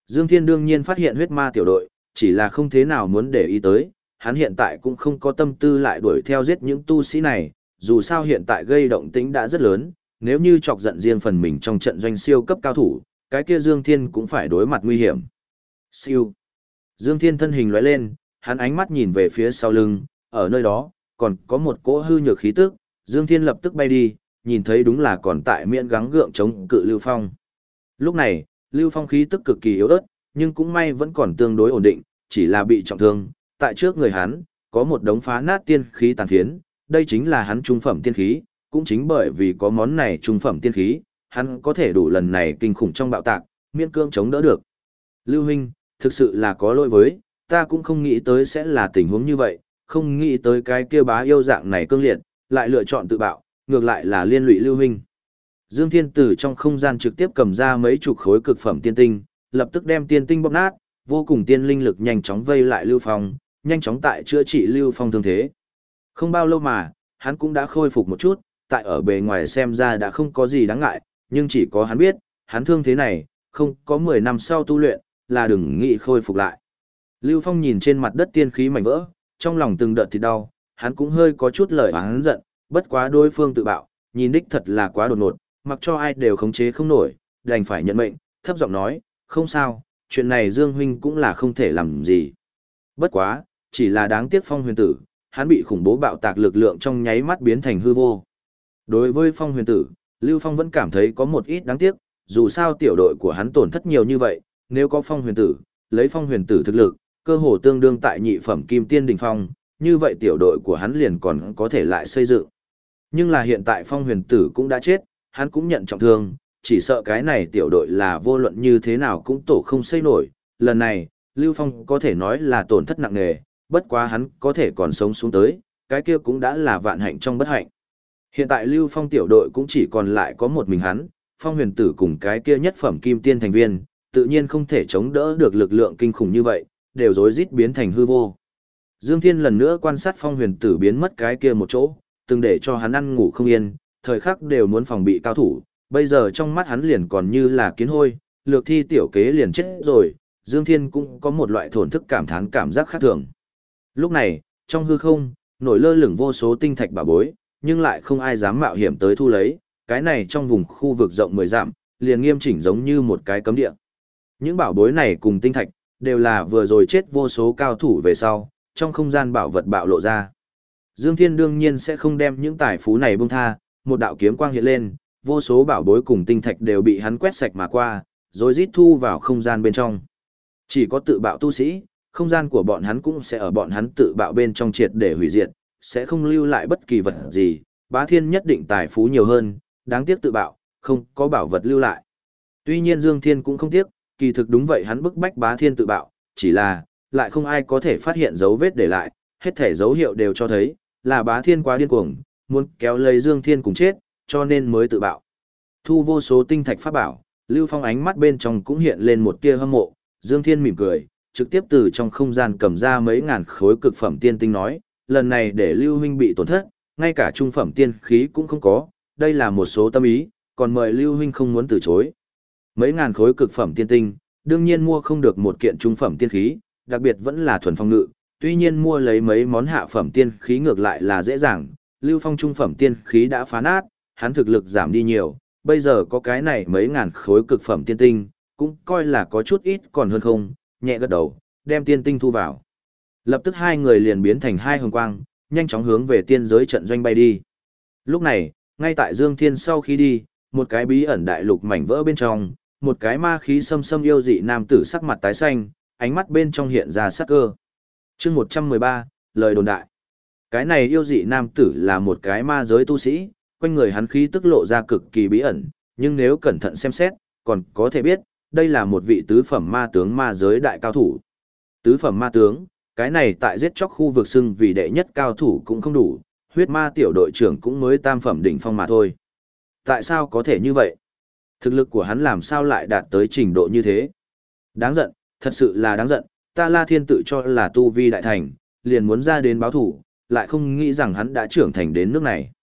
Dương Thiên đương nhiên phát hiện huyết ma tiểu đội, chỉ là không thế nào muốn để ý tới, hắn hiện tại cũng không có tâm tư lại đuổi theo giết những tu sĩ này, dù sao hiện tại gây động tĩnh đã rất lớn, nếu như chọc giận riêng phần mình trong trận doanh siêu cấp cao thủ, cái kia Dương Thiên cũng phải đối mặt nguy hiểm. Siêu. Dương Thiên thân hình lóe lên, hắn ánh mắt nhìn về phía sau lưng, ở nơi đó, còn có một cỗ hư nhược khí tức, Dương Thiên lập tức bay đi, nhìn thấy đúng là còn tại miễn gắng gượng chống cự Lưu Phong. Lúc này, Lưu Phong khí tức cực kỳ yếu ớt, nhưng cũng may vẫn còn tương đối ổn định, chỉ là bị trọng thương, tại trước người hắn, có một đống phá nát tiên khí tàn phiến, đây chính là hắn trung phẩm tiên khí, cũng chính bởi vì có món này trung phẩm tiên khí, hắn có thể đủ lần này kinh khủng trong bạo tạc, miễn cưỡng chống đỡ được. Lưu huynh, thực sự là có lỗi với, ta cũng không nghĩ tới sẽ là tình huống như vậy, không nghĩ tới cái kia bá yêu dạng này cương liệt, lại lựa chọn tự bạo, ngược lại là liên lụy Lưu huynh. Dương Thiên từ trong không gian trực tiếp cầm ra mấy chục khối cực phẩm tiên tinh, lập tức đem tiên tinh bóp nát, vô cùng tiên linh lực nhanh chóng vây lại Lưu Phong, nhanh chóng tại chữa trị Lưu Phong thương thế. Không bao lâu mà, hắn cũng đã khôi phục một chút, tại ở bề ngoài xem ra đã không có gì đáng ngại, nhưng chỉ có hắn biết, hắn thương thế này, không có 10 năm sau tu luyện, là đừng nghĩ khôi phục lại. Lưu Phong nhìn trên mặt đất tiên khí mảnh vỡ, trong lòng từng đợt thì đau, hắn cũng hơi có chút lời oán giận, bất quá đối phương tự bạo, nhìn đích thật là quá đột ngột, mặc cho ai đều khống chế không nổi, đành phải nhận mệnh, thấp giọng nói, không sao, chuyện này Dương huynh cũng là không thể làm gì. Bất quá, chỉ là đáng tiếc Phong huyền tử, hắn bị khủng bố bạo tạc lực lượng trong nháy mắt biến thành hư vô. Đối với Phong huyền tử, Lưu Phong vẫn cảm thấy có một ít đáng tiếc, dù sao tiểu đội của hắn tổn thất nhiều như vậy, nếu có Phong huyền tử, lấy Phong huyền tử thực lực, cơ hồ tương đương tại nhị phẩm kim tiên đỉnh phong, như vậy tiểu đội của hắn liền còn có thể lại xây dựng. Nhưng là hiện tại Phong huyền tử cũng đã chết, hắn cũng nhận trọng thương, chỉ sợ cái này tiểu đội là vô luận như thế nào cũng tổ không xây nổi. Lần này, Lưu Phong có thể nói là tổn thất nặng nề, bất quá hắn có thể còn sống xuống tới, cái kia cũng đã là vạn hạnh trong bất hạnh. Hiện tại Lưu Phong tiểu đội cũng chỉ còn lại có một mình hắn, Phong huyền tử cùng cái kia nhất phẩm kim tiên thành viên, tự nhiên không thể chống đỡ được lực lượng kinh khủng như vậy, đều rối rít biến thành hư vô. Dương Thiên lần nữa quan sát Phong huyền tử biến mất cái kia một chỗ, từng để cho hắn ăn ngủ không yên, thời khắc đều muốn phòng bị cao thủ, bây giờ trong mắt hắn liền còn như là kiến hôi, lược thi tiểu kế liền chết rồi, Dương Thiên cũng có một loại thổn thức cảm thán cảm giác khác thường. Lúc này, trong hư không, nổi lơ lửng vô số tinh thạch bảo bối, nhưng lại không ai dám mạo hiểm tới thu lấy, cái này trong vùng khu vực rộng 10 dặm, liền nghiêm chỉnh giống như một cái cấm địa. Những bảo bối này cùng tinh thạch, đều là vừa rồi chết vô số cao thủ về sau, trong không gian bảo vật bạo lộ ra. Dương Thiên đương nhiên sẽ không đem những tài phú này buông tha, một đạo kiếm quang hiện lên, vô số bảo bối cùng tinh thạch đều bị hắn quét sạch mà qua, rồi rít thu vào không gian bên trong. Chỉ có tự bạo tu sĩ, không gian của bọn hắn cũng sẽ ở bọn hắn tự bạo bên trong triệt để hủy diệt, sẽ không lưu lại bất kỳ vật gì, Bá Thiên nhất định tài phú nhiều hơn, đáng tiếc tự bạo, không có bảo vật lưu lại. Tuy nhiên Dương Thiên cũng không tiếc, kỳ thực đúng vậy hắn bức bách Bá Thiên tự bạo, chỉ là, lại không ai có thể phát hiện dấu vết để lại, hết thể dấu hiệu đều cho thấy, là Bá Thiên quá điên cuồng, muốn kéo lấy Dương Thiên cùng chết, cho nên mới tự bạo. Thu vô số tinh thạch pháp bảo, Lưu Phong ánh mắt bên trong cũng hiện lên một tia hâm mộ, Dương Thiên mỉm cười, trực tiếp từ trong không gian cầm ra mấy ngàn khối cực phẩm tiên tinh nói, lần này để Lưu huynh bị tổn thất, ngay cả trung phẩm tiên khí cũng không có, đây là một số tâm ý, còn mời Lưu huynh không muốn từ chối. Mấy ngàn khối cực phẩm tiên tinh, đương nhiên mua không được một kiện trung phẩm tiên khí, đặc biệt vẫn là thuần phong ngự, tuy nhiên mua lấy mấy món hạ phẩm tiên khí ngược lại là dễ dàng, Lưu Phong trung phẩm tiên khí đã phá nát, hắn thực lực giảm đi nhiều, bây giờ có cái này mấy ngàn khối cực phẩm tiên tinh, cũng coi là có chút ít còn hơn không, nhẹ gật đầu, đem tiên tinh thu vào. Lập tức hai người liền biến thành hai hồng quang, nhanh chóng hướng về tiên giới trận doanh bay đi. Lúc này, ngay tại Dương Thiên sau khi đi, một cái bí ẩn đại lục mảnh vỡ bên trong, một cái ma khí xâm xâm yêu dị nam tử sắc mặt tái xanh, ánh mắt bên trong hiện ra sắc cơ. Chương 113, lời đồn đại. Cái này yêu dị nam tử là một cái ma giới tu sĩ, quanh người hắn khí tức lộ ra cực kỳ bí ẩn, nhưng nếu cẩn thận xem xét, còn có thể biết, đây là một vị tứ phẩm ma tướng ma giới đại cao thủ. Tứ phẩm ma tướng, cái này tại giết chóc khu vực xưng vì đệ nhất cao thủ cũng không đủ, huyết ma tiểu đội trưởng cũng mới tam phẩm đỉnh phong mà thôi. Tại sao có thể như vậy? Thực lực của hắn làm sao lại đạt tới trình độ như thế? Đáng giận, thật sự là đáng giận, ta La Thiên tự cho là tu vi đại thành, liền muốn ra đến báo thủ, lại không nghĩ rằng hắn đã trưởng thành đến nước này.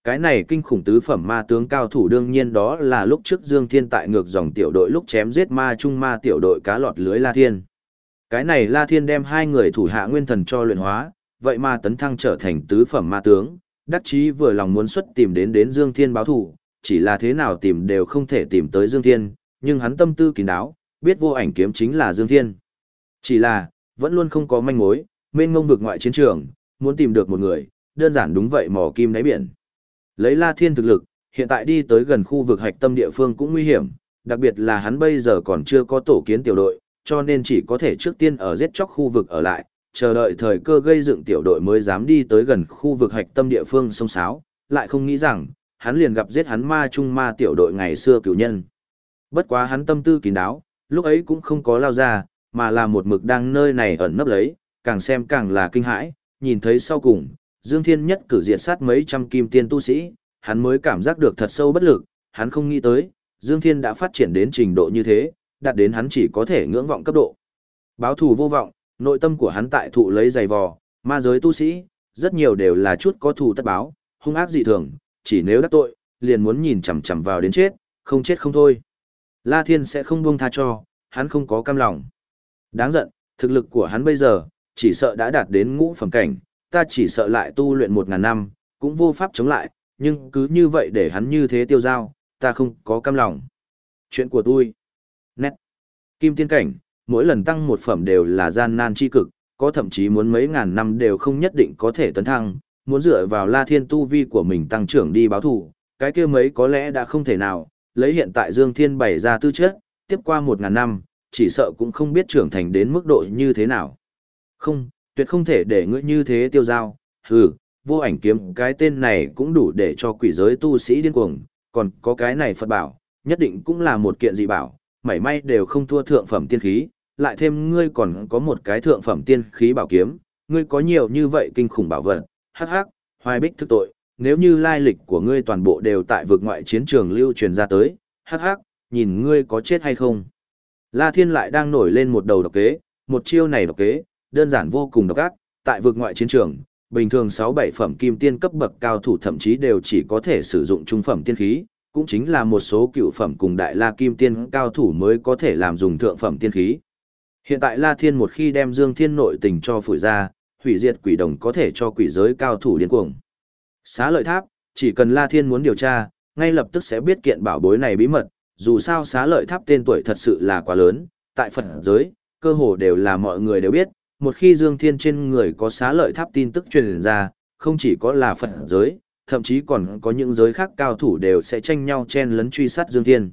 Cái này kinh khủng tứ phẩm ma tướng cao thủ đương nhiên đó là lúc trước Dương Thiên tại ngược dòng tiểu đội lúc chém giết ma trung ma tiểu đội cá lọt lưới La Thiên. Cái này La Thiên đem hai người thủ hạ nguyên thần cho luyện hóa, vậy mà tấn thăng trở thành tứ phẩm ma tướng, đắc chí vừa lòng muốn xuất tìm đến Dương Thiên báo thù, chỉ là thế nào tìm đều không thể tìm tới Dương Thiên, nhưng hắn tâm tư kín đáo, biết vô ảnh kiếm chính là Dương Thiên. Chỉ là, vẫn luôn không có manh mối, mênh mông vực ngoại chiến trường, muốn tìm được một người, đơn giản đúng vậy mò kim đáy biển. Lấy La Thiên thực lực, hiện tại đi tới gần khu vực hạch tâm địa phương cũng nguy hiểm, đặc biệt là hắn bây giờ còn chưa có tổ kiến tiểu đội, cho nên chỉ có thể trước tiên ở giết chóc khu vực ở lại, chờ đợi thời cơ gây dựng tiểu đội mới dám đi tới gần khu vực hạch tâm địa phương sông Sáo, lại không nghĩ rằng, hắn liền gặp giết hắn ma trung ma tiểu đội ngày xưa cửu nhân. Bất quá hắn tâm tư kín đáo, lúc ấy cũng không có lao ra, mà là một mực đang nơi này ẩn nấp lấy, càng xem càng là kinh hãi, nhìn thấy sau cùng, Dương Thiên nhất cử diệt sát mấy trăm kim tiên tu sĩ, hắn mới cảm giác được thật sâu bất lực, hắn không nghĩ tới, Dương Thiên đã phát triển đến trình độ như thế, đạt đến hắn chỉ có thể ngưỡng vọng cấp độ. Báo thù vô vọng, nội tâm của hắn tại thụ lấy giày vò, ma giới tu sĩ, rất nhiều đều là chút có thù tất báo, hung ác dị thường, chỉ nếu đắc tội, liền muốn nhìn chằm chằm vào đến chết, không chết không thôi. La Thiên sẽ không buông tha cho, hắn không có cam lòng. Đáng giận, thực lực của hắn bây giờ, chỉ sợ đã đạt đến ngũ phẩm cảnh, ta chỉ sợ lại tu luyện 1000 năm, cũng vô pháp chống lại, nhưng cứ như vậy để hắn như thế tiêu dao, ta không có cam lòng. Chuyện của tôi. Nét. Kim tiên cảnh, mỗi lần tăng một phẩm đều là gian nan chi cực, có thậm chí muốn mấy ngàn năm đều không nhất định có thể tấn thăng, muốn dựa vào La Thiên tu vi của mình tăng trưởng đi báo thù, cái kia mấy có lẽ đã không thể nào, lấy hiện tại Dương Thiên bày ra tư chất, tiếp qua 1000 năm, chỉ sợ cũng không biết trưởng thành đến mức độ như thế nào. Không, tuyệt không thể để ngươi như thế tiêu dao, hừ, vô ảnh kiếm cái tên này cũng đủ để cho quỷ giới tu sĩ điên cuồng, còn có cái này Phật bảo, nhất định cũng là một kiện dị bảo, mảy may đều không thua thượng phẩm tiên khí, lại thêm ngươi còn có một cái thượng phẩm tiên khí bảo kiếm, ngươi có nhiều như vậy kinh khủng bảo vật, hắc hắc, hoài bích thức tội, nếu như lai lịch của ngươi toàn bộ đều tại vực ngoại chiến trường lưu truyền ra tới, hắc hắc, nhìn ngươi có chết hay không. La Thiên lại đang nổi lên một đầu độc kế, một chiêu này độc kế, đơn giản vô cùng độc ác, tại vực ngoại chiến trường, bình thường 6-7 phẩm kim tiên cấp bậc cao thủ thậm chí đều chỉ có thể sử dụng trung phẩm tiên khí, cũng chính là một số cựu phẩm cùng đại la kim tiên cao thủ mới có thể làm dùng thượng phẩm tiên khí. Hiện tại La Thiên một khi đem Dương Thiên nội tình cho phủi ra, hủy diệt quỷ đồng có thể cho quỷ giới cao thủ điên cuồng. Xá lợi tháp, chỉ cần La Thiên muốn điều tra, ngay lập tức sẽ biết kiện bảo bối này bí mật, dù sao xá lợi tháp tên tuổi thật sự là quá lớn, tại Phật giới, cơ hồ đều là mọi người đều biết, một khi Dương Thiên trên người có xá lợi tháp tin tức truyền ra, không chỉ có là Phật giới, thậm chí còn có những giới khác cao thủ đều sẽ tranh nhau chen lấn truy sát Dương Thiên.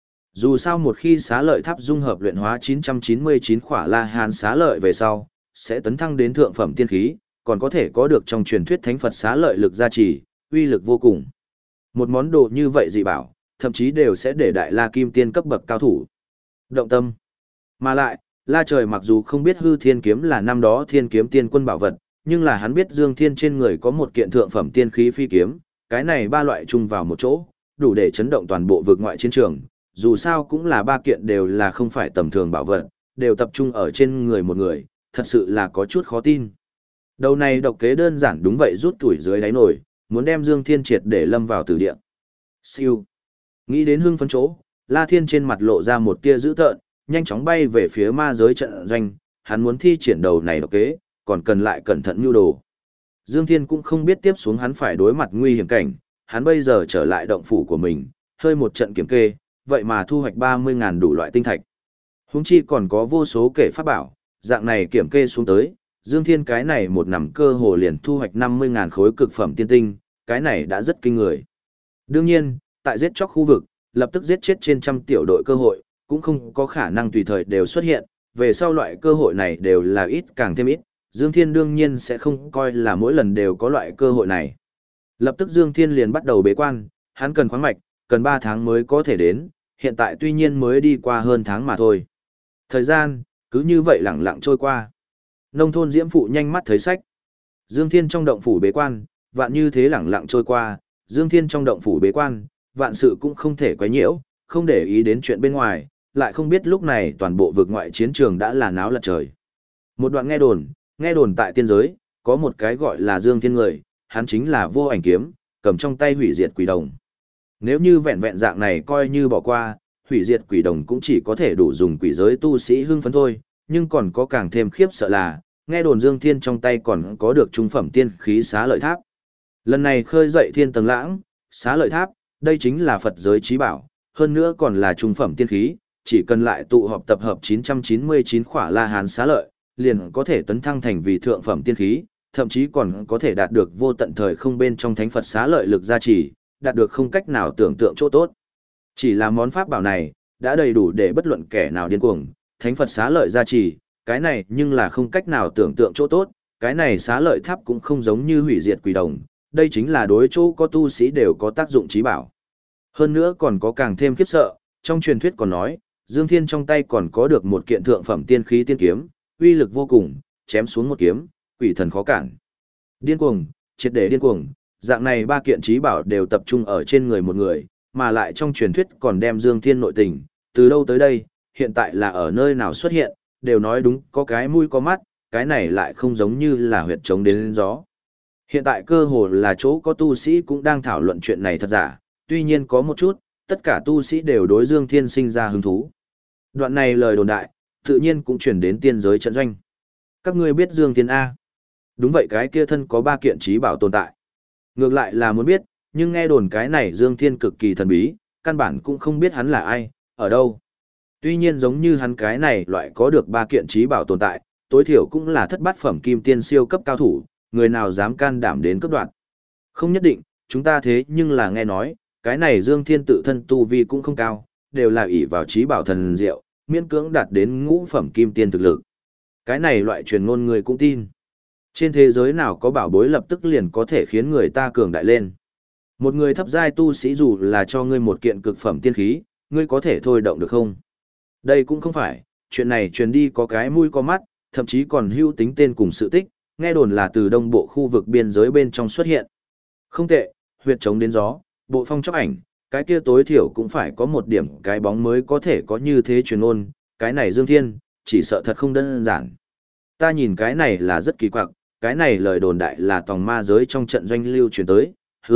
Dù sao một khi xá lợi tháp dung hợp luyện hóa 999 khỏa La Hán xá lợi về sau, sẽ tấn thăng đến thượng phẩm tiên khí, còn có thể có được trong truyền thuyết thánh Phật xá lợi lực gia trì, uy lực vô cùng. Một món đồ như vậy dị bảo, thậm chí đều sẽ để đại la kim tiên cấp bậc cao thủ động tâm. Mà lại, La Trời mặc dù không biết hư thiên kiếm là năm đó thiên kiếm tiên quân bảo vật, nhưng là hắn biết Dương Thiên trên người có một kiện thượng phẩm tiên khí phi kiếm, cái này ba loại chung vào một chỗ, đủ để chấn động toàn bộ vực ngoại chiến trường, dù sao cũng là ba kiện đều là không phải tầm thường bảo vật, đều tập trung ở trên người một người, thật sự là có chút khó tin. Đầu này độc kế đơn giản đúng vậy rút tuổi dưới đáy nổi, muốn đem Dương Thiên triệt để lâm vào tử địa. Siêu. Nghĩ đến hưng phấn chỗ, La Thiên trên mặt lộ ra một tia dữ tợn, nhanh chóng bay về phía ma giới trận doanh, hắn muốn thi triển đầu này độc kế, còn cần lại cẩn thận mưu đồ. Dương Thiên cũng không biết tiếp xuống hắn phải đối mặt nguy hiểm cảnh, hắn bây giờ trở lại động phủ của mình, hơi một trận kiểm kê, vậy mà thu hoạch 30.000 đủ loại tinh thạch. Huống chi còn có vô số kể pháp bảo, dạng này kiểm kê xuống tới, Dương Thiên cái này một nằm cơ hồ liền thu hoạch 50.000 khối cực phẩm tiên tinh, cái này đã rất kinh người. Đương nhiên, tại giết chóc khu vực, lập tức giết chết trên trăm tiểu đội cơ hội, cũng không có khả năng tùy thời đều xuất hiện, về sau loại cơ hội này đều là ít càng thêm ít, Dương Thiên đương nhiên sẽ không coi là mỗi lần đều có loại cơ hội này. Lập tức Dương Thiên liền bắt đầu bế quan, hắn cần khoáng mạch, cần 3 tháng mới có thể đến, hiện tại tuy nhiên mới đi qua hơn tháng mà thôi. Thời gian, cứ như vậy lẳng lặng trôi qua. Nông thôn diễm phụ nhanh mắt thấy sách. Dương Thiên trong động phủ bế quan, vạn như thế lẳng lặng trôi qua, Dương Thiên trong động phủ bế quan, vạn sự cũng không thể quấy nhiễu, không để ý đến chuyện bên ngoài, lại không biết lúc này toàn bộ vực ngoại chiến trường đã là náo lật trời. Một đoạn nghe đồn tại tiên giới, có một cái gọi là Dương Thiên người, hắn chính là vô ảnh kiếm, cầm trong tay hủy diệt quỷ đồng. Nếu như vẹn vẹn dạng này coi như bỏ qua, hủy diệt quỷ đồng cũng chỉ có thể đủ dùng quỷ giới tu sĩ hưng phấn thôi, nhưng còn có càng thêm khiếp sợ là, nghe đồn Dương Thiên trong tay còn có được trung phẩm tiên khí xá lợi tháp. Lần này khơi dậy thiên tầng lãng, xá lợi tháp, đây chính là Phật giới trí bảo, hơn nữa còn là trung phẩm tiên khí, chỉ cần lại tụ họp tập hợp 999 khỏa La Hán xá lợi, liền có thể tấn thăng thành vì thượng phẩm tiên khí, thậm chí còn có thể đạt được vô tận thời không bên trong thánh Phật xá lợi lực gia trì, đạt được không cách nào tưởng tượng chỗ tốt. Chỉ là món pháp bảo này, đã đầy đủ để bất luận kẻ nào điên cuồng, thánh Phật xá lợi gia trì, cái này nhưng là không cách nào tưởng tượng chỗ tốt, cái này xá lợi tháp cũng không giống như hủy diệt quỷ đồng, đây chính là đối chỗ có tu sĩ đều có tác dụng trí bảo. Hơn nữa còn có càng thêm khiếp sợ, trong truyền thuyết còn nói, Dương Thiên trong tay còn có được một kiện thượng phẩm tiên khí tiên kiếm, uy lực vô cùng, chém xuống một kiếm, quỷ thần khó cản. Điên cuồng, triệt để điên cuồng, dạng này ba kiện trí bảo đều tập trung ở trên người một người, mà lại trong truyền thuyết còn đem Dương Thiên nội tình, từ đâu tới đây, hiện tại là ở nơi nào xuất hiện, đều nói đúng có cái mũi có mắt, cái này lại không giống như là huyệt trống đến gió. Hiện tại cơ hồ là chỗ có tu sĩ cũng đang thảo luận chuyện này thật giả, tuy nhiên có một chút, tất cả tu sĩ đều đối Dương Thiên sinh ra hứng thú. Đoạn này lời đồn đại, tự nhiên cũng chuyển đến tiên giới trận doanh. Các ngươi biết Dương Thiên A. Đúng vậy, cái kia thân có ba kiện trí bảo tồn tại. Ngược lại là muốn biết, nhưng nghe đồn cái này Dương Thiên cực kỳ thần bí, căn bản cũng không biết hắn là ai, ở đâu. Tuy nhiên giống như hắn cái này loại có được ba kiện trí bảo tồn tại, tối thiểu cũng là thất bát phẩm kim tiên siêu cấp cao thủ, người nào dám can đảm đến cấp đoạn. Không nhất định, chúng ta thế nhưng là nghe nói, cái này Dương Thiên tự thân tu vi cũng không cao, đều là ỷ vào trí bảo thần diệu, miễn cưỡng đạt đến ngũ phẩm kim tiên thực lực. Cái này loại truyền ngôn người cũng tin. Trên thế giới nào có bảo bối lập tức liền có thể khiến người ta cường đại lên. Một người thấp giai tu sĩ dù là cho ngươi một kiện cực phẩm tiên khí, ngươi có thể thôi động được không? Đây cũng không phải, chuyện này truyền đi có cái mũi có mắt, thậm chí còn hưu tính tên cùng sự tích, nghe đồn là từ đông bộ khu vực biên giới bên trong xuất hiện. Không tệ, huyệt trống đến gió, bộ phong chóc ảnh, cái kia tối thiểu cũng phải có một điểm cái bóng mới có thể có như thế truyền ôn, cái này Dương Thiên, chỉ sợ thật không đơn giản. Ta nhìn cái này là rất kỳ quặc, cái này lời đồn đại là tòng ma giới trong trận doanh lưu truyền tới,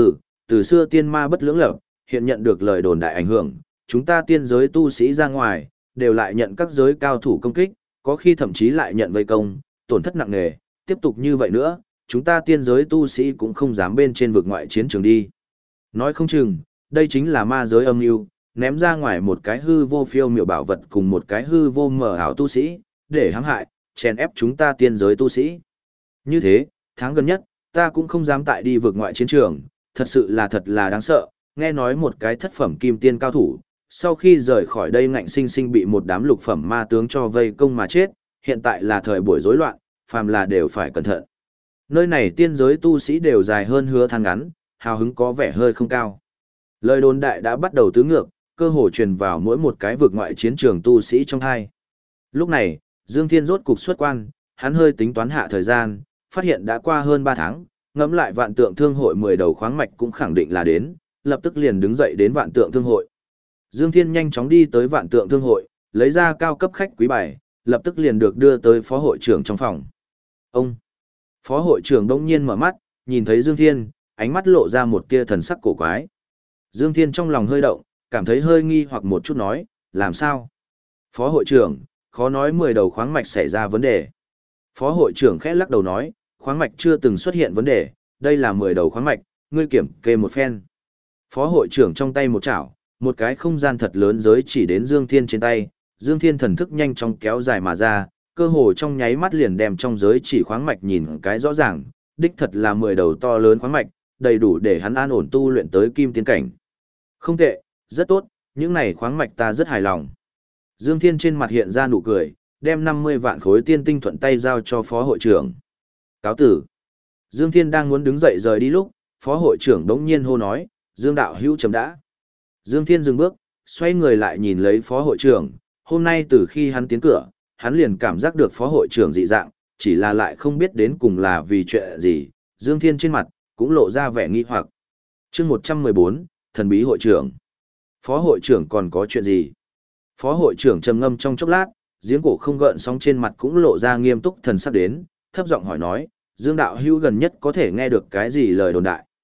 từ xưa tiên ma bất lưỡng lập, hiện nhận được lời đồn đại ảnh hưởng, chúng ta tiên giới tu sĩ ra ngoài, đều lại nhận các giới cao thủ công kích, có khi thậm chí lại nhận vây công, tổn thất nặng nề, tiếp tục như vậy nữa, chúng ta tiên giới tu sĩ cũng không dám bên trên vực ngoại chiến trường đi. Nói không chừng, đây chính là ma giới âm mưu, ném ra ngoài một cái hư vô phiêu miểu bảo vật cùng một cái hư vô mờ ảo tu sĩ, để hãm hại, chèn ép chúng ta tiên giới tu sĩ. Như thế, tháng gần nhất, ta cũng không dám tại đi vực ngoại chiến trường, thật là đáng sợ, nghe nói một cái thất phẩm kim tiên cao thủ, sau khi rời khỏi đây ngạnh sinh sinh bị một đám lục phẩm ma tướng cho vây công mà chết, hiện tại là thời buổi rối loạn, phàm là đều phải cẩn thận. Nơi này tiên giới tu sĩ đều dài hơn hứa than ngắn, hào hứng có vẻ hơi không cao. Lời đồn đại đã bắt đầu tứ ngược, cơ hồ truyền vào mỗi một cái vực ngoại chiến trường tu sĩ trong hai. Lúc này, Dương Thiên rốt cục xuất quan, hắn hơi tính toán hạ thời gian, phát hiện đã qua hơn 3 tháng, ngẫm lại vạn tượng thương hội 10 đầu khoáng mạch cũng khẳng định là đến, lập tức liền đứng dậy đến vạn tượng thương hội. Dương Thiên nhanh chóng đi tới vạn tượng thương hội, lấy ra cao cấp khách quý bài, lập tức liền được đưa tới phó hội trưởng trong phòng. Ông! Phó hội trưởng đông nhiên mở mắt, nhìn thấy Dương Thiên, ánh mắt lộ ra một tia thần sắc cổ quái. Dương Thiên trong lòng hơi động, cảm thấy hơi nghi hoặc một chút nói, làm sao? Phó hội trưởng, khó nói 10 đầu khoáng mạch xảy ra vấn đề. Phó hội trưởng khẽ lắc đầu nói, khoáng mạch chưa từng xuất hiện vấn đề, đây là 10 đầu khoáng mạch, ngươi kiểm kê một phen. Phó hội trưởng trong tay một chảo, một cái không gian thật lớn giới chỉ đến Dương Thiên trên tay, Dương Thiên thần thức nhanh chóng kéo dài mà ra, cơ hồ trong nháy mắt liền đem trong giới chỉ khoáng mạch nhìn cái rõ ràng, đích thật là 10 đầu to lớn khoáng mạch, đầy đủ để hắn an ổn tu luyện tới kim tiên cảnh. Không tệ, rất tốt, những này khoáng mạch ta rất hài lòng. Dương Thiên trên mặt hiện ra nụ cười, đem 50 vạn khối tiên tinh thuận tay giao cho phó hội trưởng. Cáo tử. Dương Thiên đang muốn đứng dậy rời đi lúc, phó hội trưởng đống nhiên hô nói, Dương đạo hữu chấm đã. Dương Thiên dừng bước, xoay người lại nhìn lấy phó hội trưởng, hôm nay từ khi hắn tiến cửa, hắn liền cảm giác được phó hội trưởng dị dạng, chỉ là lại không biết đến cùng là vì chuyện gì, Dương Thiên trên mặt, cũng lộ ra vẻ nghi hoặc. Chương 114, thần bí hội trưởng. Phó hội trưởng còn có chuyện gì? Phó hội trưởng trầm ngâm trong chốc lát, giếng cổ không gợn sóng trên mặt cũng lộ ra nghiêm túc thần sắc đến, thấp giọng hỏi nói, Dương đạo hữu gần nhất có thể nghe được cái gì lời đồn đại?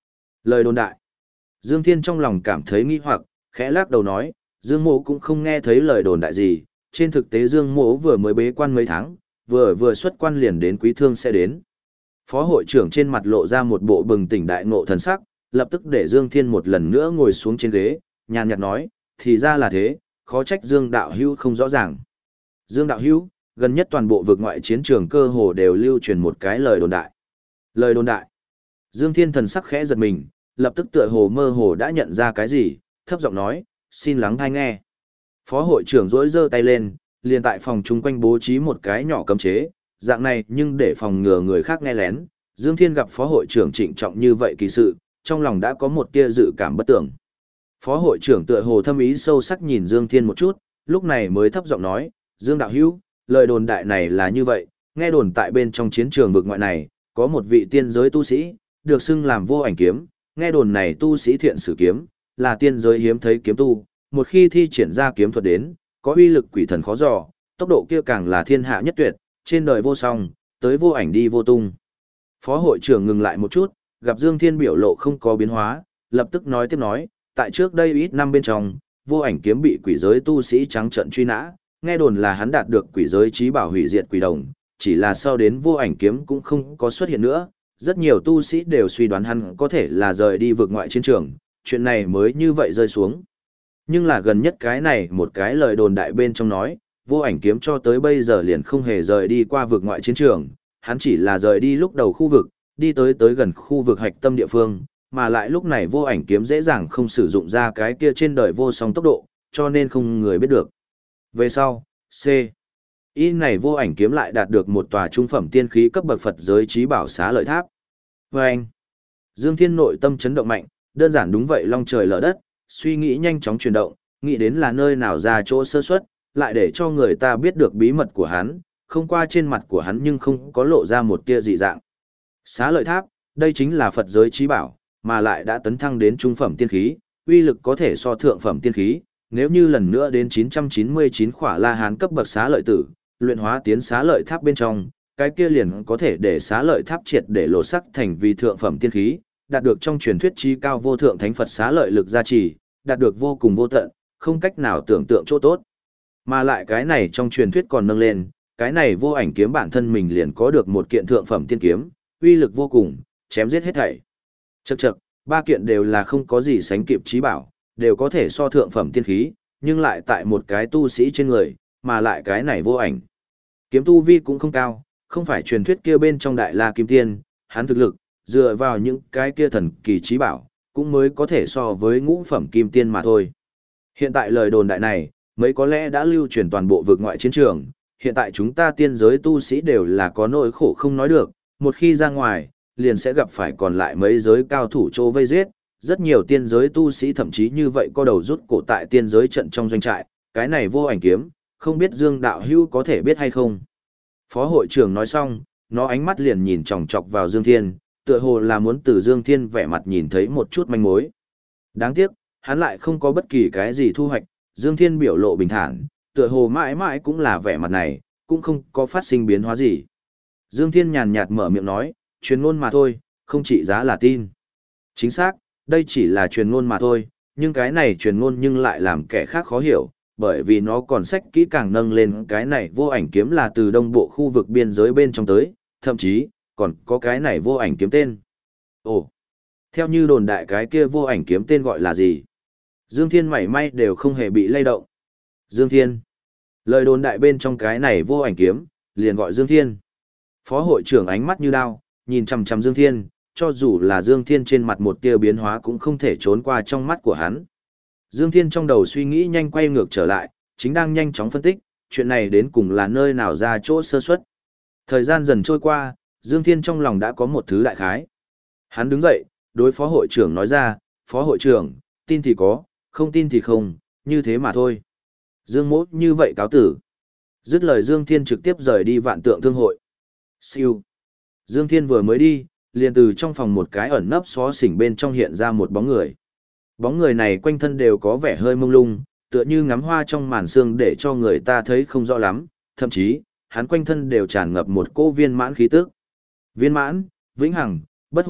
Lời đồn đại. Dương Thiên trong lòng cảm thấy nghi hoặc, khẽ lắc đầu nói, Dương Mỗ cũng không nghe thấy lời đồn đại gì, trên thực tế Dương Mỗ vừa mới bế quan mấy tháng, vừa xuất quan liền đến Quý Thương sẽ đến. Phó hội trưởng trên mặt lộ ra một bộ bừng tỉnh đại ngộ thần sắc, lập tức để Dương Thiên một lần nữa ngồi xuống trên ghế, nhàn nhạt nói, thì ra là thế, khó trách Dương Đạo Hữu không rõ ràng. Dương Đạo Hữu, gần nhất toàn bộ vực ngoại chiến trường cơ hồ đều lưu truyền một cái lời đồn đại. Lời đồn đại. Dương Thiên thần sắc khẽ giật mình, lập tức tựa hồ mơ hồ đã nhận ra cái gì, thấp giọng nói, xin lắng tai nghe. Phó hội trưởng rỗi giơ tay lên, liền tại phòng chung quanh bố trí một cái nhỏ cấm chế, dạng này nhưng để phòng ngừa người khác nghe lén. Dương Thiên gặp phó hội trưởng trịnh trọng như vậy kỳ sự, trong lòng đã có một tia dự cảm bất tưởng. Phó hội trưởng tựa hồ thâm ý sâu sắc nhìn Dương Thiên một chút, lúc này mới thấp giọng nói, Dương Đạo Hữu, lời đồn đại này là như vậy, nghe đồn tại bên trong chiến trường vực ngoại này, có một vị tiên giới tu sĩ, được xưng làm vô ảnh kiếm, nghe đồn này tu sĩ thiện sử kiếm, là tiên giới hiếm thấy kiếm tu, một khi thi triển ra kiếm thuật đến, có uy lực quỷ thần khó dò, tốc độ kia càng là thiên hạ nhất tuyệt, trên đời vô song, tới vô ảnh đi vô tung. Phó hội trưởng ngừng lại một chút, gặp Dương Thiên biểu lộ không có biến hóa, lập tức nói tiếp nói, tại trước đây ít năm bên trong, vô ảnh kiếm bị quỷ giới tu sĩ trắng trợn truy nã, nghe đồn là hắn đạt được quỷ giới chí bảo hủy diệt quỷ đồng, chỉ là sau đến vô ảnh kiếm cũng không có xuất hiện nữa, rất nhiều tu sĩ đều suy đoán hắn có thể là rời đi vượt ngoại chiến trường, chuyện này mới như vậy rơi xuống. Nhưng là gần nhất cái này một cái lời đồn đại bên trong nói, vô ảnh kiếm cho tới bây giờ liền không hề rời đi qua vượt ngoại chiến trường, hắn chỉ là rời đi lúc đầu khu vực, đi tới gần khu vực hạch tâm địa phương, mà lại lúc này vô ảnh kiếm dễ dàng không sử dụng ra cái kia trên đời vô song tốc độ, cho nên không người biết được. Về sau, C. Y này vô ảnh kiếm lại đạt được một tòa trung phẩm tiên khí cấp bậc Phật giới trí bảo xá lợi tháp. Và anh, Dương Thiên nội tâm chấn động mạnh, đơn giản đúng vậy long trời lở đất, suy nghĩ nhanh chóng chuyển động, nghĩ đến là nơi nào ra chỗ sơ suất, lại để cho người ta biết được bí mật của hắn, không qua trên mặt của hắn nhưng không có lộ ra một tia dị dạng. Xá lợi tháp, đây chính là Phật giới trí bảo, mà lại đã tấn thăng đến trung phẩm tiên khí, uy lực có thể so thượng phẩm tiên khí, nếu như lần nữa đến 999 khỏa La Hán cấp bậc xá lợi tử, luyện hóa tiến xá lợi tháp bên trong, cái kia liền có thể để xá lợi tháp triệt để lột sắc thành vì thượng phẩm tiên khí, đạt được trong truyền thuyết chi cao vô thượng thánh Phật xá lợi lực gia trì, đạt được vô cùng vô tận, không cách nào tưởng tượng chỗ tốt. Mà lại cái này trong truyền thuyết còn nâng lên, cái này vô ảnh kiếm bản thân mình liền có được một kiện thượng phẩm tiên kiếm, uy lực vô cùng, chém giết hết thảy. Chậc chậc, ba kiện đều là không có gì sánh kịp trí bảo, đều có thể so thượng phẩm tiên khí, nhưng lại tại một cái tu sĩ trên người, mà lại cái này vô ảnh. Kiếm tu vi cũng không cao, không phải truyền thuyết kia bên trong đại la kim tiên, hắn thực lực, dựa vào những cái kia thần kỳ trí bảo, cũng mới có thể so với ngũ phẩm kim tiên mà thôi. Hiện tại lời đồn đại này, mấy có lẽ đã lưu truyền toàn bộ vực ngoại chiến trường, hiện tại chúng ta tiên giới tu sĩ đều là có nỗi khổ không nói được, một khi ra ngoài, liền sẽ gặp phải còn lại mấy giới cao thủ trô vây giết, rất nhiều tiên giới tu sĩ thậm chí như vậy co đầu rút cổ tại tiên giới trận trong doanh trại, cái này vô ảnh kiếm, không biết Dương Đạo Hữu có thể biết hay không. Phó hội trưởng nói xong, nó ánh mắt liền nhìn chòng chọc vào Dương Thiên, tựa hồ là muốn từ Dương Thiên vẻ mặt nhìn thấy một chút manh mối. Đáng tiếc, hắn lại không có bất kỳ cái gì thu hoạch, Dương Thiên biểu lộ bình thản, tựa hồ mãi mãi cũng là vẻ mặt này, cũng không có phát sinh biến hóa gì. Dương Thiên nhàn nhạt mở miệng nói, truyền ngôn mà thôi, không trị giá là tin. Chính xác, đây chỉ là truyền ngôn mà thôi, nhưng cái này truyền ngôn nhưng lại làm kẻ khác khó hiểu, bởi vì nó còn sách kỹ càng nâng lên cái này vô ảnh kiếm là từ đông bộ khu vực biên giới bên trong tới, thậm chí, còn có cái này vô ảnh kiếm tên. Ồ, theo như đồn đại cái kia vô ảnh kiếm tên gọi là gì? Dương Thiên mảy may đều không hề bị lay động. Dương Thiên. Lời đồn đại bên trong cái này vô ảnh kiếm, liền gọi Dương Thiên. Phó hội trưởng ánh mắt như đao, nhìn chằm chằm Dương Thiên, cho dù là Dương Thiên trên mặt một tia biến hóa cũng không thể trốn qua trong mắt của hắn. Dương Thiên trong đầu suy nghĩ nhanh quay ngược trở lại, chính đang nhanh chóng phân tích, chuyện này đến cùng là nơi nào ra chỗ sơ suất. Thời gian dần trôi qua, Dương Thiên trong lòng đã có một thứ đại khái. Hắn đứng dậy, đối phó hội trưởng nói ra, phó hội trưởng, tin thì có, không tin thì không, như thế mà thôi. Dương Mỗ như vậy cáo tử. Dứt lời Dương Thiên trực tiếp rời đi Vạn Tượng Thương hội. Siêu. Dương Thiên vừa mới đi, liền từ trong phòng một cái ẩn nấp xó xỉnh bên trong hiện ra một bóng người. Bóng người này quanh thân đều có vẻ hơi mông lung, tựa như ngắm hoa trong màn sương để cho người ta thấy không rõ lắm, thậm chí, hắn quanh thân đều tràn ngập một cỗ viên mãn khí tức. Viên mãn, vĩnh hằng, bất hủ,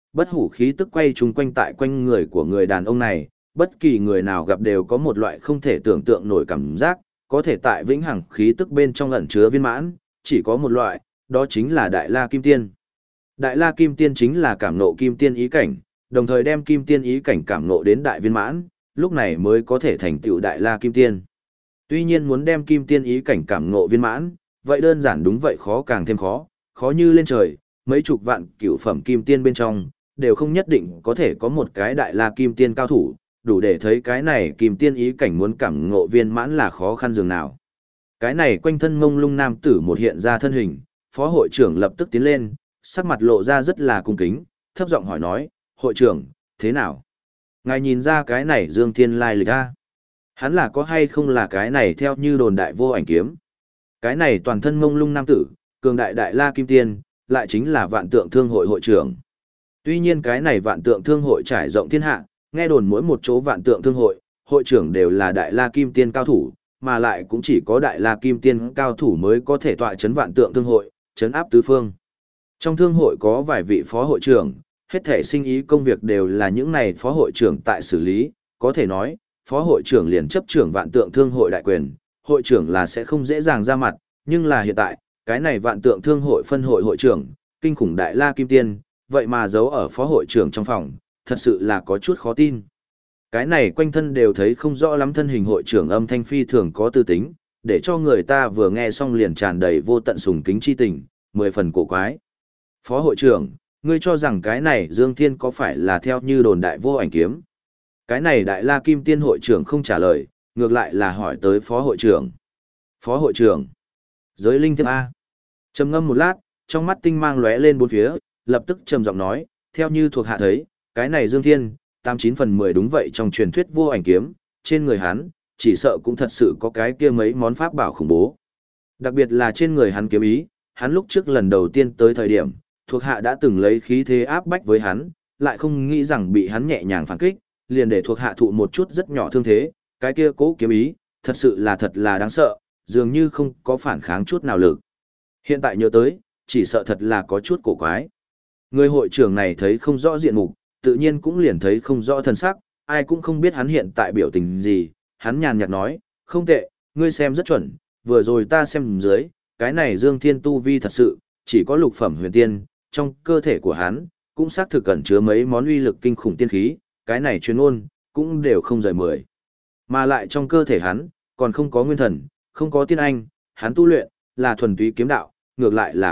bất hủ khí tức quay chung quanh tại quanh người của người đàn ông này, bất kỳ người nào gặp đều có một loại không thể tưởng tượng nổi cảm giác, có thể tại vĩnh hằng khí tức bên trong ẩn chứa viên mãn, chỉ có một loại, đó chính là Đại La Kim Tiên. Đại La Kim Tiên chính là cảm ngộ Kim Tiên ý cảnh, đồng thời đem Kim Tiên ý cảnh cảm ngộ đến đại viên mãn, lúc này mới có thể thành tựu Đại La Kim Tiên. Tuy nhiên muốn đem Kim Tiên ý cảnh cảm ngộ viên mãn, vậy đơn giản đúng vậy khó càng thêm khó, khó như lên trời, mấy chục vạn cửu phẩm Kim Tiên bên trong, đều không nhất định có thể có một cái Đại La Kim Tiên cao thủ, đủ để thấy cái này Kim Tiên ý cảnh muốn cảm ngộ viên mãn là khó khăn dường nào. Cái này quanh thân mông lung nam tử một hiện ra thân hình, phó hội trưởng lập tức tiến lên, sắc mặt lộ ra rất là cung kính, thấp giọng hỏi nói, hội trưởng, thế nào? Ngài nhìn ra cái này Dương Thiên lai lịch a? Hắn là có hay không là cái này theo như đồn đại vô ảnh kiếm? Cái này toàn thân mông lung nam tử, cường đại Đại La Kim Tiên, lại chính là Vạn Tượng Thương hội hội trưởng. Tuy nhiên cái này Vạn Tượng Thương hội trải rộng thiên hạ, nghe đồn mỗi một chỗ Vạn Tượng Thương hội, hội trưởng đều là Đại La Kim Tiên cao thủ, mà lại cũng chỉ có Đại La Kim Tiên cao thủ mới có thể tọa chấn Vạn Tượng Thương hội, chấn áp tứ phương. Trong thương hội có vài vị phó hội trưởng, hết thể sinh ý công việc đều là những này phó hội trưởng tại xử lý, có thể nói, phó hội trưởng liền chấp trưởng Vạn Tượng Thương hội đại quyền, hội trưởng là sẽ không dễ dàng ra mặt, nhưng là hiện tại, cái này Vạn Tượng Thương hội phân hội hội trưởng, kinh khủng Đại La Kim Tiên, vậy mà giấu ở phó hội trưởng trong phòng, thật sự là có chút khó tin. Cái này quanh thân đều thấy không rõ lắm thân hình hội trưởng âm thanh phi thường có tư tính, để cho người ta vừa nghe xong liền tràn đầy vô tận sùng kính chi tình, 10 phần cổ quái. Phó hội trưởng, ngươi cho rằng cái này Dương Thiên có phải là theo như đồn đại vô ảnh kiếm? Cái này Đại La Kim Tiên hội trưởng không trả lời, ngược lại là hỏi tới phó hội trưởng. Phó hội trưởng, giới linh thiếp A. Trầm ngâm một lát, trong mắt tinh mang lóe lên bốn phía, lập tức trầm giọng nói, theo như thuộc hạ thấy, cái này Dương Thiên, 89/10 đúng vậy trong truyền thuyết vô ảnh kiếm, trên người hắn, chỉ sợ cũng thật sự có cái kia mấy món pháp bảo khủng bố. Đặc biệt là trên người hắn kiếm ý, hắn lúc trước lần đầu tiên tới thời điểm, thuộc hạ đã từng lấy khí thế áp bách với hắn, lại không nghĩ rằng bị hắn nhẹ nhàng phản kích, liền để thuộc hạ thụ một chút rất nhỏ thương thế, cái kia cố kiếm ý, thật là đáng sợ, dường như không có phản kháng chút nào lực. Hiện tại nhớ tới, chỉ sợ thật là có chút cổ quái. Người hội trưởng này thấy không rõ diện mục, tự nhiên cũng liền thấy không rõ thân sắc, ai cũng không biết hắn hiện tại biểu tình gì, hắn nhàn nhạt nói, không tệ, ngươi xem rất chuẩn, vừa rồi ta xem dưới, cái này Dương Thiên tu vi thật sự, chỉ có lục phẩm huyền tiên, trong cơ thể của hắn, cũng xác thực cẩn chứa mấy món uy lực kinh khủng tiên khí, cái này chuyên ôn, cũng đều không rời 10. Mà lại trong cơ thể hắn, còn không có nguyên thần, không có tiên anh, hắn tu luyện, là thuần túy kiếm đạo, ngược lại là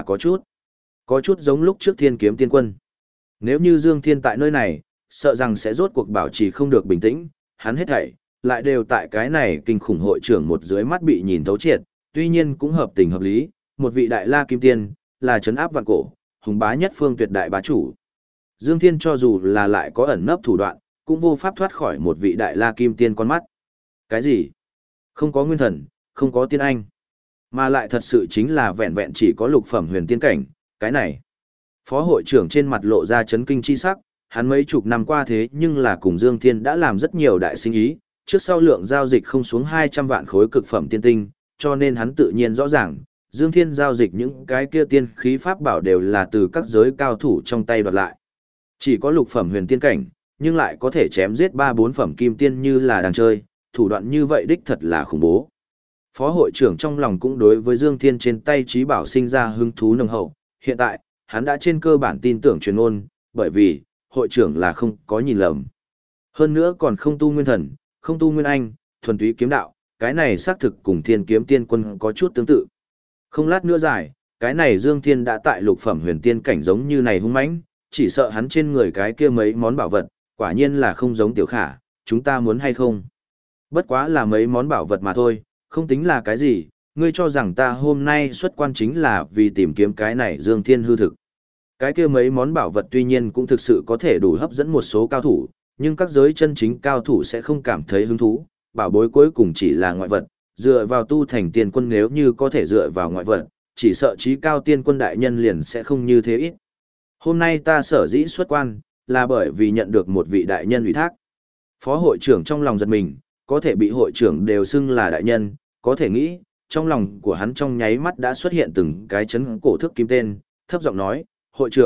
có chút giống lúc trước Thiên Kiếm Tiên Quân. Nếu như Dương Thiên tại nơi này, sợ rằng sẽ rốt cuộc bảo trì không được bình tĩnh, hắn hết thảy, lại đều tại cái này kinh khủng hội trưởng một dưới mắt bị nhìn thấu triệt, tuy nhiên cũng hợp tình hợp lý, một vị Đại La Kim Tiên, là trấn áp vạn cổ, hùng bá nhất phương tuyệt đại bá chủ. Dương Thiên cho dù là lại có ẩn nấp thủ đoạn, cũng vô pháp thoát khỏi một vị Đại La Kim Tiên con mắt. Cái gì? Không có nguyên thần, không có tiên anh, mà lại thật sự chính là vẹn vẹn chỉ có lục phẩm huyền tiên cảnh, cái này. Phó hội trưởng trên mặt lộ ra chấn kinh chi sắc, hắn mấy chục năm qua thế nhưng là cùng Dương Thiên đã làm rất nhiều đại sinh ý, trước sau lượng giao dịch không xuống 200 vạn khối cực phẩm tiên tinh, cho nên hắn tự nhiên rõ ràng, Dương Thiên giao dịch những cái kia tiên khí pháp bảo đều là từ các giới cao thủ trong tay đoạt lại. Chỉ có lục phẩm huyền tiên cảnh, nhưng lại có thể chém giết 3-4 phẩm kim tiên như là đang chơi, thủ đoạn như vậy đích thật là khủng bố. Phó hội trưởng trong lòng cũng đối với Dương Thiên trên tay trí bảo sinh ra hứng thú nồng hậu, hiện tại, hắn đã trên cơ bản tin tưởng truyền ngôn, bởi vì, hội trưởng là không có nhìn lầm. Hơn nữa còn không tu nguyên thần, không tu nguyên anh, thuần túy kiếm đạo, cái này xác thực cùng Thiên Kiếm Tiên Quân có chút tương tự. Không lát nữa dài, cái này Dương Thiên đã tại lục phẩm huyền tiên cảnh giống như này hung mãnh, chỉ sợ hắn trên người cái kia mấy món bảo vật, quả nhiên là không giống Tiểu Khả, chúng ta muốn hay không? Bất quá là mấy món bảo vật mà thôi, không tính là cái gì, ngươi cho rằng ta hôm nay xuất quan chính là vì tìm kiếm cái này Dương Thiên hư thực. Cái kia mấy món bảo vật tuy nhiên cũng thực sự có thể đủ hấp dẫn một số cao thủ, nhưng các giới chân chính cao thủ sẽ không cảm thấy hứng thú, bảo bối cuối cùng chỉ là ngoại vật, dựa vào tu thành tiên quân nếu như có thể dựa vào ngoại vật, chỉ sợ chí cao tiên quân đại nhân liền sẽ không như thế ít. Hôm nay ta sở dĩ xuất quan, là bởi vì nhận được một vị đại nhân ủy thác. Phó hội trưởng trong lòng giật mình, có thể bị hội trưởng đều xưng là đại nhân, có thể nghĩ, trong lòng của hắn trong nháy mắt đã xuất hiện từng cái chấn cổ thức kim tên, thấp giọng nói, hội trưởng,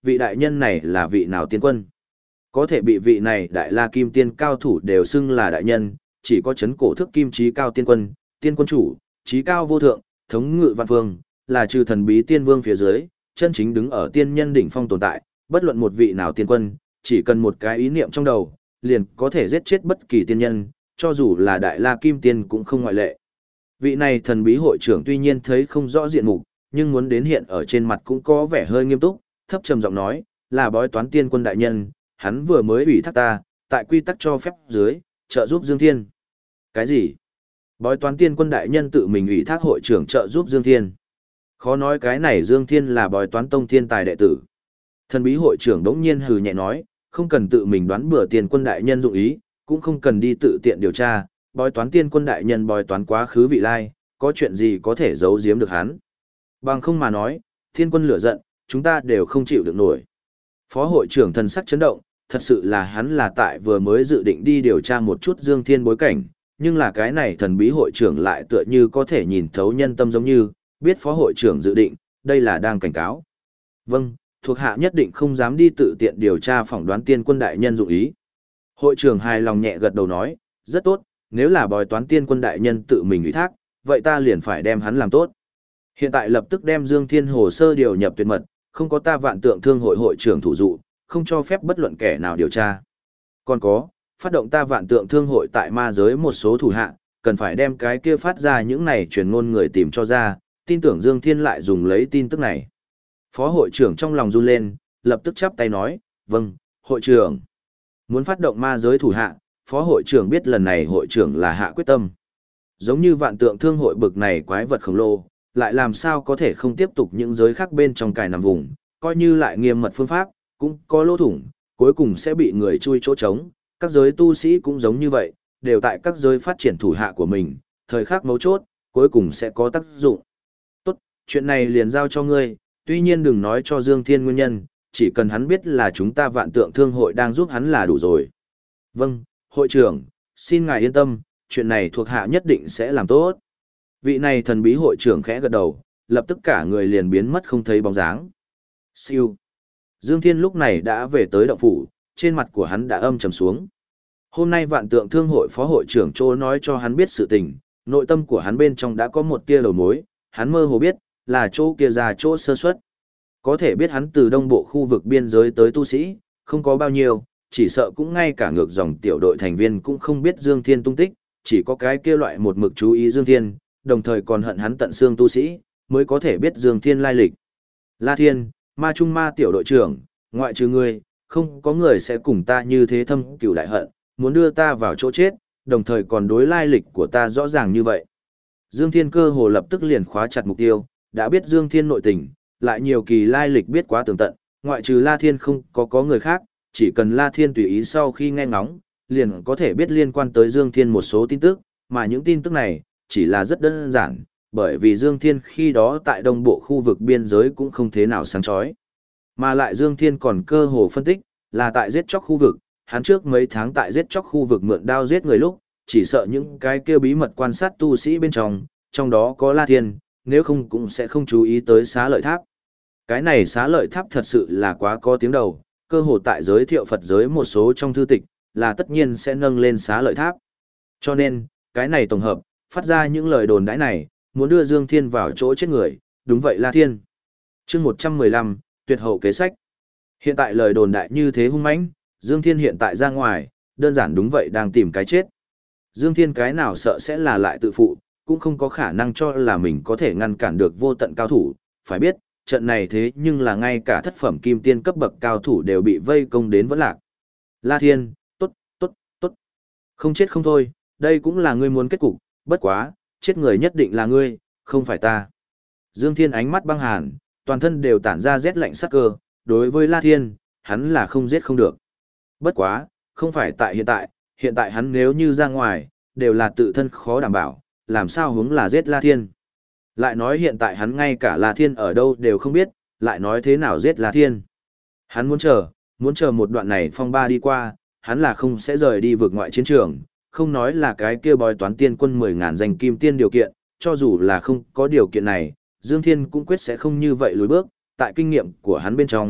vị đại nhân này là vị nào tiên quân? Có thể bị vị này đại la kim tiên cao thủ đều xưng là đại nhân, chỉ có chấn cổ thức kim trí cao tiên quân, tiên quân chủ, trí cao vô thượng, thống ngự vạn phương, là trừ thần bí tiên vương phía dưới, chân chính đứng ở tiên nhân đỉnh phong tồn tại, bất luận một vị nào tiên quân, chỉ cần một cái ý niệm trong đầu, liền có thể giết chết bất kỳ tiên nhân, cho dù là đại la kim tiên cũng không ngoại lệ. Vị này thần bí hội trưởng tuy nhiên thấy không rõ diện mục, nhưng muốn đến hiện ở trên mặt cũng có vẻ hơi nghiêm túc, thấp trầm giọng nói, là bói toán tiên quân đại nhân, hắn vừa mới ủy thác ta, tại quy tắc cho phép dưới, trợ giúp Dương Thiên. Cái gì? Bói toán tiên quân đại nhân tự mình ủy thác hội trưởng trợ giúp Dương Thiên. Khó nói cái này Dương Thiên là bói toán tông thiên tài đệ tử. Thần bí hội trưởng đống nhiên hừ nhẹ nói, không cần tự mình đoán bừa tiên quân đại nhân dụng ý, cũng không cần đi tự tiện điều tra, bói toán tiên quân đại nhân bói toán quá khứ vị lai, có chuyện gì có thể giấu giếm được hắn. Bằng không mà nói, thiên quân lửa giận, chúng ta đều không chịu được nổi. Phó hội trưởng thần sắc chấn động, thật sự là hắn là tại vừa mới dự định đi điều tra một chút Dương Thiên bối cảnh, nhưng là cái này thần bí hội trưởng lại tựa như có thể nhìn thấu nhân tâm giống như, biết phó hội trưởng dự định, đây là đang cảnh cáo. Vâng, thuộc hạ nhất định không dám đi tự tiện điều tra phỏng đoán tiên quân đại nhân dụng ý. Hội trưởng hài lòng nhẹ gật đầu nói, rất tốt, nếu là bói toán tiên quân đại nhân tự mình ủy thác, vậy ta liền phải đem hắn làm tốt. Hiện tại lập tức đem Dương Thiên hồ sơ điều nhập tuyệt mật, không có ta vạn tượng thương hội hội trưởng thủ dụ, không cho phép bất luận kẻ nào điều tra. Còn có, phát động ta vạn tượng thương hội tại ma giới một số thủ hạ, cần phải đem cái kia phát ra những này truyền ngôn người tìm cho ra, tin tưởng Dương Thiên lại dùng lấy tin tức này. Phó hội trưởng trong lòng run lên, lập tức chắp tay nói, vâng, hội trưởng. Muốn phát động ma giới thủ hạ, phó hội trưởng biết lần này hội trưởng là hạ quyết tâm. Giống như vạn tượng thương hội bực này quái vật khổng lồ, lại làm sao có thể không tiếp tục những giới khác bên trong cài nằm vùng, coi như lại nghiêm mật phương pháp, cũng có lỗ thủng, cuối cùng sẽ bị người chui chỗ trống. Các giới tu sĩ cũng giống như vậy, đều tại các giới phát triển thủ hạ của mình, thời khắc mấu chốt, cuối cùng sẽ có tác dụng. Tốt, chuyện này liền giao cho ngươi, tuy nhiên đừng nói cho Dương Thiên nguyên nhân, chỉ cần hắn biết là chúng ta vạn tượng thương hội đang giúp hắn là đủ rồi. Vâng, hội trưởng, xin ngài yên tâm, chuyện này thuộc hạ nhất định sẽ làm tốt. Vị này thần bí hội trưởng khẽ gật đầu, lập tức cả người liền biến mất không thấy bóng dáng. Siêu. Dương Thiên lúc này đã về tới động phủ, trên mặt của hắn đã âm trầm xuống. Hôm nay vạn tượng thương hội phó hội trưởng Trô nói cho hắn biết sự tình, nội tâm của hắn bên trong đã có một tia đầu mối, hắn mơ hồ biết, là chỗ kia ra chỗ sơ suất. Có thể biết hắn từ đông bộ khu vực biên giới tới tu sĩ, không có bao nhiêu, chỉ sợ cũng ngay cả ngược dòng tiểu đội thành viên cũng không biết Dương Thiên tung tích, chỉ có cái kia loại một mực chú ý Dương Thiên, đồng thời còn hận hắn tận xương tu sĩ, mới có thể biết Dương Thiên lai lịch. La Thiên, ma trung ma tiểu đội trưởng, ngoại trừ ngươi, không có người sẽ cùng ta như thế thâm cửu đại hận, muốn đưa ta vào chỗ chết, đồng thời còn đối lai lịch của ta rõ ràng như vậy. Dương Thiên cơ hồ lập tức liền khóa chặt mục tiêu, đã biết Dương Thiên nội tình, lại nhiều kỳ lai lịch biết quá tường tận, ngoại trừ La Thiên không có người khác, chỉ cần La Thiên tùy ý sau khi nghe ngóng, liền có thể biết liên quan tới Dương Thiên một số tin tức, mà những tin tức này, chỉ là rất đơn giản, bởi vì Dương Thiên khi đó tại đông bộ khu vực biên giới cũng không thế nào sáng chói. Mà lại Dương Thiên còn cơ hồ phân tích, là tại giết chóc khu vực, hắn trước mấy tháng tại giết chóc khu vực mượn đao giết người lúc, chỉ sợ những cái kia bí mật quan sát tu sĩ bên trong đó có La Thiên, nếu không cũng sẽ không chú ý tới xá lợi tháp. Cái này xá lợi tháp thật sự là quá có tiếng đầu, cơ hồ tại giới thiệu Phật giới một số trong thư tịch, là tất nhiên sẽ nâng lên xá lợi tháp. Cho nên, cái này tổng hợp, phát ra những lời đồn đãi này, muốn đưa Dương Thiên vào chỗ chết người, đúng vậy La Thiên. Chương 115, tuyệt hậu kế sách. Hiện tại lời đồn đại như thế hung mãnh, Dương Thiên hiện tại ra ngoài, đơn giản đúng vậy đang tìm cái chết. Dương Thiên cái nào sợ sẽ là lại tự phụ, cũng không có khả năng cho là mình có thể ngăn cản được vô tận cao thủ, phải biết, trận này thế nhưng là ngay cả thất phẩm kim tiên cấp bậc cao thủ đều bị vây công đến vẫn lạc. La Thiên, tốt, tốt, tốt. Không chết không thôi, đây cũng là ngươi muốn kết cục, bất quá, chết người nhất định là ngươi, không phải ta. Dương Thiên ánh mắt băng hàn, toàn thân đều tản ra rét lạnh sắc cơ, đối với La Thiên, hắn là không giết không được. Bất quá, không phải tại hiện tại hắn nếu như ra ngoài, đều là tự thân khó đảm bảo, làm sao hướng là giết La Thiên. Lại nói hiện tại hắn ngay cả La Thiên ở đâu đều không biết, lại nói thế nào giết La Thiên. Hắn muốn chờ một đoạn này phong ba đi qua, hắn là không sẽ rời đi vượt ngoại chiến trường, không nói là cái kia bói toán tiên quân 10.000 danh kim tiên điều kiện, cho dù là không có điều kiện này, Dương Thiên cũng quyết sẽ không như vậy lùi bước, tại kinh nghiệm của hắn bên trong,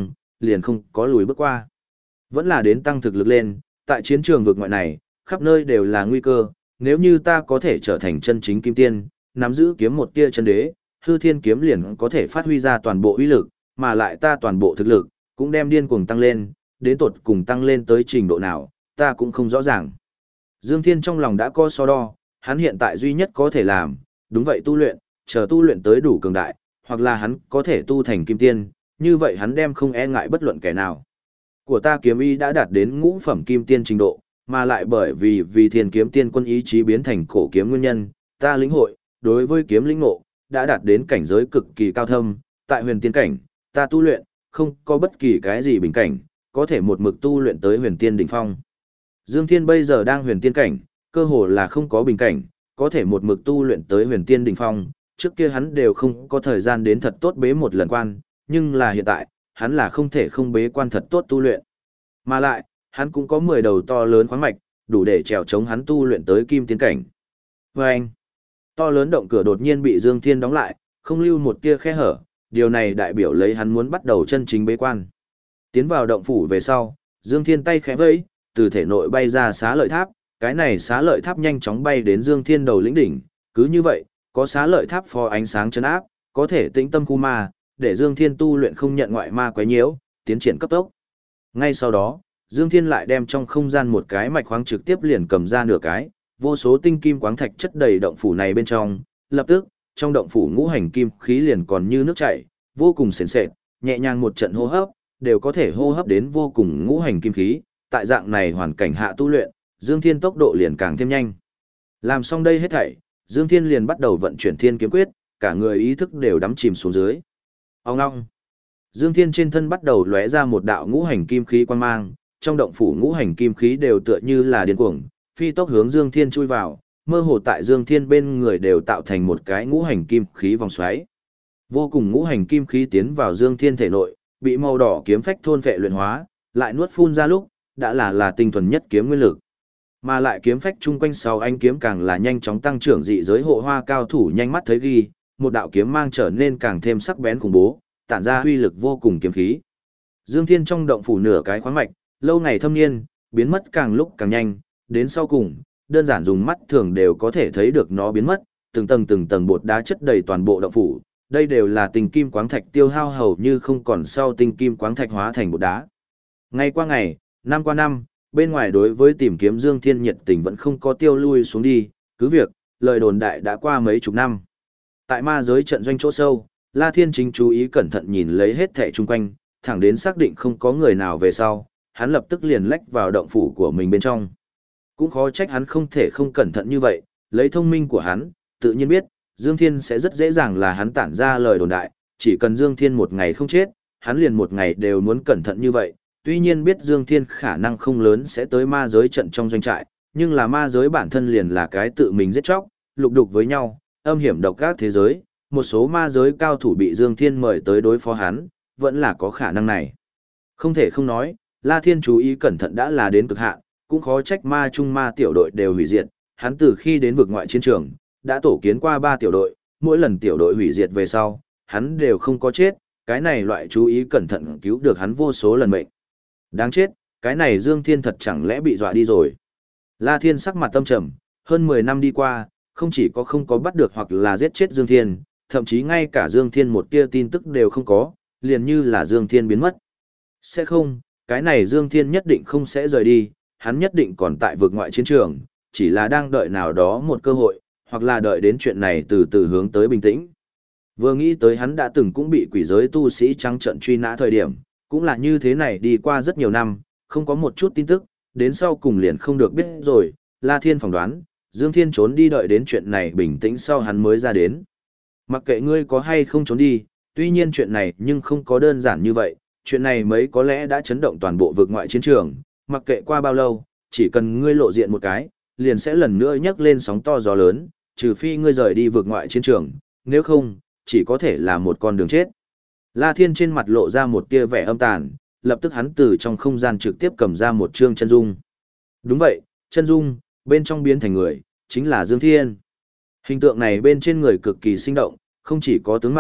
liền không có lùi bước qua. Vẫn là đến tăng thực lực lên, tại chiến trường vực ngoại này, khắp nơi đều là nguy cơ, nếu như ta có thể trở thành chân chính kim tiên, nắm giữ kiếm một tia chân đế, hư thiên kiếm liền có thể phát huy ra toàn bộ uy lực, mà lại ta toàn bộ thực lực, cũng đem điên cuồng tăng lên, đến tột cùng tăng lên tới trình độ nào, ta cũng không rõ ràng. Dương Thiên trong lòng đã có so đo, hắn hiện tại duy nhất có thể làm, đúng vậy tu luyện, chờ tu luyện tới đủ cường đại, hoặc là hắn có thể tu thành kim tiên, như vậy hắn đem không e ngại bất luận kẻ nào. Của ta kiếm ý đã đạt đến ngũ phẩm kim tiên trình độ, mà lại bởi vì thiên kiếm tiên quân ý chí biến thành cổ kiếm nguyên nhân, ta lĩnh hội, đối với kiếm lĩnh ngộ, đã đạt đến cảnh giới cực kỳ cao thâm, tại huyền tiên cảnh, ta tu luyện, không có bất kỳ cái gì bình cảnh, có thể một mực tu luyện tới huyền tiên đỉnh phong. Dương Thiên bây giờ đang huyền tiên cảnh, cơ hồ là không có bình cảnh, có thể một mực tu luyện tới huyền tiên đỉnh phong, trước kia hắn đều không có thời gian đến thật tốt bế một lần quan, nhưng là hiện tại, hắn là không thể không bế quan thật tốt tu luyện. Mà lại, hắn cũng có 10 đầu to lớn khoáng mạch, đủ để trèo chống hắn tu luyện tới kim tiên cảnh. Và anh, to lớn động cửa đột nhiên bị Dương Thiên đóng lại, không lưu một tia khe hở, điều này đại biểu lấy hắn muốn bắt đầu chân chính bế quan. Tiến vào động phủ về sau, Dương Thiên tay khẽ vẫy, từ thể nội bay ra xá lợi tháp, cái này xá lợi tháp nhanh chóng bay đến Dương Thiên đầu lĩnh đỉnh, cứ như vậy, có xá lợi tháp phó ánh sáng chấn áp, có thể tĩnh tâm khu ma, để Dương Thiên tu luyện không nhận ngoại ma quấy nhiễu, tiến triển cấp tốc. Ngay sau đó, Dương Thiên lại đem trong không gian một cái mạch khoáng trực tiếp liền cầm ra nửa cái, vô số tinh kim quáng thạch chất đầy động phủ này bên trong, lập tức, trong động phủ ngũ hành kim khí liền còn như nước chảy, vô cùng sền sệt, nhẹ nhàng một trận hô hấp, đều có thể hô hấp đến vô cùng ngũ hành kim khí, tại dạng này hoàn cảnh hạ tu luyện, Dương Thiên tốc độ liền càng thêm nhanh. Làm xong đây hết thảy, Dương Thiên liền bắt đầu vận chuyển Thiên Kiếm Quyết, cả người ý thức đều đắm chìm xuống dưới. Ông ngoong. Dương Thiên trên thân bắt đầu lóe ra một đạo ngũ hành kim khí quang mang, trong động phủ ngũ hành kim khí đều tựa như là điên cuồng, phi tốc hướng Dương Thiên chui vào, mơ hồ tại Dương Thiên bên người đều tạo thành một cái ngũ hành kim khí vòng xoáy. Vô cùng ngũ hành kim khí tiến vào Dương Thiên thể nội, bị màu đỏ kiếm phách thôn phệ luyện hóa, lại nuốt phun ra lúc, đã là tinh thuần nhất kiếm nguyên lực. Mà lại kiếm phách chung quanh sau anh kiếm càng là nhanh chóng tăng trưởng dị giới hộ hoa cao thủ nhanh mắt thấy ghi, một đạo kiếm mang trở nên càng thêm sắc bén khủng bố, tản ra uy lực vô cùng kiếm khí. Dương Thiên trong động phủ nửa cái khoáng mạch, lâu ngày thâm niên, biến mất càng lúc càng nhanh, đến sau cùng, đơn giản dùng mắt thường đều có thể thấy được nó biến mất, từng tầng bột đá chất đầy toàn bộ động phủ, đây đều là tinh kim quáng thạch tiêu hao hầu như không còn sau tinh kim quáng thạch hóa thành bột đá. Ngày qua ngày, năm qua năm, bên ngoài đối với tìm kiếm Dương Thiên nhiệt tình vẫn không có tiêu lui xuống đi, cứ việc, lời đồn đại đã qua mấy chục năm. Tại ma giới trận doanh chỗ sâu, La Thiên chính chú ý cẩn thận nhìn lấy hết thảy chung quanh, thẳng đến xác định không có người nào về sau, hắn lập tức liền lách vào động phủ của mình bên trong. Cũng khó trách hắn không thể không cẩn thận như vậy, lấy thông minh của hắn, tự nhiên biết, Dương Thiên sẽ rất dễ dàng là hắn tản ra lời đồn đại, chỉ cần Dương Thiên một ngày không chết, hắn liền một ngày đều muốn cẩn thận như vậy. Tuy nhiên biết Dương Thiên khả năng không lớn sẽ tới ma giới trận trong doanh trại, nhưng là ma giới bản thân liền là cái tự mình giết chóc, lục đục với nhau, âm hiểm độc ác thế giới, một số ma giới cao thủ bị Dương Thiên mời tới đối phó hắn, vẫn là có khả năng này. Không thể không nói, La Thiên chú ý cẩn thận đã là đến cực hạn, cũng khó trách ma trung ma tiểu đội đều hủy diệt, hắn từ khi đến vực ngoại chiến trường, đã tổ kiến qua 3 tiểu đội, mỗi lần tiểu đội hủy diệt về sau, hắn đều không có chết, cái này loại chú ý cẩn thận cứu được hắn vô số lần mệnh. Đáng chết, cái này Dương Thiên thật chẳng lẽ bị dọa đi rồi. La Thiên sắc mặt tâm trầm, hơn 10 năm đi qua, không chỉ có không có bắt được hoặc là giết chết Dương Thiên, thậm chí ngay cả Dương Thiên một tia tin tức đều không có, liền như là Dương Thiên biến mất. Sẽ không, cái này Dương Thiên nhất định không sẽ rời đi, hắn nhất định còn tại vực ngoại chiến trường, chỉ là đang đợi nào đó một cơ hội, hoặc là đợi đến chuyện này từ từ hướng tới bình tĩnh. Vừa nghĩ tới hắn đã từng cũng bị quỷ giới tu sĩ trắng trận truy nã thời điểm, cũng là như thế này đi qua rất nhiều năm, không có một chút tin tức, đến sau cùng liền không được biết rồi, La Thiên phỏng đoán, Dương Thiên trốn đi đợi đến chuyện này bình tĩnh sau hắn mới ra đến. Mặc kệ ngươi có hay không trốn đi, tuy nhiên chuyện này nhưng không có đơn giản như vậy, chuyện này mấy có lẽ đã chấn động toàn bộ vực ngoại chiến trường, mặc kệ qua bao lâu, chỉ cần ngươi lộ diện một cái, liền sẽ lần nữa nhấc lên sóng to gió lớn, trừ phi ngươi rời đi vực ngoại chiến trường, nếu không, chỉ có thể là một con đường chết. La Thiên trên mặt lộ ra một tia vẻ âm tàn, lập tức hắn từ trong không gian trực tiếp cầm ra một trương chân dung. Đúng vậy, chân dung, bên trong biến thành người, chính là Dương Thiên. Hình tượng này bên trên người cực kỳ sinh động, không chỉ có tướng mạo,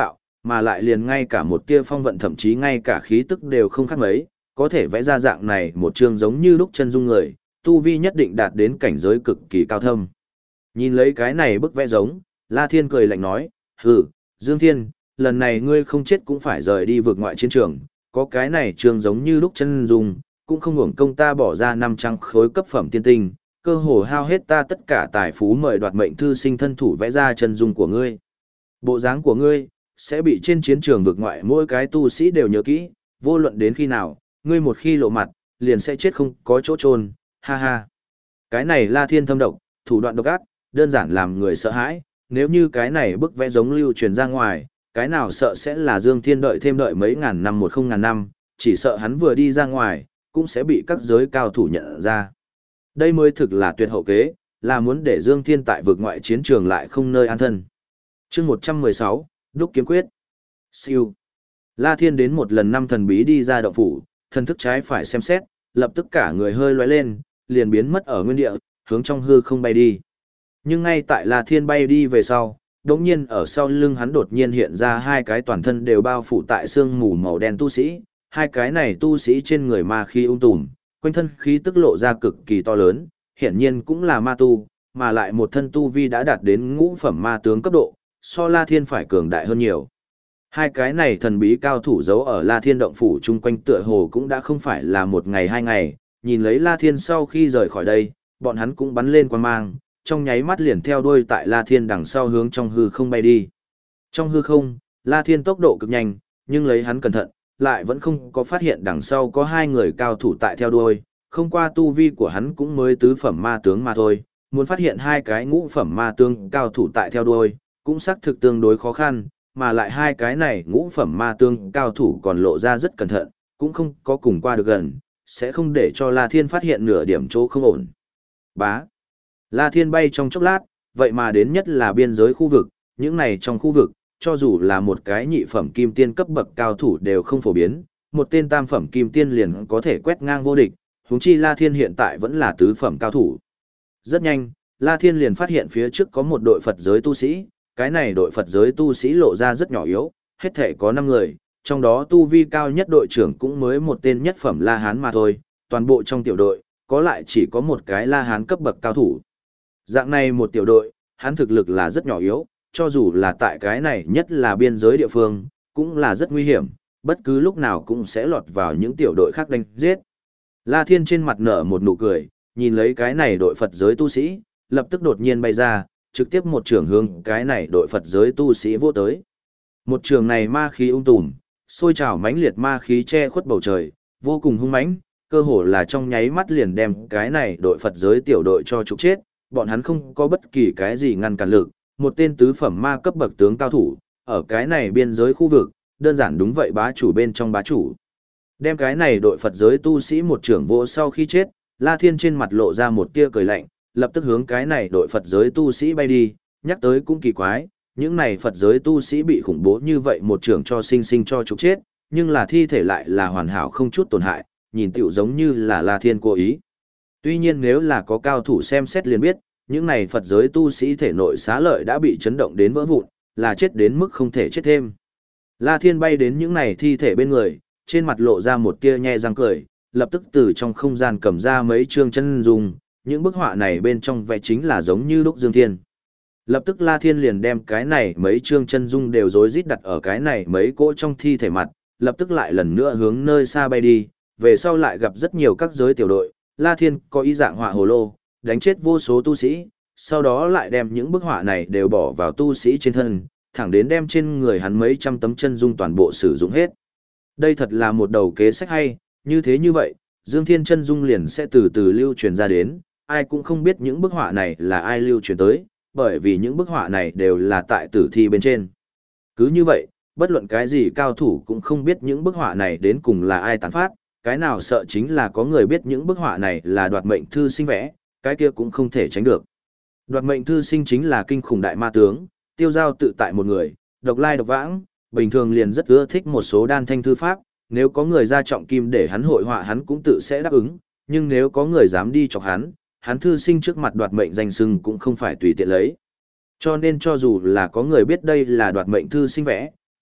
mà lại liền ngay cả một tia phong vận thậm chí ngay cả khí tức đều không khác mấy, có thể vẽ ra dạng này một chương giống như lúc chân dung người, tu vi nhất định đạt đến cảnh giới cực kỳ cao thâm. Nhìn lấy cái này bức vẽ giống, La Thiên cười lạnh nói, hừ, Dương Thiên, lần này ngươi không chết cũng phải rời đi vượt ngoại chiến trường, có cái này chương giống như lúc chân dung, cũng không hưởng công ta bỏ ra 500 khối cấp phẩm tiên tinh, cơ hồ hao hết ta tất cả tài phú mời đoạt mệnh thư sinh thân thủ vẽ ra chân dung của ngươi. Bộ dáng của ngươi sẽ bị trên chiến trường vực ngoại mỗi cái tu sĩ đều nhớ kỹ, vô luận đến khi nào, ngươi một khi lộ mặt, liền sẽ chết không có chỗ chôn, ha ha. Cái này La Thiên thâm độc, thủ đoạn độc ác, đơn giản làm người sợ hãi, nếu như cái này bức vẽ giống lưu truyền ra ngoài, cái nào sợ sẽ là Dương Thiên đợi mấy ngàn năm một không ngàn năm, chỉ sợ hắn vừa đi ra ngoài, cũng sẽ bị các giới cao thủ nhận ra. Đây mới thực là tuyệt hậu kế, là muốn để Dương Thiên tại vực ngoại chiến trường lại không nơi an thân. Chương 116, Đúc kiếm quyết. Siêu. La Thiên đến một lần năm thần bí đi ra động phủ, thần thức trái phải xem xét, lập tức cả người hơi lóe lên, liền biến mất ở nguyên địa, hướng trong hư không bay đi. Nhưng ngay tại La Thiên bay đi về sau, đột nhiên ở sau lưng hắn đột nhiên hiện ra hai cái toàn thân đều bao phủ tại sương mù màu đen tu sĩ, hai cái này tu sĩ trên người ma khí tùm, quanh thân khí tức lộ ra cực kỳ to lớn, hiển nhiên cũng là ma tu, mà lại một thân tu vi đã đạt đến ngũ phẩm ma tướng cấp độ, so La Thiên phải cường đại hơn nhiều. Hai cái này thần bí cao thủ giấu ở La Thiên động phủ chung quanh tựa hồ cũng đã không phải là một ngày hai ngày, nhìn lấy La Thiên sau khi rời khỏi đây, bọn hắn cũng bắn lên quang mang, trong nháy mắt liền theo đuôi tại La Thiên đằng sau hướng trong hư không bay đi. Trong hư không, La Thiên tốc độ cực nhanh, nhưng lấy hắn cẩn thận, lại vẫn không có phát hiện đằng sau có hai người cao thủ tại theo đuôi, không qua tu vi của hắn cũng mới tứ phẩm ma tướng mà thôi, muốn phát hiện hai cái ngũ phẩm ma tướng cao thủ tại theo đuôi, cũng xác thực tương đối khó khăn, mà lại hai cái này ngũ phẩm ma tướng cao thủ còn lộ ra rất cẩn thận, cũng không có cùng qua được gần, sẽ không để cho La Thiên phát hiện nửa điểm chỗ không ổn. Bá. La Thiên bay trong chốc lát, vậy mà đến nhất là biên giới khu vực, những này trong khu vực, cho dù là một cái nhị phẩm kim tiên cấp bậc cao thủ đều không phổ biến, một tên tam phẩm kim tiên liền có thể quét ngang vô địch, huống chi La Thiên hiện tại vẫn là tứ phẩm cao thủ. Rất nhanh, La Thiên liền phát hiện phía trước có một đội Phật giới tu sĩ, cái này đội Phật giới tu sĩ lộ ra rất nhỏ yếu, hết thể có 5 người, trong đó tu vi cao nhất đội trưởng cũng mới một tên nhất phẩm La Hán mà thôi, toàn bộ trong tiểu đội, có lại chỉ có một cái La Hán cấp bậc cao thủ. Dạng này một tiểu đội, hắn thực lực là rất nhỏ yếu, cho dù là tại cái này nhất là biên giới địa phương, cũng là rất nguy hiểm, bất cứ lúc nào cũng sẽ lọt vào những tiểu đội khác đánh giết. La Thiên trên mặt nở một nụ cười, nhìn lấy cái này đội Phật giới tu sĩ, lập tức đột nhiên bay ra, trực tiếp một trường hướng cái này đội Phật giới tu sĩ vô tới. Một trường này ma khí tùm, sôi trào mãnh liệt ma khí che khuất bầu trời, vô cùng hung mãnh, cơ hồ là trong nháy mắt liền đem cái này đội Phật giới tiểu đội cho trục chết, bọn hắn không có bất kỳ cái gì ngăn cản lực, một tên tứ phẩm ma cấp bậc tướng cao thủ, ở cái này biên giới khu vực, đơn giản đúng vậy bá chủ bên trong bá chủ. Đem cái này đội Phật giới tu sĩ một trưởng vỗ sau khi chết, La Thiên trên mặt lộ ra một tia cười lạnh, lập tức hướng cái này đội Phật giới tu sĩ bay đi, nhắc tới cũng kỳ quái, những này Phật giới tu sĩ bị khủng bố như vậy một trưởng cho sinh sinh cho trục chết, nhưng là thi thể lại là hoàn hảo không chút tổn hại, nhìn tựu giống như là La Thiên cố ý. Tuy nhiên nếu là có cao thủ xem xét liền biết, những này Phật giới tu sĩ thể nội xá lợi đã bị chấn động đến vỡ vụn, là chết đến mức không thể chết thêm. La Thiên bay đến những này thi thể bên người, trên mặt lộ ra một tia nhe răng cười, lập tức từ trong không gian cầm ra mấy chương chân dung, những bức họa này bên trong vẽ chính là giống như lúc Dương Thiên. Lập tức La Thiên liền đem cái này mấy chương chân dung đều rối rít đặt ở cái này mấy cỗ trong thi thể mặt, lập tức lại lần nữa hướng nơi xa bay đi, về sau lại gặp rất nhiều các giới tiểu đội, La Thiên có ý dạng họa hồ lô, đánh chết vô số tu sĩ, sau đó lại đem những bức họa này đều bỏ vào tu sĩ trên thân, thẳng đến đem trên người hắn mấy trăm tấm chân dung toàn bộ sử dụng hết. Đây thật là một đầu kế sách hay, như vậy, Dương Thiên chân dung liền sẽ từ từ lưu truyền ra đến, ai cũng không biết những bức họa này là ai lưu truyền tới, bởi vì những bức họa này đều là tại tử thi bên trên. Cứ như vậy, bất luận cái gì cao thủ cũng không biết những bức họa này đến cùng là ai tán phát, cái nào sợ chính là có người biết những bức họa này là đoạt mệnh thư sinh vẽ, cái kia cũng không thể tránh được. Đoạt mệnh thư sinh chính là kinh khủng đại ma tướng, tiêu giao tự tại một người, độc lai độc vãng, bình thường liền rất ưa thích một số đan thanh thư pháp, nếu có người ra trọng kim để hắn hội họa hắn cũng tự sẽ đáp ứng, nhưng nếu có người dám đi chọc hắn thư sinh trước mặt đoạt mệnh danh xưng cũng không phải tùy tiện lấy. Cho nên cho dù là có người biết đây là đoạt mệnh thư sinh vẽ,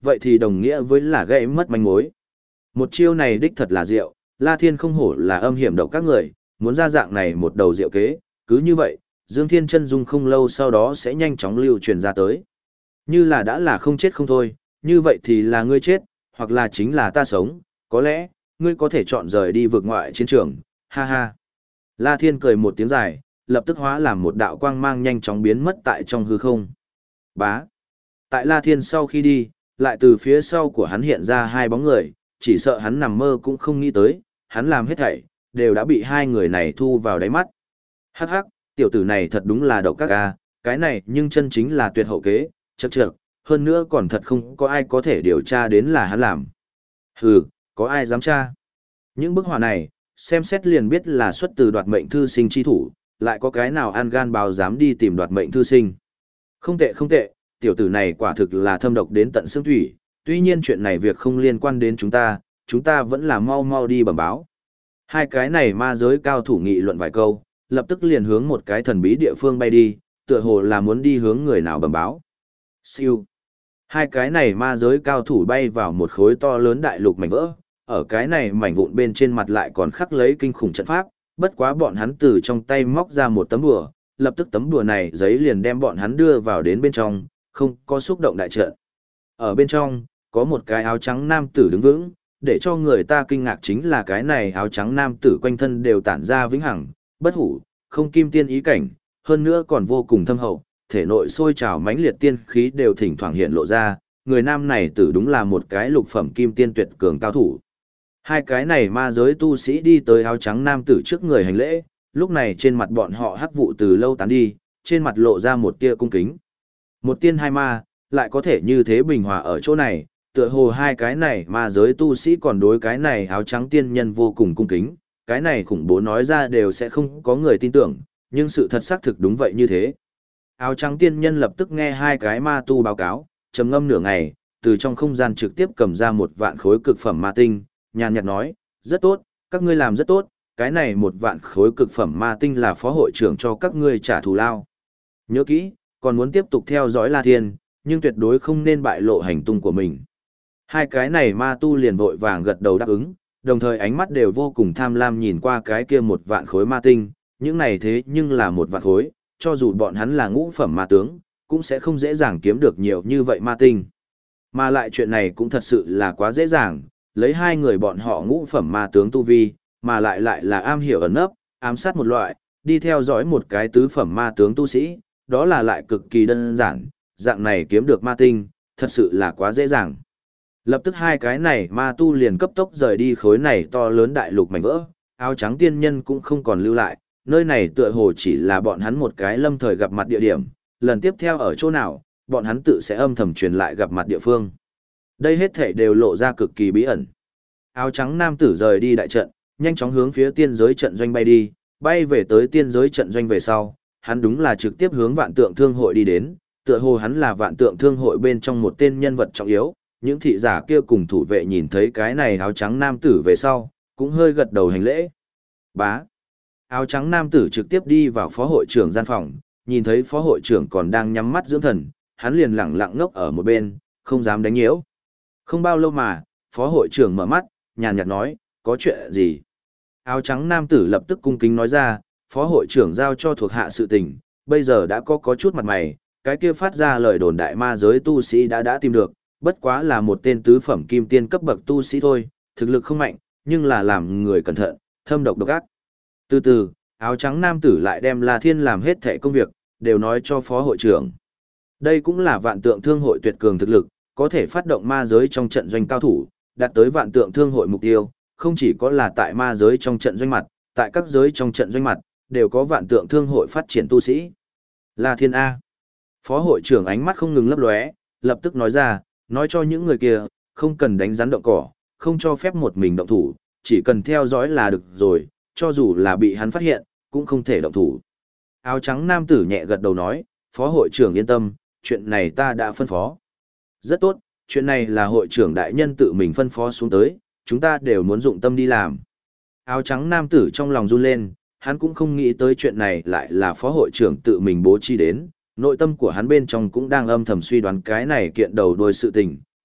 vậy thì đồng nghĩa với là gây mất manh mối. Một chiêu này đích thật là diệu, La Thiên không hổ là âm hiểm độc các người, muốn ra dạng này một đầu diệu kế, cứ như vậy, Dương Thiên Chân Dung không lâu sau đó sẽ nhanh chóng lưu truyền ra tới. Như là đã là không chết không thôi, như vậy thì là ngươi chết, hoặc là chính là ta sống, có lẽ, ngươi có thể chọn rời đi vượt ngoại chiến trường, ha ha. La Thiên cười một tiếng dài, lập tức hóa làm một đạo quang mang nhanh chóng biến mất tại trong hư không. Bá. Tại La Thiên sau khi đi, lại từ phía sau của hắn hiện ra hai bóng người, chỉ sợ hắn nằm mơ cũng không nghĩ tới, hắn làm hết thảy, đều đã bị hai người này thu vào đáy mắt. Hắc hắc, tiểu tử này thật đúng là độc các ca, cái này nhưng chân chính là tuyệt hậu kế, chậc chậc, hơn nữa còn thật không có ai có thể điều tra đến là hắn làm. Hừ, có ai dám tra? Những bức họa này, xem xét liền biết là xuất từ đoạt mệnh thư sinh chi thủ, lại có cái nào ăn gan báo dám đi tìm đoạt mệnh thư sinh. Không tệ không tệ, tiểu tử này quả thực là thâm độc đến tận xương thủy, tuy nhiên chuyện này việc không liên quan đến chúng ta vẫn là mau mau đi bẩm báo. Hai cái này ma giới cao thủ nghị luận vài câu, lập tức liền hướng một cái thần bí địa phương bay đi, tựa hồ là muốn đi hướng người nào bẩm báo. Siêu. Hai cái này ma giới cao thủ bay vào một khối to lớn đại lục mảnh vỡ, ở cái này mảnh vụn bên trên mặt lại còn khắc lấy kinh khủng trận pháp, bất quá bọn hắn từ trong tay móc ra một tấm đùa, lập tức tấm đùa này giấy liền đem bọn hắn đưa vào đến bên trong, không có xúc động đại trận. Ở bên trong, có một cái áo trắng nam tử đứng vững, để cho người ta kinh ngạc chính là cái này áo trắng nam tử quanh thân đều tản ra vĩnh hằng, bất hủ, không kim tiên ý cảnh, hơn nữa còn vô cùng thâm hậu, thể nội sôi trào mãnh liệt tiên khí đều thỉnh thoảng hiện lộ ra, người nam này tử đúng là một cái lục phẩm kim tiên tuyệt cường cao thủ. Hai cái này ma giới tu sĩ đi tới áo trắng nam tử trước người hành lễ, lúc này trên mặt bọn họ hắc vụ từ lâu tán đi, trên mặt lộ ra một tia cung kính. Một tiên hai ma, lại có thể như thế bình hòa ở chỗ này, tựa hồ hai cái này ma giới tu sĩ còn đối cái này áo trắng tiên nhân vô cùng cung kính, cái này khủng bố nói ra đều sẽ không có người tin tưởng, nhưng sự thật xác thực đúng vậy như thế. Áo trắng tiên nhân lập tức nghe hai cái ma tu báo cáo, trầm ngâm nửa ngày, từ trong không gian trực tiếp cầm ra một vạn khối cực phẩm ma tinh, nhàn nhạt nói, rất tốt, các ngươi làm rất tốt, cái này một vạn khối cực phẩm ma tinh là phó hội trưởng cho các ngươi trả thù lao. Nhớ kỹ, còn muốn tiếp tục theo dõi La Thiên, nhưng tuyệt đối không nên bại lộ hành tung của mình. Hai cái này ma tu liền vội vàng gật đầu đáp ứng, đồng thời ánh mắt đều vô cùng tham lam nhìn qua cái kia một vạn khối ma tinh, những này thế nhưng là một vạn khối, cho dù bọn hắn là ngũ phẩm ma tướng, cũng sẽ không dễ dàng kiếm được nhiều như vậy ma tinh. Mà lại chuyện này cũng thật sự là quá dễ dàng, lấy hai người bọn họ ngũ phẩm ma tướng tu vi, mà lại là am hiểu ẩn nấp, ám sát một loại, đi theo dõi một cái tứ phẩm ma tướng tu sĩ, đó là lại cực kỳ đơn giản, dạng này kiếm được ma tinh, thật sự là quá dễ dàng. Lập tức hai cái này ma tu liền cấp tốc rời đi khối này to lớn đại lục mảnh vỡ, áo trắng tiên nhân cũng không còn lưu lại, nơi này tựa hồ chỉ là bọn hắn một cái lâm thời gặp mặt địa điểm, lần tiếp theo ở chỗ nào, bọn hắn tự sẽ âm thầm truyền lại gặp mặt địa phương. Đây hết thể đều lộ ra cực kỳ bí ẩn. Áo trắng nam tử rời đi đại trận, nhanh chóng hướng phía tiên giới trận doanh bay đi, bay về tới tiên giới trận doanh về sau, hắn đúng là trực tiếp hướng vạn tượng thương hội đi đến, tựa hồ hắn là vạn tượng thương hội bên trong một tên nhân vật trọng yếu, những thị giả kia cùng thủ vệ nhìn thấy cái này áo trắng nam tử về sau, cũng hơi gật đầu hành lễ. Bá. Áo trắng nam tử trực tiếp đi vào phó hội trưởng gian phòng, nhìn thấy phó hội trưởng còn đang nhắm mắt dưỡng thần, hắn liền lẳng lặng ngốc ở một bên, không dám đánh nhiễu. Không bao lâu mà, phó hội trưởng mở mắt, nhàn nhạt nói, có chuyện gì? Áo trắng nam tử lập tức cung kính nói ra, phó hội trưởng giao cho thuộc hạ sự tình, bây giờ đã có chút mặt mày, cái kia phát ra lời đồn đại ma giới tu sĩ đã tìm được, bất quá là một tên tứ phẩm kim tiên cấp bậc tu sĩ thôi, thực lực không mạnh, nhưng là làm người cẩn thận, thâm độc độc ác. Từ từ, áo trắng nam tử lại đem La Thiên làm hết thảy công việc, đều nói cho phó hội trưởng. Đây cũng là vạn tượng thương hội tuyệt cường thực lực, có thể phát động ma giới trong trận doanh cao thủ, đạt tới vạn tượng thương hội mục tiêu, không chỉ có là tại ma giới trong trận doanh mặt, tại các giới trong trận doanh mặt, đều có vạn tượng thương hội phát triển tu sĩ. La Thiên A. Phó hội trưởng ánh mắt không ngừng lấp lóe, lập tức nói ra, nói cho những người kia, không cần đánh rắn động cỏ, không cho phép một mình động thủ, chỉ cần theo dõi là được rồi, cho dù là bị hắn phát hiện, cũng không thể động thủ. Áo trắng nam tử nhẹ gật đầu nói, phó hội trưởng yên tâm, chuyện này ta đã phân phó. Rất tốt, chuyện này là hội trưởng đại nhân tự mình phân phó xuống tới, chúng ta đều muốn dụng tâm đi làm. Áo trắng nam tử trong lòng run lên, hắn cũng không nghĩ tới chuyện này lại là phó hội trưởng tự mình bố trí đến, nội tâm của hắn bên trong cũng đang âm thầm suy đoán cái này kiện đầu đuôi sự tình,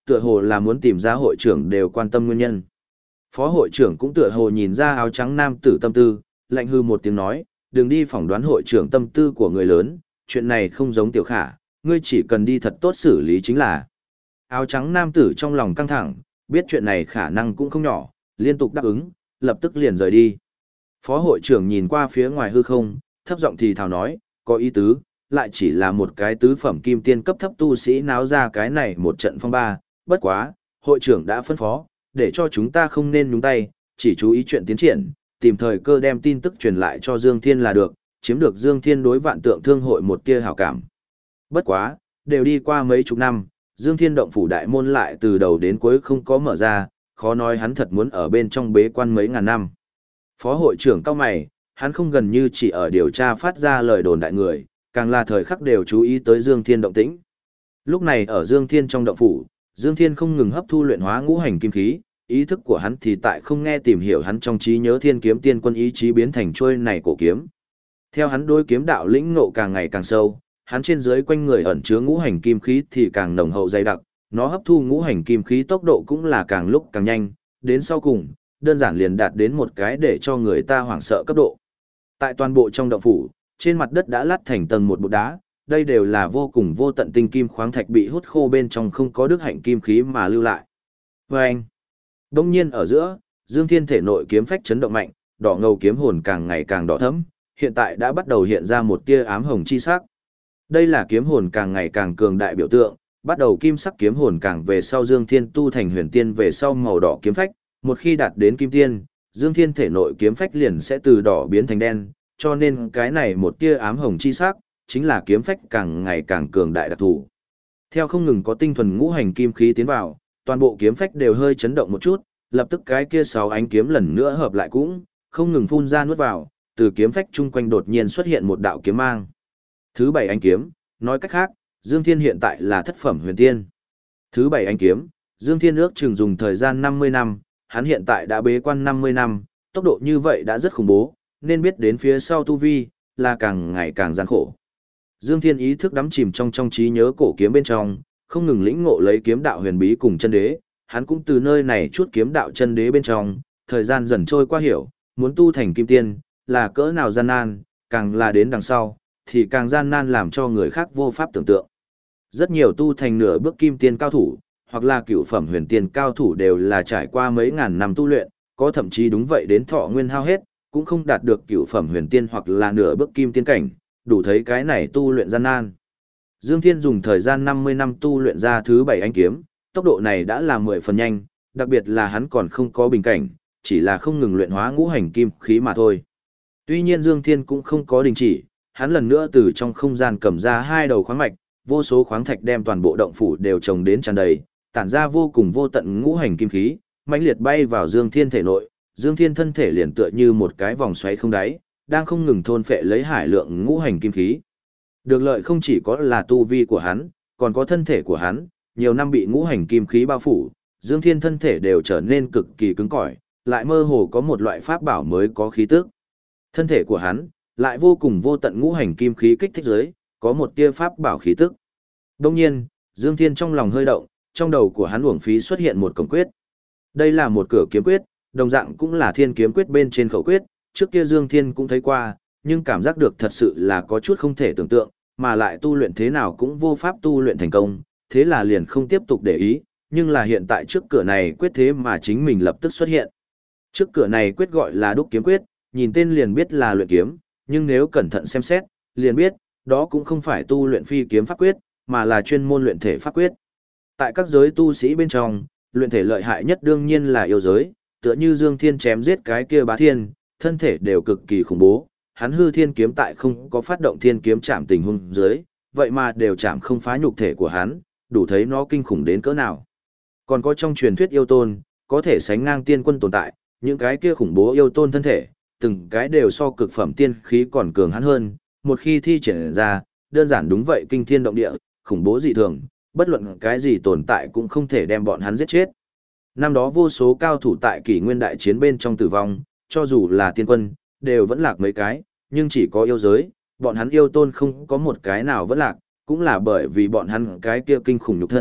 tựa hồ là muốn tìm ra hội trưởng đều quan tâm nguyên nhân. Phó hội trưởng cũng tựa hồ nhìn ra áo trắng nam tử tâm tư, lạnh hư một tiếng nói, đừng đi phỏng đoán hội trưởng tâm tư của người lớn, chuyện này không giống tiểu khả, ngươi chỉ cần đi thật tốt xử lý chính là. Áo trắng nam tử trong lòng căng thẳng, biết chuyện này khả năng cũng không nhỏ, liên tục đáp ứng, lập tức liền rời đi. Phó hội trưởng nhìn qua phía ngoài hư không, thấp giọng thì thào nói, có ý tứ, lại chỉ là một cái tứ phẩm kim tiên cấp thấp tu sĩ náo ra cái này một trận phong ba, bất quá, hội trưởng đã phân phó, để cho chúng ta không nên nhúng tay, chỉ chú ý chuyện tiến triển, tìm thời cơ đem tin tức truyền lại cho Dương Thiên là được, chiếm được Dương Thiên đối vạn tượng thương hội một tia hảo cảm. Bất quá, đều đi qua mấy chục năm, Dương Thiên động phủ đại môn lại từ đầu đến cuối không có mở ra, khó nói hắn thật muốn ở bên trong bế quan mấy ngàn năm. Phó hội trưởng cao mày, hắn không gần như chỉ ở điều tra phát ra lời đồn đại người, càng là thời khắc đều chú ý tới Dương Thiên động tĩnh. Lúc này ở Dương Thiên trong động phủ, Dương Thiên không ngừng hấp thu luyện hóa ngũ hành kim khí, ý thức của hắn thì tại không nghe tìm hiểu hắn trong trí nhớ Thiên Kiếm Tiên Quân ý chí biến thành trôi này cổ kiếm. Theo hắn đối kiếm đạo lĩnh ngộ càng ngày càng sâu, hắn trên dưới quanh người ẩn chứa ngũ hành kim khí thì càng nồng hậu dày đặc, nó hấp thu ngũ hành kim khí tốc độ cũng là càng lúc càng nhanh, đến sau cùng, đơn giản liền đạt đến một cái để cho người ta hoảng sợ cấp độ. Tại toàn bộ trong động phủ, trên mặt đất đã lát thành tầng một bột đá, đây đều là vô cùng vô tận tinh kim khoáng thạch bị hút khô bên trong không có đức hạnh kim khí mà lưu lại. Và anh, đông nhiên ở giữa, Dương Thiên thể nội kiếm phách chấn động mạnh, đỏ ngầu kiếm hồn càng ngày càng đỏ thẫm, hiện tại đã bắt đầu hiện ra một tia ám hồng chi sắc. Đây là kiếm hồn càng ngày càng cường đại biểu tượng, bắt đầu kim sắc kiếm hồn càng về sau Dương Thiên tu thành huyền tiên về sau màu đỏ kiếm phách, một khi đạt đến kim tiên, Dương Thiên thể nội kiếm phách liền sẽ từ đỏ biến thành đen, cho nên cái này một tia ám hồng chi sắc, chính là kiếm phách càng ngày càng cường đại đặc thù. Theo không ngừng có tinh thuần ngũ hành kim khí tiến vào, toàn bộ kiếm phách đều hơi chấn động một chút, lập tức cái kia sáu ánh kiếm lần nữa hợp lại cũng không ngừng phun ra nuốt vào, từ kiếm phách chung quanh đột nhiên xuất hiện một đạo kiếm mang. Thứ bảy ánh kiếm, nói cách khác, Dương Thiên hiện tại là thất phẩm huyền tiên. Thứ bảy ánh kiếm, Dương Thiên ước chừng dùng thời gian 50 năm, hắn hiện tại đã bế quan 50 năm, tốc độ như vậy đã rất khủng bố, nên biết đến phía sau tu vi, là càng ngày càng gian khổ. Dương Thiên ý thức đắm chìm trong trí nhớ cổ kiếm bên trong, không ngừng lĩnh ngộ lấy kiếm đạo huyền bí cùng chân đế, hắn cũng từ nơi này chút kiếm đạo chân đế bên trong, thời gian dần trôi qua hiểu, muốn tu thành kim tiên, là cỡ nào gian nan, càng là đến đằng sau, thì càng gian nan làm cho người khác vô pháp tưởng tượng. Rất nhiều tu thành nửa bước kim tiên cao thủ, hoặc là cửu phẩm huyền tiên cao thủ đều là trải qua mấy ngàn năm tu luyện, có thậm chí đúng vậy đến thọ nguyên hao hết, cũng không đạt được cửu phẩm huyền tiên hoặc là nửa bước kim tiên cảnh, đủ thấy cái này tu luyện gian nan. Dương Thiên dùng thời gian 50 năm tu luyện ra thứ bảy ánh kiếm, tốc độ này đã là 10 phần nhanh, đặc biệt là hắn còn không có bình cảnh, chỉ là không ngừng luyện hóa ngũ hành kim khí mà thôi. Tuy nhiên Dương Thiên cũng không có đình chỉ, hắn lần nữa từ trong không gian cầm ra hai đầu khoáng mạch, vô số khoáng thạch đem toàn bộ động phủ đều trồng đến tràn đầy, tản ra vô cùng vô tận ngũ hành kim khí, mãnh liệt bay vào Dương Thiên thể nội, Dương Thiên thân thể liền tựa như một cái vòng xoáy không đáy, đang không ngừng thôn phệ lấy hải lượng ngũ hành kim khí. Được lợi không chỉ có là tu vi của hắn, còn có thân thể của hắn, nhiều năm bị ngũ hành kim khí bao phủ, Dương Thiên thân thể đều trở nên cực kỳ cứng cỏi, lại mơ hồ có một loại pháp bảo mới có khí tức. Thân thể của hắn lại vô cùng vô tận ngũ hành kim khí kích thích dưới, có một tia pháp bảo khí tức. Đương nhiên, Dương Thiên trong lòng hơi động, trong đầu của hắn uổng phí xuất hiện một cổng quyết. Đây là một cửa kiếm quyết, đồng dạng cũng là thiên kiếm quyết bên trên khẩu quyết, trước kia Dương Thiên cũng thấy qua, nhưng cảm giác được thật sự là có chút không thể tưởng tượng, mà lại tu luyện thế nào cũng vô pháp tu luyện thành công, thế là liền không tiếp tục để ý, nhưng là hiện tại trước cửa này quyết thế mà chính mình lập tức xuất hiện. Trước cửa này quyết gọi là đúc kiếm quyết, nhìn tên liền biết là luyện kiếm, nhưng nếu cẩn thận xem xét, liền biết, đó cũng không phải tu luyện phi kiếm pháp quyết, mà là chuyên môn luyện thể pháp quyết. Tại các giới tu sĩ bên trong, luyện thể lợi hại nhất đương nhiên là yêu giới, tựa như Dương Thiên chém giết cái kia bá thiên, thân thể đều cực kỳ khủng bố, hắn hư thiên kiếm tại không có phát động thiên kiếm chạm tình huống dưới, vậy mà đều chạm không phá nhục thể của hắn, đủ thấy nó kinh khủng đến cỡ nào. Còn có trong truyền thuyết yêu tôn, có thể sánh ngang tiên quân tồn tại, những cái kia khủng bố yêu tôn thân thể, từng cái đều so cực phẩm tiên khí còn cường hắn hơn, một khi thi triển ra, đơn giản đúng vậy kinh thiên động địa, khủng bố dị thường, bất luận cái gì tồn tại cũng không thể đem bọn hắn giết chết. Năm đó vô số cao thủ tại kỷ nguyên đại chiến bên trong tử vong, cho dù là tiên quân, đều vẫn lạc mấy cái, nhưng chỉ có yêu giới, bọn hắn yêu tôn không có một cái nào vẫn lạc, cũng là bởi vì bọn hắn cái kia kinh khủng nhục thân,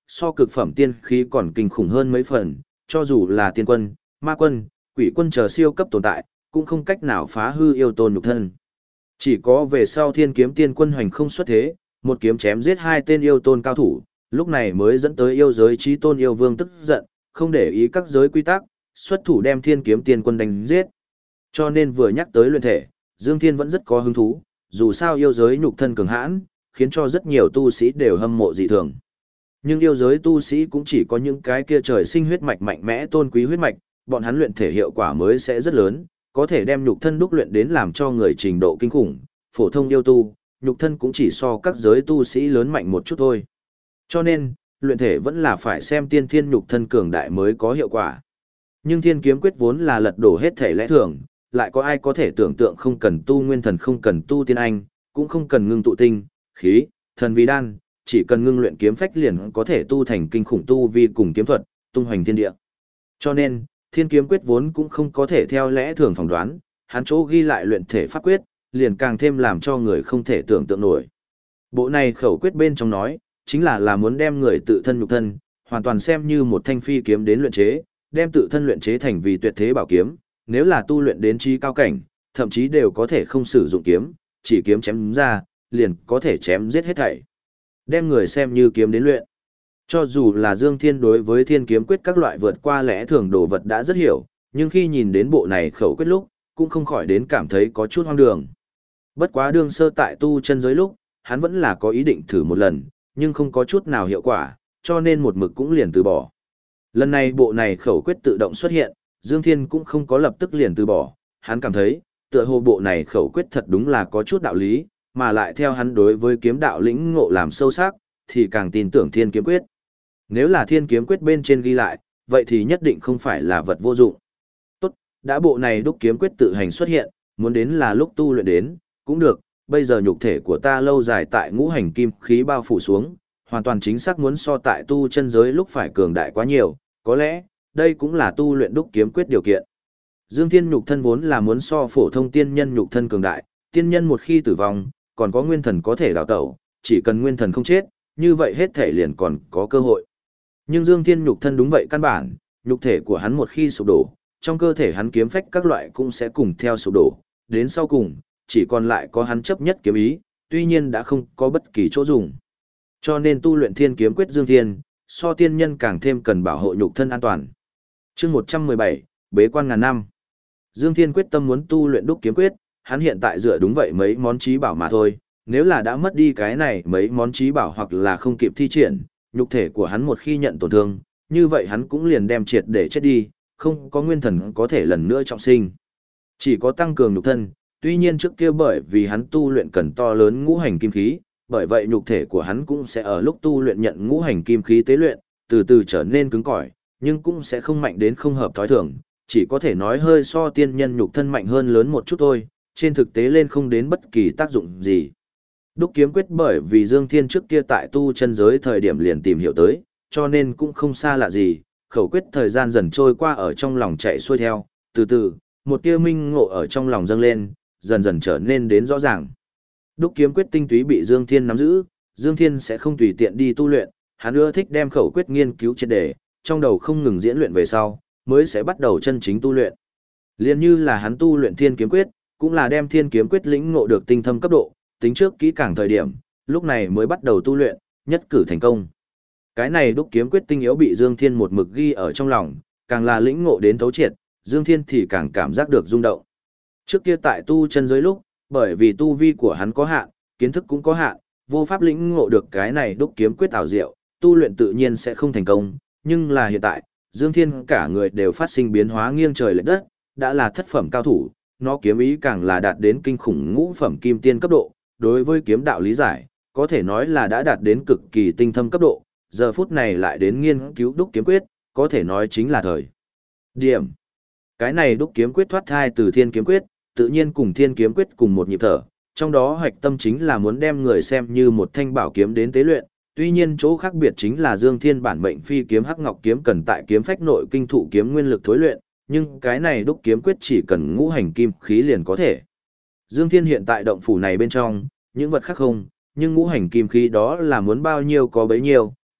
so cực phẩm tiên khí còn kinh khủng hơn mấy phần, cho dù là tiên quân, ma quân, quỷ quân chờ siêu cấp tồn tại, cũng không cách nào phá hư yêu tôn nhục thân. Chỉ có về sau thiên kiếm tiên quân hoành không xuất thế, một kiếm chém giết hai tên yêu tôn cao thủ, lúc này mới dẫn tới yêu giới chí tôn yêu vương tức giận, không để ý các giới quy tắc, xuất thủ đem thiên kiếm tiên quân đánh giết. Cho nên vừa nhắc tới luyện thể, Dương Thiên vẫn rất có hứng thú, dù sao yêu giới nhục thân cường hãn, khiến cho rất nhiều tu sĩ đều hâm mộ dị thường. Nhưng yêu giới tu sĩ cũng chỉ có những cái kia trời sinh huyết mạch mạnh mẽ tôn quý huyết mạch, bọn hắn luyện thể hiệu quả mới sẽ rất lớn, có thể đem nhục thân đúc luyện đến làm cho người trình độ kinh khủng, phổ thông yêu tu, nhục thân cũng chỉ so các giới tu sĩ lớn mạnh một chút thôi. Cho nên, luyện thể vẫn là phải xem tiên thiên nhục thân cường đại mới có hiệu quả. Nhưng thiên kiếm quyết vốn là lật đổ hết thể lẽ thường, lại có ai có thể tưởng tượng không cần tu nguyên thần, không cần tu tiên anh, cũng không cần ngưng tụ tinh, khí, thần vi đan, chỉ cần ngưng luyện kiếm phách liền có thể tu thành kinh khủng tu vi cùng kiếm thuật, tung hoành thiên địa. Cho nên, thiên kiếm quyết vốn cũng không có thể theo lẽ thường phỏng đoán, hắn chỗ ghi lại luyện thể pháp quyết, liền càng thêm làm cho người không thể tưởng tượng nổi. Bộ này khẩu quyết bên trong nói, chính là muốn đem người tự thân nhục thân, hoàn toàn xem như một thanh phi kiếm đến luyện chế, đem tự thân luyện chế thành vì tuyệt thế bảo kiếm, nếu là tu luyện đến trí cao cảnh, thậm chí đều có thể không sử dụng kiếm, chỉ kiếm chém ra, liền có thể chém giết hết thảy. Đem người xem như kiếm đến luyện. Cho dù là Dương Thiên đối với thiên kiếm quyết các loại vượt qua lẽ thường đồ vật đã rất hiểu, nhưng khi nhìn đến bộ này khẩu quyết lúc, cũng không khỏi đến cảm thấy có chút hoang đường. Bất quá đương sơ tại tu chân giới lúc, hắn vẫn là có ý định thử một lần, nhưng không có chút nào hiệu quả, cho nên một mực cũng liền từ bỏ. Lần này bộ này khẩu quyết tự động xuất hiện, Dương Thiên cũng không có lập tức liền từ bỏ, hắn cảm thấy, tựa hồ bộ này khẩu quyết thật đúng là có chút đạo lý, mà lại theo hắn đối với kiếm đạo lĩnh ngộ làm sâu sắc, thì càng tin tưởng thiên kiếm quyết. Nếu là thiên kiếm quyết bên trên ghi lại, vậy thì nhất định không phải là vật vô dụng. Tốt, đã bộ này đúc kiếm quyết tự hành xuất hiện, muốn đến là lúc tu luyện đến, cũng được, bây giờ nhục thể của ta lâu dài tại ngũ hành kim khí bao phủ xuống, hoàn toàn chính xác muốn so tại tu chân giới lúc phải cường đại quá nhiều, có lẽ, đây cũng là tu luyện đúc kiếm quyết điều kiện. Dương Thiên nhục thân vốn là muốn so phổ thông tiên nhân nhục thân cường đại, tiên nhân một khi tử vong, còn có nguyên thần có thể đào tẩu, chỉ cần nguyên thần không chết, như vậy hết thể liền còn có cơ hội. Nhưng Dương Thiên nhục thân đúng vậy căn bản, nhục thể của hắn một khi sụp đổ, trong cơ thể hắn kiếm phách các loại cũng sẽ cùng theo sụp đổ, đến sau cùng, chỉ còn lại có hắn chấp nhất kiếm ý, tuy nhiên đã không có bất kỳ chỗ dùng. Cho nên tu luyện thiên kiếm quyết Dương Thiên, so tiên nhân càng thêm cần bảo hộ nhục thân an toàn. Chương 117, bế quan ngàn năm. Dương Thiên quyết tâm muốn tu luyện đúc kiếm quyết, hắn hiện tại dựa đúng vậy mấy món trí bảo mà thôi, nếu là đã mất đi cái này mấy món trí bảo hoặc là không kịp thi triển, nhục thể của hắn một khi nhận tổn thương, như vậy hắn cũng liền đem triệt để chết đi, không có nguyên thần có thể lần nữa trọng sinh. Chỉ có tăng cường nhục thân, tuy nhiên trước kia bởi vì hắn tu luyện cần to lớn ngũ hành kim khí, bởi vậy nhục thể của hắn cũng sẽ ở lúc tu luyện nhận ngũ hành kim khí tế luyện, từ từ trở nên cứng cỏi, nhưng cũng sẽ không mạnh đến không hợp thói thường, chỉ có thể nói hơi so tiên nhân nhục thân mạnh hơn lớn một chút thôi, trên thực tế lên không đến bất kỳ tác dụng gì. Đúc kiếm quyết bởi vì Dương Thiên trước kia tại tu chân giới thời điểm liền tìm hiểu tới, cho nên cũng không xa lạ gì, khẩu quyết thời gian dần trôi qua ở trong lòng chạy xuôi theo, từ từ, một tia minh ngộ ở trong lòng dâng lên, dần dần trở nên đến rõ ràng. Đúc kiếm quyết tinh túy bị Dương Thiên nắm giữ, Dương Thiên sẽ không tùy tiện đi tu luyện, hắn ưa thích đem khẩu quyết nghiên cứu triệt để, trong đầu không ngừng diễn luyện về sau, mới sẽ bắt đầu chân chính tu luyện. Liên như là hắn tu luyện thiên kiếm quyết, cũng là đem thiên kiếm quyết lĩnh ngộ được tinh thâm cấp độ, tính trước kỹ càng thời điểm, lúc này mới bắt đầu tu luyện, nhất cử thành công. Cái này đúc kiếm quyết tinh yếu bị Dương Thiên một mực ghi ở trong lòng, càng là lĩnh ngộ đến thấu triệt, Dương Thiên thì càng cảm giác được rung động. Trước kia tại tu chân giới lúc, bởi vì tu vi của hắn có hạn, kiến thức cũng có hạn, vô pháp lĩnh ngộ được cái này đúc kiếm quyết ảo diệu, tu luyện tự nhiên sẽ không thành công, nhưng là hiện tại, Dương Thiên cả người đều phát sinh biến hóa nghiêng trời lệch đất, đã là thất phẩm cao thủ, nó kiếm ý càng là đạt đến kinh khủng ngũ phẩm kim tiên cấp độ, đối với kiếm đạo lý giải, có thể nói là đã đạt đến cực kỳ tinh thâm cấp độ, giờ phút này lại đến nghiên cứu đúc kiếm quyết, có thể nói chính là thời điểm. Cái này đúc kiếm quyết thoát thai từ thiên kiếm quyết, tự nhiên cùng thiên kiếm quyết cùng một nhịp thở, trong đó hoạch tâm chính là muốn đem người xem như một thanh bảo kiếm đến tế luyện, tuy nhiên chỗ khác biệt chính là Dương Thiên bản mệnh phi kiếm hắc ngọc kiếm cần tại kiếm phách nội kinh thụ kiếm nguyên lực thối luyện, nhưng cái này đúc kiếm quyết chỉ cần ngũ hành kim khí liền có thể. Dương Thiên hiện tại động phủ này bên trong, những vật khác không, nhưng ngũ hành kim khí đó là muốn bao nhiêu có bấy nhiêu,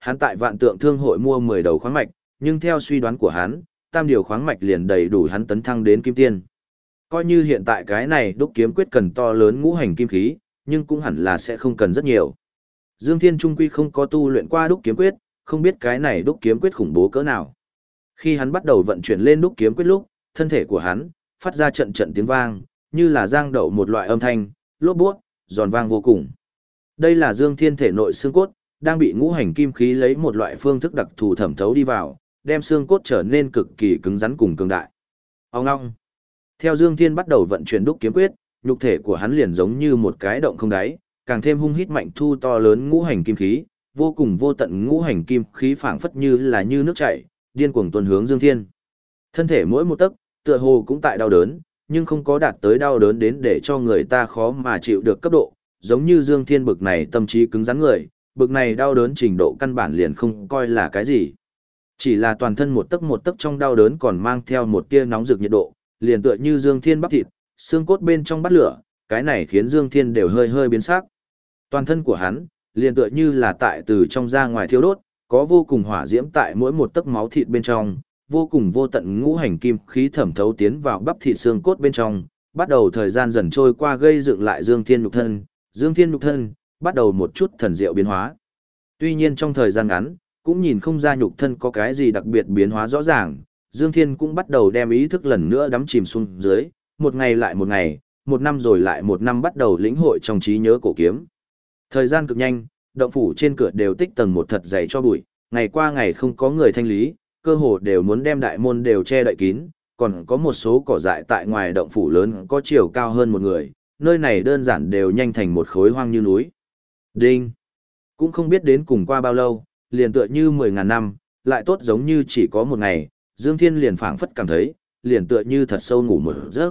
Hắn tại Vạn Tượng Thương hội mua 10 đầu khoáng mạch, nhưng theo suy đoán của hắn, tam điều khoáng mạch liền đầy đủ hắn tấn thăng đến kim tiên. Coi như hiện tại cái này đúc kiếm quyết cần to lớn ngũ hành kim khí, nhưng cũng hẳn là sẽ không cần rất nhiều. Dương Thiên trung quy không có tu luyện qua đúc kiếm quyết, không biết cái này đúc kiếm quyết khủng bố cỡ nào. Khi hắn bắt đầu vận chuyển lên đúc kiếm quyết lúc, thân thể của hắn phát ra trận trận tiếng vang, như là giang đậu một loại âm thanh, lốp buốt, giòn vang vô cùng. Đây là Dương Thiên thể nội xương cốt đang bị ngũ hành kim khí lấy một loại phương thức đặc thù thẩm thấu đi vào, đem xương cốt trở nên cực kỳ cứng rắn cùng cường đại. Ông ngoong. Theo Dương Thiên bắt đầu vận chuyển đúc kiếm quyết, nhục thể của hắn liền giống như một cái động không đáy, càng thêm hung hít mạnh thu to lớn ngũ hành kim khí, vô cùng vô tận ngũ hành kim khí phảng phất như là như nước chảy, điên cuồng tuôn hướng Dương Thiên. Thân thể mỗi một tấc, tựa hồ cũng tại đau đớn, nhưng không có đạt tới đau đớn đến để cho người ta khó mà chịu được cấp độ, giống như Dương Thiên bực này tâm trí cứng rắn người, bực này đau đớn trình độ căn bản liền không coi là cái gì. Chỉ là toàn thân một tấc trong đau đớn còn mang theo một tia nóng rực nhiệt độ, liền tựa như Dương Thiên bắp thịt, xương cốt bên trong bắt lửa, cái này khiến Dương Thiên đều hơi hơi biến sắc. Toàn thân của hắn, liền tựa như là tại từ trong ra ngoài thiêu đốt, có vô cùng hỏa diễm tại mỗi một tấc máu thịt bên trong, vô cùng vô tận ngũ hành kim khí thẩm thấu tiến vào bắp thịt xương cốt bên trong, bắt đầu thời gian dần trôi qua gây dựng lại Dương Thiên nhục thân, Dương Thiên nhục thân bắt đầu một chút thần diệu biến hóa. Tuy nhiên trong thời gian ngắn, cũng nhìn không ra nhục thân có cái gì đặc biệt biến hóa rõ ràng, Dương Thiên cũng bắt đầu đem ý thức lần nữa đắm chìm xuống dưới, một ngày lại một ngày, một năm rồi lại một năm bắt đầu lĩnh hội trong trí nhớ cổ kiếm. Thời gian cực nhanh, động phủ trên cửa đều tích tầng một thật dày cho bụi, ngày qua ngày không có người thanh lý, cơ hồ đều muốn đem đại môn đều che đậy kín, còn có một số cỏ dại tại ngoài động phủ lớn có chiều cao hơn một người, nơi này đơn giản đều nhanh thành một khối hoang như núi. Đinh! Cũng không biết đến cùng qua bao lâu, liền tựa như 10.000 năm, lại tốt giống như chỉ có một ngày, Dương Thiên liền phảng phất cảm thấy, liền tựa như thật sâu ngủ một giấc.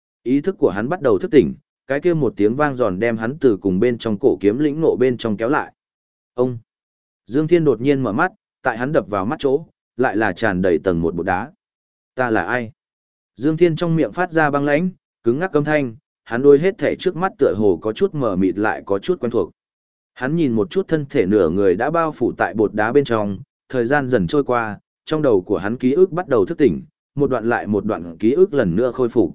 Ý thức của hắn bắt đầu thức tỉnh, cái kia một tiếng vang giòn đem hắn từ cùng bên trong cổ kiếm lĩnh nộ bên trong kéo lại. Ông! Dương Thiên đột nhiên mở mắt, tại hắn đập vào mắt chỗ, lại là tràn đầy tầng một bột đá. Ta là ai? Dương Thiên trong miệng phát ra băng lãnh, cứng ngắc âm thanh, hắn đôi hết thể trước mắt tựa hồ có chút mờ mịt lại có chút quen thuộc. Hắn nhìn một chút thân thể nửa người đã bao phủ tại bột đá bên trong, thời gian dần trôi qua, trong đầu của hắn ký ức bắt đầu thức tỉnh, một đoạn lại một đoạn ký ức lần nữa khôi phục.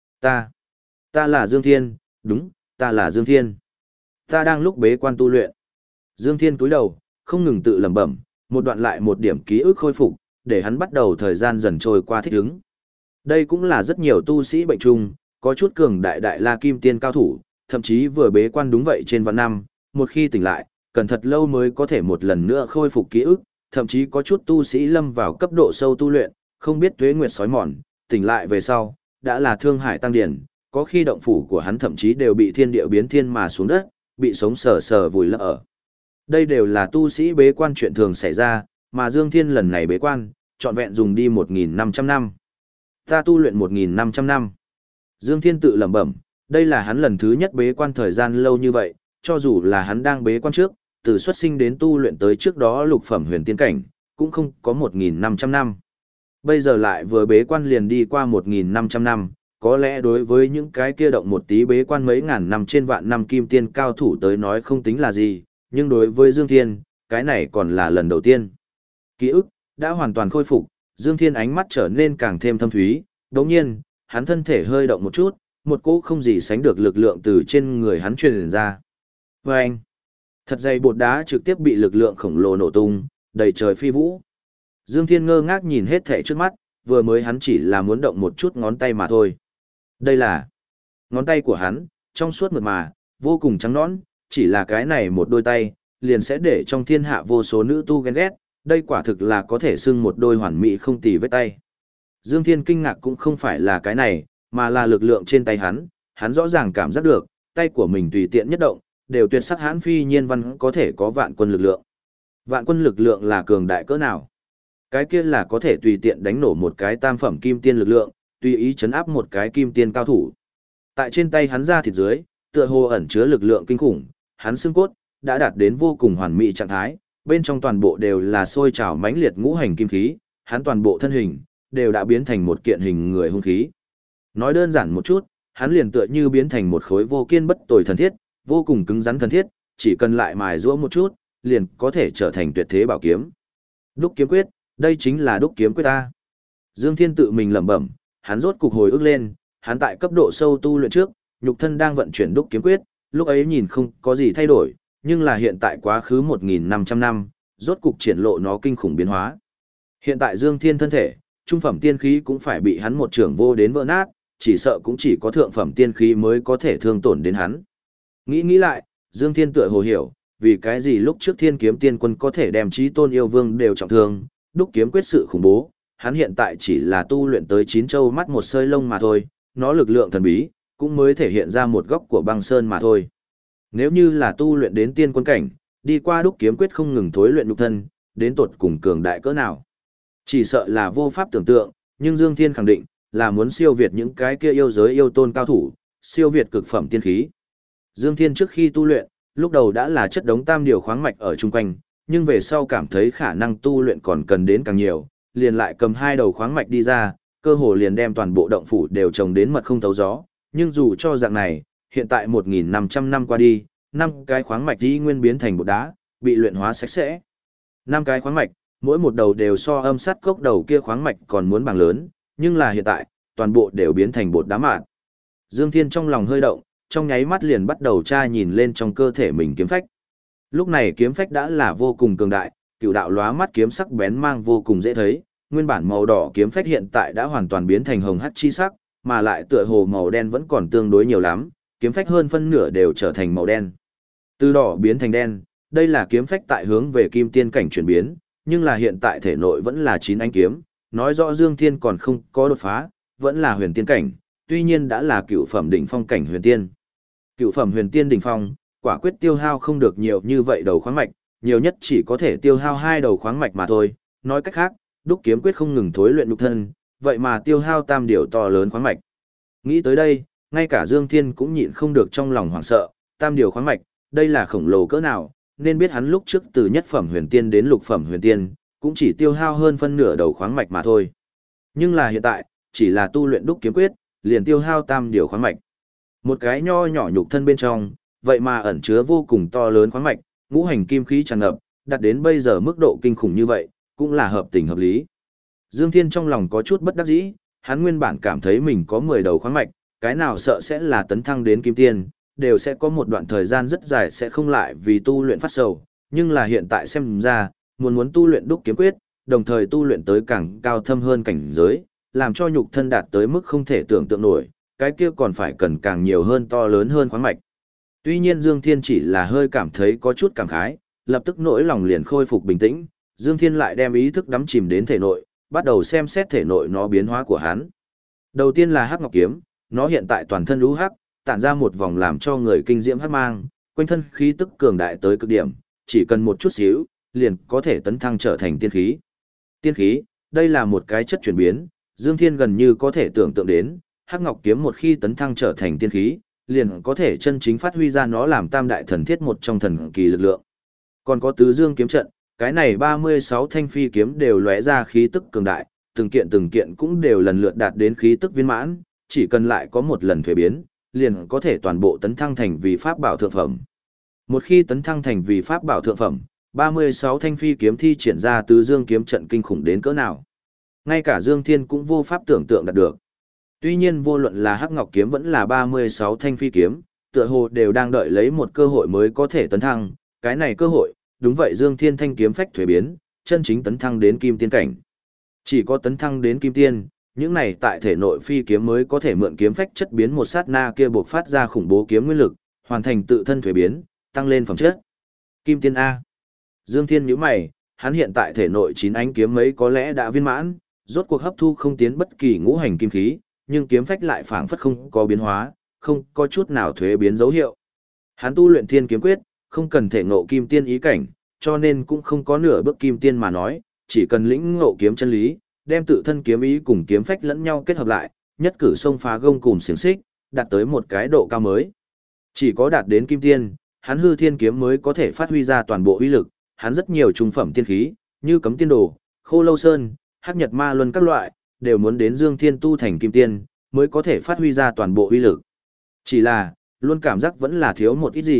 Ta là Dương Thiên, đúng, ta là Dương Thiên. Ta đang lúc bế quan tu luyện. Dương Thiên cúi đầu, không ngừng tự lẩm bẩm, một đoạn lại một điểm ký ức khôi phục, để hắn bắt đầu thời gian dần trôi qua thích ứng. Đây cũng là rất nhiều tu sĩ bệnh chung, có chút cường đại đại la kim tiên cao thủ, thậm chí vừa bế quan đúng vậy trên vạn năm, một khi tỉnh lại, cần thật lâu mới có thể một lần nữa khôi phục ký ức, thậm chí có chút tu sĩ lâm vào cấp độ sâu tu luyện, không biết tuế nguyệt sói mòn, tỉnh lại về sau, đã là thương hải tăng điển, có khi động phủ của hắn thậm chí đều bị thiên địa biến thiên mà xuống đất, bị sống sờ sờ vùi lấp ở. Đây đều là tu sĩ bế quan chuyện thường xảy ra, mà Dương Thiên lần này bế quan, trọn vẹn dùng đi 1.500 năm. Ta tu luyện 1.500 năm. Dương Thiên tự lẩm bẩm, đây là hắn lần thứ nhất bế quan thời gian lâu như vậy, cho dù là hắn đang bế quan trước, từ xuất sinh đến tu luyện tới trước đó lục phẩm huyền tiên cảnh, cũng không có 1.500 năm. Bây giờ lại vừa bế quan liền đi qua 1.500 năm, có lẽ đối với những cái kia động một tí bế quan mấy ngàn năm trên vạn năm kim tiên cao thủ tới nói không tính là gì, nhưng đối với Dương Thiên, cái này còn là lần đầu tiên. Ký ức đã hoàn toàn khôi phục, Dương Thiên ánh mắt trở nên càng thêm thâm thúy, đồng nhiên, hắn thân thể hơi động một chút, một cỗ không gì sánh được lực lượng từ trên người hắn truyền ra. Và anh, thật dày bột đá trực tiếp bị lực lượng khổng lồ nổ tung, đầy trời phi vũ. Dương Thiên ngơ ngác nhìn hết thể trước mắt, vừa mới hắn chỉ là muốn động một chút ngón tay mà thôi. Đây là ngón tay của hắn, trong suốt mượt mà, vô cùng trắng nõn, chỉ là cái này một đôi tay, liền sẽ để trong thiên hạ vô số nữ tu ghen ghét, đây quả thực là có thể xưng một đôi hoàn mỹ không tì vết tay. Dương Thiên kinh ngạc cũng không phải là cái này, mà là lực lượng trên tay hắn rõ ràng cảm giác được, tay của mình tùy tiện nhất động, đều tuyệt sắc hãn phi nhiên văn có thể có vạn quân lực lượng. Vạn quân lực lượng là cường đại cỡ nào? Cái kia là có thể tùy tiện đánh nổ một cái tam phẩm kim tiên lực lượng, tùy ý chấn áp một cái kim tiên cao thủ. Tại trên tay hắn ra thịt dưới, tựa hồ ẩn chứa lực lượng kinh khủng, hắn xương cốt đã đạt đến vô cùng hoàn mỹ trạng thái, bên trong toàn bộ đều là sôi trào mãnh liệt ngũ hành kim khí, hắn toàn bộ thân hình đều đã biến thành một kiện hình người hung khí. Nói đơn giản một chút, hắn liền tựa như biến thành một khối vô kiên bất tồi thần thiết, vô cùng cứng rắn thần thiết, chỉ cần lại mài giũa một chút, liền có thể trở thành tuyệt thế bảo kiếm. Đúc kiếm quyết, đây chính là đúc kiếm quyết ta. Dương Thiên tự mình lẩm bẩm, hắn rốt cục hồi ức lên, hắn tại cấp độ sâu tu luyện trước, nhục thân đang vận chuyển đúc kiếm quyết, lúc ấy nhìn không có gì thay đổi, nhưng là hiện tại quá khứ 1.500 năm, rốt cục triển lộ nó kinh khủng biến hóa. Hiện tại Dương Thiên thân thể, trung phẩm tiên khí cũng phải bị hắn một trưởng vô đến vỡ nát, chỉ sợ cũng chỉ có thượng phẩm tiên khí mới có thể thương tổn đến hắn. Nghĩ lại, Dương Thiên tựa hồ hiểu, vì cái gì lúc trước Thiên Kiếm Tiên Quân có thể đem Chí Tôn yêu vương đều trọng thương, đúc kiếm quyết sự khủng bố, hắn hiện tại chỉ là tu luyện tới 9 châu mắt một sợi lông mà thôi, nó lực lượng thần bí, cũng mới thể hiện ra một góc của băng sơn mà thôi. Nếu như là tu luyện đến tiên quân cảnh, đi qua đúc kiếm quyết không ngừng thối luyện nhục thân, đến tột cùng cường đại cỡ nào. Chỉ sợ là vô pháp tưởng tượng, nhưng Dương Thiên khẳng định, là muốn siêu việt những cái kia yêu giới yêu tôn cao thủ, siêu việt cực phẩm tiên khí. Dương Thiên trước khi tu luyện, lúc đầu đã là chất đống tam điều khoáng mạch ở chung quanh, nhưng về sau cảm thấy khả năng tu luyện còn cần đến càng nhiều, liền lại cầm 2 đầu khoáng mạch đi ra, cơ hồ liền đem toàn bộ động phủ đều trồng đến mật không thấu gió, nhưng dù cho dạng này, hiện tại 1.500 năm qua đi, 5 cái khoáng mạch y nguyên biến thành bột đá, bị luyện hóa sạch sẽ. 5 cái khoáng mạch, mỗi một đầu đều so âm sát cốc đầu kia khoáng mạch còn muốn bằng lớn, nhưng là hiện tại, toàn bộ đều biến thành bột đá mạt. Dương Thiên trong lòng hơi động, trong nháy mắt liền bắt đầu tra nhìn lên trong cơ thể mình kiếm phách. Lúc này kiếm phách đã là vô cùng cường đại, cựu đạo lóa mắt kiếm sắc bén mang vô cùng dễ thấy, nguyên bản màu đỏ kiếm phách hiện tại đã hoàn toàn biến thành hồng hắc chi sắc, mà lại tựa hồ màu đen vẫn còn tương đối nhiều lắm, kiếm phách hơn phân nửa đều trở thành màu đen. Từ đỏ biến thành đen, đây là kiếm phách tại hướng về kim tiên cảnh chuyển biến, nhưng là hiện tại thể nội vẫn là 9 ánh kiếm, nói rõ Dương Thiên còn không có đột phá, vẫn là huyền tiên cảnh, tuy nhiên đã là cựu phẩm đỉnh phong cảnh huyền tiên. Cựu phẩm huyền tiên đỉnh phong, quả quyết tiêu hao không được nhiều như vậy đầu khoáng mạch, nhiều nhất chỉ có thể tiêu hao 2 đầu khoáng mạch mà thôi, nói cách khác, đúc kiếm quyết không ngừng thối luyện nhục thân, vậy mà tiêu hao tam điều to lớn khoáng mạch. Nghĩ tới đây, ngay cả Dương Thiên cũng nhịn không được trong lòng hoảng sợ, tam điều khoáng mạch, đây là khổng lồ cỡ nào, nên biết hắn lúc trước từ nhất phẩm huyền tiên đến lục phẩm huyền tiên, cũng chỉ tiêu hao hơn phân nửa đầu khoáng mạch mà thôi. Nhưng là hiện tại, chỉ là tu luyện đúc kiếm quyết, liền tiêu hao tam điều khoáng mạch. Một cái nho nhỏ nhục thân bên trong, vậy mà ẩn chứa vô cùng to lớn khoáng mạch, ngũ hành kim khí tràn ngập, đạt đến bây giờ mức độ kinh khủng như vậy, cũng là hợp tình hợp lý. Dương Thiên trong lòng có chút bất đắc dĩ, hắn nguyên bản cảm thấy mình có 10 đầu khoáng mạch, cái nào sợ sẽ là tấn thăng đến kim tiên, đều sẽ có một đoạn thời gian rất dài sẽ không lại vì tu luyện phát sầu, nhưng là hiện tại xem ra, muốn tu luyện đúc kiếm quyết, đồng thời tu luyện tới càng cao thâm hơn cảnh giới, làm cho nhục thân đạt tới mức không thể tưởng tượng nổi, cái kia còn phải cần càng nhiều hơn to lớn hơn khoáng mạch. Tuy nhiên Dương Thiên chỉ là hơi cảm thấy có chút cảm khái, lập tức nỗi lòng liền khôi phục bình tĩnh, Dương Thiên lại đem ý thức đắm chìm đến thể nội, bắt đầu xem xét thể nội nó biến hóa của hắn. Đầu tiên là hắc ngọc kiếm, nó hiện tại toàn thân lũ hắc, tản ra một vòng làm cho người kinh diễm hắc mang, quanh thân khí tức cường đại tới cực điểm, chỉ cần một chút xíu, liền có thể tấn thăng trở thành tiên khí. Tiên khí, đây là một cái chất chuyển biến, Dương Thiên gần như có thể tưởng tượng đến, hắc ngọc kiếm một khi tấn thăng trở thành tiên khí, liền có thể chân chính phát huy ra nó làm tam đại thần thiết một trong thần kỳ lực lượng. Còn có tứ dương kiếm trận, cái này 36 thanh phi kiếm đều lóe ra khí tức cường đại, từng kiện cũng đều lần lượt đạt đến khí tức viên mãn, chỉ cần lại có một lần thuế biến, liền có thể toàn bộ tấn thăng thành vì pháp bảo thượng phẩm. Một khi tấn thăng thành vì pháp bảo thượng phẩm, 36 thanh phi kiếm thi triển ra tứ dương kiếm trận kinh khủng đến cỡ nào. Ngay cả Dương Thiên cũng vô pháp tưởng tượng đạt được. Tuy nhiên vô luận là hắc ngọc kiếm vẫn là 36 thanh phi kiếm, tựa hồ đều đang đợi lấy một cơ hội mới có thể tấn thăng, cái này cơ hội, đúng vậy Dương Thiên thanh kiếm phách thuế biến, chân chính tấn thăng đến kim tiên cảnh. Chỉ có tấn thăng đến kim tiên, những này tại thể nội phi kiếm mới có thể mượn kiếm phách chất biến một sát na kia buộc phát ra khủng bố kiếm nguyên lực, hoàn thành tự thân thuế biến, tăng lên phẩm chất. Kim tiên A. Dương Thiên nhíu mày, hắn hiện tại thể nội 9 ánh kiếm mấy có lẽ đã viên mãn, rốt cuộc hấp thu không tiến bất kỳ ngũ hành kim khí, nhưng kiếm phách lại phảng phất không có biến hóa, không có chút nào thuế biến dấu hiệu. Hắn tu luyện thiên kiếm quyết, không cần thể ngộ kim tiên ý cảnh, cho nên cũng không có nửa bước kim tiên mà nói, chỉ cần lĩnh ngộ kiếm chân lý, đem tự thân kiếm ý cùng kiếm phách lẫn nhau kết hợp lại, nhất cử xông phá gông cùm xiềng xích, đạt tới một cái độ cao mới. Chỉ có đạt đến kim tiên, hắn hư thiên kiếm mới có thể phát huy ra toàn bộ uy lực, hắn rất nhiều trung phẩm tiên khí, như cấm tiên đồ, khô lâu sơn, hắc nhật ma luân các loại, đều muốn đến Dương Thiên tu thành kim tiên, mới có thể phát huy ra toàn bộ uy lực. Chỉ là, luôn cảm giác vẫn là thiếu một ít gì,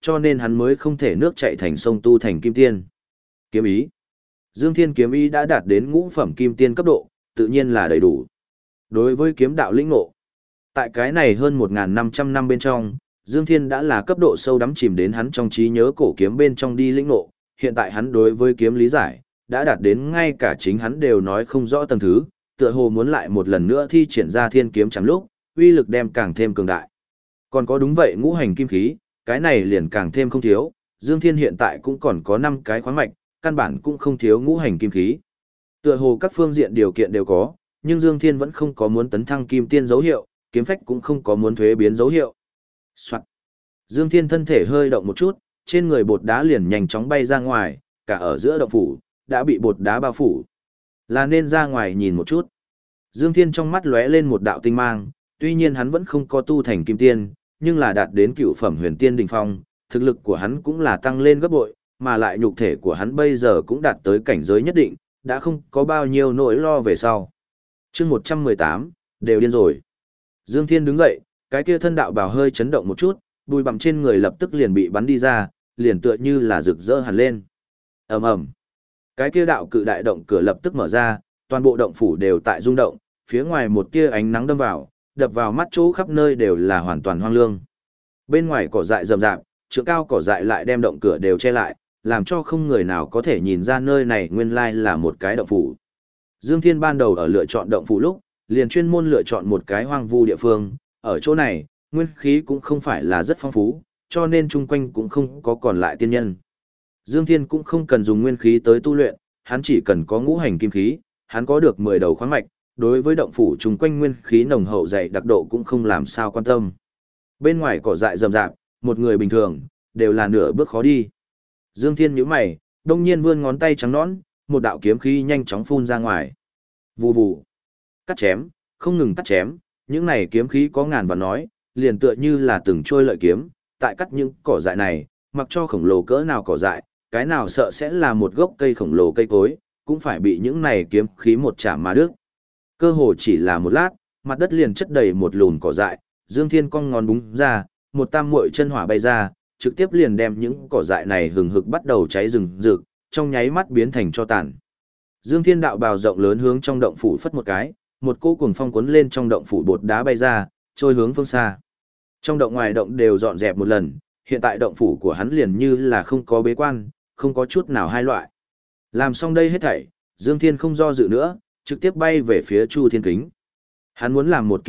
cho nên hắn mới không thể nước chạy thành sông tu thành kim tiên. Kiếm ý. Dương Thiên kiếm ý đã đạt đến ngũ phẩm kim tiên cấp độ, tự nhiên là đầy đủ. Đối với kiếm đạo lĩnh ngộ, tại cái này hơn 1.500 năm bên trong, Dương Thiên đã là cấp độ sâu đắm chìm đến hắn trong trí nhớ cổ kiếm bên trong đi lĩnh ngộ, hiện tại hắn đối với kiếm lý giải, đã đạt đến ngay cả chính hắn đều nói không rõ tầng thứ, tựa hồ muốn lại một lần nữa thi triển ra thiên kiếm chẳng lúc, uy lực đem càng thêm cường đại. Còn có đúng vậy ngũ hành kim khí, cái này liền càng thêm không thiếu, Dương Thiên hiện tại cũng còn có 5 cái khoáng mạch, căn bản cũng không thiếu ngũ hành kim khí. Tựa hồ các phương diện điều kiện đều có, nhưng Dương Thiên vẫn không có muốn tấn thăng kim tiên dấu hiệu, kiếm phách cũng không có muốn thuế biến dấu hiệu. Soạn. Dương Thiên thân thể hơi động một chút, trên người bột đá liền nhanh chóng bay ra ngoài, cả ở giữa động phủ, đã bị bột đá bao phủ. Là nên ra ngoài nhìn một chút. Dương Thiên trong mắt lóe lên một đạo tinh mang, tuy nhiên hắn vẫn không có tu thành kim tiên, nhưng là đạt đến cựu phẩm huyền tiên đỉnh phong, thực lực của hắn cũng là tăng lên gấp bội, mà lại nhục thể của hắn bây giờ cũng đạt tới cảnh giới nhất định, đã không có bao nhiêu nỗi lo về sau. Chương 118, đều điên rồi. Dương Thiên đứng dậy, cái kia thân đạo bào hơi chấn động một chút, bùi bặm trên người lập tức liền bị bắn đi ra, liền tựa như là rực rỡ hẳn lên. Ầm ầm. Cái kia đạo cự đại động cửa lập tức mở ra, toàn bộ động phủ đều tại rung động, phía ngoài một tia ánh nắng đâm vào, đập vào mắt chỗ khắp nơi đều là hoàn toàn hoang lương. Bên ngoài cỏ dại rậm rạp, trượng cao cỏ dại lại đem động cửa đều che lại, làm cho không người nào có thể nhìn ra nơi này nguyên lai là một cái động phủ. Dương Thiên ban đầu ở lựa chọn động phủ lúc, liền chuyên môn lựa chọn một cái hoang vu địa phương, ở chỗ này, nguyên khí cũng không phải là rất phong phú, cho nên chung quanh cũng không có còn lại tiên nhân. Dương Thiên cũng không cần dùng nguyên khí tới tu luyện, hắn chỉ cần có ngũ hành kim khí, hắn có được 10 đầu khoáng mạch, đối với động phủ chung quanh nguyên khí nồng hậu dày đặc độ cũng không làm sao quan tâm. Bên ngoài cỏ dại rậm rạp, một người bình thường, đều là nửa bước khó đi. Dương Thiên nhíu mày, đông nhiên vươn ngón tay trắng nõn, một đạo kiếm khí nhanh chóng phun ra ngoài. Vù vù. Cắt chém, không ngừng cắt chém, những này kiếm khí có ngàn vạn nói, liền tựa như là từng trôi lợi kiếm, tại cắt những cỏ dại này, mặc cho khổng lồ cỡ nào cỏ dại, cái nào sợ sẽ là một gốc cây khổng lồ cây cối, cũng phải bị những này kiếm khí một chạm mà đứt. Cơ hồ chỉ là một lát, mặt đất liền chất đầy một lùn cỏ dại, Dương Thiên cong ngón búng ra, một tam muội chân hỏa bay ra, trực tiếp liền đem những cỏ dại này hừng hực bắt đầu cháy rừng rực, trong nháy mắt biến thành tro tàn. Dương Thiên đạo bào rộng lớn hướng trong động phủ phất một cái, một cỗ cuồng phong cuốn lên trong động phủ bột đá bay ra, trôi hướng phương xa. Trong động ngoài động đều dọn dẹp một lần, hiện tại động phủ của hắn liền như là không có bế quan, không có chút nào hai loại. Làm xong đây hết thảy, Dương Thiên không do dự nữa, trực tiếp bay về phía Chu Thiên Kính. Hắn muốn làm một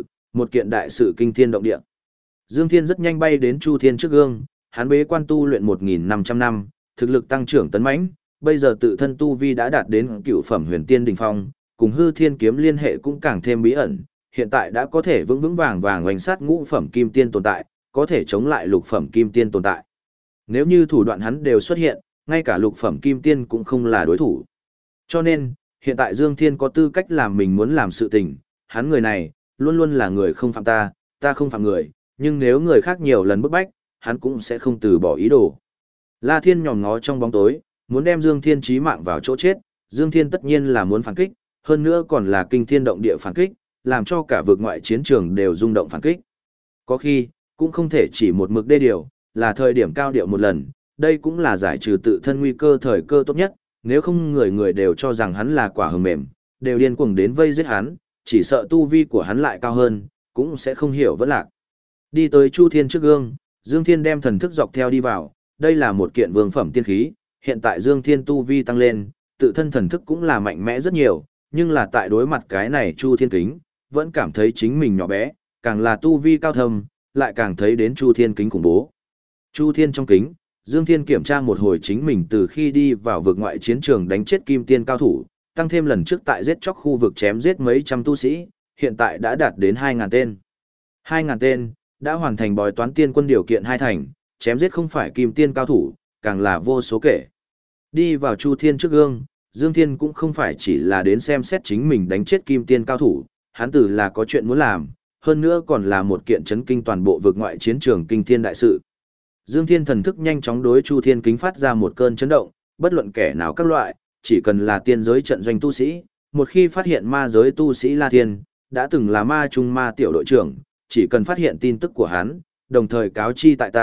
kiện đại sự kinh thiên động địa. Dương Thiên rất nhanh bay đến Chu Thiên trước gương, hắn bế quan tu luyện 1.500 năm, thực lực tăng trưởng tấn mãnh, bây giờ tự thân tu vi đã đạt đến cựu phẩm huyền tiên đỉnh phong, cùng hư thiên kiếm liên hệ cũng càng thêm bí ẩn, hiện tại đã có thể vững vững vàng vàng oanh sát ngũ phẩm kim tiên tồn tại, có thể chống lại lục phẩm kim tiên tồn tại. Nếu như thủ đoạn hắn đều xuất hiện, ngay cả lục phẩm kim tiên cũng không là đối thủ. Cho nên, hiện tại Dương Thiên có tư cách làm mình muốn làm sự tình, hắn người này, luôn luôn là người không phạm ta, ta không phạm người, nhưng nếu người khác nhiều lần bức bách, hắn cũng sẽ không từ bỏ ý đồ. La Thiên nhòm ngó trong bóng tối, muốn đem Dương Thiên chí mạng vào chỗ chết, Dương Thiên tất nhiên là muốn phản kích, hơn nữa còn là kinh thiên động địa phản kích, làm cho cả vực ngoại chiến trường đều rung động phản kích. Có khi, cũng không thể chỉ một mực đê điều, là thời điểm cao điệu một lần, đây cũng là giải trừ tự thân nguy cơ thời cơ tốt nhất, nếu không người người đều cho rằng hắn là quả hờ mềm, đều điên cuồng đến vây giết hắn, chỉ sợ tu vi của hắn lại cao hơn, cũng sẽ không hiểu vẫn lạc. Đi tới Chu Thiên trước gương, Dương Thiên đem thần thức dọc theo đi vào, đây là một kiện vương phẩm tiên khí, hiện tại Dương Thiên tu vi tăng lên, tự thân thần thức cũng là mạnh mẽ rất nhiều, nhưng là tại đối mặt cái này Chu Thiên kính, vẫn cảm thấy chính mình nhỏ bé, càng là tu vi cao thâm, lại càng thấy đến Chu Thiên kính khủng bố. Chu Thiên trong kính, Dương Thiên kiểm tra một hồi chính mình từ khi đi vào vực ngoại chiến trường đánh chết kim tiên cao thủ, tăng thêm lần trước tại giết chóc khu vực chém giết mấy trăm tu sĩ, hiện tại đã đạt đến 2.000 tên. 2.000 tên, đã hoàn thành bói toán tiên quân điều kiện 2 thành, chém giết không phải kim tiên cao thủ, càng là vô số kể. Đi vào Chu Thiên trước gương, Dương Thiên cũng không phải chỉ là đến xem xét chính mình đánh chết kim tiên cao thủ, hắn tử là có chuyện muốn làm, hơn nữa còn là một kiện chấn kinh toàn bộ vực ngoại chiến trường kinh thiên đại sự. Dương Thiên thần thức nhanh chóng đối Chu Thiên kính phát ra một cơn chấn động, bất luận kẻ nào các loại, chỉ cần là tiên giới trận doanh tu sĩ, một khi phát hiện ma giới tu sĩ La Thiên, đã từng là ma trung ma tiểu đội trưởng, chỉ cần phát hiện tin tức của hắn, đồng thời cáo chi tại ta,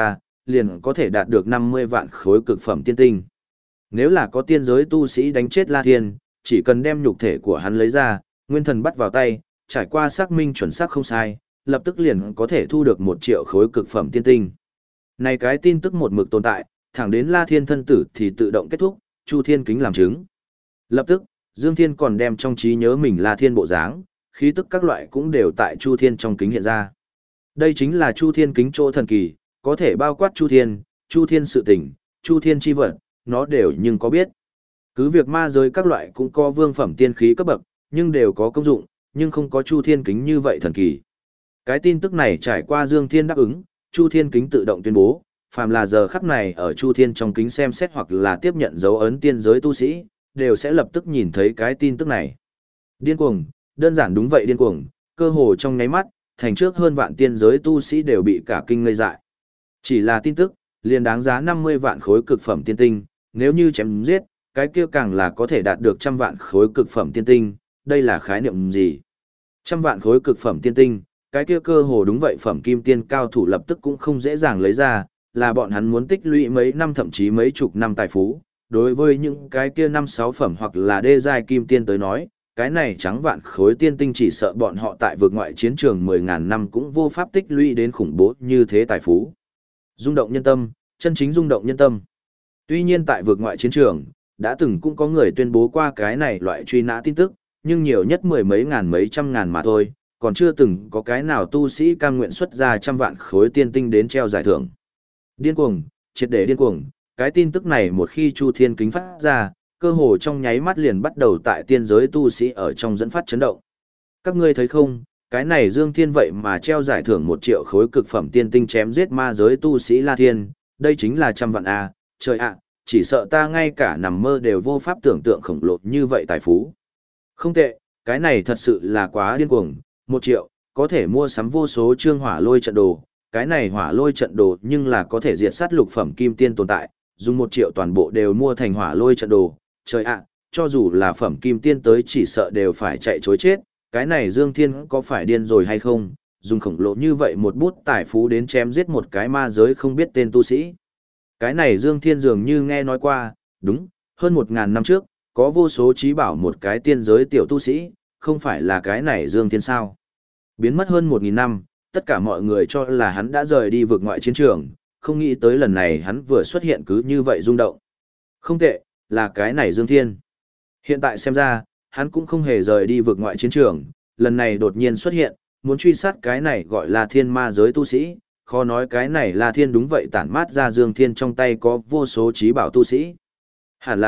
liền có thể đạt được 50 vạn khối cực phẩm tiên tinh. Nếu là có tiên giới tu sĩ đánh chết La Thiên, chỉ cần đem nhục thể của hắn lấy ra, nguyên thần bắt vào tay, trải qua xác minh chuẩn xác không sai, lập tức liền có thể thu được 1 triệu khối cực phẩm tiên tinh. Này cái tin tức một mực tồn tại, thẳng đến La Thiên thân tử thì tự động kết thúc, Chu Thiên Kính làm chứng. Lập tức, Dương Thiên còn đem trong trí nhớ mình La Thiên bộ dáng, khí tức các loại cũng đều tại Chu Thiên trong kính hiện ra. Đây chính là Chu Thiên Kính chỗ thần kỳ, có thể bao quát Chu Thiên sự tình, Chu Thiên chi vật, nó đều nhưng có biết. Cứ việc ma giới các loại cũng có vương phẩm tiên khí cấp bậc, nhưng đều có công dụng, nhưng không có Chu Thiên Kính như vậy thần kỳ. Cái tin tức này trải qua Dương Thiên đáp ứng, Chu Thiên Kính tự động tuyên bố, phàm là giờ khắc này ở Chu Thiên trong kính xem xét hoặc là tiếp nhận dấu ấn tiên giới tu sĩ, đều sẽ lập tức nhìn thấy cái tin tức này. Điên cuồng, đơn giản đúng vậy điên cuồng, cơ hồ trong nháy mắt, thành trước hơn vạn tiên giới tu sĩ đều bị cả kinh ngây dại. Chỉ là tin tức, liền đáng giá 50 vạn khối cực phẩm tiên tinh, nếu như chém giết, cái kia càng là có thể đạt được 100 vạn khối cực phẩm tiên tinh, đây là khái niệm gì? 100 vạn khối cực phẩm tiên tinh, cái kia cơ hồ đúng vậy phẩm kim tiên cao thủ lập tức cũng không dễ dàng lấy ra, là bọn hắn muốn tích lũy mấy năm thậm chí mấy chục năm tài phú. Đối với những cái kia 5-6 phẩm hoặc là đê giai kim tiên tới nói, cái này trắng vạn khối tiên tinh chỉ sợ bọn họ tại vực ngoại chiến trường 10.000 năm cũng vô pháp tích lũy đến khủng bố như thế tài phú. Rung động nhân tâm, chân chính rung động nhân tâm. Tuy nhiên tại vực ngoại chiến trường, đã từng cũng có người tuyên bố qua cái này loại truy nã tin tức, nhưng nhiều nhất mười mấy ngàn mấy trăm ngàn mà thôi, còn chưa từng có cái nào tu sĩ cam nguyện xuất ra 100 vạn khối tiên tinh đến treo giải thưởng. Điên cuồng, triệt để điên cuồng, cái tin tức này một khi Chu Thiên Kính phát ra, cơ hồ trong nháy mắt liền bắt đầu tại tiên giới tu sĩ ở trong dẫn phát chấn động. Các ngươi thấy không, cái này Dương Thiên vậy mà treo giải thưởng 1 triệu khối cực phẩm tiên tinh chém giết ma giới tu sĩ La Thiên, đây chính là 100 vạn A, trời ạ, chỉ sợ ta ngay cả nằm mơ đều vô pháp tưởng tượng khổng lồ như vậy tài phú. Không tệ, cái này thật sự là quá điên cuồng, 1 triệu, có thể mua sắm vô số chương hỏa lôi trận đồ, cái này hỏa lôi trận đồ nhưng là có thể diệt sát lục phẩm kim tiên tồn tại, dùng 1 triệu toàn bộ đều mua thành hỏa lôi trận đồ, trời ạ, cho dù là phẩm kim tiên tới chỉ sợ đều phải chạy chối chết, cái này Dương Thiên có phải điên rồi hay không, dùng khổng lồ như vậy một bút tài phú đến chém giết một cái ma giới không biết tên tu sĩ. Cái này Dương Thiên dường như nghe nói qua, đúng, hơn 1.000 năm trước, có vô số trí bảo một cái tiên giới tiểu tu sĩ, không phải là cái này Dương Thiên sao. Biến mất hơn 1.000 năm, tất cả mọi người cho là hắn đã rời đi vượt ngoại chiến trường, không nghĩ tới lần này hắn vừa xuất hiện cứ như vậy rung động. Không tệ, là cái này Dương Thiên. Hiện tại xem ra, hắn cũng không hề rời đi vượt ngoại chiến trường, lần này đột nhiên xuất hiện, muốn truy sát cái này gọi là thiên ma giới tu sĩ, khó nói cái này là thiên đúng vậy tản mát ra Dương Thiên trong tay có vô số trí bảo tu sĩ. Hẳn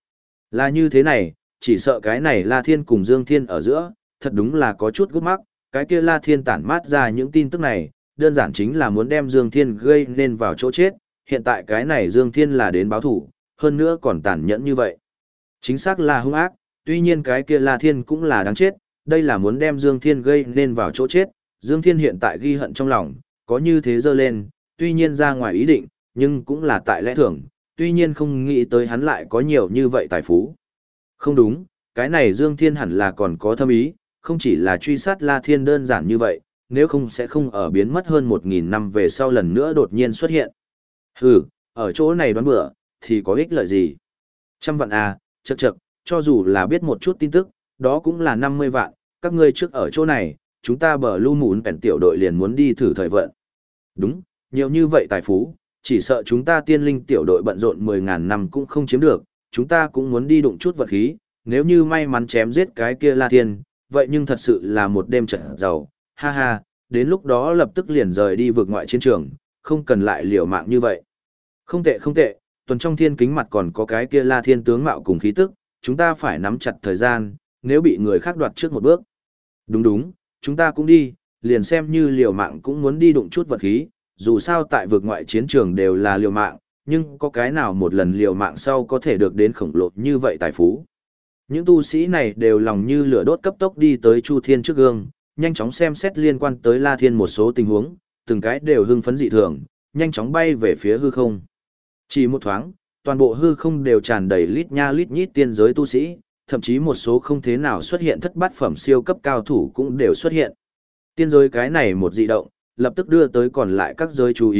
là như thế này, chỉ sợ cái này La Thiên cùng Dương Thiên ở giữa, thật đúng là có chút gút mắc, cái kia La Thiên tản mát ra những tin tức này, đơn giản chính là muốn đem Dương Thiên gây nên vào chỗ chết, hiện tại cái này Dương Thiên là đến báo thủ, hơn nữa còn tàn nhẫn như vậy. Chính xác là hung ác, tuy nhiên cái kia La Thiên cũng là đáng chết, đây là muốn đem Dương Thiên gây nên vào chỗ chết, Dương Thiên hiện tại ghi hận trong lòng, có như thế dơ lên, tuy nhiên ra ngoài ý định, nhưng cũng là tại lẽ thường, tuy nhiên không nghĩ tới hắn lại có nhiều như vậy tài phú. Không đúng, cái này Dương Thiên hẳn là còn có thâm ý, không chỉ là truy sát La Thiên đơn giản như vậy, nếu không sẽ không ở biến mất hơn 1.000 năm về sau lần nữa đột nhiên xuất hiện. Hừ, ở chỗ này đoán bữa, thì có ích lợi gì? 100 vạn à, chậc chậc, cho dù là biết một chút tin tức, đó cũng là 50 vạn, các ngươi trước ở chỗ này, chúng ta bờ lưu mún bèn tiểu đội liền muốn đi thử thời vận. Đúng, nhiều như vậy tài phú, chỉ sợ chúng ta tiên linh tiểu đội bận rộn 10.000 năm cũng không chiếm được, chúng ta cũng muốn đi đụng chút vật khí, nếu như may mắn chém giết cái kia La Thiên, vậy nhưng thật sự là một đêm trận giàu, ha ha, đến lúc đó lập tức liền rời đi vượt ngoại chiến trường, không cần lại liều mạng như vậy. Không tệ không tệ, tuần trong thiên kính mặt còn có cái kia La Thiên tướng mạo cùng khí tức, chúng ta phải nắm chặt thời gian, nếu bị người khác đoạt trước một bước. Đúng đúng, chúng ta cũng đi, liền xem như liều mạng cũng muốn đi đụng chút vật khí, dù sao tại vực ngoại chiến trường đều là liều mạng, nhưng có cái nào một lần liều mạng sau có thể được đến khổng lồ như vậy tài phú. Những tu sĩ này đều lòng như lửa đốt cấp tốc đi tới Chu Thiên trước gương, nhanh chóng xem xét liên quan tới La Thiên một số tình huống, từng cái đều hưng phấn dị thường, nhanh chóng bay về phía hư không. Chỉ một thoáng, toàn bộ hư không đều tràn đầy lít nha lít nhít tiên giới tu sĩ, thậm chí một số không thế nào xuất hiện thất bát phẩm siêu cấp cao thủ cũng đều xuất hiện. Tiên giới cái này một dị động, lập tức đưa tới còn lại các giới chú ý,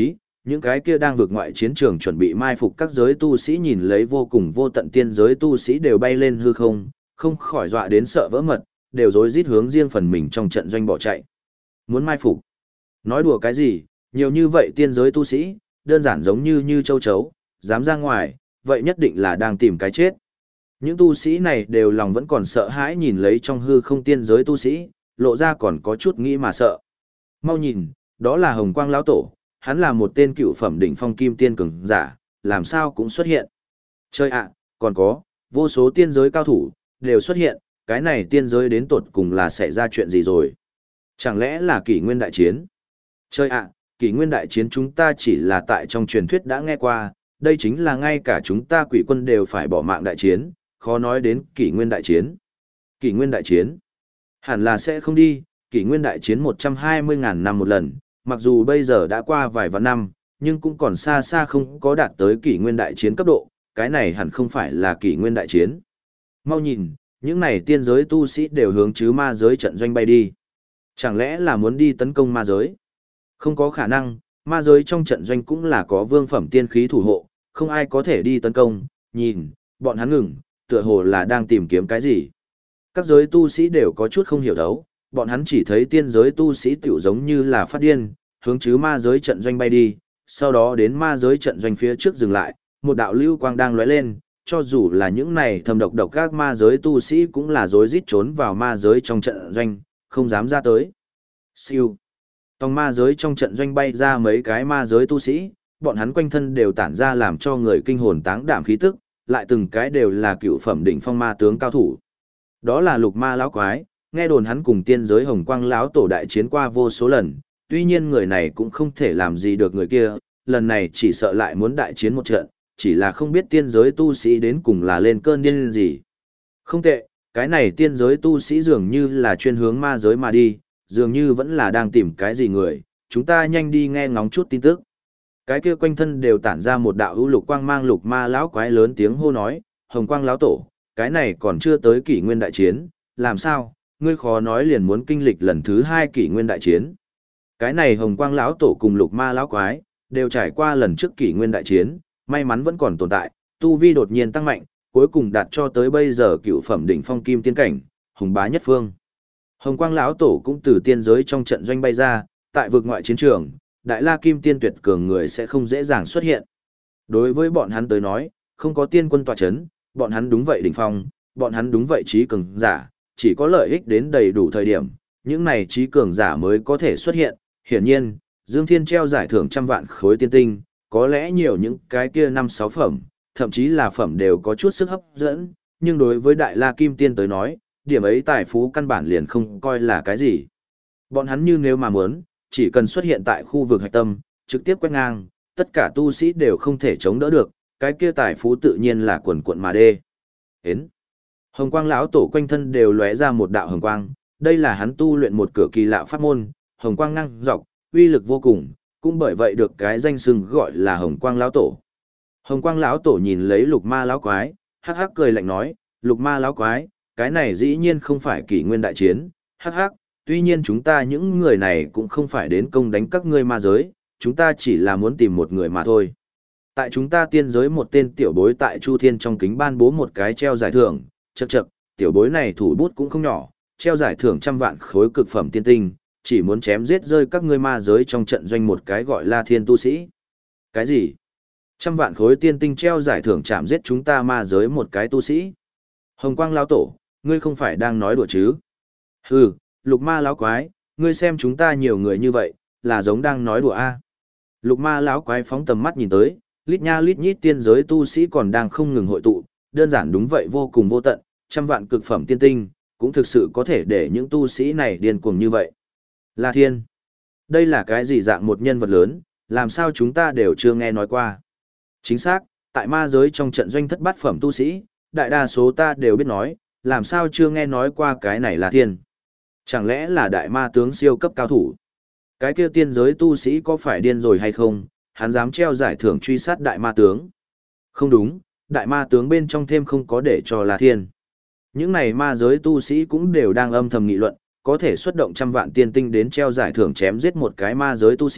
Những cái kia đang vượt ngoại chiến trường chuẩn bị mai phục các giới tu sĩ nhìn lấy vô cùng vô tận tiên giới tu sĩ đều bay lên hư không, không khỏi dọa đến sợ vỡ mật, đều rối rít hướng riêng phần mình trong trận doanh bỏ chạy. Muốn mai phục? Nói đùa cái gì, nhiều như vậy tiên giới tu sĩ, đơn giản giống như châu chấu, dám ra ngoài, vậy nhất định là đang tìm cái chết. Những tu sĩ này đều lòng vẫn còn sợ hãi nhìn lấy trong hư không tiên giới tu sĩ, lộ ra còn có chút nghĩ mà sợ. Mau nhìn, đó là Hồng Quang lão tổ, hắn là một tên cựu phẩm đỉnh phong kim tiên cường giả, làm sao cũng xuất hiện. Chơi ạ, còn có, vô số tiên giới cao thủ, đều xuất hiện, cái này tiên giới đến tột cùng là xảy ra chuyện gì rồi? Chẳng lẽ là kỷ nguyên đại chiến? Chơi ạ, kỷ nguyên đại chiến chúng ta chỉ là tại trong truyền thuyết đã nghe qua, đây chính là ngay cả chúng ta quỷ quân đều phải bỏ mạng đại chiến, khó nói đến kỷ nguyên đại chiến. Kỷ nguyên đại chiến? Hẳn là sẽ không đi, kỷ nguyên đại chiến 120.000 năm một lần, mặc dù bây giờ đã qua vài vạn năm, nhưng cũng còn xa xa không có đạt tới kỷ nguyên đại chiến cấp độ, cái này hẳn không phải là kỷ nguyên đại chiến. Mau nhìn, những này tiên giới tu sĩ đều hướng chứ ma giới trận doanh bay đi. Chẳng lẽ là muốn đi tấn công ma giới? Không có khả năng, ma giới trong trận doanh cũng là có vương phẩm tiên khí thủ hộ, không ai có thể đi tấn công, nhìn, bọn hắn ngừng, tựa hồ là đang tìm kiếm cái gì. Các giới tu sĩ đều có chút không hiểu thấu, bọn hắn chỉ thấy tiên giới tu sĩ tiểu giống như là phát điên, hướng chứ ma giới trận doanh bay đi, sau đó đến ma giới trận doanh phía trước dừng lại, một đạo lưu quang đang lóe lên, cho dù là những này thầm độc các ma giới tu sĩ cũng là rối rít trốn vào ma giới trong trận doanh, không dám ra tới. Siêu. Tòng ma giới trong trận doanh bay ra mấy cái ma giới tu sĩ, bọn hắn quanh thân đều tản ra làm cho người kinh hồn táng đảm khí tức, lại từng cái đều là cựu phẩm đỉnh phong ma tướng cao thủ. Đó là Lục Ma lão quái, nghe đồn hắn cùng tiên giới Hồng Quang lão tổ đại chiến qua vô số lần, tuy nhiên người này cũng không thể làm gì được người kia, lần này chỉ sợ lại muốn đại chiến một trận, chỉ là không biết tiên giới tu sĩ đến cùng là lên cơn điên gì. Không tệ, cái này tiên giới tu sĩ dường như là chuyên hướng ma giới mà đi, dường như vẫn là đang tìm cái gì người, chúng ta nhanh đi nghe ngóng chút tin tức. Cái kia quanh thân đều tản ra một đạo ưu lục quang mang Lục Ma lão quái lớn tiếng hô nói, Hồng Quang lão tổ, cái này còn chưa tới kỷ nguyên đại chiến, làm sao, ngươi khó nói liền muốn kinh lịch lần thứ 2 kỷ nguyên đại chiến. Cái này Hồng Quang lão tổ cùng Lục Ma lão quái, đều trải qua lần trước kỷ nguyên đại chiến, may mắn vẫn còn tồn tại, tu vi đột nhiên tăng mạnh, cuối cùng đạt cho tới bây giờ cựu phẩm đỉnh phong kim tiên cảnh, hùng bá nhất phương. Hồng Quang lão tổ cũng từ tiên giới trong trận doanh bay ra, tại vực ngoại chiến trường, Đại La Kim Tiên tuyệt cường người sẽ không dễ dàng xuất hiện. Đối với bọn hắn tới nói, không có tiên quân tọa chấn, bọn hắn đúng vậy đỉnh phong, bọn hắn đúng vậy trí cường giả, chỉ có lợi ích đến đầy đủ thời điểm, những này trí cường giả mới có thể xuất hiện. Hiển nhiên, Dương Thiên treo giải thưởng 100 vạn khối tiên tinh, có lẽ nhiều những cái kia 5-6 phẩm, thậm chí là phẩm đều có chút sức hấp dẫn, nhưng đối với Đại La Kim Tiên tới nói, điểm ấy tài phú căn bản liền không coi là cái gì. Bọn hắn như nếu mà muốn, chỉ cần xuất hiện tại khu vực hạch tâm, trực tiếp quét ngang, tất cả tu sĩ đều không thể chống đỡ được, cái kia tài phú tự nhiên là quần quận mà đê. Hến. Hồng Quang lão tổ quanh thân đều lóe ra một đạo hồng quang, đây là hắn tu luyện một cửa kỳ lạ pháp môn, hồng quang ngang dọc, uy lực vô cùng, cũng bởi vậy được cái danh xưng gọi là Hồng Quang lão tổ. Hồng Quang lão tổ nhìn lấy Lục Ma lão quái, hắc hắc cười lạnh nói, Lục Ma lão quái, cái này dĩ nhiên không phải kỷ nguyên đại chiến, hắc hắc, tuy nhiên chúng ta những người này cũng không phải đến công đánh các ngươi ma giới, chúng ta chỉ là muốn tìm một người mà thôi. Tại chúng ta tiên giới một tên tiểu bối tại Chu Thiên trong kính ban bố một cái treo giải thưởng, chậc chậc, tiểu bối này thủ bút cũng không nhỏ, treo giải thưởng 100 vạn khối cực phẩm tiên tinh, chỉ muốn chém giết rơi các ngươi ma giới trong trận doanh một cái gọi là thiên tu sĩ. Cái gì? 100 vạn khối tiên tinh treo giải thưởng chạm giết chúng ta ma giới một cái tu sĩ. Hồng Quang lão tổ, ngươi không phải đang nói đùa chứ? Hừ, Lục Ma lão quái, ngươi xem chúng ta nhiều người như vậy, là giống đang nói đùa a. Lục Ma lão quái phóng tầm mắt nhìn tới, lít nha lít nhít tiên giới tu sĩ còn đang không ngừng hội tụ, đơn giản đúng vậy vô cùng vô tận, 100 vạn cực phẩm tiên tinh, cũng thực sự có thể để những tu sĩ này điên cuồng như vậy. La Thiên, đây là cái gì dạng một nhân vật lớn, làm sao chúng ta đều chưa nghe nói qua. Chính xác, tại ma giới trong trận doanh thất bát phẩm tu sĩ, đại đa số ta đều biết nói, làm sao chưa nghe nói qua cái này là Thiên. Chẳng lẽ là đại ma tướng siêu cấp cao thủ? Cái kia tiên giới tu sĩ có phải điên rồi hay không, hắn dám treo giải thưởng truy sát đại ma tướng? Không đúng, đại ma tướng bên trong thêm không có để cho là Thiên. Những này ma giới tu sĩ cũng đều đang âm thầm nghị luận, có thể xuất động 100 vạn tiên tinh đến treo giải thưởng chém giết một cái ma giới tu sĩ,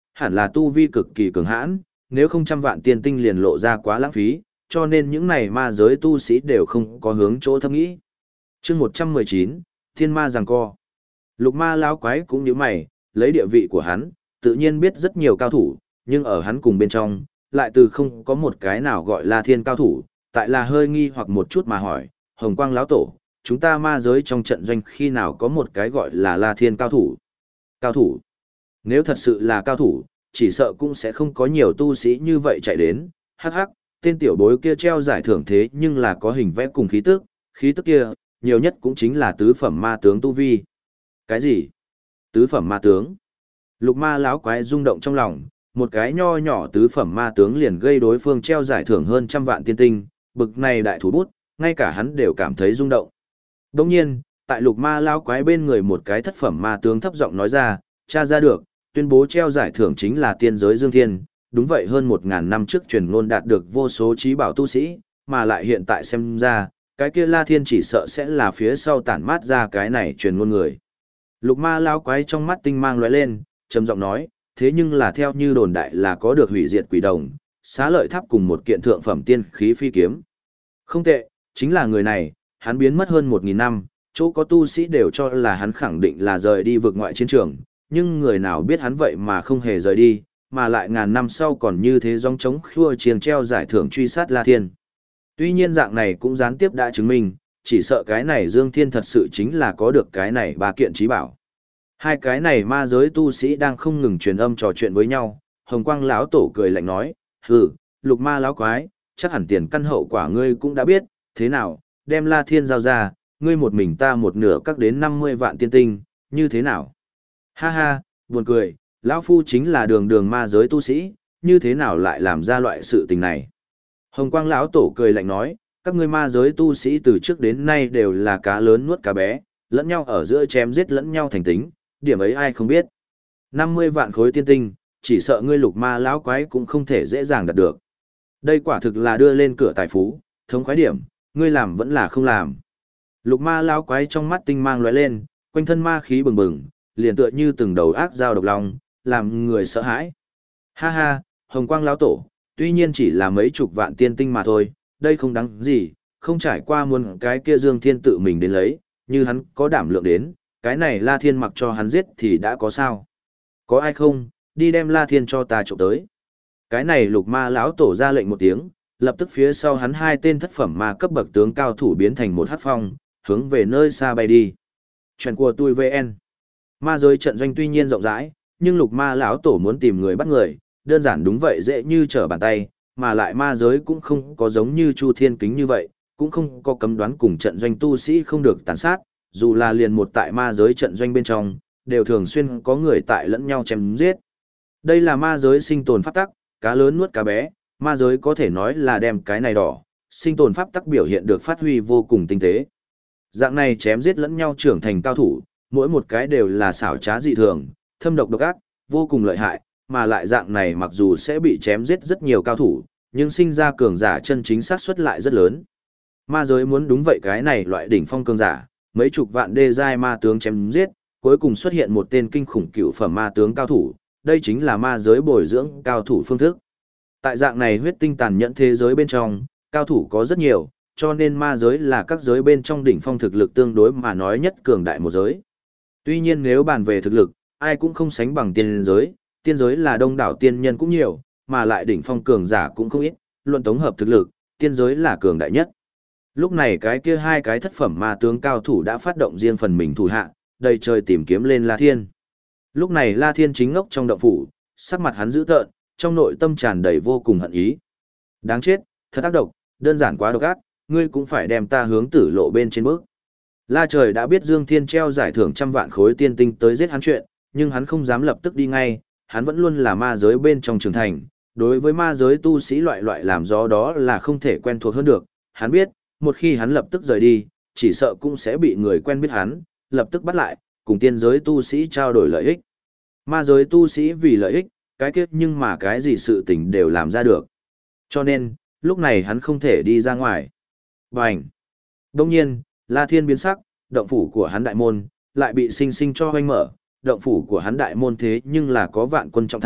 hẳn là tu vi cực kỳ cường hãn, nếu không trăm vạn tiên tinh liền lộ ra quá lãng phí, cho nên những này ma giới tu sĩ đều không có hướng chỗ thâm nghĩ. Chương 119, Thiên Ma giằng co. Lục Ma lão quái cũng như mày, lấy địa vị của hắn, tự nhiên biết rất nhiều cao thủ, nhưng ở hắn cùng bên trong, lại từ không có một cái nào gọi là thiên cao thủ, tại là hơi nghi hoặc một chút mà hỏi, Hồng Quang lão tổ, chúng ta ma giới trong trận doanh khi nào có một cái gọi là La Thiên cao thủ? Cao thủ? Nếu thật sự là cao thủ, chỉ sợ cũng sẽ không có nhiều tu sĩ như vậy chạy đến, hắc hắc, tên tiểu bối kia treo giải thưởng thế nhưng là có hình vẽ cùng khí tức kia, nhiều nhất cũng chính là tứ phẩm ma tướng tu vi. Cái gì? Tứ phẩm ma tướng? Lục Ma lão quái rung động trong lòng, một cái nho nhỏ tứ phẩm ma tướng liền gây đối phương treo giải thưởng hơn trăm vạn tiên tinh, bực này đại thủ bút, ngay cả hắn đều cảm thấy rung động. Đồng nhiên, tại Lục Ma lão quái bên người một cái thất phẩm ma tướng thấp giọng nói ra, tra ra được, tuyên bố treo giải thưởng chính là tiên giới Dương Thiên, đúng vậy hơn 1000 năm trước truyền ngôn đạt được vô số trí bảo tu sĩ, mà lại hiện tại xem ra, cái kia La Thiên chỉ sợ sẽ là phía sau tản mát ra cái này truyền ngôn người. Lục Ma lão quái trong mắt tinh mang lóe lên, trầm giọng nói, thế nhưng là theo như đồn đại là có được hủy diệt quỷ đồng, xá lợi tháp cùng một kiện thượng phẩm tiên khí phi kiếm. Không tệ, chính là người này, hắn biến mất hơn 1000 năm, chỗ có tu sĩ đều cho là hắn khẳng định là rời đi vượt ngoại chiến trường, nhưng người nào biết hắn vậy mà không hề rời đi, mà lại ngàn năm sau còn như thế dòng trống khua chiêng treo giải thưởng truy sát La Thiên. Tuy nhiên dạng này cũng gián tiếp đã chứng minh, chỉ sợ cái này Dương Thiên thật sự chính là có được cái này ba kiện trí bảo. Hai cái này ma giới tu sĩ đang không ngừng truyền âm trò chuyện với nhau, Hồng Quang lão tổ cười lạnh nói, hừ, Lục Ma lão quái, chắc hẳn tiền căn hậu quả ngươi cũng đã biết, thế nào, đem La Thiên giao ra, ngươi một mình ta một nửa các đến 50 vạn tiên tinh, như thế nào? Ha ha, buồn cười, lão phu chính là đường đường ma giới tu sĩ, như thế nào lại làm ra loại sự tình này? Hồng Quang lão tổ cười lạnh nói, các ngươi ma giới tu sĩ từ trước đến nay đều là cá lớn nuốt cá bé, lẫn nhau ở giữa chém giết lẫn nhau thành tính, điểm ấy ai không biết. 50 vạn khối tiên tinh, chỉ sợ ngươi Lục Ma lão quái cũng không thể dễ dàng đạt được. Đây quả thực là đưa lên cửa tài phú, thống khoái điểm, ngươi làm vẫn là không làm. Lục Ma lão quái trong mắt tinh mang lóe lên, quanh thân ma khí bừng bừng, liền tựa như từng đầu ác dao độc long, làm người sợ hãi. Ha ha, Hồng Quang lão tổ, tuy nhiên chỉ là mấy chục vạn tiên tinh mà thôi, đây không đáng gì, không trải qua muốn cái kia Dương Thiên tự mình đến lấy, như hắn có đảm lượng đến, cái này La Thiên mặc cho hắn giết thì đã có sao. Có ai không, đi đem La Thiên cho ta trộm tới. Cái này Lục Ma lão tổ ra lệnh một tiếng, lập tức phía sau hắn hai tên thất phẩm ma cấp bậc tướng cao thủ biến thành một hắc phong, hướng về nơi xa bay đi. Chuyện của tôi VN. Ma giới trận doanh tuy nhiên rộng rãi, nhưng Lục Ma lão tổ muốn tìm người bắt người, đơn giản đúng vậy dễ như trở bàn tay, mà lại ma giới cũng không có giống như Chu Thiên Kính như vậy, cũng không có cấm đoán cùng trận doanh tu sĩ không được tàn sát, dù là liền một tại ma giới trận doanh bên trong, đều thường xuyên có người tại lẫn nhau chém giết. Đây là ma giới sinh tồn pháp tắc, cá lớn nuốt cá bé, ma giới có thể nói là đem cái này đỏ, sinh tồn pháp tắc biểu hiện được phát huy vô cùng tinh tế. Dạng này chém giết lẫn nhau trưởng thành cao thủ, mỗi một cái đều là xảo trá dị thường, thâm độc độc ác, vô cùng lợi hại, mà lại dạng này mặc dù sẽ bị chém giết rất nhiều cao thủ, nhưng sinh ra cường giả chân chính xác suất lại rất lớn. Ma giới muốn đúng vậy cái này loại đỉnh phong cường giả, mấy chục vạn đê giai ma tướng chém giết, cuối cùng xuất hiện một tên kinh khủng cựu phẩm ma tướng cao thủ, đây chính là ma giới bồi dưỡng cao thủ phương thức. Tại dạng này huyết tinh tàn nhẫn thế giới bên trong, cao thủ có rất nhiều, cho nên ma giới là các giới bên trong đỉnh phong thực lực tương đối mà nói nhất cường đại một giới. Tuy nhiên nếu bàn về thực lực, ai cũng không sánh bằng tiên giới là đông đảo tiên nhân cũng nhiều, mà lại đỉnh phong cường giả cũng không ít, luận tổng hợp thực lực, tiên giới là cường đại nhất. Lúc này cái kia hai cái thất phẩm ma tướng cao thủ đã phát động riêng phần mình thủ hạ, đầy trời tìm kiếm lên La Thiên. Lúc này La Thiên chính ngốc trong động phủ, sắc mặt hắn dữ tợn, trong nội tâm tràn đầy vô cùng hận ý. Đáng chết, thật ác độc, đơn giản quá độc ác, ngươi cũng phải đem ta hướng tử lộ bên trên bước. La Trời đã biết Dương Thiên treo giải thưởng trăm vạn khối tiên tinh tới giết hắn chuyện, nhưng hắn không dám lập tức đi ngay, hắn vẫn luôn là ma giới bên trong trường thành, đối với ma giới tu sĩ loại làm gió đó là không thể quen thuộc hơn được, hắn biết, một khi hắn lập tức rời đi, chỉ sợ cũng sẽ bị người quen biết hắn, lập tức bắt lại, cùng tiên giới tu sĩ trao đổi lợi ích. Ma giới tu sĩ vì lợi ích, cái kết nhưng mà cái gì sự tình đều làm ra được. Cho nên, lúc này hắn không thể đi ra ngoài. Bành! Đông nhiên, La Thiên biến sắc, động phủ của hắn đại môn, lại bị sinh sinh cho hoanh mở, động phủ của hắn đại môn thế nhưng là có vạn quân trọng thạch,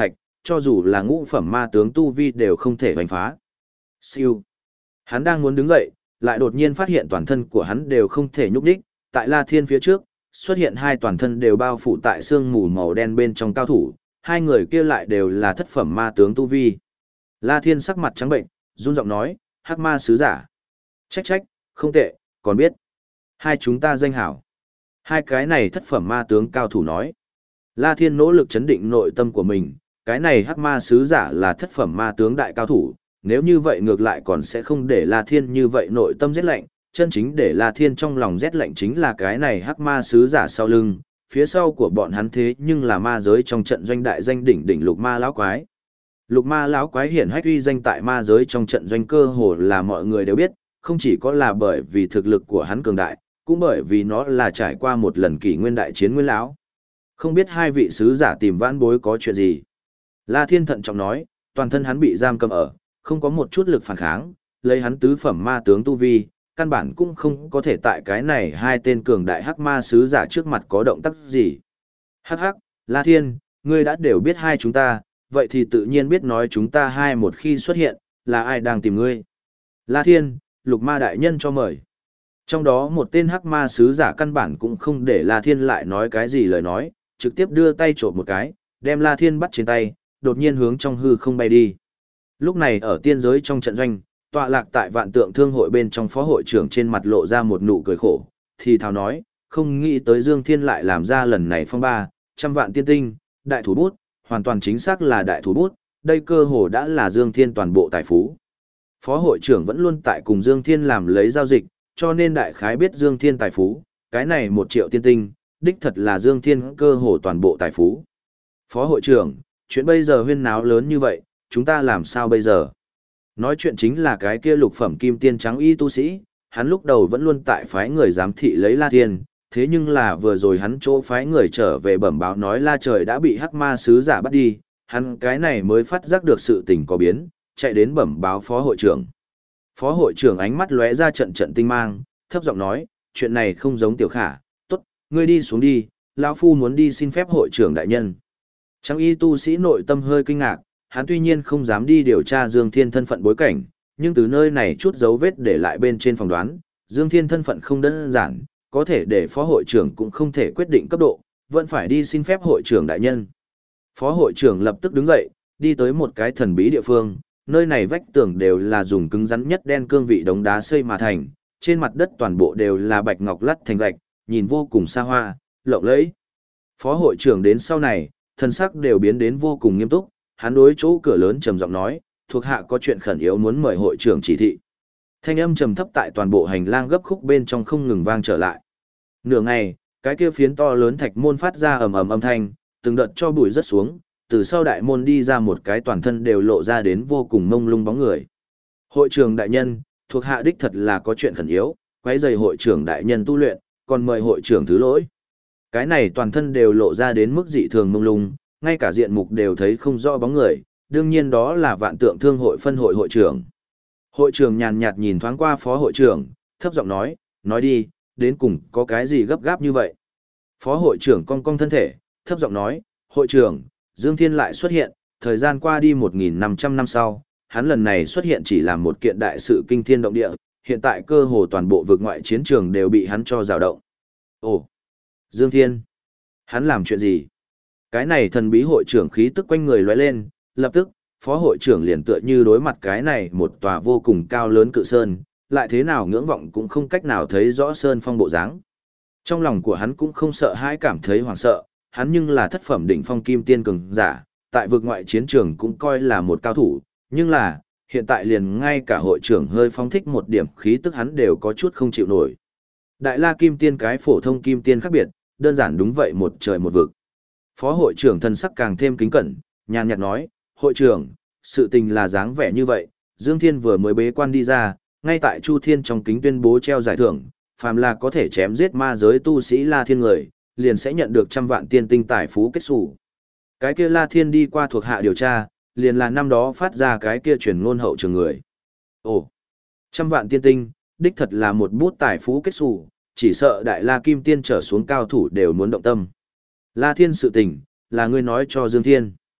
cho dù là ngũ phẩm ma tướng tu vi đều không thể hoành phá. Siêu. Hắn đang muốn đứng dậy, lại đột nhiên phát hiện toàn thân của hắn đều không thể nhúc nhích, tại La Thiên phía trước, xuất hiện hai toàn thân đều bao phủ tại sương mù màu đen bên trong cao thủ, hai người kia lại đều là thất phẩm ma tướng tu vi. La Thiên sắc mặt trắng bệnh, run giọng nói, Hắc Ma sứ giả. Trách trách, không tệ, còn biết. Hai chúng ta danh hảo. Hai cái này thất phẩm ma tướng cao thủ nói. La Thiên nỗ lực chấn định nội tâm của mình, cái này Hắc Ma sứ giả là thất phẩm ma tướng đại cao thủ, nếu như vậy ngược lại còn sẽ không để La Thiên như vậy nội tâm rét lạnh, chân chính để La Thiên trong lòng rét lạnh chính là cái này Hắc Ma sứ giả sau lưng, phía sau của bọn hắn thế nhưng là ma giới trong trận doanh đại danh đỉnh đỉnh Lục Ma lão quái. Lục Ma lão quái hiển hách uy danh tại ma giới trong trận doanh cơ hồ là mọi người đều biết, không chỉ có là bởi vì thực lực của hắn cường đại, cũng bởi vì nó là trải qua một lần kỷ nguyên đại chiến nguyên lão. Không biết hai vị sứ giả tìm vãn bối có chuyện gì. La Thiên thận trọng nói, toàn thân hắn bị giam cầm ở, không có một chút lực phản kháng, lấy hắn tứ phẩm ma tướng tu vi, căn bản cũng không có thể tại cái này hai tên cường đại hắc ma sứ giả trước mặt có động tác gì. Hắc hắc, La Thiên, ngươi đã đều biết hai chúng ta, vậy thì tự nhiên biết nói chúng ta hai một khi xuất hiện, là ai đang tìm ngươi. La Thiên, Lục Ma đại nhân cho mời. Trong đó một tên hắc ma sứ giả căn bản cũng không để La Thiên lại nói cái gì lời nói, trực tiếp đưa tay trộm một cái, đem La Thiên bắt trên tay, đột nhiên hướng trong hư không bay đi. Lúc này ở tiên giới trong trận doanh, tọa lạc tại vạn tượng thương hội bên trong phó hội trưởng trên mặt lộ ra một nụ cười khổ, thì thào nói, không nghĩ tới Dương Thiên lại làm ra lần này phong ba, trăm vạn tiên tinh, đại thủ bút, hoàn toàn chính xác là đại thủ bút, đây cơ hồ đã là Dương Thiên toàn bộ tài phú. Phó hội trưởng vẫn luôn tại cùng Dương Thiên làm lấy giao dịch, cho nên đại khái biết Dương Thiên tài phú, cái này 1 triệu tiên tinh, đích thật là Dương Thiên cơ hồ toàn bộ tài phú. Phó hội trưởng, chuyện bây giờ huyên náo lớn như vậy, chúng ta làm sao bây giờ? Nói chuyện chính là cái kia lục phẩm kim tiên trắng y tu sĩ, hắn lúc đầu vẫn luôn tại phái người giám thị lấy La Thiên, thế nhưng là vừa rồi hắn chỗ phái người trở về bẩm báo nói La Trời đã bị hắc ma sứ giả bắt đi, hắn cái này mới phát giác được sự tình có biến, chạy đến bẩm báo phó hội trưởng. Phó hội trưởng ánh mắt lóe ra trận trận tinh mang, thấp giọng nói, chuyện này không giống tiểu khả, tốt, ngươi đi xuống đi, lão phu muốn đi xin phép hội trưởng đại nhân. Trắng y tu sĩ nội tâm hơi kinh ngạc, hắn tuy nhiên không dám đi điều tra Dương Thiên thân phận bối cảnh, nhưng từ nơi này chút dấu vết để lại bên trên phỏng đoán, Dương Thiên thân phận không đơn giản, có thể để phó hội trưởng cũng không thể quyết định cấp độ, vẫn phải đi xin phép hội trưởng đại nhân. Phó hội trưởng lập tức đứng dậy, đi tới một cái thần bí địa phương, nơi này vách tường đều là dùng cứng rắn nhất đen cương vị đống đá xây mà thành, trên mặt đất toàn bộ đều là bạch ngọc lắt thành gạch, nhìn vô cùng xa hoa, lộng lẫy. Phó hội trưởng đến sau này, thân sắc đều biến đến vô cùng nghiêm túc, hắn đối chỗ cửa lớn trầm giọng nói, thuộc hạ có chuyện khẩn yếu muốn mời hội trưởng chỉ thị. Thanh âm trầm thấp tại toàn bộ hành lang gấp khúc bên trong không ngừng vang trở lại. Nửa ngày, cái kia phiến to lớn thạch môn phát ra ầm ầm âm thanh, từng đợt cho bụi rớt xuống, từ sau đại môn đi ra một cái toàn thân đều lộ ra đến vô cùng mông lung bóng người. Hội trưởng đại nhân, thuộc hạ đích thật là có chuyện khẩn yếu, quấy rầy hội trưởng đại nhân tu luyện, còn mời hội trưởng thứ lỗi. Cái này toàn thân đều lộ ra đến mức dị thường mông lung, ngay cả diện mục đều thấy không rõ bóng người, đương nhiên đó là vạn tượng thương hội phân hội hội trưởng. Hội trưởng nhàn nhạt nhìn thoáng qua phó hội trưởng, thấp giọng nói đi, đến cùng có cái gì gấp gáp như vậy. Phó hội trưởng cong cong thân thể, thấp giọng nói, hội trưởng, Dương Thiên lại xuất hiện, thời gian qua đi 1.500 năm sau, hắn lần này xuất hiện chỉ là một kiện đại sự kinh thiên động địa, hiện tại cơ hồ toàn bộ vực ngoại chiến trường đều bị hắn cho rào động. Ồ, Dương Thiên, hắn làm chuyện gì? Cái này thần bí hội trưởng khí tức quanh người lóe lên, lập tức, phó hội trưởng liền tựa như đối mặt cái này một tòa vô cùng cao lớn cự sơn, lại thế nào ngưỡng vọng cũng không cách nào thấy rõ sơn phong bộ dáng. Trong lòng của hắn cũng không sợ hãi cảm thấy hoảng sợ, hắn nhưng là thất phẩm đỉnh phong kim tiên cường giả, tại vực ngoại chiến trường cũng coi là một cao thủ, nhưng là, hiện tại liền ngay cả hội trưởng hơi phóng thích một điểm khí tức hắn đều có chút không chịu nổi. Đại la kim tiên cái phổ thông kim tiên khác biệt, đơn giản đúng vậy một trời một vực. Phó hội trưởng thân sắc càng thêm kính cẩn, nhàn nhạt nói, hội trưởng, sự tình là dáng vẻ như vậy, Dương Thiên vừa mới bế quan đi ra, ngay tại Chu Thiên trong kính tuyên bố treo giải thưởng, phàm là có thể chém giết ma giới tu sĩ La Thiên người, liền sẽ nhận được 100 vạn tiên tinh tài phú kết sủ. Cái kia La Thiên đi qua thuộc hạ điều tra, liền là năm đó phát ra cái kia truyền ngôn hậu trường người. Ồ, 100 vạn tiên tinh, đích thật là một bút tài phú kết sủ, chỉ sợ đại la kim tiên trở xuống cao thủ đều muốn động tâm. La Thiên sự tình, là ngươi nói cho Dương Thiên.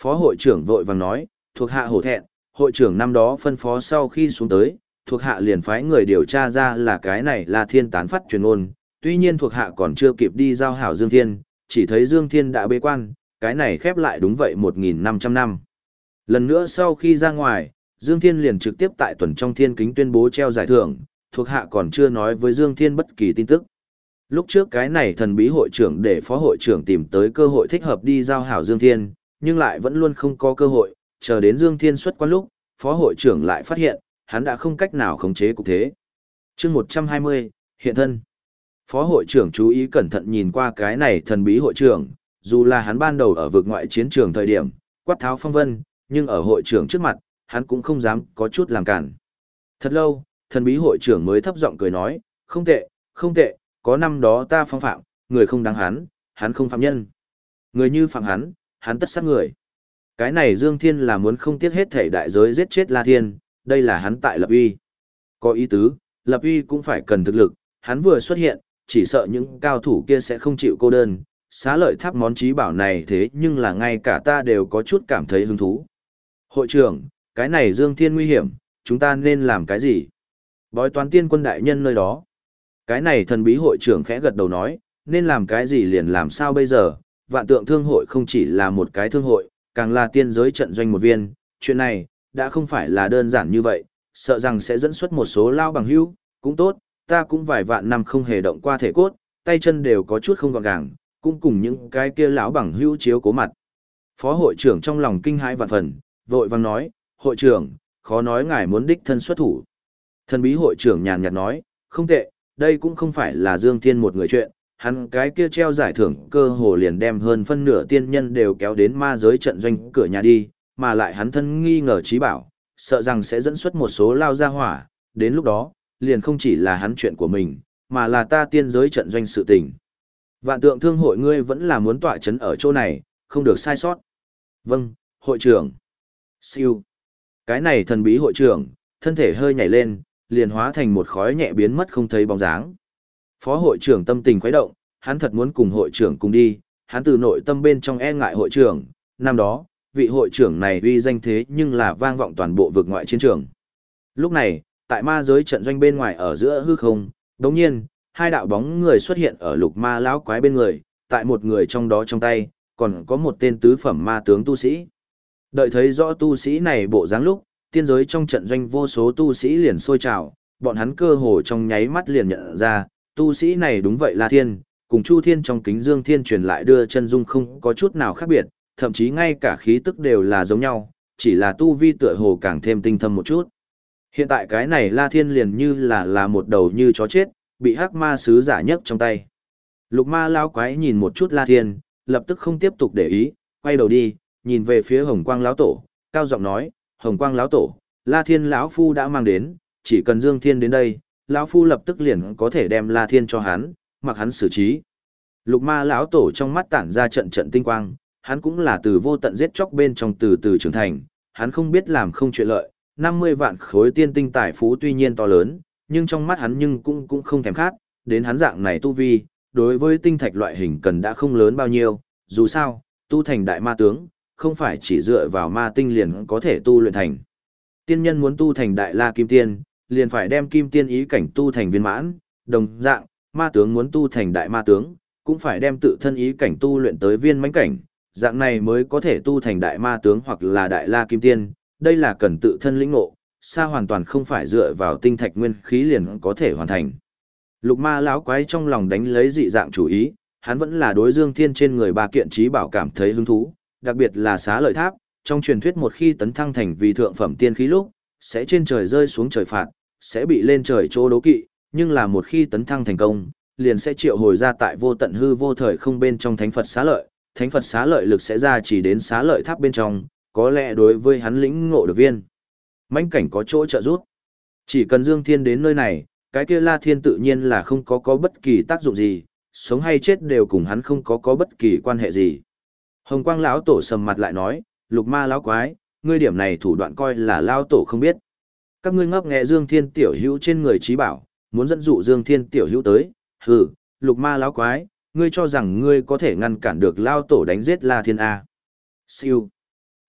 Phó hội trưởng vội vàng nói, thuộc hạ hổ thẹn, hội trưởng năm đó phân phó sau khi xuống tới, thuộc hạ liền phái người điều tra ra là cái này là thiên tán phát truyền ôn, tuy nhiên thuộc hạ còn chưa kịp đi giao hảo Dương Thiên, chỉ thấy Dương Thiên đã bế quan, cái này khép lại đúng vậy 1.500 năm. Lần nữa sau khi ra ngoài, Dương Thiên liền trực tiếp tại tuần trong thiên kính tuyên bố treo giải thưởng, thuộc hạ còn chưa nói với Dương Thiên bất kỳ tin tức. Lúc trước cái này thần bí hội trưởng để phó hội trưởng tìm tới cơ hội thích hợp đi giao hảo Dương Thiên, nhưng lại vẫn luôn không có cơ hội, chờ đến Dương Thiên xuất quan lúc, phó hội trưởng lại phát hiện, hắn đã không cách nào khống chế cục thế. chương 120, hiện thân. Phó hội trưởng chú ý cẩn thận nhìn qua cái này thần bí hội trưởng, dù là hắn ban đầu ở vực ngoại chiến trường thời điểm, quát tháo phong vân, nhưng ở hội trưởng trước mặt, hắn cũng không dám có chút làm cản. Thật lâu, thần bí hội trưởng mới thấp giọng cười nói, không tệ, không tệ, có năm đó ta phong phạm, người không đáng hắn không phạm nhân. Người như phạm hắn tất sát người. Cái này Dương Thiên là muốn không tiếc hết thể đại giới giết chết La Thiên, đây là hắn tại lập uy. Có ý tứ, lập uy cũng phải cần thực lực, hắn vừa xuất hiện, chỉ sợ những cao thủ kia sẽ không chịu cô đơn. Xá lợi tháp món trí bảo này thế nhưng là ngay cả ta đều có chút cảm thấy hứng thú. Hội trưởng, cái này Dương Thiên nguy hiểm, chúng ta nên làm cái gì? Bói toán tiên quân đại nhân nơi đó. Cái này thần bí hội trưởng khẽ gật đầu nói, nên làm cái gì liền làm sao bây giờ, vạn tượng thương hội không chỉ là một cái thương hội, càng là tiên giới trận doanh một viên, chuyện này, đã không phải là đơn giản như vậy, sợ rằng sẽ dẫn xuất một số lao bằng hữu, cũng tốt, ta cũng vài vạn năm không hề động qua thể cốt, tay chân đều có chút không gọn gàng, cũng cùng những cái kia lão bằng hữu chiếu cố mặt. Phó hội trưởng trong lòng kinh hãi vạn phần, vội vàng nói, hội trưởng, khó nói ngài muốn đích thân xuất thủ. Thần bí hội trưởng nhàn nhạt nói, không tệ, đây cũng không phải là Dương Thiên một người chuyện, hắn cái kia treo giải thưởng cơ hồ liền đem hơn phân nửa tiên nhân đều kéo đến ma giới trận doanh cửa nhà đi, mà lại hắn thân nghi ngờ trí bảo, sợ rằng sẽ dẫn xuất một số lao ra hỏa, đến lúc đó, liền không chỉ là hắn chuyện của mình, mà là ta tiên giới trận doanh sự tình. Vạn tượng thương hội ngươi vẫn là muốn tọa chấn ở chỗ này, không được sai sót. Vâng, hội trưởng. Siêu. Cái này thần bí hội trưởng, thân thể hơi nhảy lên, liền hóa thành một khói nhẹ biến mất không thấy bóng dáng. Phó hội trưởng tâm tình khuấy động, hắn thật muốn cùng hội trưởng cùng đi, hắn từ nội tâm bên trong e ngại hội trưởng, năm đó, vị hội trưởng này uy danh thế nhưng là vang vọng toàn bộ vực ngoại chiến trường. Lúc này, tại ma giới trận doanh bên ngoài ở giữa hư không, đống nhiên, hai đạo bóng người xuất hiện ở lục ma lão quái bên người, tại một người trong đó trong tay, còn có một tên tứ phẩm ma tướng tu sĩ. Đợi thấy rõ tu sĩ này bộ dáng lúc, tiên giới trong trận doanh vô số tu sĩ liền sôi trào, bọn hắn cơ hồ trong nháy mắt liền nhận ra, tu sĩ này đúng vậy là Thiên, cùng Chu Thiên trong kính Dương Thiên truyền lại đưa chân dung không có chút nào khác biệt, thậm chí ngay cả khí tức đều là giống nhau, chỉ là tu vi tựa hồ càng thêm tinh thâm một chút. Hiện tại cái này La Thiên liền như là một đầu như chó chết, bị hắc ma sứ giả nhấc trong tay. Lục ma lao quái nhìn một chút La Thiên, lập tức không tiếp tục để ý, quay đầu đi, nhìn về phía Hồng Quang lão tổ, cao giọng nói, Hồng Quang lão tổ, La Thiên lão phu đã mang đến, chỉ cần Dương Thiên đến đây, lão phu lập tức liền có thể đem La Thiên cho hắn, mặc hắn xử trí. Lục ma lão tổ trong mắt tản ra trận trận tinh quang, hắn cũng là từ vô tận giết chóc bên trong từ từ trưởng thành, hắn không biết làm không chuyện lợi, 50 vạn khối tiên tinh tài phú tuy nhiên to lớn, nhưng trong mắt hắn nhưng cũng không thèm khát, đến hắn dạng này tu vi, đối với tinh thạch loại hình cần đã không lớn bao nhiêu, dù sao, tu thành đại ma tướng, không phải chỉ dựa vào ma tinh liền có thể tu luyện thành. Tiên nhân muốn tu thành đại la kim tiên, liền phải đem kim tiên ý cảnh tu thành viên mãn, đồng dạng, ma tướng muốn tu thành đại ma tướng, cũng phải đem tự thân ý cảnh tu luyện tới viên mãnh cảnh, dạng này mới có thể tu thành đại ma tướng hoặc là đại la kim tiên, đây là cần tự thân lĩnh ngộ, xa hoàn toàn không phải dựa vào tinh thạch nguyên khí liền có thể hoàn thành. Lục ma lão quái trong lòng đánh lấy dị dạng chủ ý, hắn vẫn là đối Dương Thiên trên người ba kiện trí bảo cảm thấy hứng thú, đặc biệt là xá lợi tháp, trong truyền thuyết một khi tấn thăng thành vì thượng phẩm tiên khí lúc, sẽ trên trời rơi xuống trời phạt, sẽ bị lên trời chỗ đố kỵ, nhưng là một khi tấn thăng thành công, liền sẽ triệu hồi ra tại vô tận hư vô thời không bên trong thánh Phật xá lợi lực sẽ ra chỉ đến xá lợi tháp bên trong, có lẽ đối với hắn lĩnh ngộ được viên mãnh cảnh có chỗ trợ giúp. Chỉ cần Dương Thiên đến nơi này, cái kia La Thiên tự nhiên là không có bất kỳ tác dụng gì, sống hay chết đều cùng hắn không có bất kỳ quan hệ gì. Hồng Quang lão tổ sầm mặt lại nói, Lục ma lão quái, ngươi điểm này thủ đoạn coi là lão tổ không biết. Các ngươi ngấp nghé Dương Thiên tiểu hữu trên người trí bảo, muốn dẫn dụ Dương Thiên tiểu hữu tới, hừ, Lục ma lão quái, ngươi cho rằng ngươi có thể ngăn cản được lão tổ đánh giết La Thiên A. Siêu.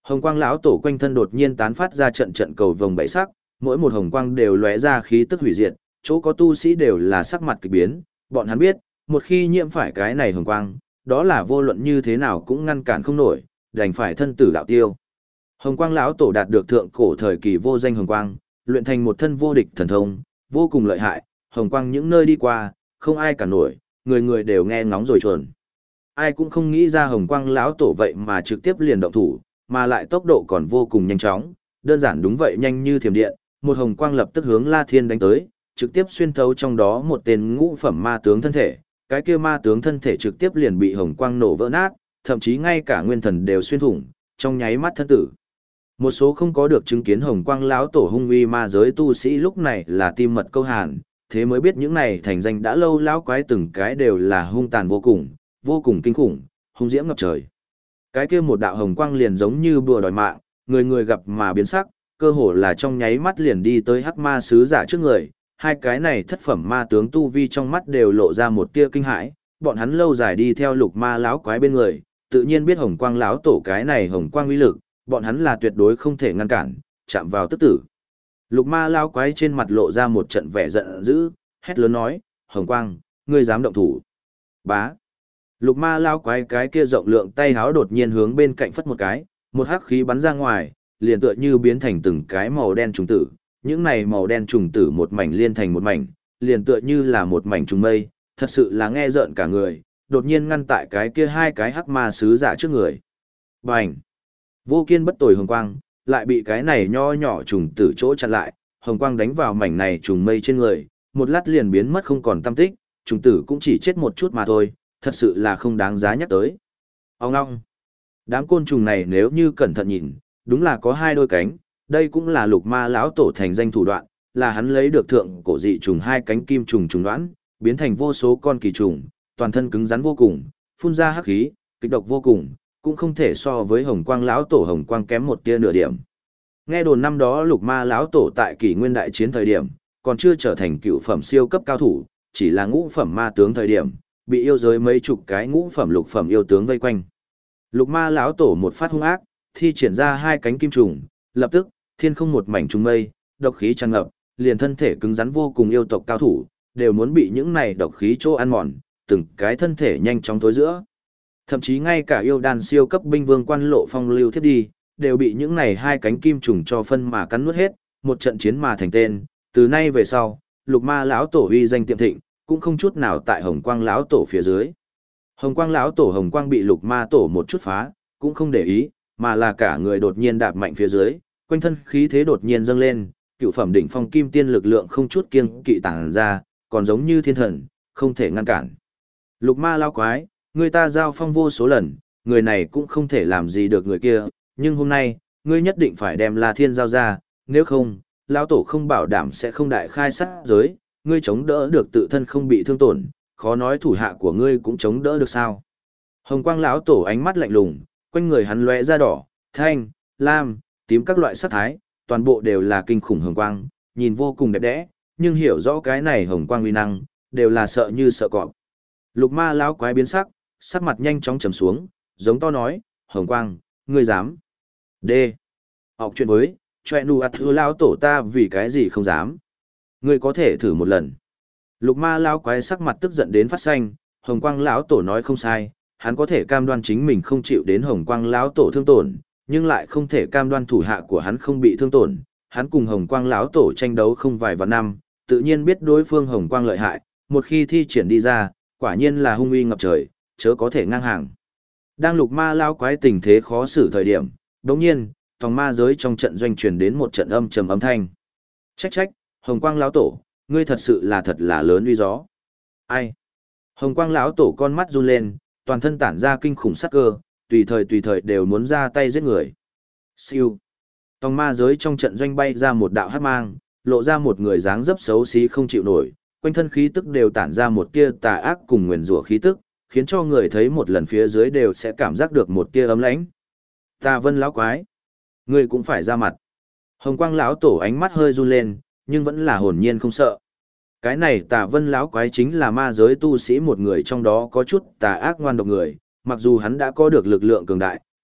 Hồng quang lão tổ quanh thân đột nhiên tán phát ra trận trận cầu vồng bảy sắc, mỗi một hồng quang đều lóe ra khí tức hủy diệt, chỗ có tu sĩ đều là sắc mặt kỳ biến, bọn hắn biết, một khi nhiễm phải cái này hồng quang, đó là vô luận như thế nào cũng ngăn cản không nổi, đành phải thân tử đạo tiêu. Hồng quang lão tổ đạt được thượng cổ thời kỳ vô danh hồng quang, luyện thành một thân vô địch thần thông, vô cùng lợi hại, hồng quang những nơi đi qua, không ai cản nổi, người người đều nghe ngóng rồi chuồn. Ai cũng không nghĩ ra hồng quang lão tổ vậy mà trực tiếp liền động thủ, mà lại tốc độ còn vô cùng nhanh chóng, đơn giản đúng vậy nhanh như thiểm điện, một hồng quang lập tức hướng La Thiên đánh tới, trực tiếp xuyên thấu trong đó một tên ngũ phẩm ma tướng thân thể, cái kia ma tướng thân thể trực tiếp liền bị hồng quang nổ vỡ nát, thậm chí ngay cả nguyên thần đều xuyên thủng, trong nháy mắt thân tử. Một số không có được chứng kiến hồng quang lão tổ hung uy ma giới tu sĩ lúc này là tim mật câu hàn, thế mới biết những này thành danh đã lâu lão quái từng cái đều là hung tàn vô cùng kinh khủng, hung diễm ngập trời. Cái kia một đạo hồng quang liền giống như bùa đòi mạng, người người gặp mà biến sắc, cơ hồ là trong nháy mắt liền đi tới hắc ma sứ giả trước người, hai cái này thất phẩm ma tướng tu vi trong mắt đều lộ ra một tia kinh hãi, bọn hắn lâu dài đi theo lục ma lão quái bên người, tự nhiên biết hồng quang lão tổ cái này hồng quang uy lực, bọn hắn là tuyệt đối không thể ngăn cản, chạm vào tức tử. Lục ma lão quái trên mặt lộ ra một trận vẻ giận dữ, hét lớn nói, hồng quang, ngươi dám động thủ. Bá. Lục ma lão quái cái kia rộng lượng tay háo đột nhiên hướng bên cạnh phất một cái, một hắc khí bắn ra ngoài, liền tựa như biến thành từng cái màu đen trùng tử. Những này màu đen trùng tử một mảnh liên thành một mảnh, liền tựa như là một mảnh trùng mây, thật sự là nghe rợn cả người, đột nhiên ngăn tại cái kia hai cái hắc ma sứ giả trước người. Bành! Vô kiên bất tồi hồng quang, lại bị cái này nho nhỏ trùng tử chỗ chặn lại, hồng quang đánh vào mảnh này trùng mây trên người, một lát liền biến mất không còn tăm tích, trùng tử cũng chỉ chết một chút mà thôi, thật sự là không đáng giá nhắc tới. Ông ngong! Đám côn trùng này nếu như cẩn thận nhìn, đúng là có hai đôi cánh, đây cũng là lục ma lão tổ thành danh thủ đoạn, là hắn lấy được thượng cổ dị trùng hai cánh kim trùng trùng đoán, biến thành vô số con kỳ trùng, toàn thân cứng rắn vô cùng, phun ra hắc khí, kịch độc vô cùng, cũng không thể so với hồng quang lão tổ hồng quang kém một tia nửa điểm. Nghe đồn năm đó lục ma lão tổ tại kỷ nguyên đại chiến thời điểm, còn chưa trở thành cựu phẩm siêu cấp cao thủ, chỉ là ngũ phẩm ma tướng thời điểm, bị yêu giới mấy chục cái ngũ phẩm lục phẩm yêu tướng vây quanh. Lục ma lão tổ một phát hung ác, thi triển ra hai cánh kim trùng, lập tức, thiên không một mảnh trùng mây, độc khí tràn ngập, liền thân thể cứng rắn vô cùng yêu tộc cao thủ, đều muốn bị những này độc khí chỗ ăn mòn, từng cái thân thể nhanh chóng tối giữa. Thậm chí ngay cả yêu đan siêu cấp binh vương Quan Lộ Phong lưu thiết đi, đều bị những này hai cánh kim trùng cho phân mà cắn nuốt hết, một trận chiến mà thành tên, từ nay về sau, lục ma lão tổ uy danh tiệm thịnh, cũng không chút nào tại hồng quang lão tổ phía dưới. Hồng quang lão tổ hồng quang bị lục ma tổ một chút phá, cũng không để ý, mà là cả người đột nhiên đạp mạnh phía dưới, quanh thân khí thế đột nhiên dâng lên, cựu phẩm đỉnh phong kim tiên lực lượng không chút kiêng kỵ tàng ra, còn giống như thiên thần, không thể ngăn cản. Lục ma lao quái, người ta giao phong vô số lần, người này cũng không thể làm gì được người kia, nhưng hôm nay, ngươi nhất định phải đem La Thiên giao ra, nếu không, lão tổ không bảo đảm sẽ không đại khai sát giới, ngươi chống đỡ được tự thân không bị thương tổn, khó nói thủ hạ của ngươi cũng chống đỡ được sao. Hồng quang lão tổ ánh mắt lạnh lùng, quanh người hắn lóe ra đỏ, thanh, lam, tím các loại sắc thái, toàn bộ đều là kinh khủng hồng quang, nhìn vô cùng đẹp đẽ, nhưng hiểu rõ cái này hồng quang uy năng, đều là sợ như sợ cọp. Lục ma lão quái biến sắc, sắc mặt nhanh chóng trầm xuống, giống to nói, hồng quang, ngươi dám. D. Học chuyện với, choẹ nụ ạt thưa lão tổ ta vì cái gì không dám. Ngươi có thể thử một lần. Lục ma lão quái sắc mặt tức giận đến phát xanh, hồng quang lão tổ nói không sai, hắn có thể cam đoan chính mình không chịu đến hồng quang lão tổ thương tổn, nhưng lại không thể cam đoan thủ hạ của hắn không bị thương tổn. Hắn cùng hồng quang lão tổ tranh đấu không vài vạn năm, tự nhiên biết đối phương hồng quang lợi hại, một khi thi triển đi ra, quả nhiên là hung uy ngập trời, chớ có thể ngang hàng. Đang lục ma lão quái tình thế khó xử thời điểm, đột nhiên, tòng ma giới trong trận doanh truyền đến một trận âm trầm âm thanh. Trách, hồng quang lão tổ, ngươi thật sự là thật là lớn uy gió. Ai? Hồng quang lão tổ con mắt run lên, toàn thân tản ra kinh khủng sát cơ, tùy thời đều muốn ra tay giết người. Siêu. Tòng ma giới trong trận doanh bay ra một đạo hắc mang, lộ ra một người dáng dấp xấu xí không chịu nổi, quanh thân khí tức đều tản ra một tia tà ác cùng nguyền rủa khí tức, khiến cho người thấy một lần phía dưới đều sẽ cảm giác được một tia ấm lãnh. Tà Vân lão quái, ngươi cũng phải ra mặt. Hồng quang lão tổ ánh mắt hơi run lên, nhưng vẫn là hồn nhiên không sợ. Cái này Tà Vân lão quái chính là ma giới tu sĩ một người trong đó có chút tà ác ngoan độc người, mặc dù hắn đã có được lực lượng cường đại,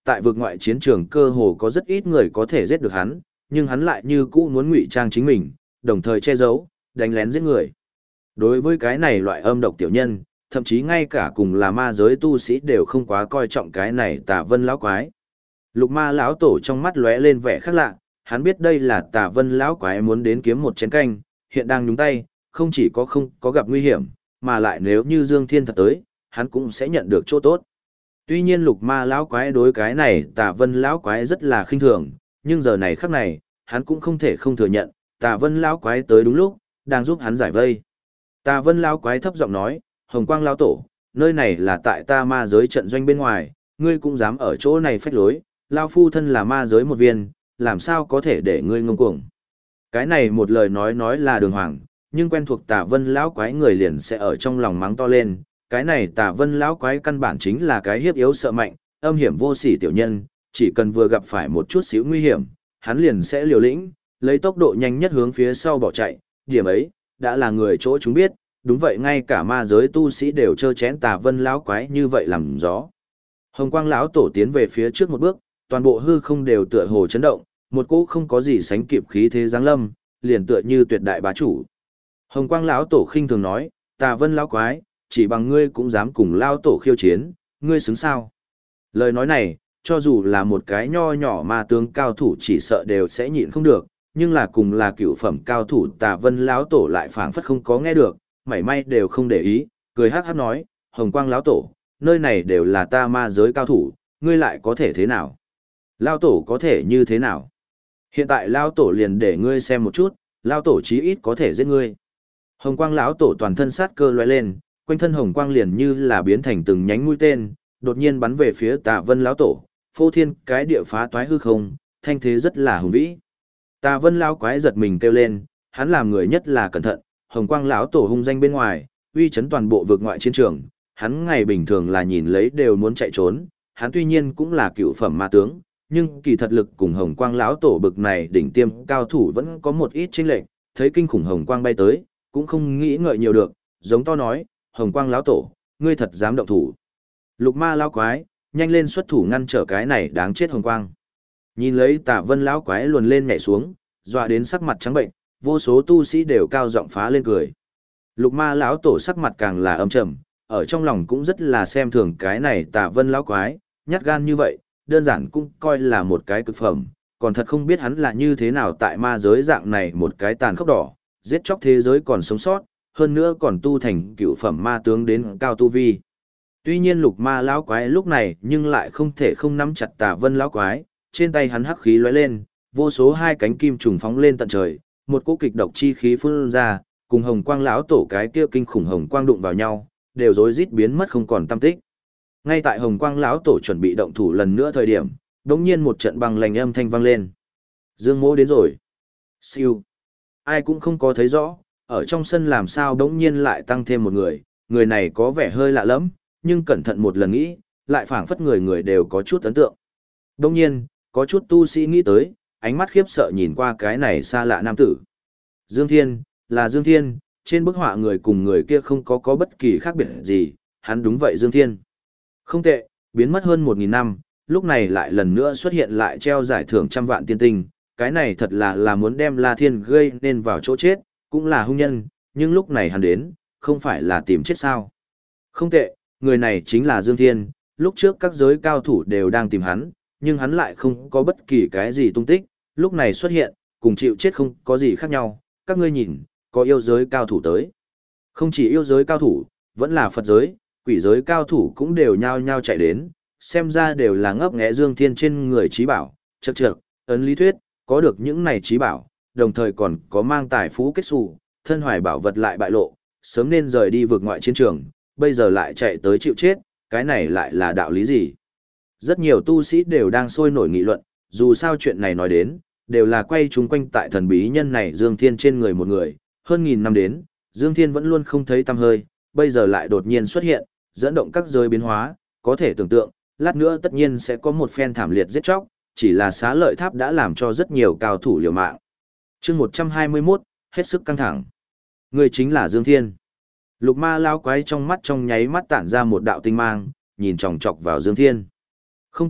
tại vực ngoại chiến trường cơ hồ có rất ít người có thể giết được hắn, nhưng hắn lại như cũ muốn ngụy trang chính mình, đồng thời che giấu, đánh lén giết người. Đối với cái này loại âm độc tiểu nhân, thậm chí ngay cả cùng là ma giới tu sĩ đều không quá coi trọng cái này Tà Vân lão quái. Lục Ma lão tổ trong mắt lóe lên vẻ khác lạ, hắn biết đây là Tà Vân lão quái muốn đến kiếm một chén canh, hiện đang nhúng tay, không chỉ có không có gặp nguy hiểm, mà lại nếu như Dương Thiên thật tới, hắn cũng sẽ nhận được chỗ tốt. Tuy nhiên Lục Ma lão quái đối cái này Tà Vân lão quái rất là khinh thường, nhưng giờ này khắc này, hắn cũng không thể không thừa nhận, Tà Vân lão quái tới đúng lúc, đang giúp hắn giải vây. Tà Vân lão quái thấp giọng nói, Hồng Quang lão tổ, nơi này là tại ta ma giới trận doanh bên ngoài, ngươi cũng dám ở chỗ này phách lối, lão phu thân là ma giới một viên, làm sao có thể để ngươi ngông cuồng. Cái này một lời nói là đường hoàng, nhưng quen thuộc Tà Vân lão quái người liền sẽ ở trong lòng mắng to lên, cái này Tà Vân lão quái căn bản chính là cái hiếp yếu sợ mạnh, âm hiểm vô sỉ tiểu nhân, chỉ cần vừa gặp phải một chút xíu nguy hiểm, hắn liền sẽ liều lĩnh, lấy tốc độ nhanh nhất hướng phía sau bỏ chạy, điểm ấy đã là người chỗ chúng biết, đúng vậy ngay cả ma giới tu sĩ đều trơ chén Tà Vân lão quái như vậy làm gió. Hồng Quang lão tổ tiến về phía trước một bước, toàn bộ hư không đều tựa hồ chấn động, một cỗ không có gì sánh kịp khí thế giáng lâm, liền tựa như tuyệt đại bá chủ. Hồng Quang lão tổ khinh thường nói, Tà Vân lão quái, chỉ bằng ngươi cũng dám cùng lão tổ khiêu chiến, ngươi xứng sao? Lời nói này, cho dù là một cái nho nhỏ ma tướng cao thủ chỉ sợ đều sẽ nhịn không được, nhưng là cùng là cựu phẩm cao thủ Tà Vân lão tổ lại phảng phất không có nghe được, mảy may đều không để ý, cười hắc hắc nói, Hồng Quang lão tổ, nơi này đều là ta ma giới cao thủ, ngươi lại có thể thế nào? Lão tổ có thể như thế nào? Hiện tại lão tổ liền để ngươi xem một chút, lão tổ chí ít có thể giết ngươi. Hồng Quang lão tổ toàn thân sát cơ lóe lên, quanh thân hồng quang liền như là biến thành từng nhánh mũi tên, đột nhiên bắn về phía Tà Vân lão tổ, phô thiên cái địa phá toái hư không, thanh thế rất là hùng vĩ. Tà Vân lão quái giật mình kêu lên, hắn làm người nhất là cẩn thận, Hồng Quang lão tổ hung danh bên ngoài, uy chấn toàn bộ vực ngoại chiến trường, hắn ngày bình thường là nhìn lấy đều muốn chạy trốn, hắn tuy nhiên cũng là cựu phẩm ma tướng, nhưng kỳ thật lực cùng Hồng Quang lão tổ bực này đỉnh tiêm cao thủ vẫn có một ít chênh lệch, thấy kinh khủng hồng quang bay tới, cũng không nghĩ ngợi nhiều được, giống to nói, Hồng Quang lão tổ, ngươi thật dám động thủ. Lục Ma lão quái, nhanh lên xuất thủ ngăn trở cái này đáng chết hồng quang. Nhìn lấy Tà Vân lão quái luồn lên nhảy xuống, dọa đến sắc mặt trắng bệnh, vô số tu sĩ đều cao giọng phá lên cười. Lục Ma lão tổ sắc mặt càng là âm trầm, ở trong lòng cũng rất là xem thường cái này Tà Vân lão quái, nhát gan như vậy, đơn giản cũng coi là một cái cực phẩm, còn thật không biết hắn là như thế nào tại ma giới dạng này một cái tàn khốc đỏ, giết chóc thế giới còn sống sót, hơn nữa còn tu thành cựu phẩm ma tướng đến cao tu vi. Tuy nhiên Lục Ma lão quái lúc này nhưng lại không thể không nắm chặt Tà Vân lão quái, trên tay hắn hắc khí lóe lên, vô số hai cánh kim trùng phóng lên tận trời, một cỗ kịch độc chi khí phun ra, cùng Hồng Quang lão tổ cái kia kinh khủng hồng quang đụng vào nhau, đều rối rít biến mất không còn tăm tích. Ngay tại Hồng Quang lão tổ chuẩn bị động thủ lần nữa thời điểm, đột nhiên một trận băng lạnh âm thanh vang lên. Dương Mỗ đến rồi. Siêu. Ai cũng không có thấy rõ, ở trong sân làm sao đột nhiên lại tăng thêm một người, người này có vẻ hơi lạ lẫm, nhưng cẩn thận một lần nghĩ, lại phảng phất người người đều có chút ấn tượng. Đột nhiên, có chút tu sĩ nghĩ tới, ánh mắt khiếp sợ nhìn qua cái này xa lạ nam tử. Dương Thiên, là Dương Thiên, trên bức họa người cùng người kia không có bất kỳ khác biệt gì, hắn đúng vậy Dương Thiên. Không tệ, biến mất hơn 1000 năm, lúc này lại lần nữa xuất hiện lại treo giải thưởng 100 vạn tiên tinh, cái này thật là muốn đem La Thiên gây nên vào chỗ chết, cũng là hung nhân, nhưng lúc này hắn đến, không phải là tìm chết sao. Không tệ, người này chính là Dương Thiên, lúc trước các giới cao thủ đều đang tìm hắn, nhưng hắn lại không có bất kỳ cái gì tung tích, lúc này xuất hiện, cùng chịu chết không có gì khác nhau, các ngươi nhìn, có yêu giới cao thủ tới. Không chỉ yêu giới cao thủ, vẫn là Phật giới, quỷ giới cao thủ cũng đều nhao nhao chạy đến, xem ra đều là ngấp nghé Dương Thiên trên người trí bảo, chậc chậc, ấn lý thuyết, có được những này trí bảo, đồng thời còn có mang tài phú kết xù, thân hoài bảo vật lại bại lộ, sớm nên rời đi vượt ngoại chiến trường, bây giờ lại chạy tới chịu chết, cái này lại là đạo lý gì? Rất nhiều tu sĩ đều đang sôi nổi nghị luận, dù sao chuyện này nói đến, đều là quay chúng quanh tại thần bí nhân này Dương Thiên trên người một người, hơn 1000 năm đến, Dương Thiên vẫn luôn không thấy tăm hơi, bây giờ lại đột nhiên xuất hiện, dẫn động các giới biến hóa, có thể tưởng tượng, lát nữa tất nhiên sẽ có một phen thảm liệt giết chóc, chỉ là Xá Lợi Tháp đã làm cho rất nhiều cao thủ liều mạng. Chương 121, hết sức căng thẳng. Người chính là Dương Thiên. Lục Ma lão quái trong mắt trong nháy mắt tản ra một đạo tinh mang, nhìn chòng chọc vào Dương Thiên. Không tệ,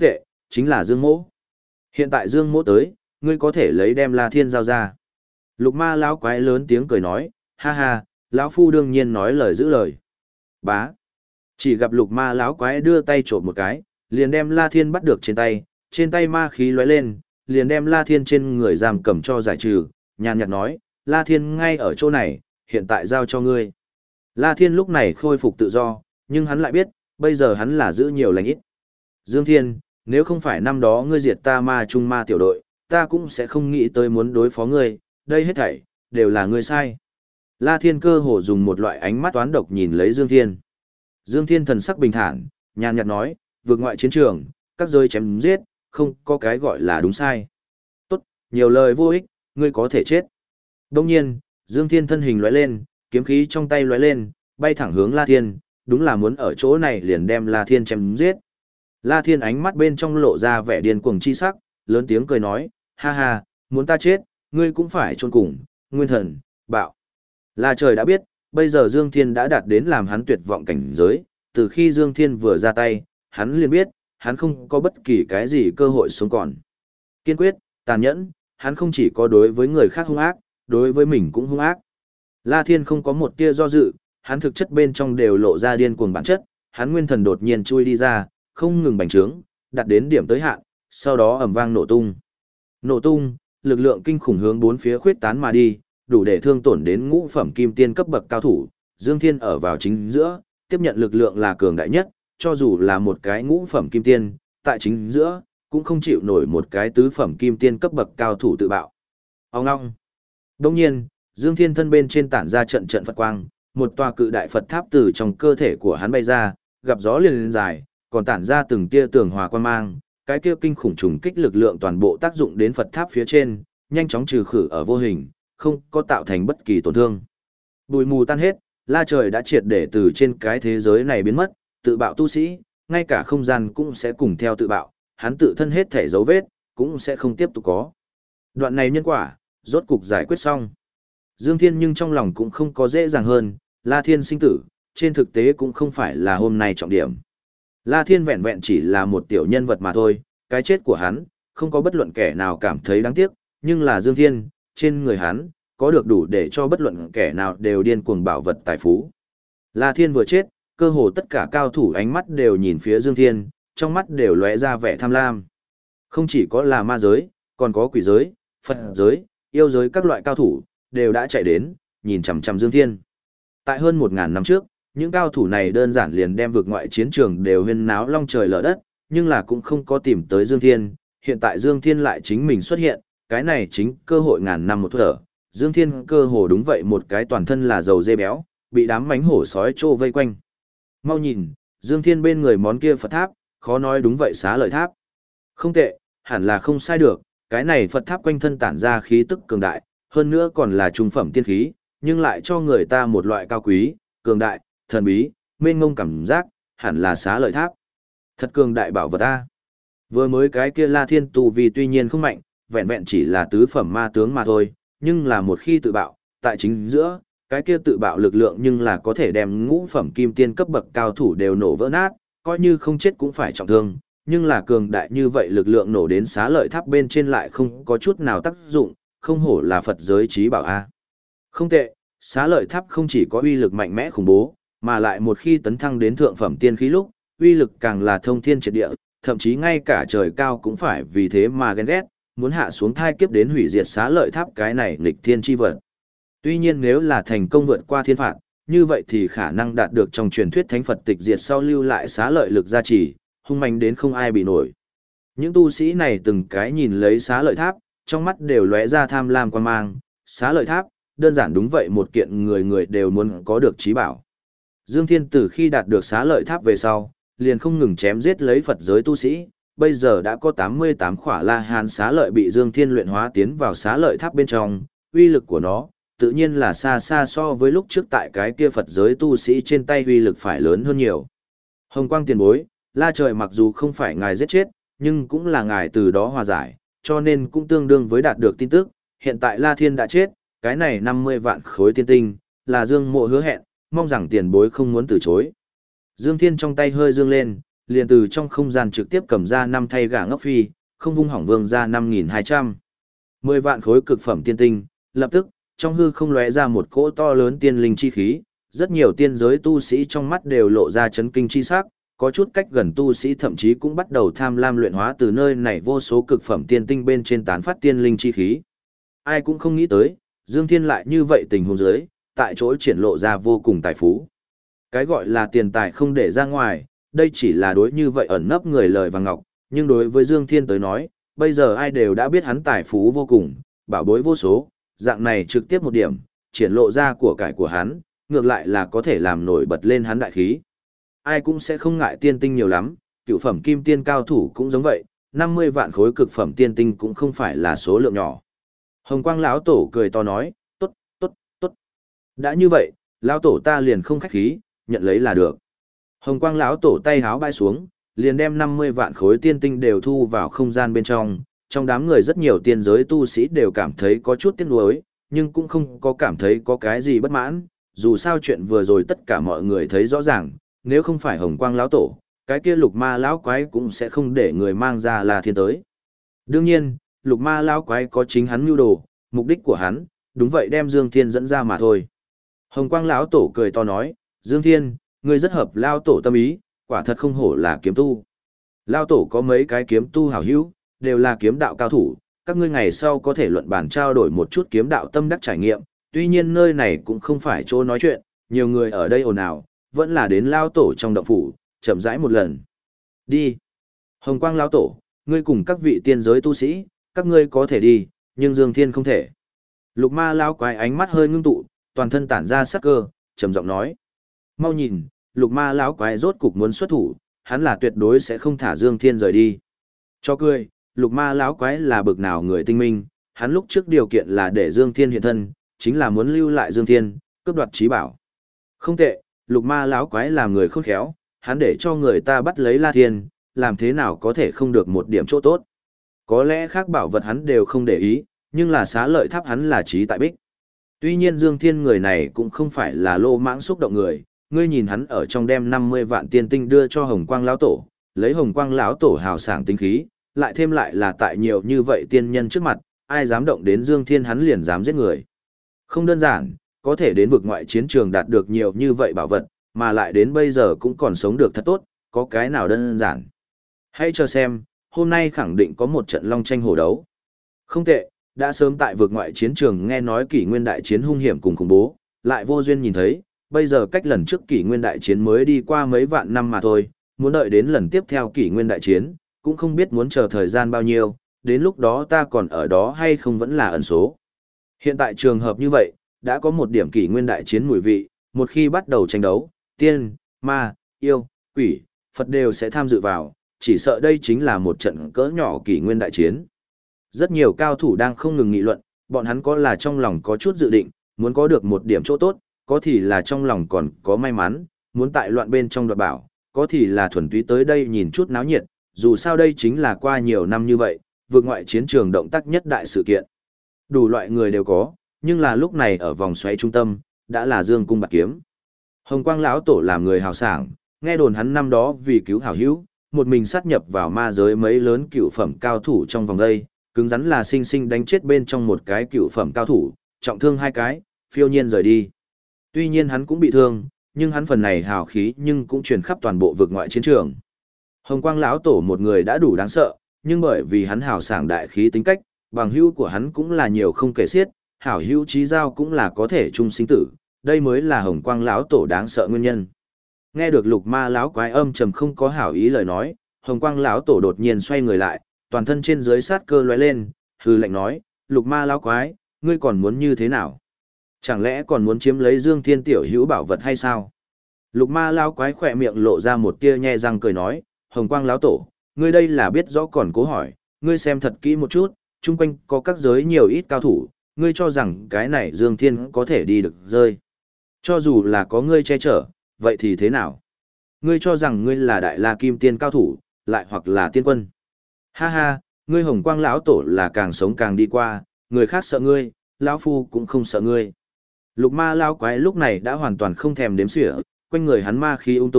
chính là Dương Mỗ. Hiện tại Dương Mỗ tới, ngươi có thể lấy đem La Thiên giao ra. Lục ma lão quái lớn tiếng cười nói, ha ha, lão phu đương nhiên nói lời giữ lời. Bá. Chỉ gặp lục ma lão quái đưa tay trộm một cái, liền đem La Thiên bắt được trên tay ma khí lóe lên, liền đem La Thiên trên người giam cầm cho giải trừ, nhàn nhạt nói, La Thiên ngay ở chỗ này, hiện tại giao cho ngươi. La Thiên lúc này khôi phục tự do, nhưng hắn lại biết, bây giờ hắn là giữ nhiều lành ít. Dương Thiên, nếu không phải năm đó ngươi diệt ta ma trung ma tiểu đội, ta cũng sẽ không nghĩ tới muốn đối phó ngươi, đây hết thảy, đều là ngươi sai. La Thiên cơ hồ dùng một loại ánh mắt toán độc nhìn lấy Dương Thiên. Dương Thiên thần sắc bình thản, nhàn nhạt nói, vượt ngoại chiến trường, các rơi chém giết, không có cái gọi là đúng sai. Tốt, nhiều lời vô ích, ngươi có thể chết. Đông nhiên, Dương Thiên thân hình lóe lên, kiếm khí trong tay lóe lên, bay thẳng hướng La Thiên, đúng là muốn ở chỗ này liền đem La Thiên chém giết. La Thiên ánh mắt bên trong lộ ra vẻ điên cuồng chi sắc, lớn tiếng cười nói, ha ha, muốn ta chết, ngươi cũng phải chôn cùng, nguyên thần, bạo. La trời đã biết, bây giờ Dương Thiên đã đạt đến làm hắn tuyệt vọng cảnh giới, từ khi Dương Thiên vừa ra tay, hắn liền biết, hắn không có bất kỳ cái gì cơ hội sống còn. Kiên quyết, tàn nhẫn, hắn không chỉ có đối với người khác hung ác, đối với mình cũng hung ác. La Thiên không có một tia do dự, hắn thực chất bên trong đều lộ ra điên cuồng bản chất, hắn nguyên thần đột nhiên chui đi ra, không ngừng bành trướng, đạt đến điểm tới hạn, sau đó ầm vang nổ tung. Nổ tung, lực lượng kinh khủng hướng bốn phía khuyết tán mà đi, đủ để thương tổn đến ngũ phẩm kim tiên cấp bậc cao thủ. Dương Thiên ở vào chính giữa, tiếp nhận lực lượng là cường đại nhất, cho dù là một cái ngũ phẩm kim tiên, tại chính giữa, cũng không chịu nổi một cái tứ phẩm kim tiên cấp bậc cao thủ tự bạo. Ông ngong. Đồng nhiên, Dương Thiên thân bên trên tản ra trận trận Phật quang, một tòa cự đại Phật tháp từ trong cơ thể của hắn bay ra, gặp gió liền lên dài, còn tản ra từng tia tường hòa quang mang, cái kia kinh khủng trùng kích lực lượng toàn bộ tác dụng đến Phật tháp phía trên, nhanh chóng trừ khử ở vô hình, không có tạo thành bất kỳ tổn thương. Bụi mù tan hết, La Trời đã triệt để từ trên cái thế giới này biến mất, tự bạo tu sĩ, ngay cả không gian cũng sẽ cùng theo tự bạo, hắn tự thân hết thể dấu vết, cũng sẽ không tiếp tục có. Đoạn này nhân quả, rốt cục giải quyết xong. Dương Thiên nhưng trong lòng cũng không có dễ dàng hơn, La Thiên sinh tử, trên thực tế cũng không phải là hôm nay trọng điểm. La Thiên vẹn vẹn chỉ là một tiểu nhân vật mà thôi, cái chết của hắn, không có bất luận kẻ nào cảm thấy đáng tiếc, nhưng là Dương Thiên, trên người hắn, có được đủ để cho bất luận kẻ nào đều điên cuồng bảo vật tài phú. La Thiên vừa chết, cơ hồ tất cả cao thủ ánh mắt đều nhìn phía Dương Thiên, trong mắt đều lóe ra vẻ tham lam. Không chỉ có là ma giới, còn có quỷ giới, Phật giới, yêu giới các loại cao thủ, đều đã chạy đến, nhìn chằm chằm Dương Thiên. Tại hơn 1000 năm trước, những cao thủ này đơn giản liền đem vực ngoại chiến trường đều huyên náo long trời lở đất, nhưng là cũng không có tìm tới Dương Thiên, hiện tại Dương Thiên lại chính mình xuất hiện, cái này chính cơ hội ngàn năm một thở. Dương Thiên cơ hồ đúng vậy một cái toàn thân là dầu dê béo, bị đám mánh hổ sói trô vây quanh. Mau nhìn, Dương Thiên bên người món kia Phật tháp, khó nói đúng vậy xá lợi tháp. Không tệ, hẳn là không sai được, cái này Phật tháp quanh thân tản ra khí tức cường đại, hơn nữa còn là trung phẩm tiên khí, nhưng lại cho người ta một loại cao quý, cường đại, thần bí, mênh ngông cảm giác, hẳn là xá lợi tháp. Thật cường đại bảo vật ta. Vừa mới cái kia La Thiên tu vi tuy nhiên không mạnh, vẹn vẹn chỉ là tứ phẩm ma tướng mà thôi, nhưng là một khi tự bạo, tại chính giữa, cái kia tự bạo lực lượng nhưng là có thể đem ngũ phẩm kim tiên cấp bậc cao thủ đều nổ vỡ nát, coi như không chết cũng phải trọng thương, nhưng là cường đại như vậy lực lượng nổ đến xá lợi tháp bên trên lại không có chút nào tác dụng, không hổ là Phật giới trí bảo a. Không tệ, xá lợi tháp không chỉ có uy lực mạnh mẽ khủng bố, mà lại một khi tấn thăng đến thượng phẩm tiên khí lúc, uy lực càng là thông thiên triệt địa, thậm chí ngay cả trời cao cũng phải vì thế mà ghen ghét, muốn hạ xuống thai kiếp đến hủy diệt xá lợi tháp cái này nghịch thiên chi vật. Tuy nhiên nếu là thành công vượt qua thiên phạt, như vậy thì khả năng đạt được trong truyền thuyết thánh Phật tịch diệt sau lưu lại xá lợi lực gia trì, hung mạnh đến không ai bị nổi. Những tu sĩ này từng cái nhìn lấy xá lợi tháp, trong mắt đều lóe ra tham lam quan mang, xá lợi tháp, đơn giản đúng vậy một kiện người người đều muốn có được trí bảo. Dương Thiên từ khi đạt được xá lợi tháp về sau, liền không ngừng chém giết lấy Phật giới tu sĩ, bây giờ đã có 88 khỏa La Hán xá lợi bị Dương Thiên luyện hóa tiến vào xá lợi tháp bên trong, uy lực của nó, tự nhiên là xa xa so với lúc trước tại cái kia Phật giới tu sĩ trên tay uy lực phải lớn hơn nhiều. Hồng Quang tiền bối, La Trời mặc dù không phải ngài giết chết, nhưng cũng là ngài từ đó hòa giải, cho nên cũng tương đương với đạt được tin tức, hiện tại La Thiên đã chết, cái này 50 vạn khối tiên tinh, là Dương Mộ hứa hẹn, mong rằng tiền bối không muốn từ chối. Dương Thiên trong tay hơi dương lên, liền từ trong không gian trực tiếp cầm ra 5 thay gà ngốc phi, không vung hỏng vương ra 5.200. 10 vạn khối cực phẩm tiên tinh, lập tức, trong hư không lóe ra một cỗ to lớn tiên linh chi khí, rất nhiều tiên giới tu sĩ trong mắt đều lộ ra chấn kinh chi sắc, có chút cách gần tu sĩ thậm chí cũng bắt đầu tham lam luyện hóa từ nơi này vô số cực phẩm tiên tinh bên trên tán phát tiên linh chi khí. Ai cũng không nghĩ tới, Dương Thiên lại như vậy tình huống dưới, tại chỗ triển lộ ra vô cùng tài phú. Cái gọi là tiền tài không để ra ngoài, đây chỉ là đối như vậy ẩn nấp người lời vàng ngọc, nhưng đối với Dương Thiên tới nói, bây giờ ai đều đã biết hắn tài phú vô cùng, bảo bối vô số, dạng này trực tiếp một điểm, triển lộ ra của cải của hắn, ngược lại là có thể làm nổi bật lên hắn đại khí. Ai cũng sẽ không ngại tiên tinh nhiều lắm, cựu phẩm kim tiên cao thủ cũng giống vậy, 50 vạn khối cực phẩm tiên tinh cũng không phải là số lượng nhỏ. Hồng Quang lão tổ cười to nói, tốt, tốt, tốt. Đã như vậy, lão tổ ta liền không khách khí, nhận lấy là được. Hồng Quang lão tổ tay háo bay xuống, liền đem 50 vạn khối tiên tinh đều thu vào không gian bên trong đám người rất nhiều tiên giới tu sĩ đều cảm thấy có chút tiếc nuối, nhưng cũng không có cảm thấy có cái gì bất mãn, dù sao chuyện vừa rồi tất cả mọi người thấy rõ ràng, nếu không phải Hồng Quang lão tổ, cái kia Lục Ma lão quái cũng sẽ không để người mang ra La Thiên tới. Đương nhiên, Lục Ma lão quái có chính hắn mưu đồ, mục đích của hắn, đúng vậy đem Dương Thiên dẫn ra mà thôi. Hồng Quang lão tổ cười to nói, Dương Thiên, ngươi rất hợp lão tổ tâm ý, quả thật không hổ là kiếm tu. Lão tổ có mấy cái kiếm tu hảo hữu, đều là kiếm đạo cao thủ, các ngươi ngày sau có thể luận bàn trao đổi một chút kiếm đạo tâm đắc trải nghiệm, tuy nhiên nơi này cũng không phải chỗ nói chuyện, nhiều người ở đây ồn ào, vẫn là đến lão tổ trong động phủ, chậm rãi một lần. Đi. Hồng Quang lão tổ, ngươi cùng các vị tiên giới tu sĩ, các ngươi có thể đi, nhưng Dương Thiên không thể. Lục Ma lão quái ánh mắt hơi ngưng tụ, toàn thân tản ra sắc cơ, trầm giọng nói: "Mau nhìn, Lục Ma lão quái rốt cục muốn xuất thủ, hắn là tuyệt đối sẽ không thả Dương Thiên rời đi." Cho cười, Lục Ma lão quái là bực nào người tinh minh, hắn lúc trước điều kiện là để Dương Thiên hiện thân, chính là muốn lưu lại Dương Thiên, cướp đoạt trí bảo. Không tệ, Lục Ma lão quái là người khôn khéo, hắn để cho người ta bắt lấy La Thiên, làm thế nào có thể không được một điểm chỗ tốt. Có lẽ khác bảo vật hắn đều không để ý, nhưng là xá lợi tháp hắn là trí tại bích. Tuy nhiên Dương Thiên người này cũng không phải là lô mãng xúc động người, ngươi nhìn hắn ở trong đem 50 vạn tiên tinh đưa cho Hồng Quang lão tổ, lấy Hồng Quang lão tổ hào sảng tính khí, lại thêm lại là tại nhiều như vậy tiên nhân trước mặt, ai dám động đến Dương Thiên hắn liền dám giết người. Không đơn giản, có thể đến vực ngoại chiến trường đạt được nhiều như vậy bảo vật, mà lại đến bây giờ cũng còn sống được thật tốt, có cái nào đơn giản. Hãy chờ xem, hôm nay khẳng định có một trận long tranh hổ đấu. Không tệ, đã sớm tại vực ngoại chiến trường nghe nói kỷ nguyên đại chiến hung hiểm cùng khủng bố, lại vô duyên nhìn thấy, bây giờ cách lần trước kỷ nguyên đại chiến mới đi qua mấy vạn năm mà thôi, muốn đợi đến lần tiếp theo kỷ nguyên đại chiến, cũng không biết muốn chờ thời gian bao nhiêu, đến lúc đó ta còn ở đó hay không vẫn là ẩn số. Hiện tại trường hợp như vậy, đã có một điểm kỷ nguyên đại chiến mùi vị, một khi bắt đầu tranh đấu, tiên, ma, yêu, quỷ, Phật đều sẽ tham dự vào, chỉ sợ đây chính là một trận cỡ nhỏ kỷ nguyên đại chiến. Rất nhiều cao thủ đang không ngừng nghị luận, bọn hắn có là trong lòng có chút dự định, muốn có được một điểm chỗ tốt, có thì là trong lòng còn có may mắn, muốn tại loạn bên trong đoạt bảo, có thì là thuần túy tới đây nhìn chút náo nhiệt, dù sao đây chính là qua nhiều năm như vậy, vượt ngoại chiến trường động tác nhất đại sự kiện. Đủ loại người đều có, nhưng là lúc này ở vòng xoáy trung tâm, đã là Dương Cung Bạt Kiếm. Hồng Quang lão tổ làm người hào sảng, nghe đồn hắn năm đó vì cứu hảo hữu, một mình sát nhập vào ma giới mấy lớn cựu phẩm cao thủ trong vòng đây, cứng rắn là sinh sinh đánh chết bên trong một cái cựu phẩm cao thủ, trọng thương hai cái, phiêu nhiên rời đi. Tuy nhiên hắn cũng bị thương, nhưng hắn phần này hào khí nhưng cũng truyền khắp toàn bộ vực ngoại chiến trường. Hồng Quang lão tổ một người đã đủ đáng sợ, nhưng bởi vì hắn hào sảng đại khí tính cách, bằng hữu của hắn cũng là nhiều không kể xiết, hảo hữu chí giao cũng là có thể chung sinh tử, đây mới là Hồng Quang lão tổ đáng sợ nguyên nhân. Nghe được Lục Ma lão quái âm trầm không có hảo ý lời nói, Hồng Quang lão tổ đột nhiên xoay người lại, toàn thân trên dưới sát cơ lóe lên, hừ lạnh nói, Lục Ma lão quái, ngươi còn muốn như thế nào? Chẳng lẽ còn muốn chiếm lấy Dương Thiên tiểu hữu bảo vật hay sao? Lục Ma lão quái khỏe miệng lộ ra một tia nhe răng cười nói, Hồng Quang lão tổ, ngươi đây là biết rõ còn cố hỏi, ngươi xem thật kỹ một chút, chung quanh có các giới nhiều ít cao thủ, ngươi cho rằng cái này Dương Thiên có thể đi được rơi. Cho dù là có ngươi che chở, vậy thì thế nào? Ngươi cho rằng ngươi là đại la kim tiên cao thủ, lại hoặc là tiên quân. Ha ha, ngươi Hồng Quang lão tổ là càng sống càng đi qua, người khác sợ ngươi, lão phu cũng không sợ ngươi. Lục Ma lão quái lúc này đã hoàn toàn không thèm đếm xỉa, quanh người hắn ma khí ung tùm,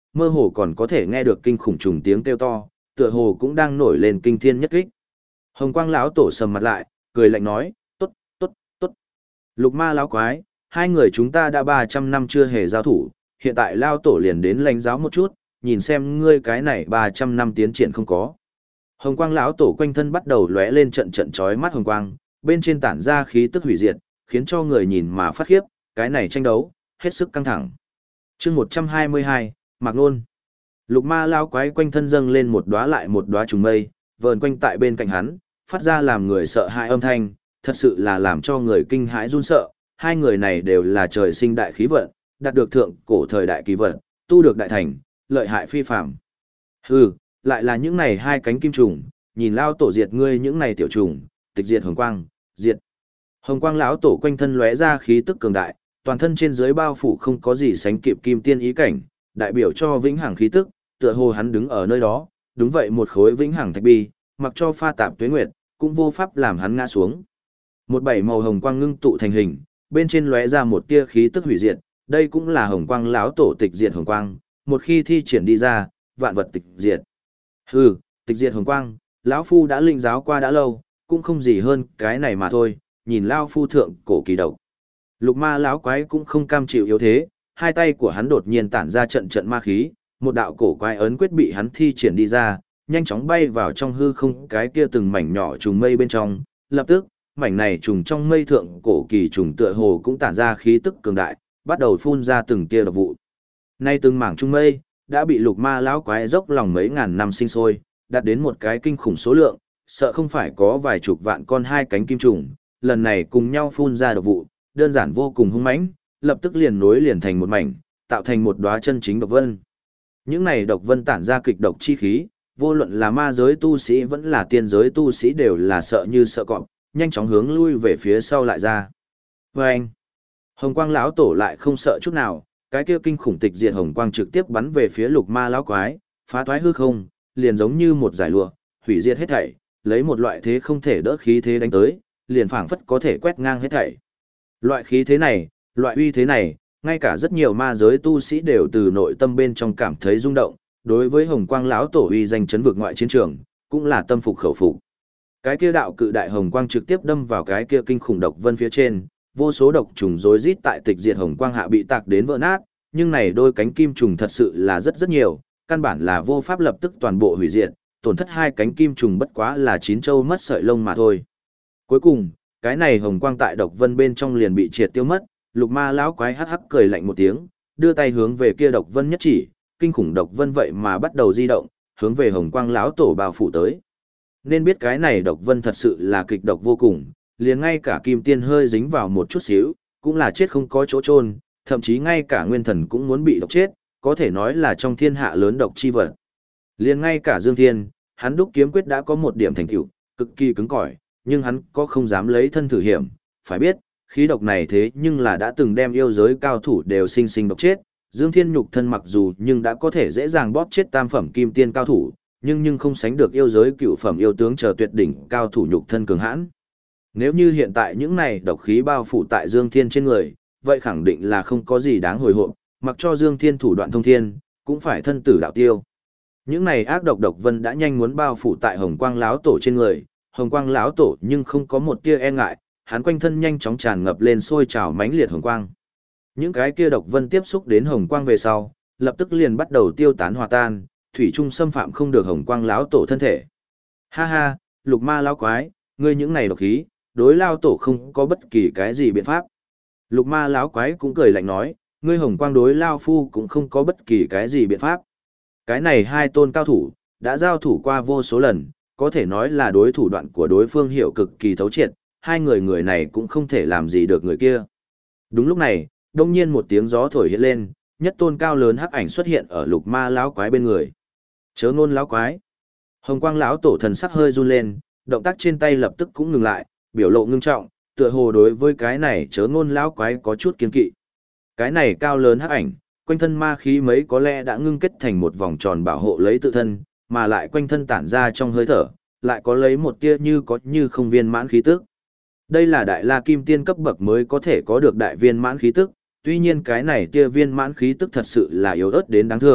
mơ hồ còn có thể nghe được kinh khủng trùng tiếng kêu to, tựa hồ cũng đang nổi lên kinh thiên nhất kích. Hồng Quang lão tổ sầm mặt lại, cười lạnh nói, "Tốt, tốt, tốt. Lục ma lão quái, hai người chúng ta đã 300 năm chưa hề giao thủ, hiện tại lao tổ liền đến lãnh giáo một chút, nhìn xem ngươi cái này 300 năm tiến triển không có." Hồng Quang lão tổ quanh thân bắt đầu lóe lên trận trận chói mắt hồng quang, bên trên tản ra khí tức hủy diệt, khiến cho người nhìn mà phát khiếp, cái này tranh đấu, hết sức căng thẳng. Chương 122, Mạc Nôn. Lục ma lão quái quanh thân dâng lên một đóa lại một đóa trùng mây, vờn quanh tại bên cạnh hắn, phát ra làm người sợ hãi âm thanh, thật sự là làm cho người kinh hãi run sợ. Hai người này đều là trời sinh đại khí vận, đạt được thượng cổ thời đại kỳ vận, tu được đại thành, lợi hại phi phàm. Hừ, lại là những này hai cánh kim trùng, nhìn lao tổ diệt ngươi những này tiểu trùng, tịch diệt hồng quang, diệt. Hồng quang lão tổ quanh thân lóe ra khí tức cường đại, toàn thân trên dưới bao phủ không có gì sánh kịp kim tiên ý cảnh, đại biểu cho vĩnh hằng khí tức, tựa hồ hắn đứng ở nơi đó, đúng vậy một khối vĩnh hằng thạch bi, mặc cho pha tạp tuế nguyệt, cũng vô pháp làm hắn ngã xuống. Một bảy màu hồng quang ngưng tụ thành hình, bên trên lóe ra một tia khí tức hủy diệt, đây cũng là hồng quang lão tổ tịch diệt hồng quang, một khi thi triển đi ra, vạn vật tịch diệt. Hừ, tịch diệt hồng quang, lão phu đã linh giáo qua đã lâu, cũng không gì hơn cái này mà thôi, nhìn lão phu thượng cổ kỳ độc. Lục ma lão quái cũng không cam chịu yếu thế, hai tay của hắn đột nhiên tản ra trận trận ma khí, một đạo cổ quái ấn quyết bị hắn thi triển đi ra, nhanh chóng bay vào trong hư không cái kia từng mảnh nhỏ trùng mây bên trong, lập tức, mảnh này trùng trong mây thượng cổ kỳ trùng tựa hồ cũng tản ra khí tức cường đại, bắt đầu phun ra từng tia độc vụ. Nay từng mảng trung mây đã bị lục ma lão quái dốc lòng mấy ngàn năm sinh sôi, đạt đến một cái kinh khủng số lượng, sợ không phải có vài chục vạn con hai cánh kim trùng, lần này cùng nhau phun ra độc vụ, đơn giản vô cùng hung mãnh, lập tức liền nối liền thành một mảnh, tạo thành một đóa chân chính độc vân. Những này độc vân tản ra kịch độc chi khí, vô luận là ma giới tu sĩ vẫn là tiên giới tu sĩ đều là sợ như sợ cọp, nhanh chóng hướng lui về phía sau lại ra. Và anh, hồng quang lão tổ lại không sợ chút nào, cái kia kinh khủng tịch diệt hồng quang trực tiếp bắn về phía lục ma lão quái, phá toái hư không, liền giống như một giải lụa, hủy diệt hết thảy, lấy một loại thế không thể đỡ khí thế đánh tới, liền phảng phất có thể quét ngang hết thảy. Loại khí thế này, loại uy thế này, ngay cả rất nhiều ma giới tu sĩ đều từ nội tâm bên trong cảm thấy rung động, đối với hồng quang lão tổ uy danh chấn vực ngoại chiến trường, cũng là tâm phục khẩu phục. Cái kia đạo cự đại hồng quang trực tiếp đâm vào cái kia kinh khủng độc vân phía trên, vô số độc trùng rối rít tại tịch diệt hồng quang hạ bị tạc đến vỡ nát, nhưng này đôi cánh kim trùng thật sự là rất nhiều, căn bản là vô pháp lập tức toàn bộ hủy diệt, tổn thất hai cánh kim trùng bất quá là chín châu mất sợi lông mà thôi. Cuối cùng, cái này hồng quang tại độc vân bên trong liền bị triệt tiêu mất, lục ma lão quái hắc hắc cười lạnh một tiếng, đưa tay hướng về kia độc vân nhất chỉ, kinh khủng độc vân vậy mà bắt đầu di động, hướng về hồng quang lão tổ bao phủ tới. Nên biết cái này độc vân thật sự là kịch độc vô cùng, liền ngay cả kim tiên hơi dính vào một chút xíu, cũng là chết không có chỗ chôn, thậm chí ngay cả nguyên thần cũng muốn bị độc chết, có thể nói là trong thiên hạ lớn độc chi vật. Liền ngay cả Dương Thiên, hắn đúc kiếm quyết đã có một điểm thành tựu, cực kỳ cứng cỏi, nhưng hắn có không dám lấy thân thử hiểm, phải biết, khí độc này thế nhưng là đã từng đem yêu giới cao thủ đều sinh sinh độc chết. Dương Thiên nhục thân mặc dù nhưng đã có thể dễ dàng bóp chết tam phẩm kim tiên cao thủ, nhưng không sánh được yêu giới cựu phẩm yêu tướng chờ tuyệt đỉnh cao thủ nhục thân cường hãn. Nếu như hiện tại những này độc khí bao phủ tại Dương Thiên trên người, vậy khẳng định là không có gì đáng hồi hộp, mặc cho Dương Thiên thủ đoạn thông thiên, cũng phải thân tử đạo tiêu. Những này ác độc độc vân đã nhanh muốn bao phủ tại Hồng Quang lão tổ trên người, Hồng Quang lão tổ nhưng không có một tia e ngại, hắn quanh thân nhanh chóng tràn ngập lên sôi trào mãnh liệt hồng quang. Những cái kia độc vân tiếp xúc đến hồng quang về sau, lập tức liền bắt đầu tiêu tán hòa tan, thủy chung xâm phạm không được Hồng Quang lão tổ thân thể. Ha ha, lục ma lão quái, ngươi những này độc khí, đối lao tổ không có bất kỳ cái gì biện pháp. Lục ma lão quái cũng cười lạnh nói, ngươi Hồng Quang đối lao phu cũng không có bất kỳ cái gì biện pháp. Cái này hai tôn cao thủ, đã giao thủ qua vô số lần, có thể nói là đối thủ đoạn của đối phương hiểu cực kỳ thấu triệt, hai người này cũng không thể làm gì được người kia. Đúng lúc này, đông nhiên một tiếng gió thổi hiện lên, nhất tôn cao lớn hắc ảnh xuất hiện ở lục ma lão quái bên người. Chớ ngôn lão quái. Hồng Quang lão tổ thần sắc hơi run lên, động tác trên tay lập tức cũng ngừng lại, biểu lộ ngưng trọng, tựa hồ đối với cái này chớ ngôn lão quái có chút kiên kỵ. Cái này cao lớn hắc ảnh, quanh thân ma khí mấy có lẽ đã ngưng kết thành một vòng tròn bảo hộ lấy tự thân, mà lại quanh thân tản ra trong hơi thở, lại có lấy một tia như có như không viên mãn khí tức. Đây là đại la kim tiên cấp bậc mới có thể có được đại viên mãn khí tức, tuy nhiên cái này tia viên mãn khí tức thật sự là yếu ớt đến đáng thương,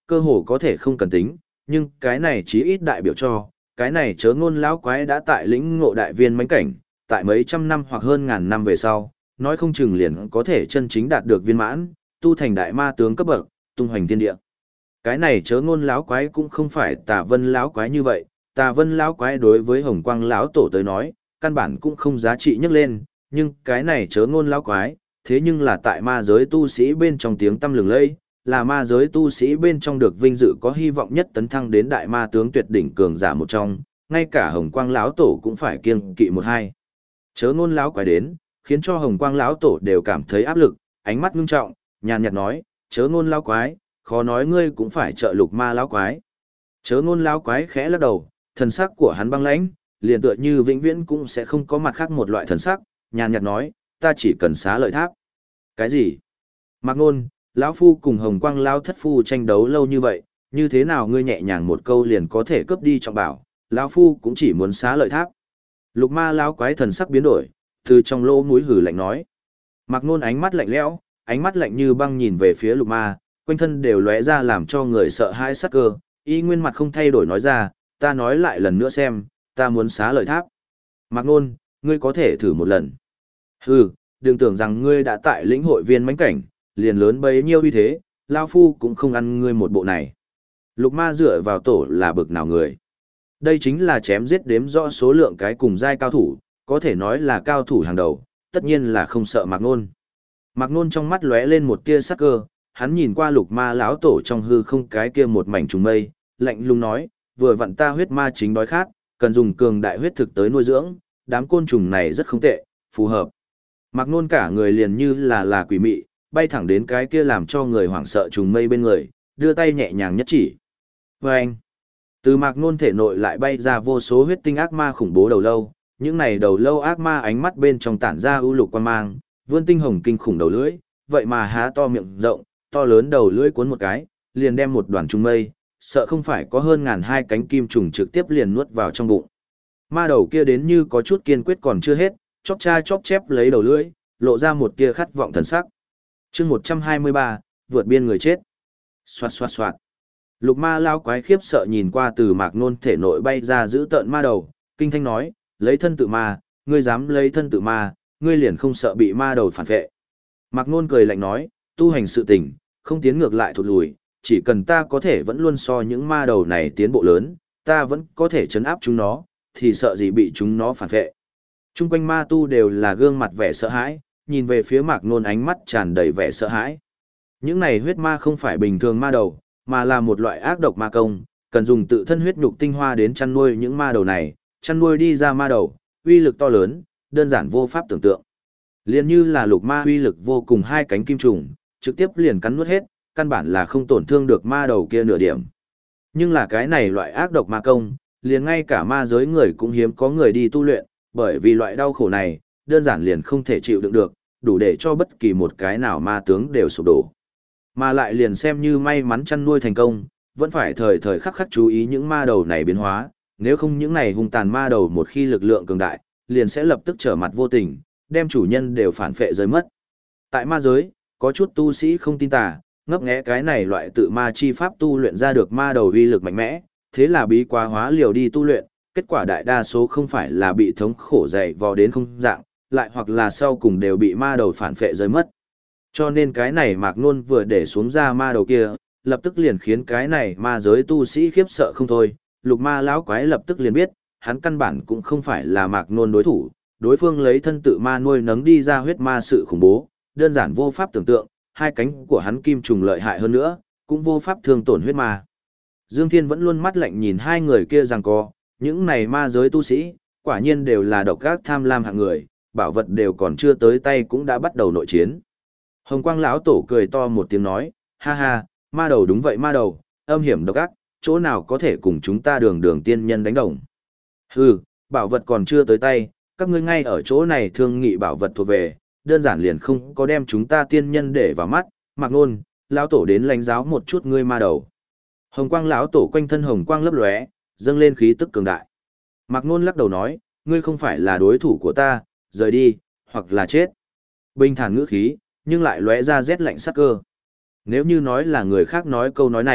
cơ hồ có thể không cần tính, nhưng cái này chí ít đại biểu cho, cái này chớ ngôn lão quái đã tại lĩnh ngộ đại viên mãnh cảnh, tại mấy trăm năm hoặc hơn ngàn năm về sau, nói không chừng liền có thể chân chính đạt được viên mãn, tu thành đại ma tướng cấp bậc, tung hoành thiên địa. Cái này chớ ngôn lão quái cũng không phải Tà Vân lão quái như vậy, Tà Vân lão quái đối với Hồng Quang lão tổ tới nói, căn bản cũng không giá trị nhắc lên, nhưng cái này chớ ngôn lão quái, thế nhưng là tại ma giới tu sĩ bên trong tiếng tăm lừng lẫy, là ma giới tu sĩ bên trong được vinh dự có hy vọng nhất tấn thăng đến đại ma tướng tuyệt đỉnh cường giả một trong, ngay cả Hồng Quang lão tổ cũng phải kiêng kỵ một hai. Chớ ngôn lão quái đến, khiến cho Hồng Quang lão tổ đều cảm thấy áp lực, ánh mắt ngưng trọng, nhàn nhạt nói, chớ ngôn lão quái, khó nói ngươi cũng phải trợ lục ma lão quái. Chớ ngôn lão quái khẽ lắc đầu, thần sắc của hắn băng lãnh, liền tựa như vĩnh viễn cũng sẽ không có mặt khác một loại thần sắc, nhàn nhạt nói, ta chỉ cần xá lợi tháp. Cái gì? Mạc Nôn, lão phu cùng Hồng Quang lão thất phu tranh đấu lâu như vậy, như thế nào ngươi nhẹ nhàng một câu liền có thể cướp đi trọng bảo, lão phu cũng chỉ muốn xá lợi tháp. Lục ma lão quái thần sắc biến đổi, từ trong lỗ mũi hử lạnh nói. Mạc Nôn ánh mắt lạnh lẽo, ánh mắt lạnh như băng nhìn về phía lục ma, quanh thân đều lóe ra làm cho người sợ hãi sắc cơ, y nguyên mặt không thay đổi nói ra, ta nói lại lần nữa xem, ta muốn xá lợi tháp. Mạc Nôn, ngươi có thể thử một lần. Hừ, đừng tưởng rằng ngươi đã tại lĩnh hội viên mãnh cảnh, liền lớn bấy nhiêu uy thế, lao phu cũng không ăn ngươi một bộ này. Lục ma dựa vào tổ là bực nào người. Đây chính là chém giết đếm rõ số lượng cái cùng giai cao thủ, có thể nói là cao thủ hàng đầu, tất nhiên là không sợ Mạc Nôn. Mạc Nôn trong mắt lóe lên một tia sắc cơ, hắn nhìn qua lục ma lão tổ trong hư không cái kia một mảnh trùng mây, lạnh lùng nói, vừa vặn ta huyết ma chính đói khát, cần dùng cường đại huyết thực tới nuôi dưỡng, đám côn trùng này rất không tệ, phù hợp. Mạc Nôn cả người liền như là quỷ mị, bay thẳng đến cái kia làm cho người hoảng sợ trùng mây bên người, đưa tay nhẹ nhàng nhất chỉ. Vâng! Từ Mạc Nôn thể nội lại bay ra vô số huyết tinh ác ma khủng bố đầu lâu, những này đầu lâu ác ma ánh mắt bên trong tản ra ưu lục quan mang, vươn tinh hồng kinh khủng đầu lưỡi, vậy mà há to miệng rộng, to lớn đầu lưỡi cuốn một cái, liền đem một đoàn trùng mây, sợ không phải có hơn ngàn hai cánh kim trùng trực tiếp liền nuốt vào trong bụng. Ma đầu kia đến như có chút kiên quyết còn chưa hết, chóp cha chóp chép lấy đầu lưỡi, lộ ra một tia khát vọng thần sắc. Chương 123, vượt biên người chết. Xoạt xoạt xoạt. Lục ma lao quái khiếp sợ nhìn qua từ Mạc Nôn thể nội bay ra giữ tợn ma đầu, kinh thanh nói, lấy thân tự ma, ngươi dám lấy thân tự ma, ngươi liền không sợ bị ma đầu phản vệ. Mạc Nôn cười lạnh nói, tu hành sự tình, không tiến ngược lại thụt lùi, chỉ cần ta có thể vẫn luôn so những ma đầu này tiến bộ lớn, ta vẫn có thể trấn áp chúng nó, thì sợ gì bị chúng nó phản vệ. Trung quanh ma tu đều là gương mặt vẻ sợ hãi, nhìn về phía Mạc Nôn ánh mắt tràn đầy vẻ sợ hãi. Những này huyết ma không phải bình thường ma đầu, mà là một loại ác độc ma công, cần dùng tự thân huyết nhục tinh hoa đến chăn nuôi những ma đầu này, chăn nuôi đi ra ma đầu, uy lực to lớn, đơn giản vô pháp tưởng tượng. Liên như là lục ma uy lực vô cùng hai cánh kim trùng, trực tiếp liền cắn nuốt hết, căn bản là không tổn thương được ma đầu kia nửa điểm. Nhưng là cái này loại ác độc ma công, liền ngay cả ma giới người cũng hiếm có người đi tu luyện, bởi vì loại đau khổ này, đơn giản liền không thể chịu đựng được, đủ để cho bất kỳ một cái nào ma tướng đều sụp đổ. Mà lại liền xem như may mắn chăn nuôi thành công, vẫn phải thời thời khắc khắc chú ý những ma đầu này biến hóa, nếu không những này hung tàn ma đầu một khi lực lượng cường đại, liền sẽ lập tức trở mặt vô tình, đem chủ nhân đều phản phệ rơi mất. Tại ma giới, có chút tu sĩ không tin tà, ngấp nghé cái này loại tự ma chi pháp tu luyện ra được ma đầu uy lực mạnh mẽ, thế là bí quá hóa liều đi tu luyện, kết quả đại đa số không phải là bị thống khổ dày vò đến không dạng, lại hoặc là sau cùng đều bị ma đầu phản phệ rơi mất. Cho nên cái này Mạc Nôn vừa để xuống ra ma đầu kia, lập tức liền khiến cái này ma giới tu sĩ khiếp sợ không thôi, lục ma lão quái lập tức liền biết, hắn căn bản cũng không phải là Mạc Nôn đối thủ, đối phương lấy thân tự ma nuôi nấng đi ra huyết ma sự khủng bố, đơn giản vô pháp tưởng tượng, hai cánh của hắn kim trùng lợi hại hơn nữa, cũng vô pháp thương tổn huyết ma. Dương Thiên vẫn luôn mắt lạnh nhìn hai người kia giằng co, những này ma giới tu sĩ, quả nhiên đều là độc ác tham lam hạng người, bảo vật đều còn chưa tới tay cũng đã bắt đầu nội chiến. Hồng Quang lão tổ cười to một tiếng nói, ha ha, ma đầu đúng vậy ma đầu, âm hiểm độc ác, chỗ nào có thể cùng chúng ta đường đường tiên nhân đánh đồng. Hừ, bảo vật còn chưa tới tay, các ngươi ngay ở chỗ này thương nghị bảo vật thuộc về, đơn giản liền không có đem chúng ta tiên nhân để vào mắt, Mạc Nôn, lão tổ đến lãnh giáo một chút ngươi ma đầu. Hồng Quang lão tổ quanh thân hồng quang lấp lóe, dâng lên khí tức cường đại. Mạc Nôn lắc đầu nói, ngươi không phải là đối thủ của ta, rời đi, hoặc là chết. Bình thản ngữ khí, nhưng lại lóe ra rét lạnh sắc cơ. Nếu như nói là người khác nói câu nói này,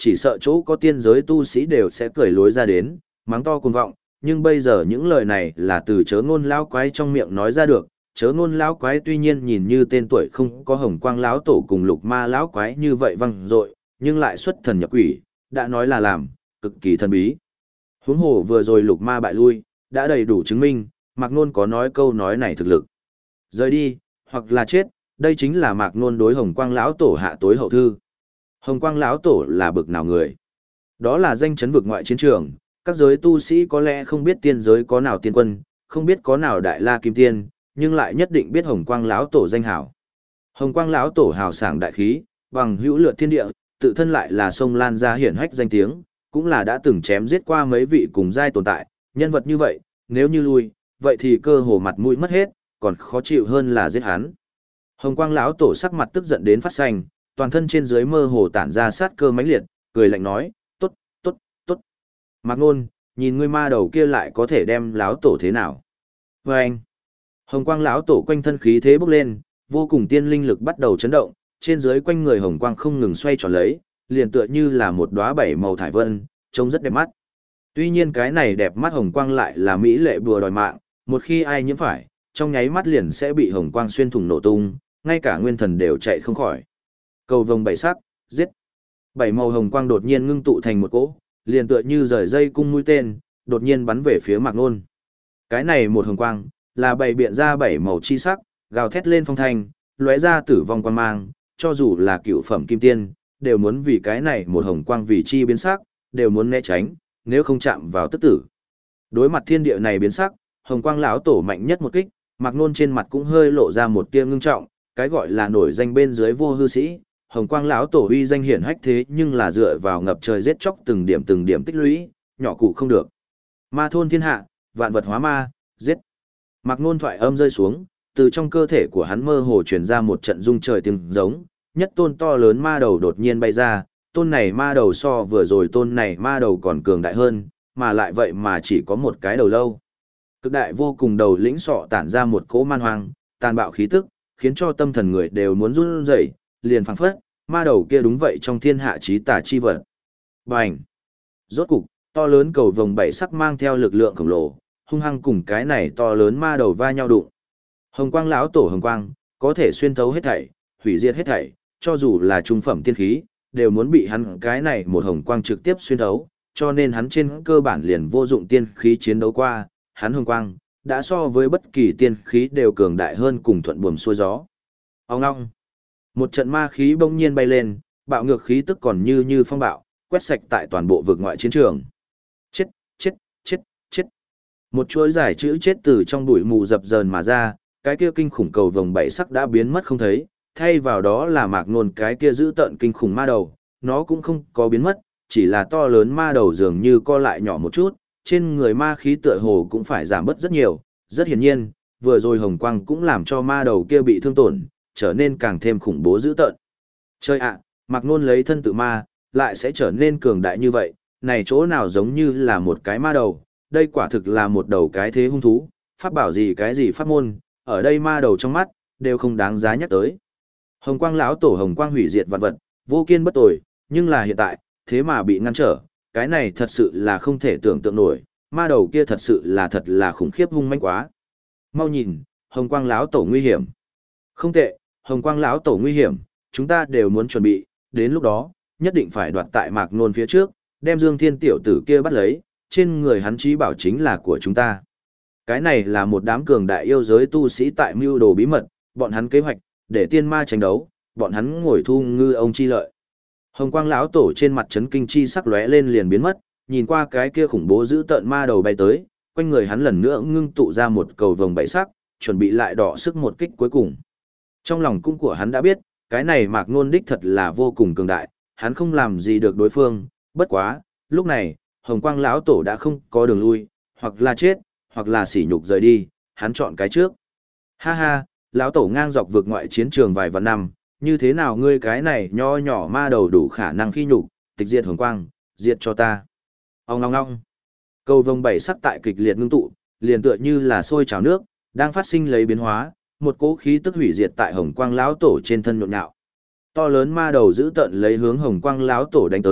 chỉ sợ chỗ có tiên giới tu sĩ đều sẽ cười lối ra đến, mắng to cuồng vọng, nhưng bây giờ những lời này là từ chớ ngôn lão quái trong miệng nói ra được. Chớ ngôn lão quái tuy nhiên nhìn như tên tuổi không có hồng quang lão tổ cùng lục ma lão quái như vậy văng dội, nhưng lại xuất thần nhập quỷ, đã nói là làm, cực kỳ thần bí. Huống hồ vừa rồi lục ma bại lui, đã đầy đủ chứng minh, Mạc Nôn có nói câu nói này thực lực. Rời đi, hoặc là chết, đây chính là Mạc Nôn đối hồng quang lão tổ hạ tối hậu thư. Hồng quang lão tổ là bực nào người? Đó là danh chấn vực ngoại chiến trường, các giới tu sĩ có lẽ không biết tiên giới có nào tiên quân, không biết có nào đại la kim tiên, nhưng lại nhất định biết hồng quang lão tổ danh hảo. Hồng quang lão tổ hào sảng đại khí, bằng hữu lượt thiên địa, tự thân lại là sông lan ra hiển hách danh tiếng, cũng là đã từng chém giết qua mấy vị cùng giai tồn tại, nhân vật như vậy, nếu như lui, vậy thì cơ hồ mặt mũi mất hết, còn khó chịu hơn là giết hắn. Hồng quang lão tổ sắc mặt tức giận đến phát xanh, toàn thân trên dưới mơ hồ tản ra sát cơ mãnh liệt, cười lạnh nói, tốt, tốt, tốt. Mạc Nôn, nhìn ngươi ma đầu kia lại có thể đem lão tổ thế nào? Và anh, hồng quang lão tổ quanh thân khí thế bốc lên, vô cùng tiên linh lực bắt đầu chấn động, trên dưới quanh người hồng quang không ngừng xoay tròn lấy, liền tựa như là một đóa bảy màu thải vân, trông rất đẹp mắt. Tuy nhiên cái này đẹp mắt hồng quang lại là mỹ lệ bùa đòi mạng, một khi ai nhiễm phải, trong nháy mắt liền sẽ bị hồng quang xuyên thủng nổ tung, ngay cả nguyên thần đều chạy không khỏi. Cầu vồng bảy sắc, giết. Bảy màu hồng quang đột nhiên ngưng tụ thành một cỗ, liền tựa như rời dây cung mũi tên, đột nhiên bắn về phía Mạc Nôn. Cái này một hồng quang, là bày biện ra bảy màu chi sắc, gào thét lên phong thanh, lóe ra tử vong quang mang, cho dù là cựu phẩm kim tiên, đều muốn vì cái này một hồng quang vì chi biến sắc, đều muốn né tránh, nếu không chạm vào tức tử. Đối mặt thiên địa này biến sắc, hồng quang lão tổ mạnh nhất một kích, Mạc Nôn trên mặt cũng hơi lộ ra một tia ngưng trọng, cái gọi là nổi danh bên dưới vô hư sĩ, hồng quang lão tổ uy danh hiển hách thế nhưng là dựa vào ngập trời giết chóc từng điểm tích lũy, nhỏ cụ không được. Ma thôn thiên hạ, vạn vật hóa ma, giết. Mạc Nôn thoại âm rơi xuống, từ trong cơ thể của hắn mơ hồ truyền ra một trận rung trời tiếng giống, nhất tôn to lớn ma đầu đột nhiên bay ra, tôn này ma đầu so vừa rồi tôn này ma đầu còn cường đại hơn, mà lại vậy mà chỉ có một cái đầu lâu. Cực đại vô cùng đầu lĩnh sọ tản ra một cỗ man hoang, tàn bạo khí tức, khiến cho tâm thần người đều muốn run rẩy, liền phảng phất, ma đầu kia đúng vậy trong thiên hạ chí tà chi vật. Bành! Rốt cục, to lớn cầu vồng bảy sắc mang theo lực lượng khổng lồ, hung hăng cùng cái này to lớn ma đầu va nhau đụng. Hồng quang lão tổ hồng quang, có thể xuyên thấu hết thảy, hủy diệt hết thảy, cho dù là trung phẩm tiên khí, đều muốn bị hắn cái này một hồng quang trực tiếp xuyên thấu, cho nên hắn trên cơ bản liền vô dụng tiên khí chiến đấu qua, hắn hồng quang, đã so với bất kỳ tiên khí đều cường đại hơn cùng thuận buồm xuôi gió. Ông ngong! Một trận ma khí bỗng nhiên bay lên, bạo ngược khí tức còn như phong bạo, quét sạch tại toàn bộ vực ngoại chiến trường. Chết, chết, chết, chết. Một chuỗi giải chữ chết từ trong bụi mù dập dờn mà ra, cái kia kinh khủng cầu vồng bảy sắc đã biến mất không thấy, thay vào đó là Mạc Nôn cái kia giữ tợn kinh khủng ma đầu, nó cũng không có biến mất, chỉ là to lớn ma đầu dường như co lại nhỏ một chút, trên người ma khí tựa hồ cũng phải giảm bớt rất nhiều, rất hiển nhiên, vừa rồi hồng quang cũng làm cho ma đầu kia bị thương tổn, trở nên càng thêm khủng bố dữ tợn. Chơi ạ, Mạc Nôn lấy thân tự ma, lại sẽ trở nên cường đại như vậy, này chỗ nào giống như là một cái ma đầu, đây quả thực là một đầu cái thế hung thú, pháp bảo gì cái gì pháp môn, ở đây ma đầu trong mắt, đều không đáng giá nhắc tới. Hồng quang lão tổ hồng quang hủy diệt vạn vật, vô kiên bất tồi, nhưng là hiện tại, thế mà bị ngăn trở, cái này thật sự là không thể tưởng tượng nổi, ma đầu kia thật là khủng khiếp hung manh quá. Mau nhìn, hồng quang lão tổ nguy hiểm. Không tệ, hồng quang lão tổ nguy hiểm, chúng ta đều muốn chuẩn bị, đến lúc đó, nhất định phải đoạt tại Mạc Nôn phía trước, đem Dương Thiên tiểu tử kia bắt lấy, trên người hắn chí bảo chính là của chúng ta. Cái này là một đám cường đại yêu giới tu sĩ tại mưu đồ bí mật, bọn hắn kế hoạch, để tiên ma tranh đấu, bọn hắn ngồi thu ngư ông chi lợi. Hồng quang lão tổ trên mặt chấn kinh chi sắc lóe lên liền biến mất, nhìn qua cái kia khủng bố giữ tợn ma đầu bay tới, quanh người hắn lần nữa ngưng tụ ra một cầu vồng bảy sắc, chuẩn bị lại đọ sức một kích cuối cùng. Trong lòng cung của hắn đã biết, cái này Mạc Nôn đích thật là vô cùng cường đại, hắn không làm gì được đối phương, bất quá, lúc này, Hồng quang lão tổ đã không có đường lui, hoặc là chết, hoặc là sỉ nhục rời đi, hắn chọn cái trước. Ha ha, lão tổ ngang dọc vượt ngoại chiến trường vài vạn năm, như thế nào ngươi cái này nho nhỏ ma đầu đủ khả năng khi nhục, tịch diệt hồng quang, diệt cho ta. Ông ngong ngong. Cầu vồng bảy sắc tại kịch liệt ngưng tụ, liền tựa như là sôi trào nước, đang phát sinh lấy biến hóa, một cỗ khí tức hủy diệt tại hồng quang lão tổ trên thân nhộn nhạo. To lớn ma đầu giữ tận lấy hướng hồng quang lão tổ đánh tới,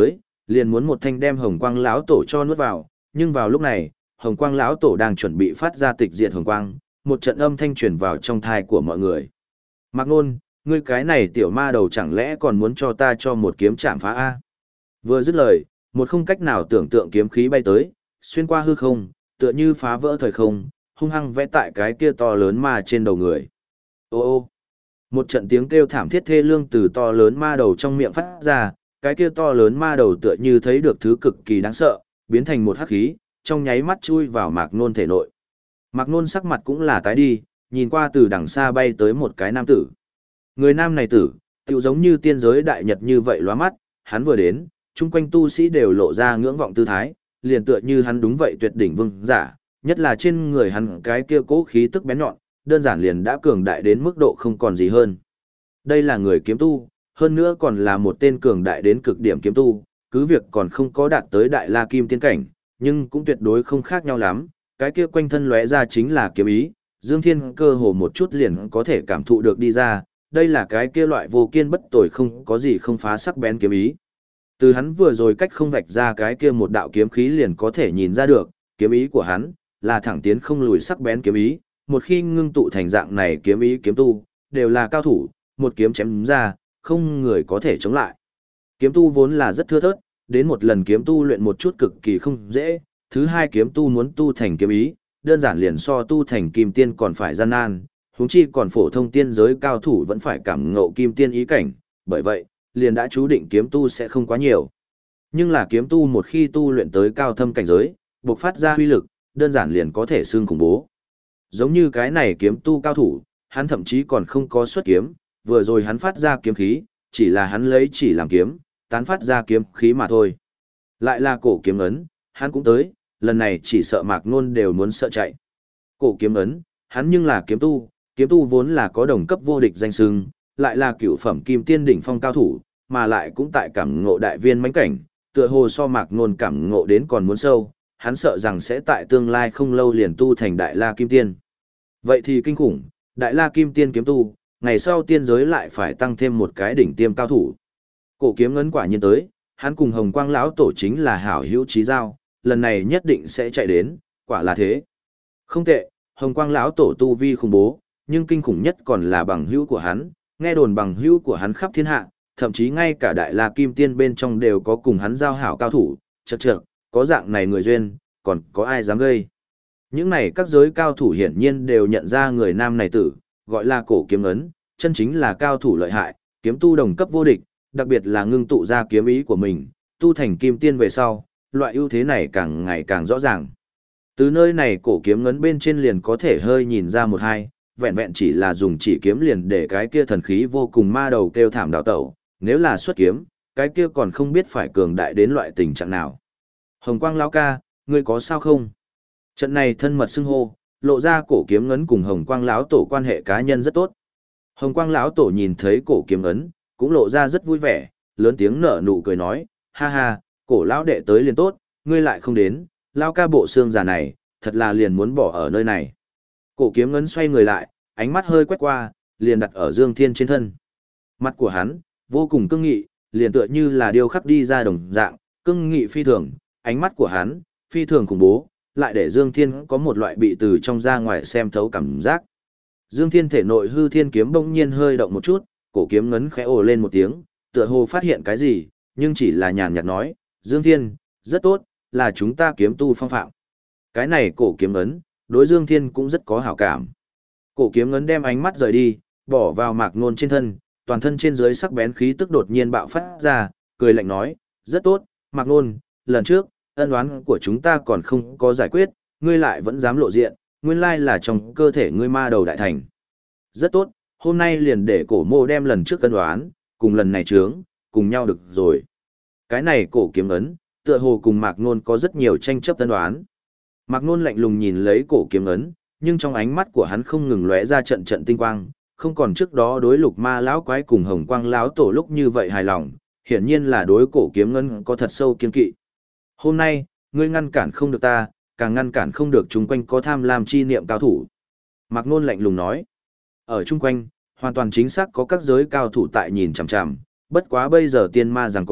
liền muốn một thanh đem Hồng Quang lão tổ cho nuốt vào, nhưng vào lúc này, Hồng Quang lão tổ đang chuẩn bị phát ra tịch diệt hồng quang, một trận âm thanh truyền vào trong thai của mọi người. Mạc Nôn, ngươi cái này tiểu ma đầu chẳng lẽ còn muốn cho ta cho một kiếm chạm phá a? Vừa dứt lời, một không cách nào tưởng tượng kiếm khí bay tới, xuyên qua hư không, tựa như phá vỡ thời không, hung hăng vẽ tại cái kia to lớn ma trên đầu người. Ô ô. Một trận tiếng kêu thảm thiết thê lương từ to lớn ma đầu trong miệng phát ra, cái kia to lớn ma đầu tựa như thấy được thứ cực kỳ đáng sợ, biến thành một hắc khí, trong nháy mắt chui vào Mạc Nôn thể nội. Mạc Nôn sắc mặt cũng là tái đi, nhìn qua từ đằng xa bay tới một cái nam tử. Người nam này tử, tựu giống như tiên giới đại nhật như vậy lóa mắt, hắn vừa đến, chung quanh tu sĩ đều lộ ra ngưỡng vọng tư thái, liền tựa như hắn đúng vậy tuyệt đỉnh vương giả, nhất là trên người hắn cái kia cố khí tức bén nhọn, đơn giản liền đã cường đại đến mức độ không còn gì hơn. Đây là người kiếm tu, hơn nữa còn là một tên cường đại đến cực điểm kiếm tu, cứ việc còn không có đạt tới đại la kim tiên cảnh, nhưng cũng tuyệt đối không khác nhau lắm, cái kia quanh thân lóe ra chính là kiếm ý, Dương Thiên cơ hồ một chút liền có thể cảm thụ được đi ra, đây là cái kia loại vô kiên bất tồi không có gì không phá sắc bén kiếm ý. Từ hắn vừa rồi cách không vạch ra cái kia một đạo kiếm khí liền có thể nhìn ra được, kiếm ý của hắn là thẳng tiến không lùi sắc bén kiếm ý, một khi ngưng tụ thành dạng này kiếm ý kiếm tu, đều là cao thủ, một kiếm chém ra, không người có thể chống lại. Kiếm tu vốn là rất thưa thớt, đến một lần kiếm tu luyện một chút cực kỳ không dễ, thứ hai kiếm tu muốn tu thành kiếm ý, đơn giản liền so tu thành kim tiên còn phải gian nan, huống chi còn phổ thông tiên giới cao thủ vẫn phải cảm ngộ kim tiên ý cảnh, bởi vậy, liền đã chú định kiếm tu sẽ không quá nhiều. Nhưng là kiếm tu một khi tu luyện tới cao thâm cảnh giới, bộc phát ra huy lực, đơn giản liền có thể xương khủng bố. Giống như cái này kiếm tu cao thủ, hắn thậm chí còn không có xuất kiếm, vừa rồi hắn phát ra kiếm khí, chỉ là hắn lấy chỉ làm kiếm, tán phát ra kiếm khí mà thôi. Lại là cổ kiếm ấn, hắn cũng tới, lần này chỉ sợ Mạc Nôn đều muốn sợ chạy. Cổ kiếm ấn, hắn nhưng là kiếm tu vốn là có đồng cấp vô địch danh xưng, lại là cửu phẩm kim tiên đỉnh phong cao thủ, mà lại cũng tại cảm ngộ đại viên mãnh cảnh, tựa hồ so Mạc Nôn cảm ngộ đến còn muốn sâu, hắn sợ rằng sẽ tại tương lai không lâu liền tu thành đại la kim tiên. Vậy thì kinh khủng, đại la kim tiên kiếm tu, ngày sau tiên giới lại phải tăng thêm một cái đỉnh tiêm cao thủ. Cổ kiếm ngấn quả nhiên tới, hắn cùng Hồng Quang lão tổ chính là hảo hữu chí giao, lần này nhất định sẽ chạy đến, quả là thế. Không tệ, Hồng Quang lão tổ tu vi khủng bố, nhưng kinh khủng nhất còn là bằng hữu của hắn, nghe đồn bằng hữu của hắn khắp thiên hạ, thậm chí ngay cả đại la kim tiên bên trong đều có cùng hắn giao hảo cao thủ, chậc chậc, có dạng này người duyên, còn có ai dám gây. Những này các giới cao thủ hiển nhiên đều nhận ra người nam này tử, gọi là cổ kiếm ấn, chân chính là cao thủ lợi hại, kiếm tu đồng cấp vô địch, đặc biệt là ngưng tụ ra kiếm ý của mình, tu thành kim tiên về sau, loại ưu thế này càng ngày càng rõ ràng. Từ nơi này cổ kiếm ngấn bên trên liền có thể hơi nhìn ra một hai, vẹn vẹn chỉ là dùng chỉ kiếm liền để cái kia thần khí vô cùng ma đầu kêu thảm đào tẩu, nếu là xuất kiếm, cái kia còn không biết phải cường đại đến loại tình trạng nào. Hồng Quang lão ca, ngươi có sao không? Trận này thân mật xưng hô, lộ ra cổ kiếm ngấn cùng Hồng Quang lão tổ quan hệ cá nhân rất tốt. Hồng Quang lão tổ nhìn thấy cổ kiếm ấn, cũng lộ ra rất vui vẻ, lớn tiếng nở nụ cười nói, ha ha, cổ lão đệ tới liền tốt, ngươi lại không đến, lão ca bộ xương già này, thật là liền muốn bỏ ở nơi này. Cổ kiếm ấn xoay người lại, ánh mắt hơi quét qua, liền đặt ở Dương Thiên trên thân. Mặt của hắn, vô cùng cương nghị, liền tựa như là điêu khắc đi ra đồng dạng, cương nghị phi thường, ánh mắt của hắn, phi thường khủng bố, lại để Dương Thiên có một loại bị từ trong ra ngoài xem thấu cảm giác. Dương Thiên thể nội hư thiên kiếm bỗng nhiên hơi động một chút, cổ kiếm ngấn khẽ ồ lên một tiếng, tựa hồ phát hiện cái gì, nhưng chỉ là nhàn nhạt nói, Dương Thiên, rất tốt, là chúng ta kiếm tu phong phạm. Cái này cổ kiếm ngấn, đối Dương Thiên cũng rất có hảo cảm. Cổ kiếm ngấn đem ánh mắt rời đi, bỏ vào Mạc Nôn trên thân, toàn thân trên dưới sắc bén khí tức đột nhiên bạo phát ra, cười lạnh nói, rất tốt, Mạc Nôn, lần trước, ân oán của chúng ta còn không có giải quyết, ngươi lại vẫn dám lộ diện, nguyên lai là trong cơ thể ngươi ma đầu đại thành. Rất tốt, hôm nay liền để cổ mô đem lần trước ân oán, cùng lần này chướng, cùng nhau được rồi. Cái này cổ kiếm ấn, tựa hồ cùng Mạc Nôn có rất nhiều tranh chấp ân oán. Mạc Nôn lạnh lùng nhìn lấy cổ kiếm ấn, nhưng trong ánh mắt của hắn không ngừng lóe ra trận trận tinh quang, không còn trước đó đối Lục Ma lão quái cùng Hồng Quang lão tổ lúc như vậy hài lòng, hiển nhiên là đối cổ kiếm ấn có thật sâu kiên kỵ. Hôm nay, ngươi ngăn cản không được ta, càng ngăn cản không được chung quanh có tham lam chi niệm cao thủ. Mạc Nôn lạnh lùng nói, ở chung quanh, hoàn toàn chính xác có các giới cao thủ tại nhìn chằm chằm, bất quá bây giờ tiên ma giằng co,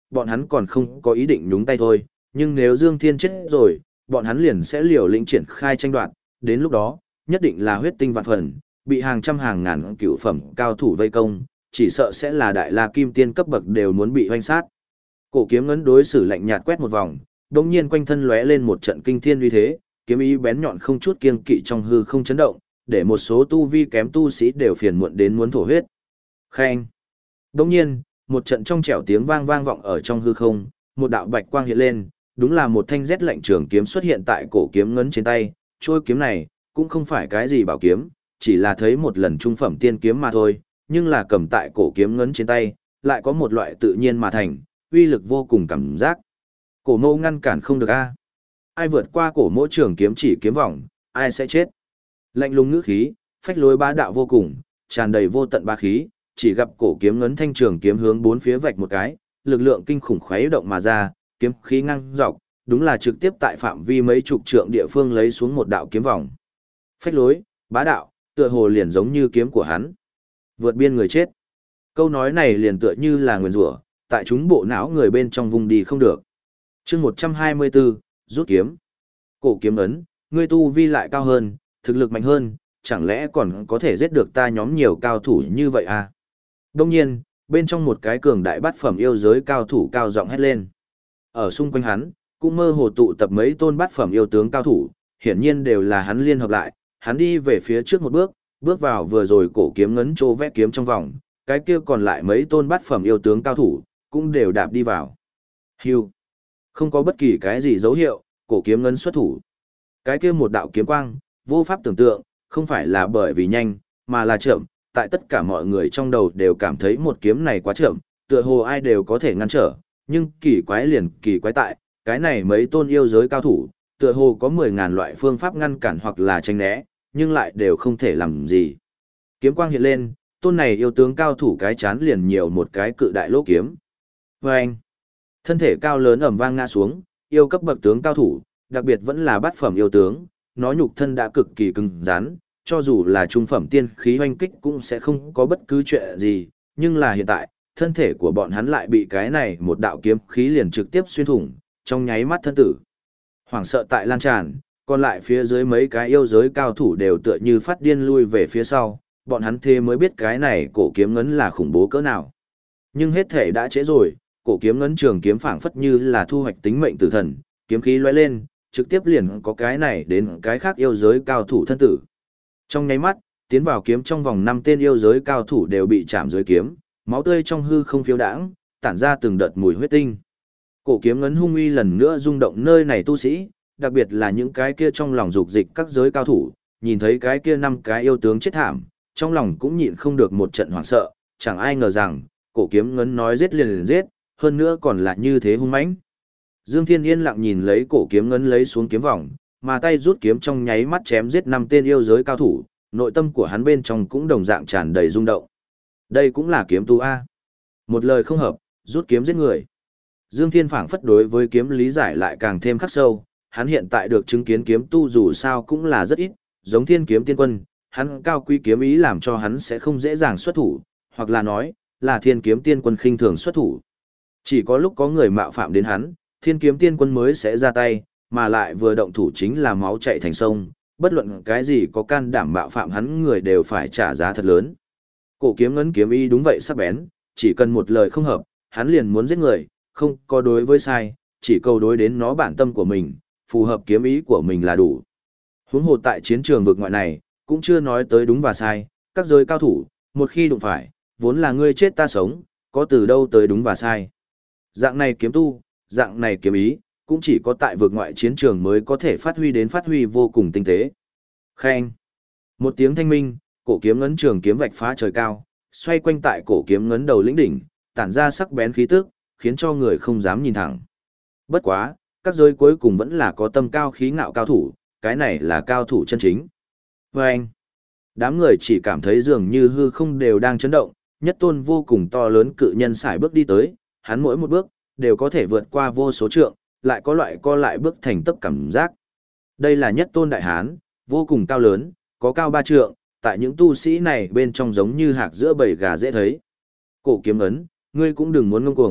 bọn hắn còn không có ý định nhúng tay thôi, nhưng nếu Dương Thiên chết rồi, bọn hắn liền sẽ liều lĩnh triển khai tranh đoạt, đến lúc đó, nhất định là huyết tinh vạn phần, bị hàng trăm hàng ngàn cựu phẩm cao thủ vây công, chỉ sợ sẽ là đại la kim tiên cấp bậc đều muốn bị hoanh sát. Cổ kiếm ngấn đối xử lạnh nhạt quét một vòng, đống nhiên quanh thân lóe lên một trận kinh thiên uy thế, kiếm ý bén nhọn không chút kiêng kỵ trong hư không chấn động, để một số tu vi kém tu sĩ đều phiền muộn đến muốn thổ huyết. Khen. Đống nhiên, một trận trong trẻo tiếng vang vang vọng ở trong hư không, một đạo bạch quang hiện lên, đúng là một thanh rét lạnh trường kiếm xuất hiện tại cổ kiếm ngấn trên tay, trôi kiếm này cũng không phải cái gì bảo kiếm, chỉ là thấy một lần trung phẩm tiên kiếm mà thôi, nhưng là cầm tại cổ kiếm ngấn trên tay, lại có một loại tự nhiên mà thành, uy lực vô cùng cảm giác. Cổ mô ngăn cản không được a. Ai vượt qua cổ mỗ trường kiếm chỉ kiếm vòng, ai sẽ chết. Lạnh lùng ngữ khí, phách lối bá đạo vô cùng, tràn đầy vô tận bá khí, chỉ gặp cổ kiếm ngấn thanh trường kiếm hướng bốn phía vạch một cái, lực lượng kinh khủng khuấy động mà ra, kiếm khí ngang dọc, đúng là trực tiếp tại phạm vi mấy chục trượng địa phương lấy xuống một đạo kiếm vòng. Phách lối, bá đạo, tựa hồ liền giống như kiếm của hắn. Vượt biên người chết. Câu nói này liền tựa như là nguyền rủa, tại chúng bộ não người bên trong vùng đi không được. Chương 124, rút kiếm. Cổ kiếm ấn, ngươi tu vi lại cao hơn, thực lực mạnh hơn, chẳng lẽ còn có thể giết được ta nhóm nhiều cao thủ như vậy à? Đông nhiên, bên trong một cái cường đại bát phẩm yêu giới cao thủ cao giọng hét lên. Ở xung quanh hắn, cũng mơ hồ tụ tập mấy tôn bát phẩm yêu tướng cao thủ, hiển nhiên đều là hắn liên hợp lại, hắn đi về phía trước một bước, bước vào vừa rồi cổ kiếm ngấn trô vẽ kiếm trong vòng, cái kia còn lại mấy tôn bát phẩm yêu tướng cao thủ, cũng đều đạp đi vào. Hưu. Không có bất kỳ cái gì dấu hiệu, cổ kiếm ngấn xuất thủ. Cái kia một đạo kiếm quang, vô pháp tưởng tượng, không phải là bởi vì nhanh, mà là chậm, tại tất cả mọi người trong đầu đều cảm thấy một kiếm này quá chậm, tựa hồ ai đều có thể ngăn trở, nhưng kỳ quái liền kỳ quái tại, cái này mấy tôn yêu giới cao thủ, tựa hồ có 10.000 loại phương pháp ngăn cản hoặc là tránh né, nhưng lại đều không thể làm gì. Kiếm quang hiện lên, tôn này yêu tướng cao thủ cái chán liền nhiều một cái cự đại lỗ kiếm. Và anh, thân thể cao lớn ầm vang ngã xuống, yêu cấp bậc tướng cao thủ, đặc biệt vẫn là bát phẩm yêu tướng, nó nhục thân đã cực kỳ cứng rắn, cho dù là trung phẩm tiên khí hoanh kích cũng sẽ không có bất cứ chuyện gì, nhưng là hiện tại, thân thể của bọn hắn lại bị cái này một đạo kiếm khí liền trực tiếp xuyên thủng, trong nháy mắt thân tử. Hoảng sợ tại lan tràn, còn lại phía dưới mấy cái yêu giới cao thủ đều tựa như phát điên lui về phía sau, bọn hắn thế mới biết cái này cổ kiếm ngấn là khủng bố cỡ nào. Nhưng hết thể đã trễ rồi, cổ kiếm ngấn trường kiếm phảng phất như là thu hoạch tính mệnh tử thần, kiếm khí lóe lên, trực tiếp liền có cái này đến cái khác yêu giới cao thủ thân tử. Trong nháy mắt, tiến vào kiếm trong vòng 5 tên yêu giới cao thủ đều bị chạm dưới kiếm, máu tươi trong hư không phiêu đãng, tản ra từng đợt mùi huyết tinh. Cổ kiếm ngấn hung uy lần nữa rung động nơi này tu sĩ, đặc biệt là những cái kia trong lòng dục dịch các giới cao thủ, nhìn thấy cái kia 5 cái yêu tướng chết thảm, trong lòng cũng nhịn không được một trận hoảng sợ, chẳng ai ngờ rằng, cổ kiếm ngấn nói giết liền giết, hơn nữa còn là như thế hung mãnh. Dương Thiên yên lặng nhìn lấy cổ kiếm ngấn lấy xuống kiếm vòng, mà tay rút kiếm trong nháy mắt chém giết 5 tên yêu giới cao thủ, nội tâm của hắn bên trong cũng đồng dạng tràn đầy rung động. Đây cũng là kiếm tu A. Một lời không hợp, rút kiếm giết người. Dương Thiên phảng phất đối với kiếm lý giải lại càng thêm khắc sâu, hắn hiện tại được chứng kiến kiếm tu dù sao cũng là rất ít, giống Thiên kiếm tiên quân, hắn cao quý kiếm ý làm cho hắn sẽ không dễ dàng xuất thủ, hoặc là nói, là Thiên kiếm tiên quân khinh thường xuất thủ. Chỉ có lúc có người mạo phạm đến hắn, Thiên kiếm tiên quân mới sẽ ra tay, mà lại vừa động thủ chính là máu chảy thành sông, bất luận cái gì có can đảm mạo phạm hắn người đều phải trả giá thật lớn. Cổ kiếm ngấn kiếm ý đúng vậy sắc bén, chỉ cần một lời không hợp, hắn liền muốn giết người, không có đối với sai, chỉ câu đối đến nó bản tâm của mình, phù hợp kiếm ý của mình là đủ. Huống hồ tại chiến trường vực ngoại này, cũng chưa nói tới đúng và sai, các giới cao thủ, một khi đụng phải, vốn là ngươi chết ta sống, có từ đâu tới đúng và sai. Dạng này kiếm tu, dạng này kiếm ý, cũng chỉ có tại vực ngoại chiến trường mới có thể phát huy vô cùng tinh tế. Khen. Một tiếng thanh minh, cổ kiếm ngấn trường kiếm vạch phá trời cao, xoay quanh tại cổ kiếm ngấn đầu lĩnh đỉnh, tản ra sắc bén khí tức, khiến cho người không dám nhìn thẳng. Bất quá, các giới cuối cùng vẫn là có tâm cao khí ngạo cao thủ, cái này là cao thủ chân chính. Và anh, đám người chỉ cảm thấy dường như hư không đều đang chấn động, nhất tôn vô cùng to lớn cự nhân sải bước đi tới, hắn mỗi một bước, đều có thể vượt qua vô số trượng, lại có loại co lại bước thành tấp cảm giác. Đây là nhất tôn đại hán, vô cùng cao lớn, có cao 3 trượng, tại những tu sĩ này bên trong giống như hạc giữa bầy gà dễ thấy. Cổ kiếm ấn, ngươi cũng đừng muốn ngông cuồng,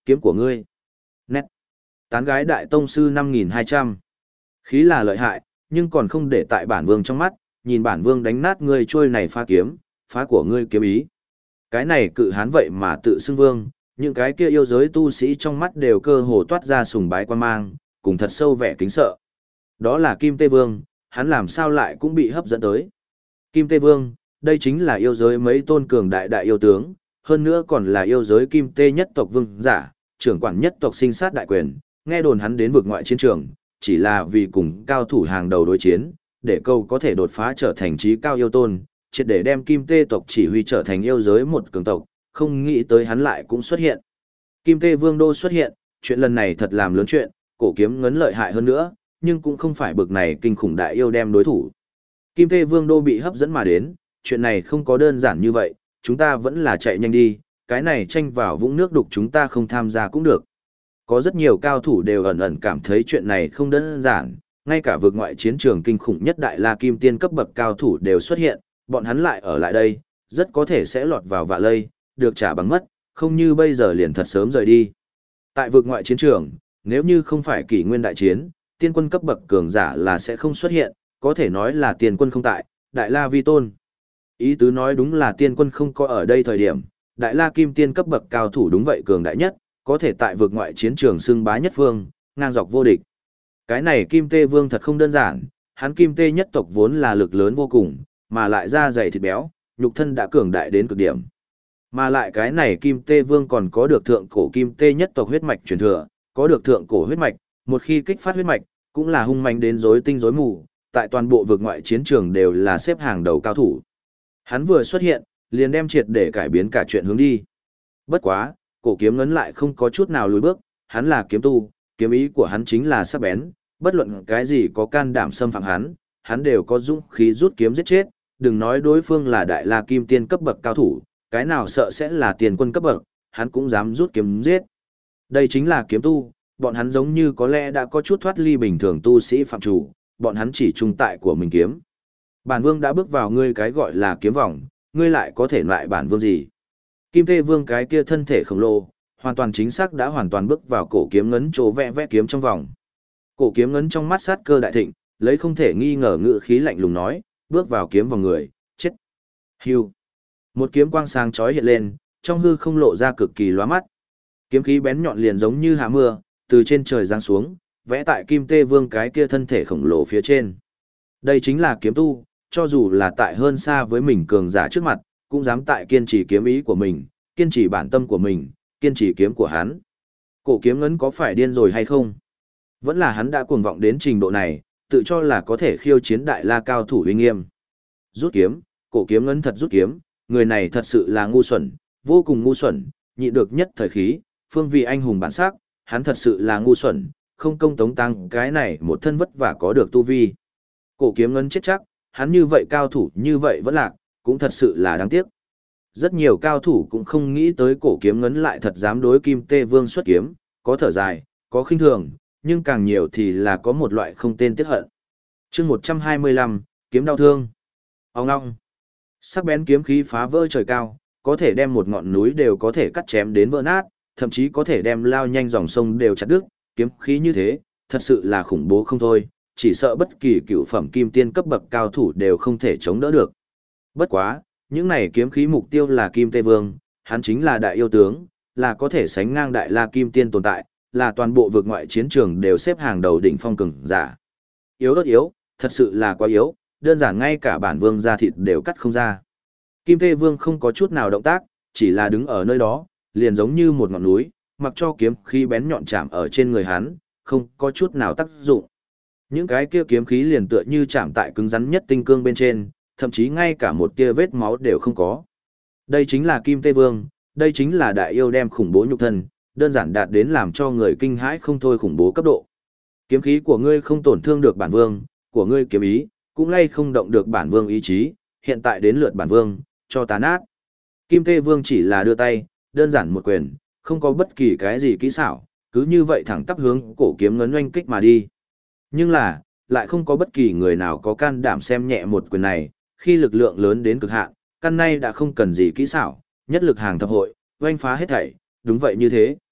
kiếm của ngươi. Nét. Tán gái đại tông sư 5200. Khí là lợi hại, nhưng còn không để tại bản vương trong mắt, nhìn bản vương đánh nát ngươi trôi này phá kiếm, phá của ngươi kiếm ý. Cái này cự hán vậy mà tự xưng vương, những cái kia yêu giới tu sĩ trong mắt đều cơ hồ toát ra sùng bái quan mang, cùng thật sâu vẻ kính sợ. Đó là Kim Tê Vương, hắn làm sao lại cũng bị hấp dẫn tới. Kim Tê Vương, đây chính là yêu giới mấy tôn cường đại đại yêu tướng, hơn nữa còn là yêu giới Kim Tê nhất tộc vương giả, trưởng quản nhất tộc sinh sát đại quyền, nghe đồn hắn đến vực ngoại chiến trường, chỉ là vì cùng cao thủ hàng đầu đối chiến, để câu có thể đột phá trở thành trí cao yêu tôn, triệt để đem Kim Tê tộc chỉ huy trở thành yêu giới một cường tộc, không nghĩ tới hắn lại cũng xuất hiện. Kim Tê Vương Đô xuất hiện, chuyện lần này thật làm lớn chuyện, cổ kiếm ngấn lợi hại hơn nữa, nhưng cũng không phải bực này kinh khủng đại yêu đem đối thủ. Kim Tê Vương Đô bị hấp dẫn mà đến, chuyện này không có đơn giản như vậy, chúng ta vẫn là chạy nhanh đi, cái này tranh vào vũng nước đục chúng ta không tham gia cũng được. Có rất nhiều cao thủ đều ẩn ẩn cảm thấy chuyện này không đơn giản, ngay cả vực ngoại chiến trường kinh khủng nhất đại la kim tiên cấp bậc cao thủ đều xuất hiện, bọn hắn lại ở lại đây, rất có thể sẽ lọt vào vạ lây, được trả bằng mất, không như bây giờ liền thật sớm rời đi. Tại vực ngoại chiến trường, nếu như không phải kỷ nguyên đại chiến, tiên quân cấp bậc cường giả là sẽ không xuất hiện, có thể nói là tiên quân không tại, đại la vi tôn. Ý tứ nói đúng là tiên quân không có ở đây thời điểm, đại la kim tiên cấp bậc cao thủ đúng vậy cường đại nhất, có thể tại vực ngoại chiến trường xưng bá nhất phương, ngang dọc vô địch. Cái này Kim Tê Vương thật không đơn giản, hắn Kim Tê nhất tộc vốn là lực lớn vô cùng, mà lại da dày thịt béo, nhục thân đã cường đại đến cực điểm. Mà lại cái này Kim Tê Vương còn có được thượng cổ Kim Tê nhất tộc huyết mạch truyền thừa, có được thượng cổ huyết mạch, một khi kích phát huyết mạch, cũng là hung manh đến rối tinh rối mù, tại toàn bộ vực ngoại chiến trường đều là xếp hàng đầu cao thủ. Hắn vừa xuất hiện, liền đem triệt để cải biến cả chuyện hướng đi. Bất quá, cổ kiếm ngấn lại không có chút nào lùi bước, hắn là kiếm tu, kiếm ý của hắn chính là sắc bén, bất luận cái gì có can đảm xâm phạm hắn đều có dũng khí rút kiếm giết chết, đừng nói đối phương là đại la kim tiên cấp bậc cao thủ, cái nào sợ sẽ là tiền quân cấp bậc, hắn cũng dám rút kiếm giết. Đây chính là kiếm tu, bọn hắn giống như có lẽ đã có chút thoát ly bình thường tu sĩ phạm chủ, bọn hắn chỉ trung tại của mình kiếm. Bản vương đã bước vào ngươi cái gọi là kiếm vòng, ngươi lại có thể loại bản vương gì? Kim Tê Vương cái kia thân thể khổng lồ, hoàn toàn chính xác đã hoàn toàn bước vào cổ kiếm ngấn chỗ vẽ vẽ kiếm trong vòng. Cổ kiếm ngấn trong mắt sát cơ đại thịnh, lấy không thể nghi ngờ ngự khí lạnh lùng nói, bước vào kiếm vòng người, chết. Hưu. Một kiếm quang sáng chói hiện lên, trong hư không lộ ra cực kỳ lóa mắt. Kiếm khí bén nhọn liền giống như hạ mưa, từ trên trời giáng xuống, vẽ tại Kim Tê Vương cái kia thân thể khổng lồ phía trên. Đây chính là kiếm tu, cho dù là tại hơn xa với mình cường giả trước mặt, cũng dám tại kiên trì kiếm ý của mình, kiên trì bản tâm của mình, kiên trì kiếm của hắn. Cổ kiếm ngấn có phải điên rồi hay không? Vẫn là hắn đã cuồng vọng đến trình độ này, tự cho là có thể khiêu chiến đại la cao thủ uy nghiêm. Rút kiếm, cổ kiếm ngấn thật rút kiếm, người này thật sự là ngu xuẩn, vô cùng ngu xuẩn, nhịn được nhất thời khí, phương vị anh hùng bản sắc, hắn thật sự là ngu xuẩn, không công tống tăng cái này một thân vất vả có được tu vi. Cổ kiếm ngấn chết chắc, hắn như vậy cao thủ như vậy vẫn lạc, cũng thật sự là đáng tiếc. Rất nhiều cao thủ cũng không nghĩ tới cổ kiếm ngấn lại thật dám đối Kim Tê Vương xuất kiếm, có thở dài, có khinh thường, nhưng càng nhiều thì là có một loại không tên tiếc hận. Chương 125, kiếm đau thương. Ông ngong. Sắc bén kiếm khí phá vỡ trời cao, có thể đem một ngọn núi đều có thể cắt chém đến vỡ nát, thậm chí có thể đem lao nhanh dòng sông đều chặt đứt, kiếm khí như thế, thật sự là khủng bố không thôi, chỉ sợ bất kỳ cựu phẩm kim tiên cấp bậc cao thủ đều không thể chống đỡ được. Bất quá, những này kiếm khí mục tiêu là Kim Tê Vương, hắn chính là đại yêu tướng, là có thể sánh ngang đại la kim tiên tồn tại, là toàn bộ vực ngoại chiến trường đều xếp hàng đầu đỉnh phong cường giả. Yếu đất yếu, thật sự là quá yếu, đơn giản ngay cả bản vương da thịt đều cắt không ra. Kim Tê Vương không có chút nào động tác, chỉ là đứng ở nơi đó, liền giống như một ngọn núi, mặc cho kiếm khí bén nhọn chạm ở trên người hắn, không có chút nào tác dụng. Những cái kia kiếm khí liền tựa như chạm tại cứng rắn nhất tinh cương bên trên, thậm chí ngay cả một tia vết máu đều không có. Đây chính là Kim Tê Vương, đây chính là đại yêu đem khủng bố nhục thân, đơn giản đạt đến làm cho người kinh hãi không thôi khủng bố cấp độ. Kiếm khí của ngươi không tổn thương được bản vương, của ngươi kiếm ý, cũng lay không động được bản vương ý chí, hiện tại đến lượt bản vương, cho ta nát. Kim Tê Vương chỉ là đưa tay, đơn giản một quyền, không có bất kỳ cái gì kỹ xảo, cứ như vậy thẳng tắp hướng cổ kiếm ngấn oanh kích mà đi. Nhưng là, lại không có bất kỳ người nào có can đảm xem nhẹ một quyền này, khi lực lượng lớn đến cực hạn, căn nay đã không cần gì kỹ xảo, nhất lực hàng thập hội, oanh phá hết thảy, đúng vậy như thế.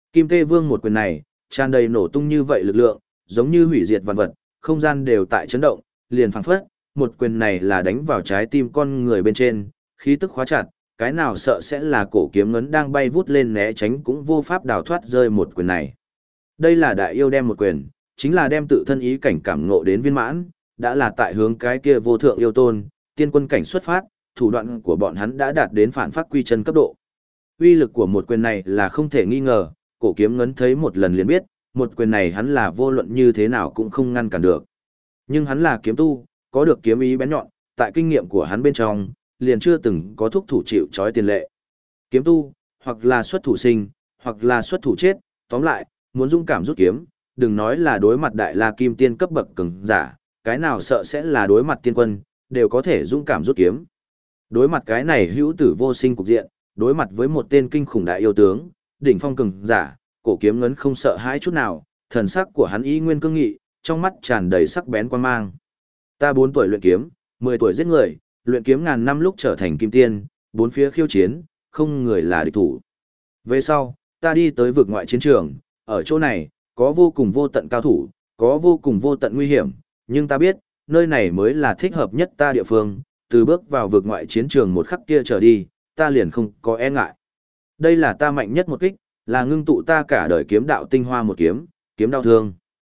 Kim Tê Vương một quyền này, tràn đầy nổ tung như vậy lực lượng, giống như hủy diệt vạn vật, không gian đều tại chấn động, liền phảng phất, một quyền này là đánh vào trái tim con người bên trên, khí tức khóa chặt, cái nào sợ sẽ là cổ kiếm ngấn đang bay vút lên né tránh cũng vô pháp đào thoát rơi một quyền này. Đây là đại yêu đem một quyền, chính là đem tự thân ý cảnh cảm ngộ đến viên mãn, đã là tại hướng cái kia vô thượng yêu tôn, tiên quân cảnh xuất phát, thủ đoạn của bọn hắn đã đạt đến phản phát quy chân cấp độ. Uy lực của một quyền này là không thể nghi ngờ, cổ kiếm ngấn thấy một lần liền biết, một quyền này hắn là vô luận như thế nào cũng không ngăn cản được. Nhưng hắn là kiếm tu, có được kiếm ý bén nhọn, tại kinh nghiệm của hắn bên trong, liền chưa từng có thúc thủ chịu trói tiền lệ. Kiếm tu, hoặc là xuất thủ sinh, hoặc là xuất thủ chết, tóm lại, muốn dũng cảm rút kiếm, đừng nói là đối mặt đại la kim tiên cấp bậc cường giả, cái nào sợ sẽ là đối mặt tiên quân, đều có thể dũng cảm rút kiếm. Đối mặt cái này hữu tử vô sinh cục diện, đối mặt với một tên kinh khủng đại yêu tướng, đỉnh phong cường giả, cổ kiếm ngấn không sợ hãi chút nào, thần sắc của hắn y nguyên cương nghị, trong mắt tràn đầy sắc bén quan mang. Ta 4 tuổi luyện kiếm, 10 tuổi giết người, luyện kiếm ngàn năm lúc trở thành kim tiên, bốn phía khiêu chiến, không người là địch thủ. Về sau, ta đi tới vực ngoại chiến trường, ở chỗ này, có vô cùng vô tận cao thủ, có vô cùng vô tận nguy hiểm, nhưng ta biết, nơi này mới là thích hợp nhất ta địa phương, từ bước vào vực ngoại chiến trường một khắc kia trở đi, ta liền không có e ngại. Đây là ta mạnh nhất một kích, là ngưng tụ ta cả đời kiếm đạo tinh hoa một kiếm, kiếm đau thương.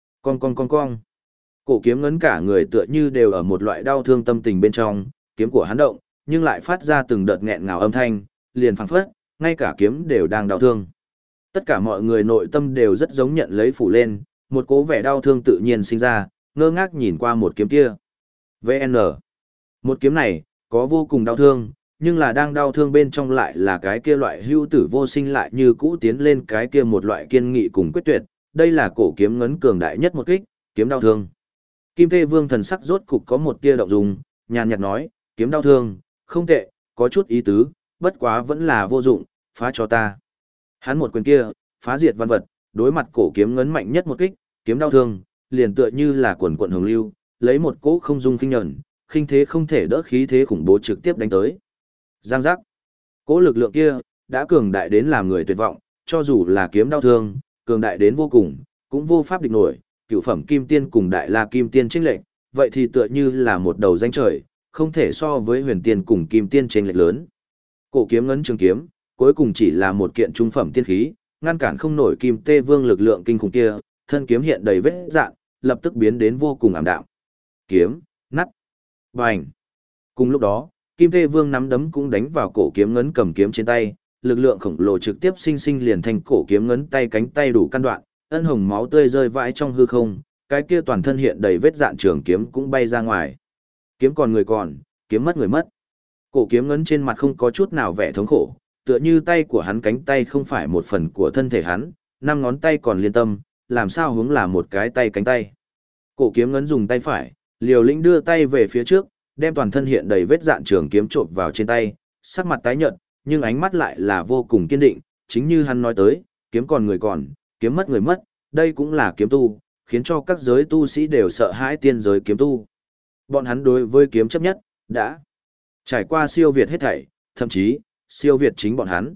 Con. Cổ kiếm ngấn cả người tựa như đều ở một loại đau thương tâm tình bên trong, kiếm của hắn động, nhưng lại phát ra từng đợt nghẹn ngào âm thanh, liền phảng phất, ngay cả kiếm đều đang đau thương. Tất cả mọi người nội tâm đều rất giống nhận lấy phủ lên, một cố vẻ đau thương tự nhiên sinh ra, ngơ ngác nhìn qua một kiếm kia. VN. Một kiếm này, có vô cùng đau thương, nhưng là đang đau thương bên trong lại là cái kia loại hưu tử vô sinh lại như cũ tiến lên cái kia một loại kiên nghị cùng quyết tuyệt. Đây là cổ kiếm ngấn cường đại nhất một kích, kiếm đau thương. Kim Tê Vương thần sắc rốt cục có một tia động dung, nhàn nhạt nói, kiếm đau thương, không tệ, có chút ý tứ, bất quá vẫn là vô dụng, phá cho ta. Hắn một quyền kia, phá diệt văn vật, đối mặt cổ kiếm ngấn mạnh nhất một kích, kiếm đau thương, liền tựa như là quần quần hồng lưu, lấy một cỗ không dung kinh nhẫn, khinh thế không thể đỡ khí thế khủng bố trực tiếp đánh tới. Giang giác. Cỗ lực lượng kia, đã cường đại đến làm người tuyệt vọng, cho dù là kiếm đau thương, cường đại đến vô cùng, cũng vô pháp địch nổi, cựu phẩm kim tiên cùng đại la kim tiên chênh lệch, vậy thì tựa như là một đầu danh trời, không thể so với huyền tiên cùng kim tiên chênh lệch lớn. Cổ kiếm ngấn trường kiếm, cuối cùng chỉ là một kiện trung phẩm tiên khí, ngăn cản không nổi Kim Tê Vương lực lượng kinh khủng kia, thân kiếm hiện đầy vết rạn, lập tức biến đến vô cùng ảm đạm. Kiếm, nắt, bành. Cùng lúc đó, Kim Tê Vương nắm đấm cũng đánh vào cổ kiếm ngấn cầm kiếm trên tay, lực lượng khổng lồ trực tiếp sinh sinh liền thành cổ kiếm ngấn tay cánh tay đủ căn đoạn, ân hồng máu tươi rơi vãi trong hư không, cái kia toàn thân hiện đầy vết dạn trường kiếm cũng bay ra ngoài. Kiếm còn người còn, kiếm mất người mất. Cổ kiếm ngấn trên mặt không có chút nào vẻ thống khổ, tựa như tay của hắn cánh tay không phải một phần của thân thể hắn, 5 ngón tay còn liên tâm, làm sao hướng là một cái tay cánh tay. Cổ kiếm ngấn dùng tay phải, liều lĩnh đưa tay về phía trước, đem toàn thân hiện đầy vết dạn trường kiếm trộn vào trên tay, sắc mặt tái nhợt, nhưng ánh mắt lại là vô cùng kiên định, chính như hắn nói tới, kiếm còn người còn, kiếm mất người mất, đây cũng là kiếm tu, khiến cho các giới tu sĩ đều sợ hãi tiên giới kiếm tu. Bọn hắn đối với kiếm chấp nhất, đã trải qua siêu việt hết thảy, thậm chí, siêu việt chính bọn hắn.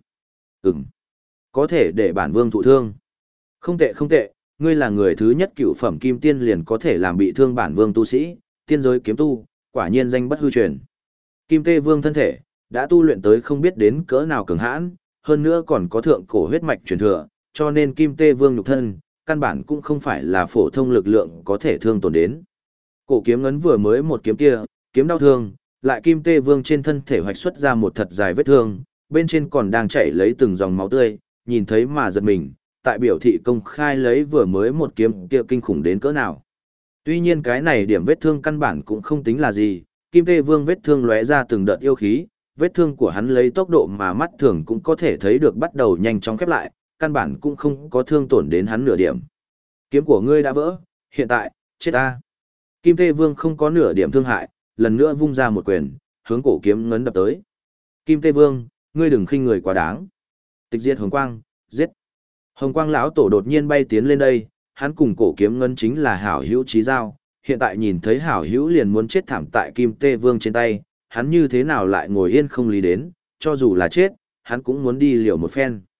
Có thể để bản vương thụ thương. Không tệ, ngươi là người thứ nhất cựu phẩm kim tiên liền có thể làm bị thương bản vương tu sĩ, tiên giới kiếm tu, quả nhiên danh bất hư truyền. Kim Tê Vương thân thể, đã tu luyện tới không biết đến cỡ nào cường hãn, hơn nữa còn có thượng cổ huyết mạch truyền thừa, cho nên Kim Tê Vương nhục thân, căn bản cũng không phải là phổ thông lực lượng có thể thương tổn đến. Cổ kiếm ngấn vừa mới một kiếm kia, kiếm đau thương, lại Kim Tê Vương trên thân thể hoạch xuất ra một thật dài vết thương, bên trên còn đang chảy lấy từng dòng máu tươi, nhìn thấy mà giật mình, tại biểu thị công khai lấy vừa mới một kiếm kia kinh khủng đến cỡ nào. Tuy nhiên cái này điểm vết thương căn bản cũng không tính là gì, Kim Tê Vương vết thương lóe ra từng đợt yêu khí, vết thương của hắn lấy tốc độ mà mắt thường cũng có thể thấy được bắt đầu nhanh chóng khép lại, căn bản cũng không có thương tổn đến hắn nửa điểm. Kiếm của ngươi đã vỡ, hiện tại, chết ta. Kim Tê Vương không có nửa điểm thương hại, lần nữa vung ra một quyền, hướng cổ kiếm ngấn đập tới. Kim Tê Vương, ngươi đừng khinh người quá đáng. Tịch diệt hồng quang, giết. Hồng quang lão tổ đột nhiên bay tiến lên đây, hắn cùng cổ kiếm ngấn chính là hảo hữu chí giao, hiện tại nhìn thấy hảo hữu liền muốn chết thảm tại Kim Tê Vương trên tay, hắn như thế nào lại ngồi yên không lý đến, cho dù là chết, hắn cũng muốn đi liều một phen.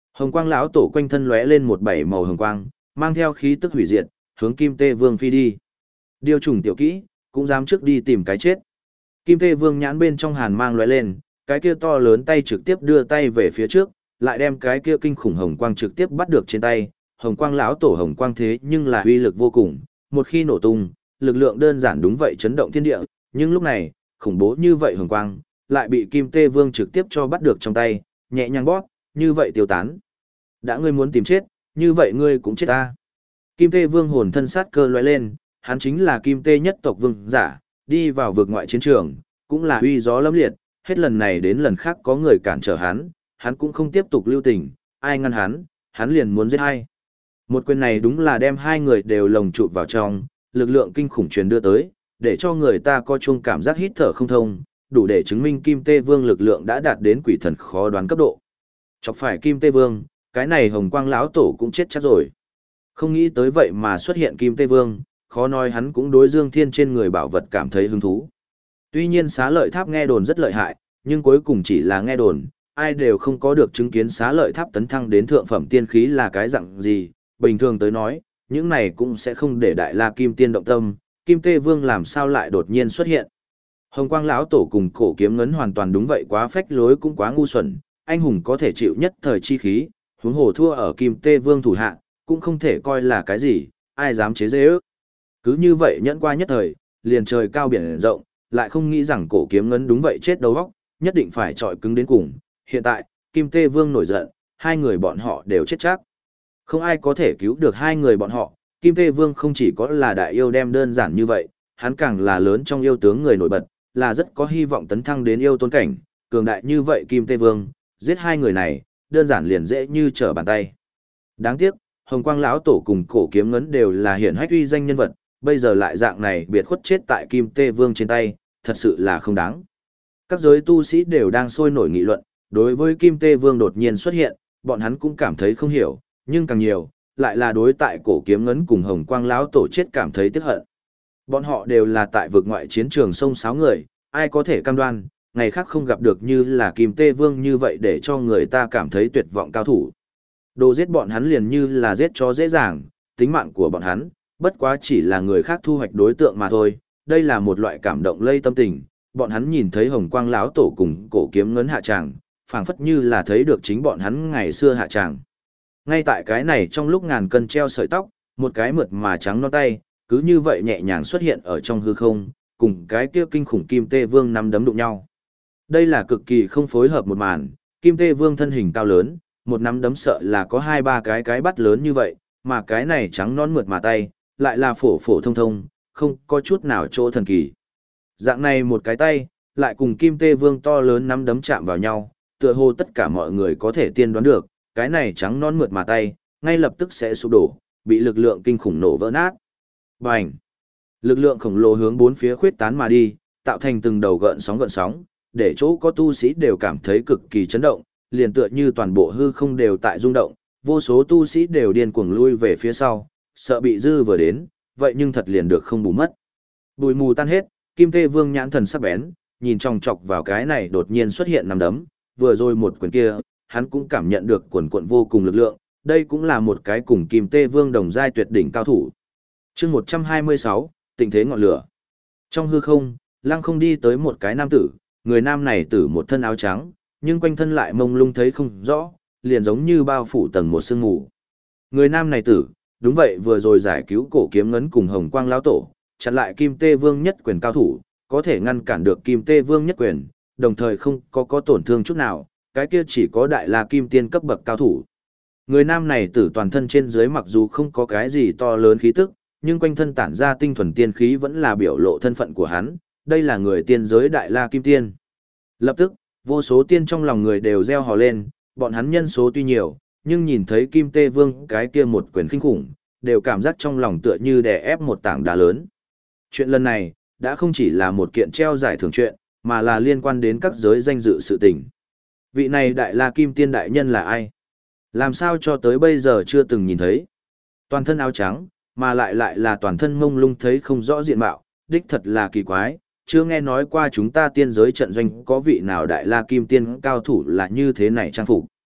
Hồng quang lão tổ quanh thân lóe lên một bảy màu hồng quang, mang theo khí tức hủy diệt, hướng Kim Tê Vương phi đi. Điều trùng tiểu kỹ, cũng dám trước đi tìm cái chết. Kim Tê Vương nhãn bên trong hàn mang lóe lên, cái kia to lớn tay trực tiếp đưa tay về phía trước, lại đem cái kia kinh khủng hồng quang trực tiếp bắt được trên tay. Hồng quang lão tổ hồng quang thế nhưng là uy lực vô cùng, một khi nổ tung, lực lượng đơn giản đúng vậy chấn động thiên địa, nhưng lúc này, khủng bố như vậy hồng quang, lại bị Kim Tê Vương trực tiếp cho bắt được trong tay, nhẹ nhàng bóp, như vậy tiêu tán. Đã ngươi muốn tìm chết, như vậy ngươi cũng chết ta. Kim Tê Vương hồn thân sát cơ lóe lên, hắn chính là Kim Tê nhất tộc vương giả, đi vào vực ngoại chiến trường, cũng là uy gió lâm liệt, hết lần này đến lần khác có người cản trở hắn cũng không tiếp tục lưu tình, ai ngăn hắn liền muốn giết hay. Một quyền này đúng là đem hai người đều lồng chụp vào trong, lực lượng kinh khủng truyền đưa tới, để cho người ta có chung cảm giác hít thở không thông, đủ để chứng minh Kim Tê Vương lực lượng đã đạt đến quỷ thần khó đoán cấp độ. Chọc phải Kim Tê Vương, cái này Hồng Quang lão tổ cũng chết chắc rồi. Không nghĩ tới vậy mà xuất hiện Kim Tê Vương, khó nói hắn cũng đối Dương Thiên trên người bảo vật cảm thấy hứng thú. Tuy nhiên Xá Lợi Tháp nghe đồn rất lợi hại, nhưng cuối cùng chỉ là nghe đồn, ai đều không có được chứng kiến Xá Lợi Tháp tấn thăng đến thượng phẩm tiên khí là cái dạng gì, bình thường tới nói, những này cũng sẽ không để Đại La Kim Tiên động tâm, Kim Tê Vương làm sao lại đột nhiên xuất hiện. Hồng Quang lão tổ cùng Cổ Kiếm Ngấn hoàn toàn đúng vậy, quá phách lối cũng quá ngu xuẩn, anh hùng có thể chịu nhất thời chi khí, huống hồ thua ở Kim Tê Vương thủ hạ, cũng không thể coi là cái gì, ai dám chế giễu. Cứ như vậy nhẫn qua nhất thời, liền trời cao biển rộng, lại không nghĩ rằng Cổ Kiếm Ngấn đúng vậy chết đầu óc, nhất định phải chọi cứng đến cùng. Hiện tại, Kim Tê Vương nổi giận, hai người bọn họ đều chết chắc. Không ai có thể cứu được hai người bọn họ, Kim Tê Vương không chỉ có là đại yêu đem đơn giản như vậy, hắn càng là lớn trong yêu tướng người nổi bật, là rất có hy vọng tấn thăng đến yêu tôn cảnh, cường đại như vậy Kim Tê Vương, giết hai người này, đơn giản liền dễ như trở bàn tay. Đáng tiếc, Hồng Quang lão tổ cùng Cổ Kiếm Ngấn đều là hiển hách uy danh nhân vật, bây giờ lại dạng này biệt khuất chết tại Kim Tê Vương trên tay, thật sự là không đáng. Các giới tu sĩ đều đang sôi nổi nghị luận, đối với Kim Tê Vương đột nhiên xuất hiện, bọn hắn cũng cảm thấy không hiểu, nhưng càng nhiều, lại là đối tại Cổ Kiếm Ngấn cùng Hồng Quang lão tổ chết cảm thấy tiếc hận. Bọn họ đều là tại vực ngoại chiến trường sông sáo người, ai có thể cam đoan, ngày khác không gặp được như là Kim Tê Vương như vậy để cho người ta cảm thấy tuyệt vọng cao thủ. Đồ giết bọn hắn liền như là giết chó dễ dàng, tính mạng của bọn hắn, bất quá chỉ là người khác thu hoạch đối tượng mà thôi, đây là một loại cảm động lây tâm tình, bọn hắn nhìn thấy Hồng Quang lão tổ cùng Cổ Kiếm Ngấn hạ tràng, phảng phất như là thấy được chính bọn hắn ngày xưa hạ tràng. Ngay tại cái này trong lúc ngàn cân treo sợi tóc, một cái mượt mà trắng non tay, cứ như vậy nhẹ nhàng xuất hiện ở trong hư không, cùng cái kia kinh khủng Kim Tê Vương nắm đấm đụng nhau. Đây là cực kỳ không phối hợp một màn, Kim Tê Vương thân hình cao lớn, một nắm đấm sợ là có 2-3 cái bắt lớn như vậy, mà cái này trắng non mượt mà tay, lại là phổ phổ thông thông, không có chút nào chỗ thần kỳ. Dạng này một cái tay, lại cùng Kim Tê Vương to lớn nắm đấm chạm vào nhau, tựa hồ tất cả mọi người có thể tiên đoán được, cái này trắng non mượt mà tay, ngay lập tức sẽ sụp đổ, bị lực lượng kinh khủng nổ vỡ nát. Bành! Lực lượng khổng lồ hướng bốn phía khuyết tán mà đi, tạo thành từng đầu gợn sóng, để chỗ có tu sĩ đều cảm thấy cực kỳ chấn động, liền tựa như toàn bộ hư không đều tại rung động, vô số tu sĩ đều điên cuồng lui về phía sau, sợ bị dư vừa đến, vậy nhưng thật liền được không bù mất. Bụi mù tan hết, Kim Tê Vương nhãn thần sắc bén, nhìn chòng chọc vào cái này đột nhiên xuất hiện nắm đấm, vừa rồi một quyền kia, hắn cũng cảm nhận được quần quận vô cùng lực lượng, đây cũng là một cái cùng Kim Tê Vương đồng giai tuyệt đỉnh cao thủ. Chương 126, tình thế ngọn lửa. Trong hư không, lăng không đi tới một cái nam tử, người nam này tử một thân áo trắng, nhưng quanh thân lại mông lung thấy không rõ, liền giống như bao phủ tầng một sương mù. Người nam này tử, đúng vậy vừa rồi giải cứu Cổ Kiếm Ngấn cùng Hồng Quang lão tổ, chặn lại Kim Tê Vương nhất quyền cao thủ, có thể ngăn cản được Kim Tê Vương nhất quyền, đồng thời không có tổn thương chút nào, cái kia chỉ có Đại La Kim Tiên cấp bậc cao thủ. Người nam này tử toàn thân trên dưới mặc dù không có cái gì to lớn khí tức, nhưng quanh thân tản ra tinh thuần tiên khí vẫn là biểu lộ thân phận của hắn, đây là người tiên giới Đại La Kim Tiên. Lập tức, vô số tiên trong lòng người đều reo hò lên, bọn hắn nhân số tuy nhiều, nhưng nhìn thấy Kim Tê Vương cái kia một quyền kinh khủng, đều cảm giác trong lòng tựa như đè ép một tảng đá lớn. Chuyện lần này, đã không chỉ là một kiện treo giải thưởng chuyện, mà là liên quan đến các giới danh dự sự tình. Vị này Đại La Kim Tiên đại nhân là ai? Làm sao cho tới bây giờ chưa từng nhìn thấy? Toàn thân áo trắng, mà lại là toàn thân mông lung thấy không rõ diện mạo, đích thật là kỳ quái, chưa nghe nói qua chúng ta tiên giới trận doanh có vị nào Đại La Kim Tiên cao thủ là như thế này trang phục.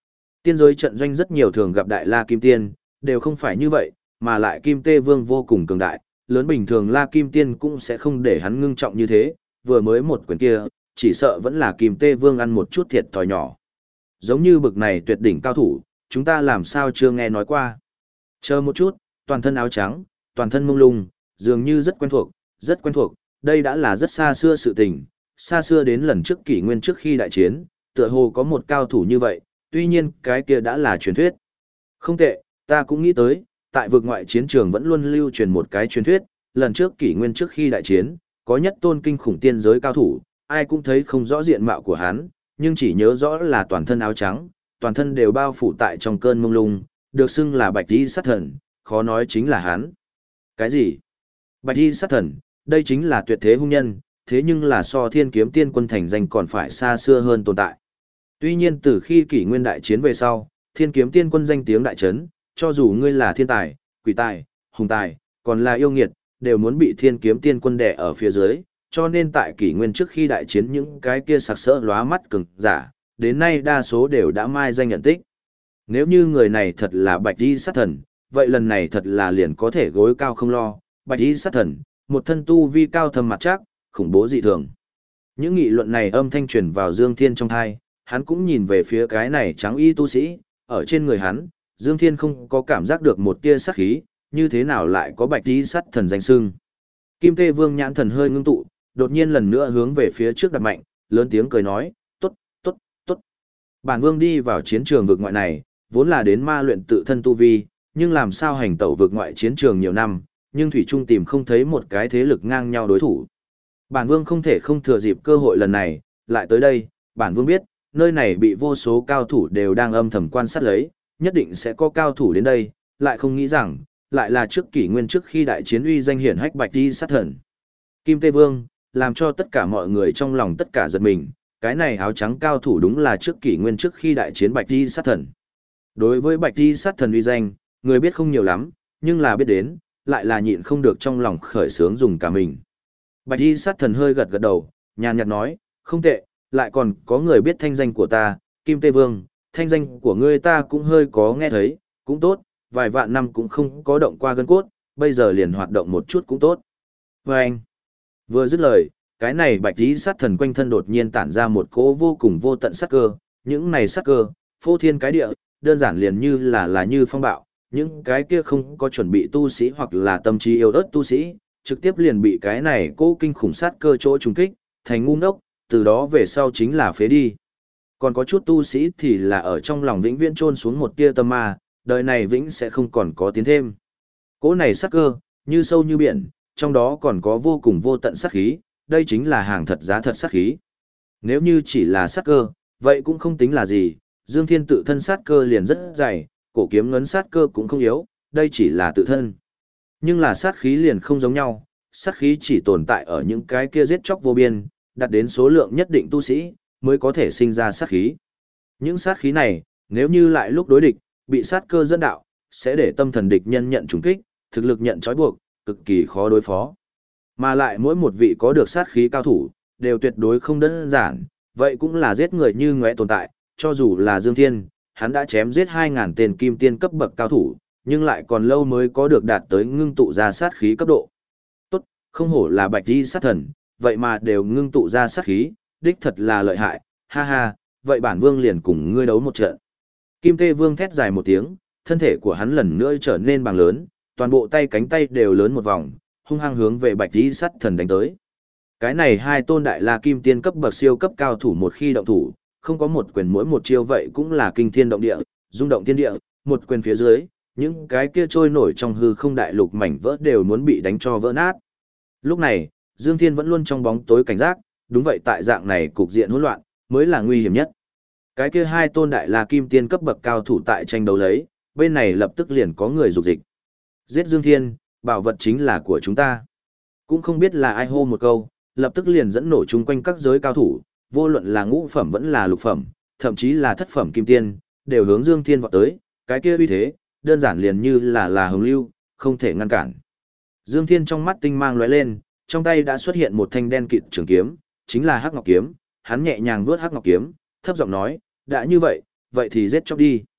Tiên giới trận doanh rất nhiều thường gặp đại la kim tiên, đều không phải như vậy, mà lại kim tê vương vô cùng cường đại, lớn bình thường la kim tiên cũng sẽ không để hắn ngưng trọng như thế, vừa mới một quyền kia, chỉ sợ vẫn là kim tê vương ăn một chút thiệt thòi nhỏ. Giống như bực này tuyệt đỉnh cao thủ, chúng ta làm sao chưa nghe nói qua. Chờ một chút, toàn thân áo trắng, toàn thân mông lung, dường như rất quen thuộc, đây đã là rất xa xưa sự tình, xa xưa đến lần trước kỷ nguyên trước khi đại chiến, tựa hồ có một cao thủ như vậy, tuy nhiên cái kia đã là truyền thuyết. Không tệ, ta cũng nghĩ tới, tại vực ngoại chiến trường vẫn luôn lưu truyền một cái truyền thuyết, lần trước kỷ nguyên trước khi đại chiến, có nhất tôn kinh khủng tiên giới cao thủ, ai cũng thấy không rõ diện mạo của hắn, nhưng chỉ nhớ rõ là toàn thân áo trắng, toàn thân đều bao phủ tại trong cơn mông lung, được xưng là Bạch Y sát thần, khó nói chính là hắn. Cái gì? Bạch Y sát thần, đây chính là tuyệt thế hung nhân, thế nhưng là so Thiên Kiếm Tiên Quân thành danh còn phải xa xưa hơn tồn tại. Tuy nhiên từ khi kỷ nguyên đại chiến về sau, Thiên Kiếm Tiên Quân danh tiếng đại chấn, cho dù ngươi là thiên tài, quỷ tài, hùng tài, còn là yêu nghiệt, đều muốn bị Thiên Kiếm Tiên Quân đè ở phía dưới, cho nên tại kỷ nguyên trước khi đại chiến những cái kia sặc sỡ lóa mắt cường giả, đến nay đa số đều đã mai danh nhận tích. Nếu như người này thật là Bạch Y sát thần, vậy lần này thật là liền có thể gối cao không lo, Bạch Y sát thần, một thân tu vi cao thâm mặt chắc, khủng bố dị thường. Những nghị luận này âm thanh truyền vào Dương Thiên trong tai, hắn cũng nhìn về phía cái này trắng y tu sĩ, ở trên người hắn, Dương Thiên không có cảm giác được một tia sát khí, như thế nào lại có Bạch Y sát thần danh xưng. Kim Tê Vương nhãn thần hơi ngưng tụ, đột nhiên lần nữa hướng về phía trước đặt mạnh, lớn tiếng cười nói, tốt, tốt, tốt. Bản Vương đi vào chiến trường vực ngoại này, vốn là đến ma luyện tự thân tu vi, nhưng làm sao hành tẩu vực ngoại chiến trường nhiều năm, nhưng Thủy Trung tìm không thấy một cái thế lực ngang nhau đối thủ. Bản Vương không thể không thừa dịp cơ hội lần này, lại tới đây, Bản Vương biết, nơi này bị vô số cao thủ đều đang âm thầm quan sát lấy, nhất định sẽ có cao thủ đến đây, lại không nghĩ rằng, lại là trước kỷ nguyên trước khi đại chiến uy danh hiển hách Bạch Y sát thần. Kim Tê Vương, làm cho tất cả mọi người trong lòng tất cả giật mình, cái này áo trắng cao thủ đúng là trước kỷ nguyên trước khi đại chiến Bạch Y sát thần. Đối với Bạch Y sát thần uy danh, người biết không nhiều lắm, nhưng là biết đến, lại là nhịn không được trong lòng khởi sướng dùng cả mình. Bạch Y sát thần hơi gật gật đầu, nhàn nhạt nói, không tệ, lại còn có người biết thanh danh của ta, Kim Tê Vương, thanh danh của ngươi ta cũng hơi có nghe thấy, cũng tốt, vài vạn năm cũng không có động qua gân cốt, bây giờ liền hoạt động một chút cũng tốt. Và anh, vừa dứt lời, cái này Bạch Y sát thần quanh thân đột nhiên tản ra một cỗ vô cùng vô tận sát cơ, những này sát cơ, phô thiên cái địa, đơn giản liền như là như phong bạo, những cái kia không có chuẩn bị tu sĩ hoặc là tâm trí yếu ớt tu sĩ, trực tiếp liền bị cái này cỗ kinh khủng sát cơ chỗ trùng kích, thành ngu ngốc, từ đó về sau chính là phế đi. Còn có chút tu sĩ thì là ở trong lòng vĩnh viễn chôn xuống một tia tâm ma, đời này vĩnh sẽ không còn có tiến thêm. Cỗ này sát cơ, như sâu như biển, trong đó còn có vô cùng vô tận sát khí, đây chính là hàng thật giá thật sát khí. Nếu như chỉ là sát cơ, vậy cũng không tính là gì, Dương Thiên tự thân sát cơ liền rất dày, cổ kiếm ngấn sát cơ cũng không yếu, đây chỉ là tự thân. Nhưng là sát khí liền không giống nhau, sát khí chỉ tồn tại ở những cái kia giết chóc vô biên, đạt đến số lượng nhất định tu sĩ, mới có thể sinh ra sát khí. Những sát khí này, nếu như lại lúc đối địch, bị sát cơ dẫn đạo, sẽ để tâm thần địch nhân nhận trùng kích, thực lực nhận trói buộc, cực kỳ khó đối phó. Mà lại mỗi một vị có được sát khí cao thủ, đều tuyệt đối không đơn giản, vậy cũng là giết người như ngóe tồn tại, cho dù là Dương Thiên, hắn đã chém giết 2.000 tên kim tiên cấp bậc cao thủ, nhưng lại còn lâu mới có được đạt tới ngưng tụ ra sát khí cấp độ. Tốt, không hổ là Bạch Y sát thần, vậy mà đều ngưng tụ ra sát khí, đích thật là lợi hại, ha ha, vậy bản vương liền cùng ngươi đấu một trận. Kim Tê Vương thét dài một tiếng, thân thể của hắn lần nữa trở nên bằng lớn, toàn bộ tay cánh tay đều lớn một vòng, hung hăng hướng về Bạch Y sát thần đánh tới. Cái này hai tôn đại la kim tiên cấp bậc siêu cấp cao thủ một khi động thủ, không có một quyền mỗi một chiêu vậy cũng là kinh thiên động địa, rung động thiên địa, một quyền phía dưới, những cái kia trôi nổi trong hư không đại lục mảnh vỡ đều muốn bị đánh cho vỡ nát. Lúc này, Dương Thiên vẫn luôn trong bóng tối cảnh giác, đúng vậy tại dạng này cục diện hỗn loạn, mới là nguy hiểm nhất. Cái kia hai tôn đại la kim tiên cấp bậc cao thủ tại tranh đấu lấy, bên này lập tức liền có người dục dịch. Giết Dương Thiên, bảo vật chính là của chúng ta. Cũng không biết là ai hô một câu, lập tức liền dẫn nổ chung quanh các giới cao thủ, vô luận là ngũ phẩm vẫn là lục phẩm, thậm chí là thất phẩm kim tiên, đều hướng Dương Thiên vọt tới, cái kia uy thế, đơn giản liền như là hồng lưu, không thể ngăn cản. Dương Thiên trong mắt tinh mang lóe lên, trong tay đã xuất hiện một thanh đen kịt trường kiếm, chính là Hắc Ngọc kiếm, hắn nhẹ nhàng vuốt Hắc Ngọc kiếm, thấp giọng nói, đã như vậy, vậy thì giết chóc đi.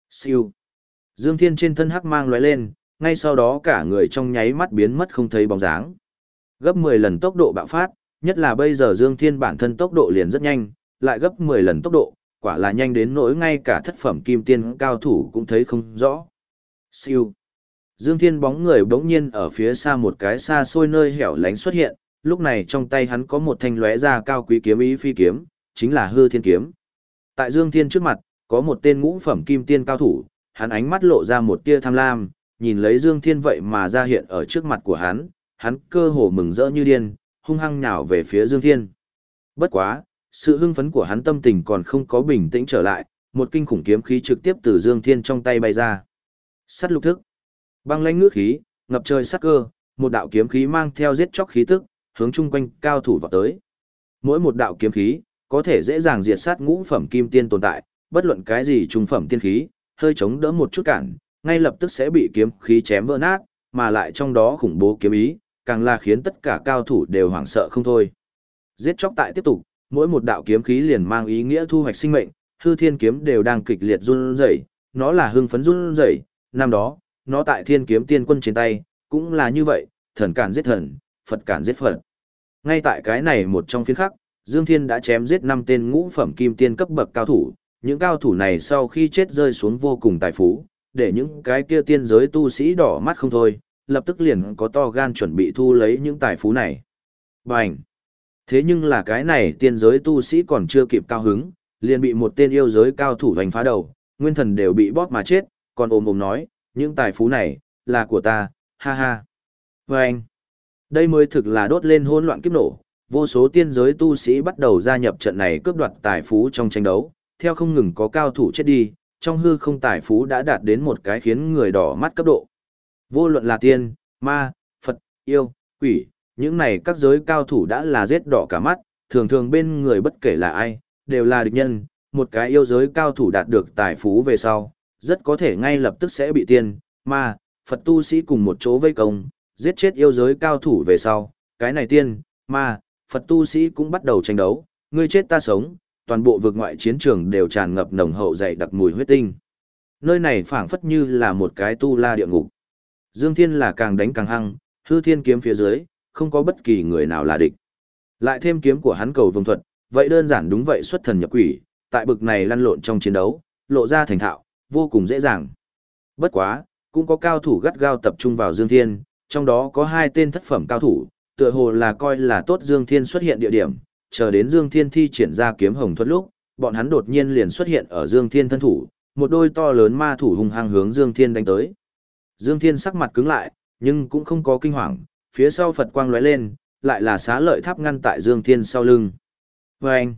Siêu. Dương Thiên trên thân hắc mang lóe lên, ngay sau đó cả người trong nháy mắt biến mất không thấy bóng dáng. Gấp 10 lần tốc độ bạo phát, nhất là bây giờ Dương Thiên bản thân tốc độ liền rất nhanh, lại gấp 10 lần tốc độ, quả là nhanh đến nỗi ngay cả thất phẩm kim tiên cao thủ cũng thấy không rõ. Siêu. Dương Thiên bóng người bỗng nhiên ở phía xa một cái xa xôi nơi hẻo lánh xuất hiện, lúc này trong tay hắn có một thanh lóe ra cao quý kiếm ý phi kiếm, chính là Hư Thiên kiếm. Tại Dương Thiên trước mặt, có một tên ngũ phẩm kim tiên cao thủ, hắn ánh mắt lộ ra một tia tham lam, nhìn lấy Dương Thiên vậy mà ra hiện ở trước mặt của hắn cơ hồ mừng rỡ như điên, hung hăng nhào về phía Dương Thiên. Bất quá, sự hưng phấn của hắn tâm tình còn không có bình tĩnh trở lại, một kinh khủng kiếm khí trực tiếp từ Dương Thiên trong tay bay ra. Sắt lục thức, băng lãnh ngữ khí, ngập trời sát cơ, một đạo kiếm khí mang theo giết chóc khí tức, hướng chung quanh cao thủ vào tới. Mỗi một đạo kiếm khí có thể dễ dàng diệt sát ngũ phẩm kim tiên tồn tại, bất luận cái gì trung phẩm tiên khí, hơi chống đỡ một chút cản, ngay lập tức sẽ bị kiếm khí chém vỡ nát, mà lại trong đó khủng bố kiếm ý, càng là khiến tất cả cao thủ đều hoảng sợ không thôi. Giết chóc tại tiếp tục, mỗi một đạo kiếm khí liền mang ý nghĩa thu hoạch sinh mệnh, Hư Thiên kiếm đều đang kịch liệt run rẩy, nó là hưng phấn run rẩy, năm đó, nó tại Thiên kiếm tiên quân trên tay, cũng là như vậy, thần cản giết thần, Phật cản giết Phật. Ngay tại cái này một trong phiên khắc, Dương Thiên đã chém giết 5 tên ngũ phẩm kim tiên cấp bậc cao thủ, những cao thủ này sau khi chết rơi xuống vô cùng tài phú, để những cái kia tiên giới tu sĩ đỏ mắt không thôi, lập tức liền có to gan chuẩn bị thu lấy những tài phú này. Bành! Thế nhưng là cái này tiên giới tu sĩ còn chưa kịp cao hứng, liền bị một tên yêu giới cao thủ hoành phá đầu, nguyên thần đều bị bóp mà chết, còn ồm nói, những tài phú này, là của ta, ha ha. Bành! Đây mới thực là đốt lên hỗn loạn kiếp nổ, vô số tiên giới tu sĩ bắt đầu gia nhập trận này cướp đoạt tài phú trong tranh đấu, theo không ngừng có cao thủ chết đi, trong hư không tài phú đã đạt đến một cái khiến người đỏ mắt cấp độ. Vô luận là tiên, ma, Phật, yêu, quỷ, những này các giới cao thủ đã là giết đỏ cả mắt, thường thường bên người bất kể là ai, đều là địch nhân, một cái yêu giới cao thủ đạt được tài phú về sau, rất có thể ngay lập tức sẽ bị tiên, ma, Phật tu sĩ cùng một chỗ vây công, giết chết yêu giới cao thủ về sau, cái này tiên, ma, Phật tu sĩ cũng bắt đầu tranh đấu, ngươi chết ta sống, toàn bộ vực ngoại chiến trường đều tràn ngập nồng hậu dày đặc mùi huyết tinh. Nơi này phảng phất như là một cái tu la địa ngục. Dương Thiên là càng đánh càng hăng, Hư Thiên kiếm phía dưới, không có bất kỳ người nào là địch. Lại thêm kiếm của hắn cầu vồng thuật, vậy đơn giản đúng vậy xuất thần nhập quỷ, tại bực này lăn lộn trong chiến đấu, lộ ra thành thạo, vô cùng dễ dàng. Bất quá, cũng có cao thủ gắt gao tập trung vào Dương Thiên, trong đó có 2 tên thất phẩm cao thủ, tựa hồ là coi là tốt Dương Thiên xuất hiện địa điểm, chờ đến Dương Thiên thi triển ra kiếm hồng thuật lúc, bọn hắn đột nhiên liền xuất hiện ở Dương Thiên thân thủ, một đôi to lớn ma thủ hung hăng hướng Dương Thiên đánh tới. Dương Thiên sắc mặt cứng lại, nhưng cũng không có kinh hoàng, phía sau Phật quang lóe lên, lại là xá lợi tháp ngăn tại Dương Thiên sau lưng. Và anh,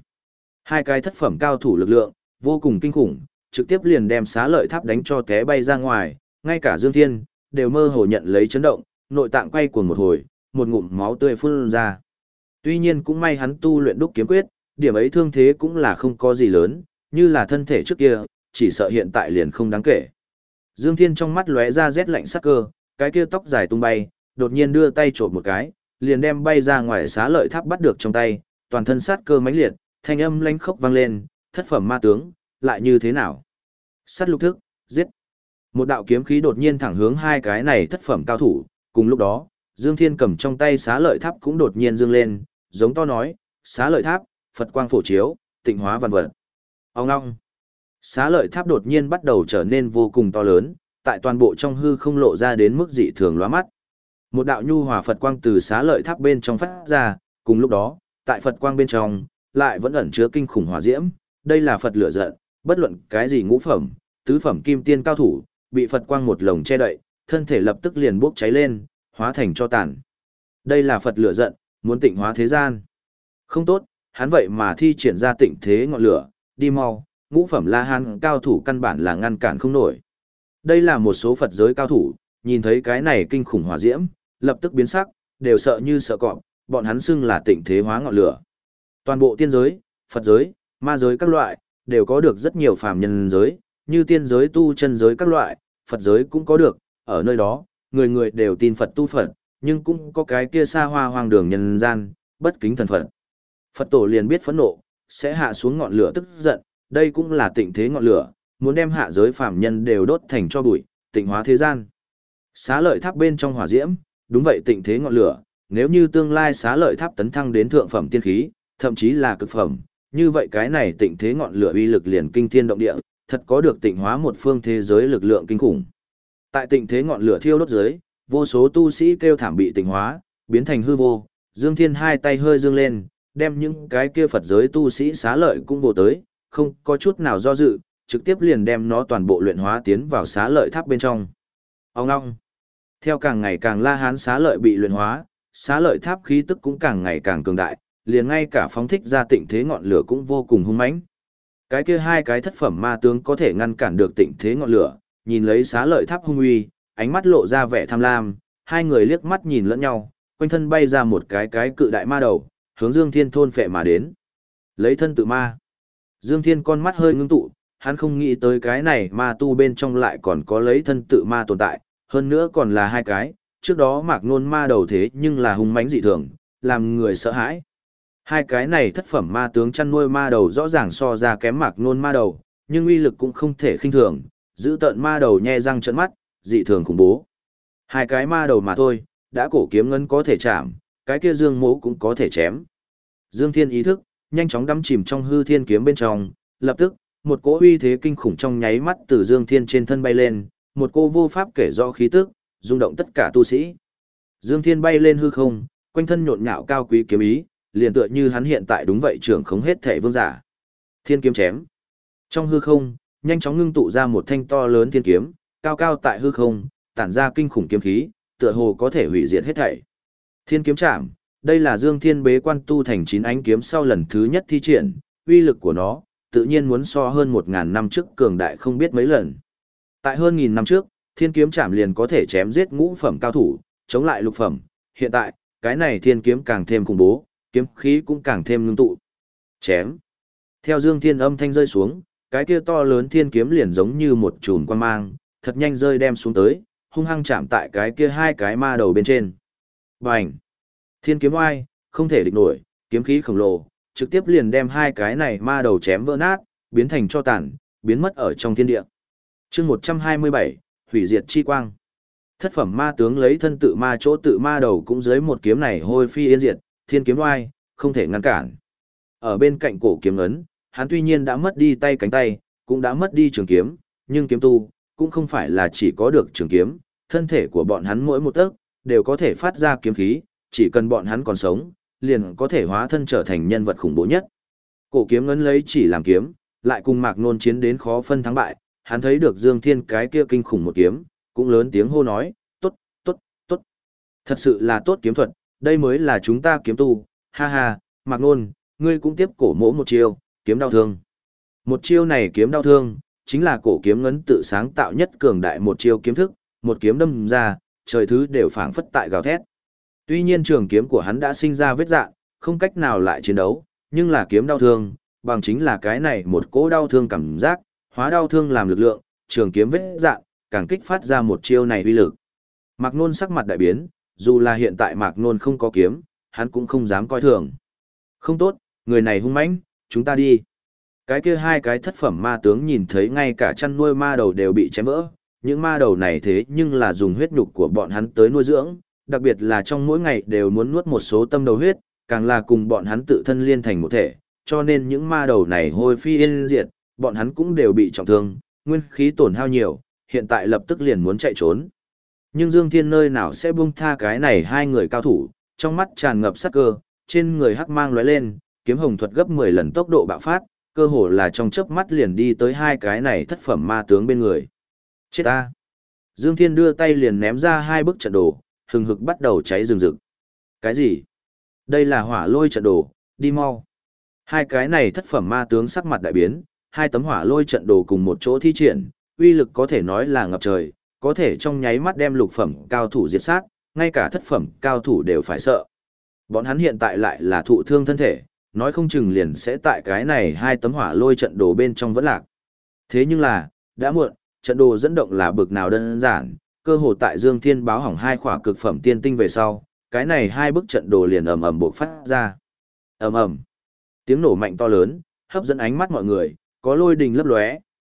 2 cái thất phẩm cao thủ lực lượng, vô cùng kinh khủng, trực tiếp liền đem xá lợi tháp đánh cho té bay ra ngoài, ngay cả Dương Thiên, đều mơ hồ nhận lấy chấn động, nội tạng quay cuồng một hồi, một ngụm máu tươi phun ra. Tuy nhiên cũng may hắn tu luyện đúc kiếm quyết, điểm ấy thương thế cũng là không có gì lớn, như là thân thể trước kia, chỉ sợ hiện tại liền không đáng kể. Dương Thiên trong mắt lóe ra rét lạnh sắc cơ, cái kia tóc dài tung bay, đột nhiên đưa tay chộp một cái, liền đem bay ra ngoài xá lợi tháp bắt được trong tay, toàn thân sát cơ mãnh liệt, thanh âm lanh khốc vang lên, thất phẩm ma tướng, lại như thế nào? Sát lục thức, giết. Một đạo kiếm khí đột nhiên thẳng hướng 2 cái này thất phẩm cao thủ, cùng lúc đó, Dương Thiên cầm trong tay xá lợi tháp cũng đột nhiên dương lên, giống to nói, xá lợi tháp, Phật quang phổ chiếu, tịnh hóa vạn vật. Ông ngong. Xá lợi tháp đột nhiên bắt đầu trở nên vô cùng to lớn, tại toàn bộ trong hư không lộ ra đến mức dị thường lóa mắt. Một đạo nhu hòa Phật quang từ xá lợi tháp bên trong phát ra, cùng lúc đó, tại Phật quang bên trong, lại vẫn ẩn chứa kinh khủng hỏa diễm, đây là Phật lửa giận, bất luận cái gì ngũ phẩm, tứ phẩm kim tiên cao thủ, bị Phật quang một lồng che đậy, thân thể lập tức liền bốc cháy lên, hóa thành cho tàn. Đây là Phật lửa giận, muốn tịnh hóa thế gian. Không tốt, hắn vậy mà thi triển ra tịnh thế ngọn lửa, đi mau, ngũ phẩm La Hán cao thủ căn bản là ngăn cản không nổi. Đây là một số Phật giới cao thủ, nhìn thấy cái này kinh khủng hỏa diễm, lập tức biến sắc, đều sợ như sợ cọp, bọn hắn xưng là tịnh thế hóa ngọn lửa. Toàn bộ tiên giới, Phật giới, ma giới các loại, đều có được rất nhiều phàm nhân giới, như tiên giới tu chân giới các loại, Phật giới cũng có được, ở nơi đó, người người đều tin Phật tu Phật, nhưng cũng có cái kia xa hoa hoang đường nhân gian, bất kính thần Phật. Phật tổ liền biết phẫn nộ, sẽ hạ xuống ngọn lửa tức giận, đây cũng là tịnh thế ngọn lửa, muốn đem hạ giới phàm nhân đều đốt thành tro bụi, tịnh hóa thế gian. Xá lợi tháp bên trong hỏa diễm, đúng vậy tịnh thế ngọn lửa, nếu như tương lai xá lợi tháp tấn thăng đến thượng phẩm tiên khí, thậm chí là cực phẩm, như vậy cái này tịnh thế ngọn lửa uy lực liền kinh thiên động địa, thật có được tịnh hóa một phương thế giới lực lượng kinh khủng. Tại tịnh thế ngọn lửa thiêu đốt dưới, vô số tu sĩ kêu thảm bị tịnh hóa, biến thành hư vô, Dương Thiên hai tay hơi dương lên, đem những cái kia Phật giới tu sĩ xá lợi cũng vô tới, không có chút nào do dự, trực tiếp liền đem nó toàn bộ luyện hóa tiến vào xá lợi tháp bên trong. Ông ngong. Theo càng ngày càng La Hán xá lợi bị luyện hóa, xá lợi tháp khí tức cũng càng ngày càng cường đại, liền ngay cả phóng thích ra tịnh thế ngọn lửa cũng vô cùng hung mãnh. Cái kia hai cái thất phẩm ma tướng có thể ngăn cản được tịnh thế ngọn lửa, nhìn lấy xá lợi tháp hung uy, ánh mắt lộ ra vẻ tham lam, hai người liếc mắt nhìn lẫn nhau, quanh thân bay ra một cái cự đại ma đầu, hướng Dương Thiên thôn phệ mà đến. Lấy thân tự ma. Dương Thiên con mắt hơi ngưng tụ, hắn không nghĩ tới cái này ma tu bên trong lại còn có lấy thân tự ma tồn tại, hơn nữa còn là hai cái, trước đó Mạc Nôn ma đầu thế nhưng là hung mãnh dị thường, làm người sợ hãi. Hai cái này thất phẩm ma tướng chăn nuôi ma đầu rõ ràng so ra kém Mạc Nôn ma đầu, nhưng uy lực cũng không thể khinh thường, giữ tợn ma đầu nhe răng trợn mắt, dị thường khủng bố. Hai cái ma đầu mà thôi, đã cổ kiếm ngân có thể chạm, cái kia Dương Mỗ cũng có thể chém. Dương Thiên ý thức, nhanh chóng đắm chìm trong hư thiên kiếm bên trong, lập tức, một cỗ uy thế kinh khủng trong nháy mắt từ Dương Thiên trên thân bay lên, một cô vô pháp kể rõ khí tức, rung động tất cả tu sĩ. Dương Thiên bay lên hư không, quanh thân nhộn nhạo cao quý kiếm ý, liền tựa như hắn hiện tại đúng vậy trưởng khống hết thể vương giả. Thiên kiếm chém. Trong hư không, nhanh chóng ngưng tụ ra một thanh to lớn thiên kiếm, cao cao tại hư không, tản ra kinh khủng kiếm khí, tựa hồ có thể hủy diệt hết thảy. Thiên kiếm chạm, đây là Dương Thiên bế quan tu thành 9 ánh kiếm sau lần thứ nhất thi triển, uy lực của nó, tự nhiên muốn so hơn 1000 năm trước cường đại không biết mấy lần. Tại hơn 1000 năm trước, thiên kiếm chạm liền có thể chém giết ngũ phẩm cao thủ, chống lại lục phẩm, hiện tại, cái này thiên kiếm càng thêm khủng bố, kiếm khí cũng càng thêm ngưng tụ. Chém. Theo Dương Thiên âm thanh rơi xuống, cái kia to lớn thiên kiếm liền giống như một chùm quang mang, thật nhanh rơi đem xuống tới, hung hăng chạm tại cái kia hai cái ma đầu bên trên. Bành! Thiên kiếm oai, không thể địch nổi, kiếm khí khổng lồ, trực tiếp liền đem hai cái này ma đầu chém vỡ nát, biến thành tro tàn, biến mất ở trong thiên địa. Chương 127, hủy diệt chi quang. Thất phẩm ma tướng lấy thân tự ma chỗ tự ma đầu cũng dưới một kiếm này hôi phi yên diệt, thiên kiếm oai, không thể ngăn cản. Ở bên cạnh cổ kiếm ấn, hắn tuy nhiên đã mất đi tay cánh tay, cũng đã mất đi trường kiếm, nhưng kiếm tu, cũng không phải là chỉ có được trường kiếm, thân thể của bọn hắn mỗi một tấc đều có thể phát ra kiếm khí, chỉ cần bọn hắn còn sống, liền có thể hóa thân trở thành nhân vật khủng bố nhất. Cổ kiếm ấn lấy chỉ làm kiếm, lại cùng Mạc Nôn chiến đến khó phân thắng bại, hắn thấy được Dương Thiên cái kia kinh khủng một kiếm, cũng lớn tiếng hô nói, tốt, tốt, tốt. Thật sự là tốt kiếm thuật, đây mới là chúng ta kiếm tu, ha ha, Mạc Nôn, ngươi cũng tiếp cổ mỗ một chiêu, kiếm đau thương. Một chiêu này kiếm đau thương, chính là cổ kiếm ngấn tự sáng tạo nhất cường đại một chiêu kiếm thức, một kiếm đâm ra, trời thứ đều phảng phất tại gào thét. Tuy nhiên trường kiếm của hắn đã sinh ra vết rạn, không cách nào lại chiến đấu, nhưng là kiếm đau thương, bằng chính là cái này một cỗ đau thương cảm giác, hóa đau thương làm lực lượng, trường kiếm vết rạn, càng kích phát ra một chiêu này uy lực. Mạc Nôn sắc mặt đại biến, dù là hiện tại Mạc Nôn không có kiếm, hắn cũng không dám coi thường. Không tốt, người này hung mãnh, chúng ta đi. Cái kia hai cái thất phẩm ma tướng nhìn thấy ngay cả chăn nuôi ma đầu đều bị chém vỡ, những ma đầu này thế nhưng là dùng huyết nhục của bọn hắn tới nuôi dưỡng, đặc biệt là trong mỗi ngày đều muốn nuốt một số tâm đầu huyết, càng là cùng bọn hắn tự thân liên thành một thể, cho nên những ma đầu này hôi phi yên diệt, bọn hắn cũng đều bị trọng thương, nguyên khí tổn hao nhiều, hiện tại lập tức liền muốn chạy trốn. Nhưng Dương Thiên nơi nào sẽ buông tha cái này hai người cao thủ, trong mắt tràn ngập sát cơ, trên người hắc mang lóe lên, kiếm hồng thuật gấp 10 lần tốc độ bạo phát, cơ hồ là trong chớp mắt liền đi tới hai cái này thất phẩm ma tướng bên người. Chết ta! Dương Thiên đưa tay liền ném ra hai bức trận đồ, hừng hực bắt đầu cháy rừng rực. Cái gì? Đây là hỏa lôi trận đồ, đi mau. Hai cái này thất phẩm ma tướng sắc mặt đại biến, hai tấm hỏa lôi trận đồ cùng một chỗ thi triển, uy lực có thể nói là ngập trời, có thể trong nháy mắt đem lục phẩm cao thủ diệt sát, ngay cả thất phẩm cao thủ đều phải sợ. Bọn hắn hiện tại lại là thụ thương thân thể, nói không chừng liền sẽ tại cái này hai tấm hỏa lôi trận đồ bên trong vẫn lạc. Thế nhưng là, đã muộn, trận đồ dẫn động là bực nào đơn giản, cơ hồ tại Dương Thiên báo hỏng hai khỏa cực phẩm tiên tinh về sau, cái này hai bức trận đồ liền ầm ầm bộc phát ra. Ầm ầm. Tiếng nổ mạnh to lớn, hấp dẫn ánh mắt mọi người, có lôi đình lấp lóe,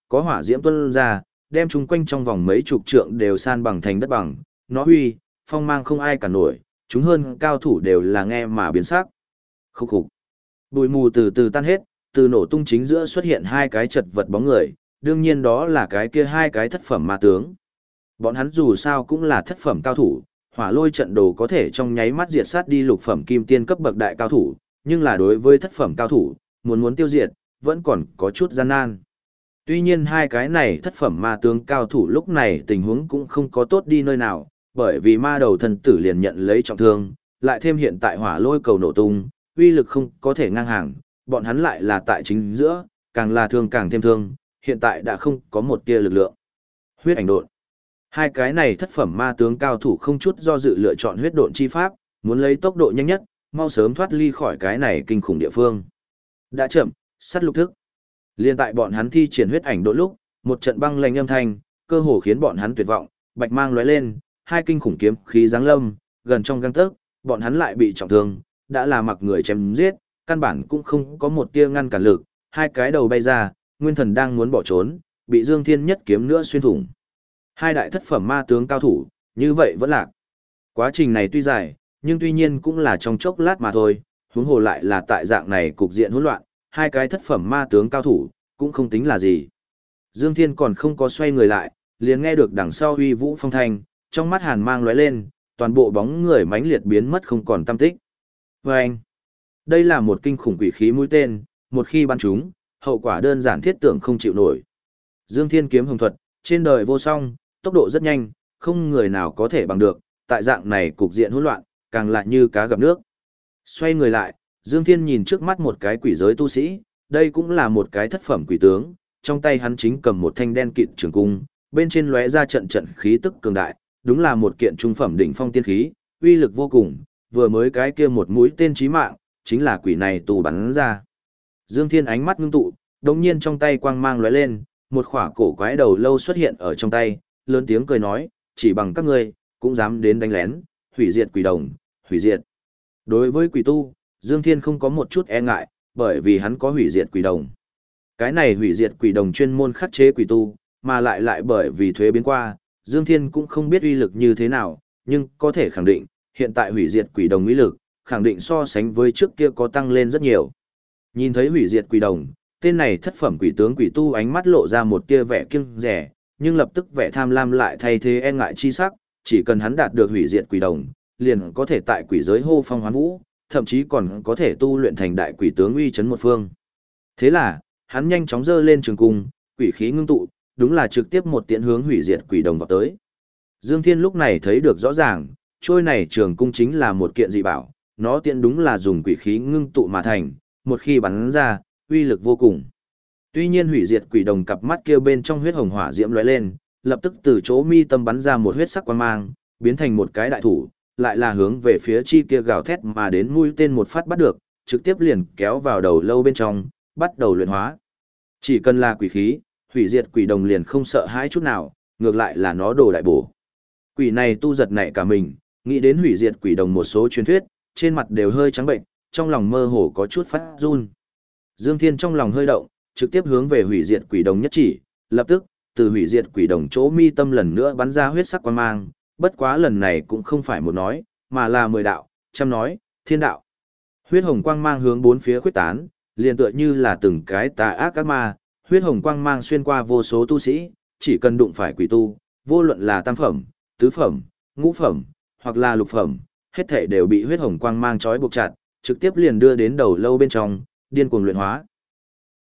có hỏa diễm tuôn ra, đem chúng quanh trong vòng mấy chục trượng đều san bằng thành đất bằng, nó huy, phong mang không ai cả nổi, chúng hơn cao thủ đều là nghe mà biến sắc. Khúc khục. Bụi mù từ từ tan hết, từ nổ tung chính giữa xuất hiện hai cái chật vật bóng người, đương nhiên đó là cái kia hai cái thất phẩm ma tướng. Bọn hắn dù sao cũng là thất phẩm cao thủ, hỏa lôi trận đồ có thể trong nháy mắt diệt sát đi lục phẩm kim tiên cấp bậc đại cao thủ, nhưng là đối với thất phẩm cao thủ, muốn tiêu diệt, vẫn còn có chút gian nan. Tuy nhiên hai cái này thất phẩm ma tướng cao thủ lúc này tình huống cũng không có tốt đi nơi nào, bởi vì ma đầu thần tử liền nhận lấy trọng thương, lại thêm hiện tại hỏa lôi cầu nổ tung, uy lực không có thể ngang hàng, bọn hắn lại là tại chính giữa, càng là thương càng thêm thương, hiện tại đã không có một tia lực lượng. Huyết ảnh độn. Hai cái này thất phẩm ma tướng cao thủ không chút do dự lựa chọn huyết độn chi pháp, muốn lấy tốc độ nhanh nhất, mau sớm thoát ly khỏi cái này kinh khủng địa phương. Đã chậm, sắt lục thức. Liên tại bọn hắn thi triển huyết ảnh độn lúc, một trận băng lạnh âm thanh, cơ hồ khiến bọn hắn tuyệt vọng, bạch mang lóe lên, hai kinh khủng kiếm khí giáng lâm, gần trong gang tấc, bọn hắn lại bị trọng thương, đã là mặc người chém giết, căn bản cũng không có một tia ngăn cản lực, hai cái đầu bay ra, nguyên thần đang muốn bỏ trốn, bị Dương Thiên nhất kiếm nữa xuyên thủng. Hai đại thất phẩm ma tướng cao thủ, như vậy vẫn lạc. Quá trình này tuy dài, nhưng tuy nhiên cũng là trong chốc lát mà thôi, huống hồ lại là tại dạng này cục diện hỗn loạn, hai cái thất phẩm ma tướng cao thủ, cũng không tính là gì. Dương Thiên còn không có xoay người lại, liền nghe được đằng sau uy vũ phong thanh, trong mắt hàn mang lóe lên, toàn bộ bóng người mãnh liệt biến mất không còn tăm tích. Và anh, đây là một kinh khủng quỷ khí mũi tên, một khi bắn trúng, hậu quả đơn giản thiết tưởng không chịu nổi. Dương Thiên kiếm hồng thuật, trên đời vô song, tốc độ rất nhanh, không người nào có thể bằng được, tại dạng này cục diện hỗn loạn, càng lại như cá gặp nước. Xoay người lại, Dương Thiên nhìn trước mắt một cái quỷ giới tu sĩ, đây cũng là một cái thất phẩm quỷ tướng, trong tay hắn chính cầm một thanh đen kịt trường cung, bên trên lóe ra trận trận khí tức cường đại, đúng là một kiện trung phẩm đỉnh phong tiên khí, uy lực vô cùng, vừa mới cái kia một mũi tên chí mạng, chính là quỷ này tù bắn ra. Dương Thiên ánh mắt ngưng tụ, đống nhiên trong tay quang mang lóe lên, một khỏa cổ quái đầu lâu xuất hiện ở trong tay, lớn tiếng cười nói, chỉ bằng các ngươi, cũng dám đến đánh lén, hủy diệt quỷ đồng, hủy diệt. Đối với quỷ tu, Dương Thiên không có một chút e ngại, bởi vì hắn có hủy diệt quỷ đồng. Cái này hủy diệt quỷ đồng chuyên môn khắc chế quỷ tu, mà lại bởi vì thuế biến qua, Dương Thiên cũng không biết uy lực như thế nào, nhưng có thể khẳng định, hiện tại hủy diệt quỷ đồng uy lực, khẳng định so sánh với trước kia có tăng lên rất nhiều. Nhìn thấy hủy diệt quỷ đồng, tên này thất phẩm quỷ tướng quỷ tu ánh mắt lộ ra một tia vẻ kiêng dè, nhưng lập tức vẻ tham lam lại thay thế e ngại chi sắc, chỉ cần hắn đạt được hủy diệt quỷ đồng, liền có thể tại quỷ giới hô phong hoán vũ, thậm chí còn có thể tu luyện thành đại quỷ tướng uy chấn một phương. Thế là, hắn nhanh chóng giơ lên trường cung, quỷ khí ngưng tụ, đúng là trực tiếp một tiễn hướng hủy diệt quỷ đồng vào tới. Dương Thiên lúc này thấy được rõ ràng, trôi này trường cung chính là một kiện dị bảo, nó tiện đúng là dùng quỷ khí ngưng tụ mà thành, một khi bắn ra, uy lực vô cùng. Tuy nhiên hủy diệt quỷ đồng cặp mắt kia bên trong huyết hồng hỏa diễm lóe lên, lập tức từ chỗ mi tâm bắn ra một huyết sắc quang mang, biến thành một cái đại thủ, lại là hướng về phía chi kia gào thét mà đến mũi tên một phát bắt được, trực tiếp liền kéo vào đầu lâu bên trong, bắt đầu luyện hóa. Chỉ cần là quỷ khí, hủy diệt quỷ đồng liền không sợ hãi chút nào, ngược lại là nó đồ đại bổ. Quỷ này tu giật nảy cả mình, nghĩ đến hủy diệt quỷ đồng một số truyền thuyết, trên mặt đều hơi trắng bệnh, trong lòng mơ hồ có chút phát run. Dương Thiên trong lòng hơi động, trực tiếp hướng về hủy diệt quỷ đồng nhất chỉ, lập tức, từ hủy diệt quỷ đồng chỗ mi tâm lần nữa bắn ra huyết sắc quang mang, bất quá lần này cũng không phải một nói, mà là 10 đạo, trăm nói, thiên đạo. Huyết hồng quang mang hướng bốn phía khuếch tán, liền tựa như là từng cái tà ác các ma, huyết hồng quang mang xuyên qua vô số tu sĩ, chỉ cần đụng phải quỷ tu, vô luận là tam phẩm, tứ phẩm, ngũ phẩm, hoặc là lục phẩm, hết thảy đều bị huyết hồng quang mang trói buộc chặt, trực tiếp liền đưa đến đầu lâu bên trong, điên cuồng luyện hóa.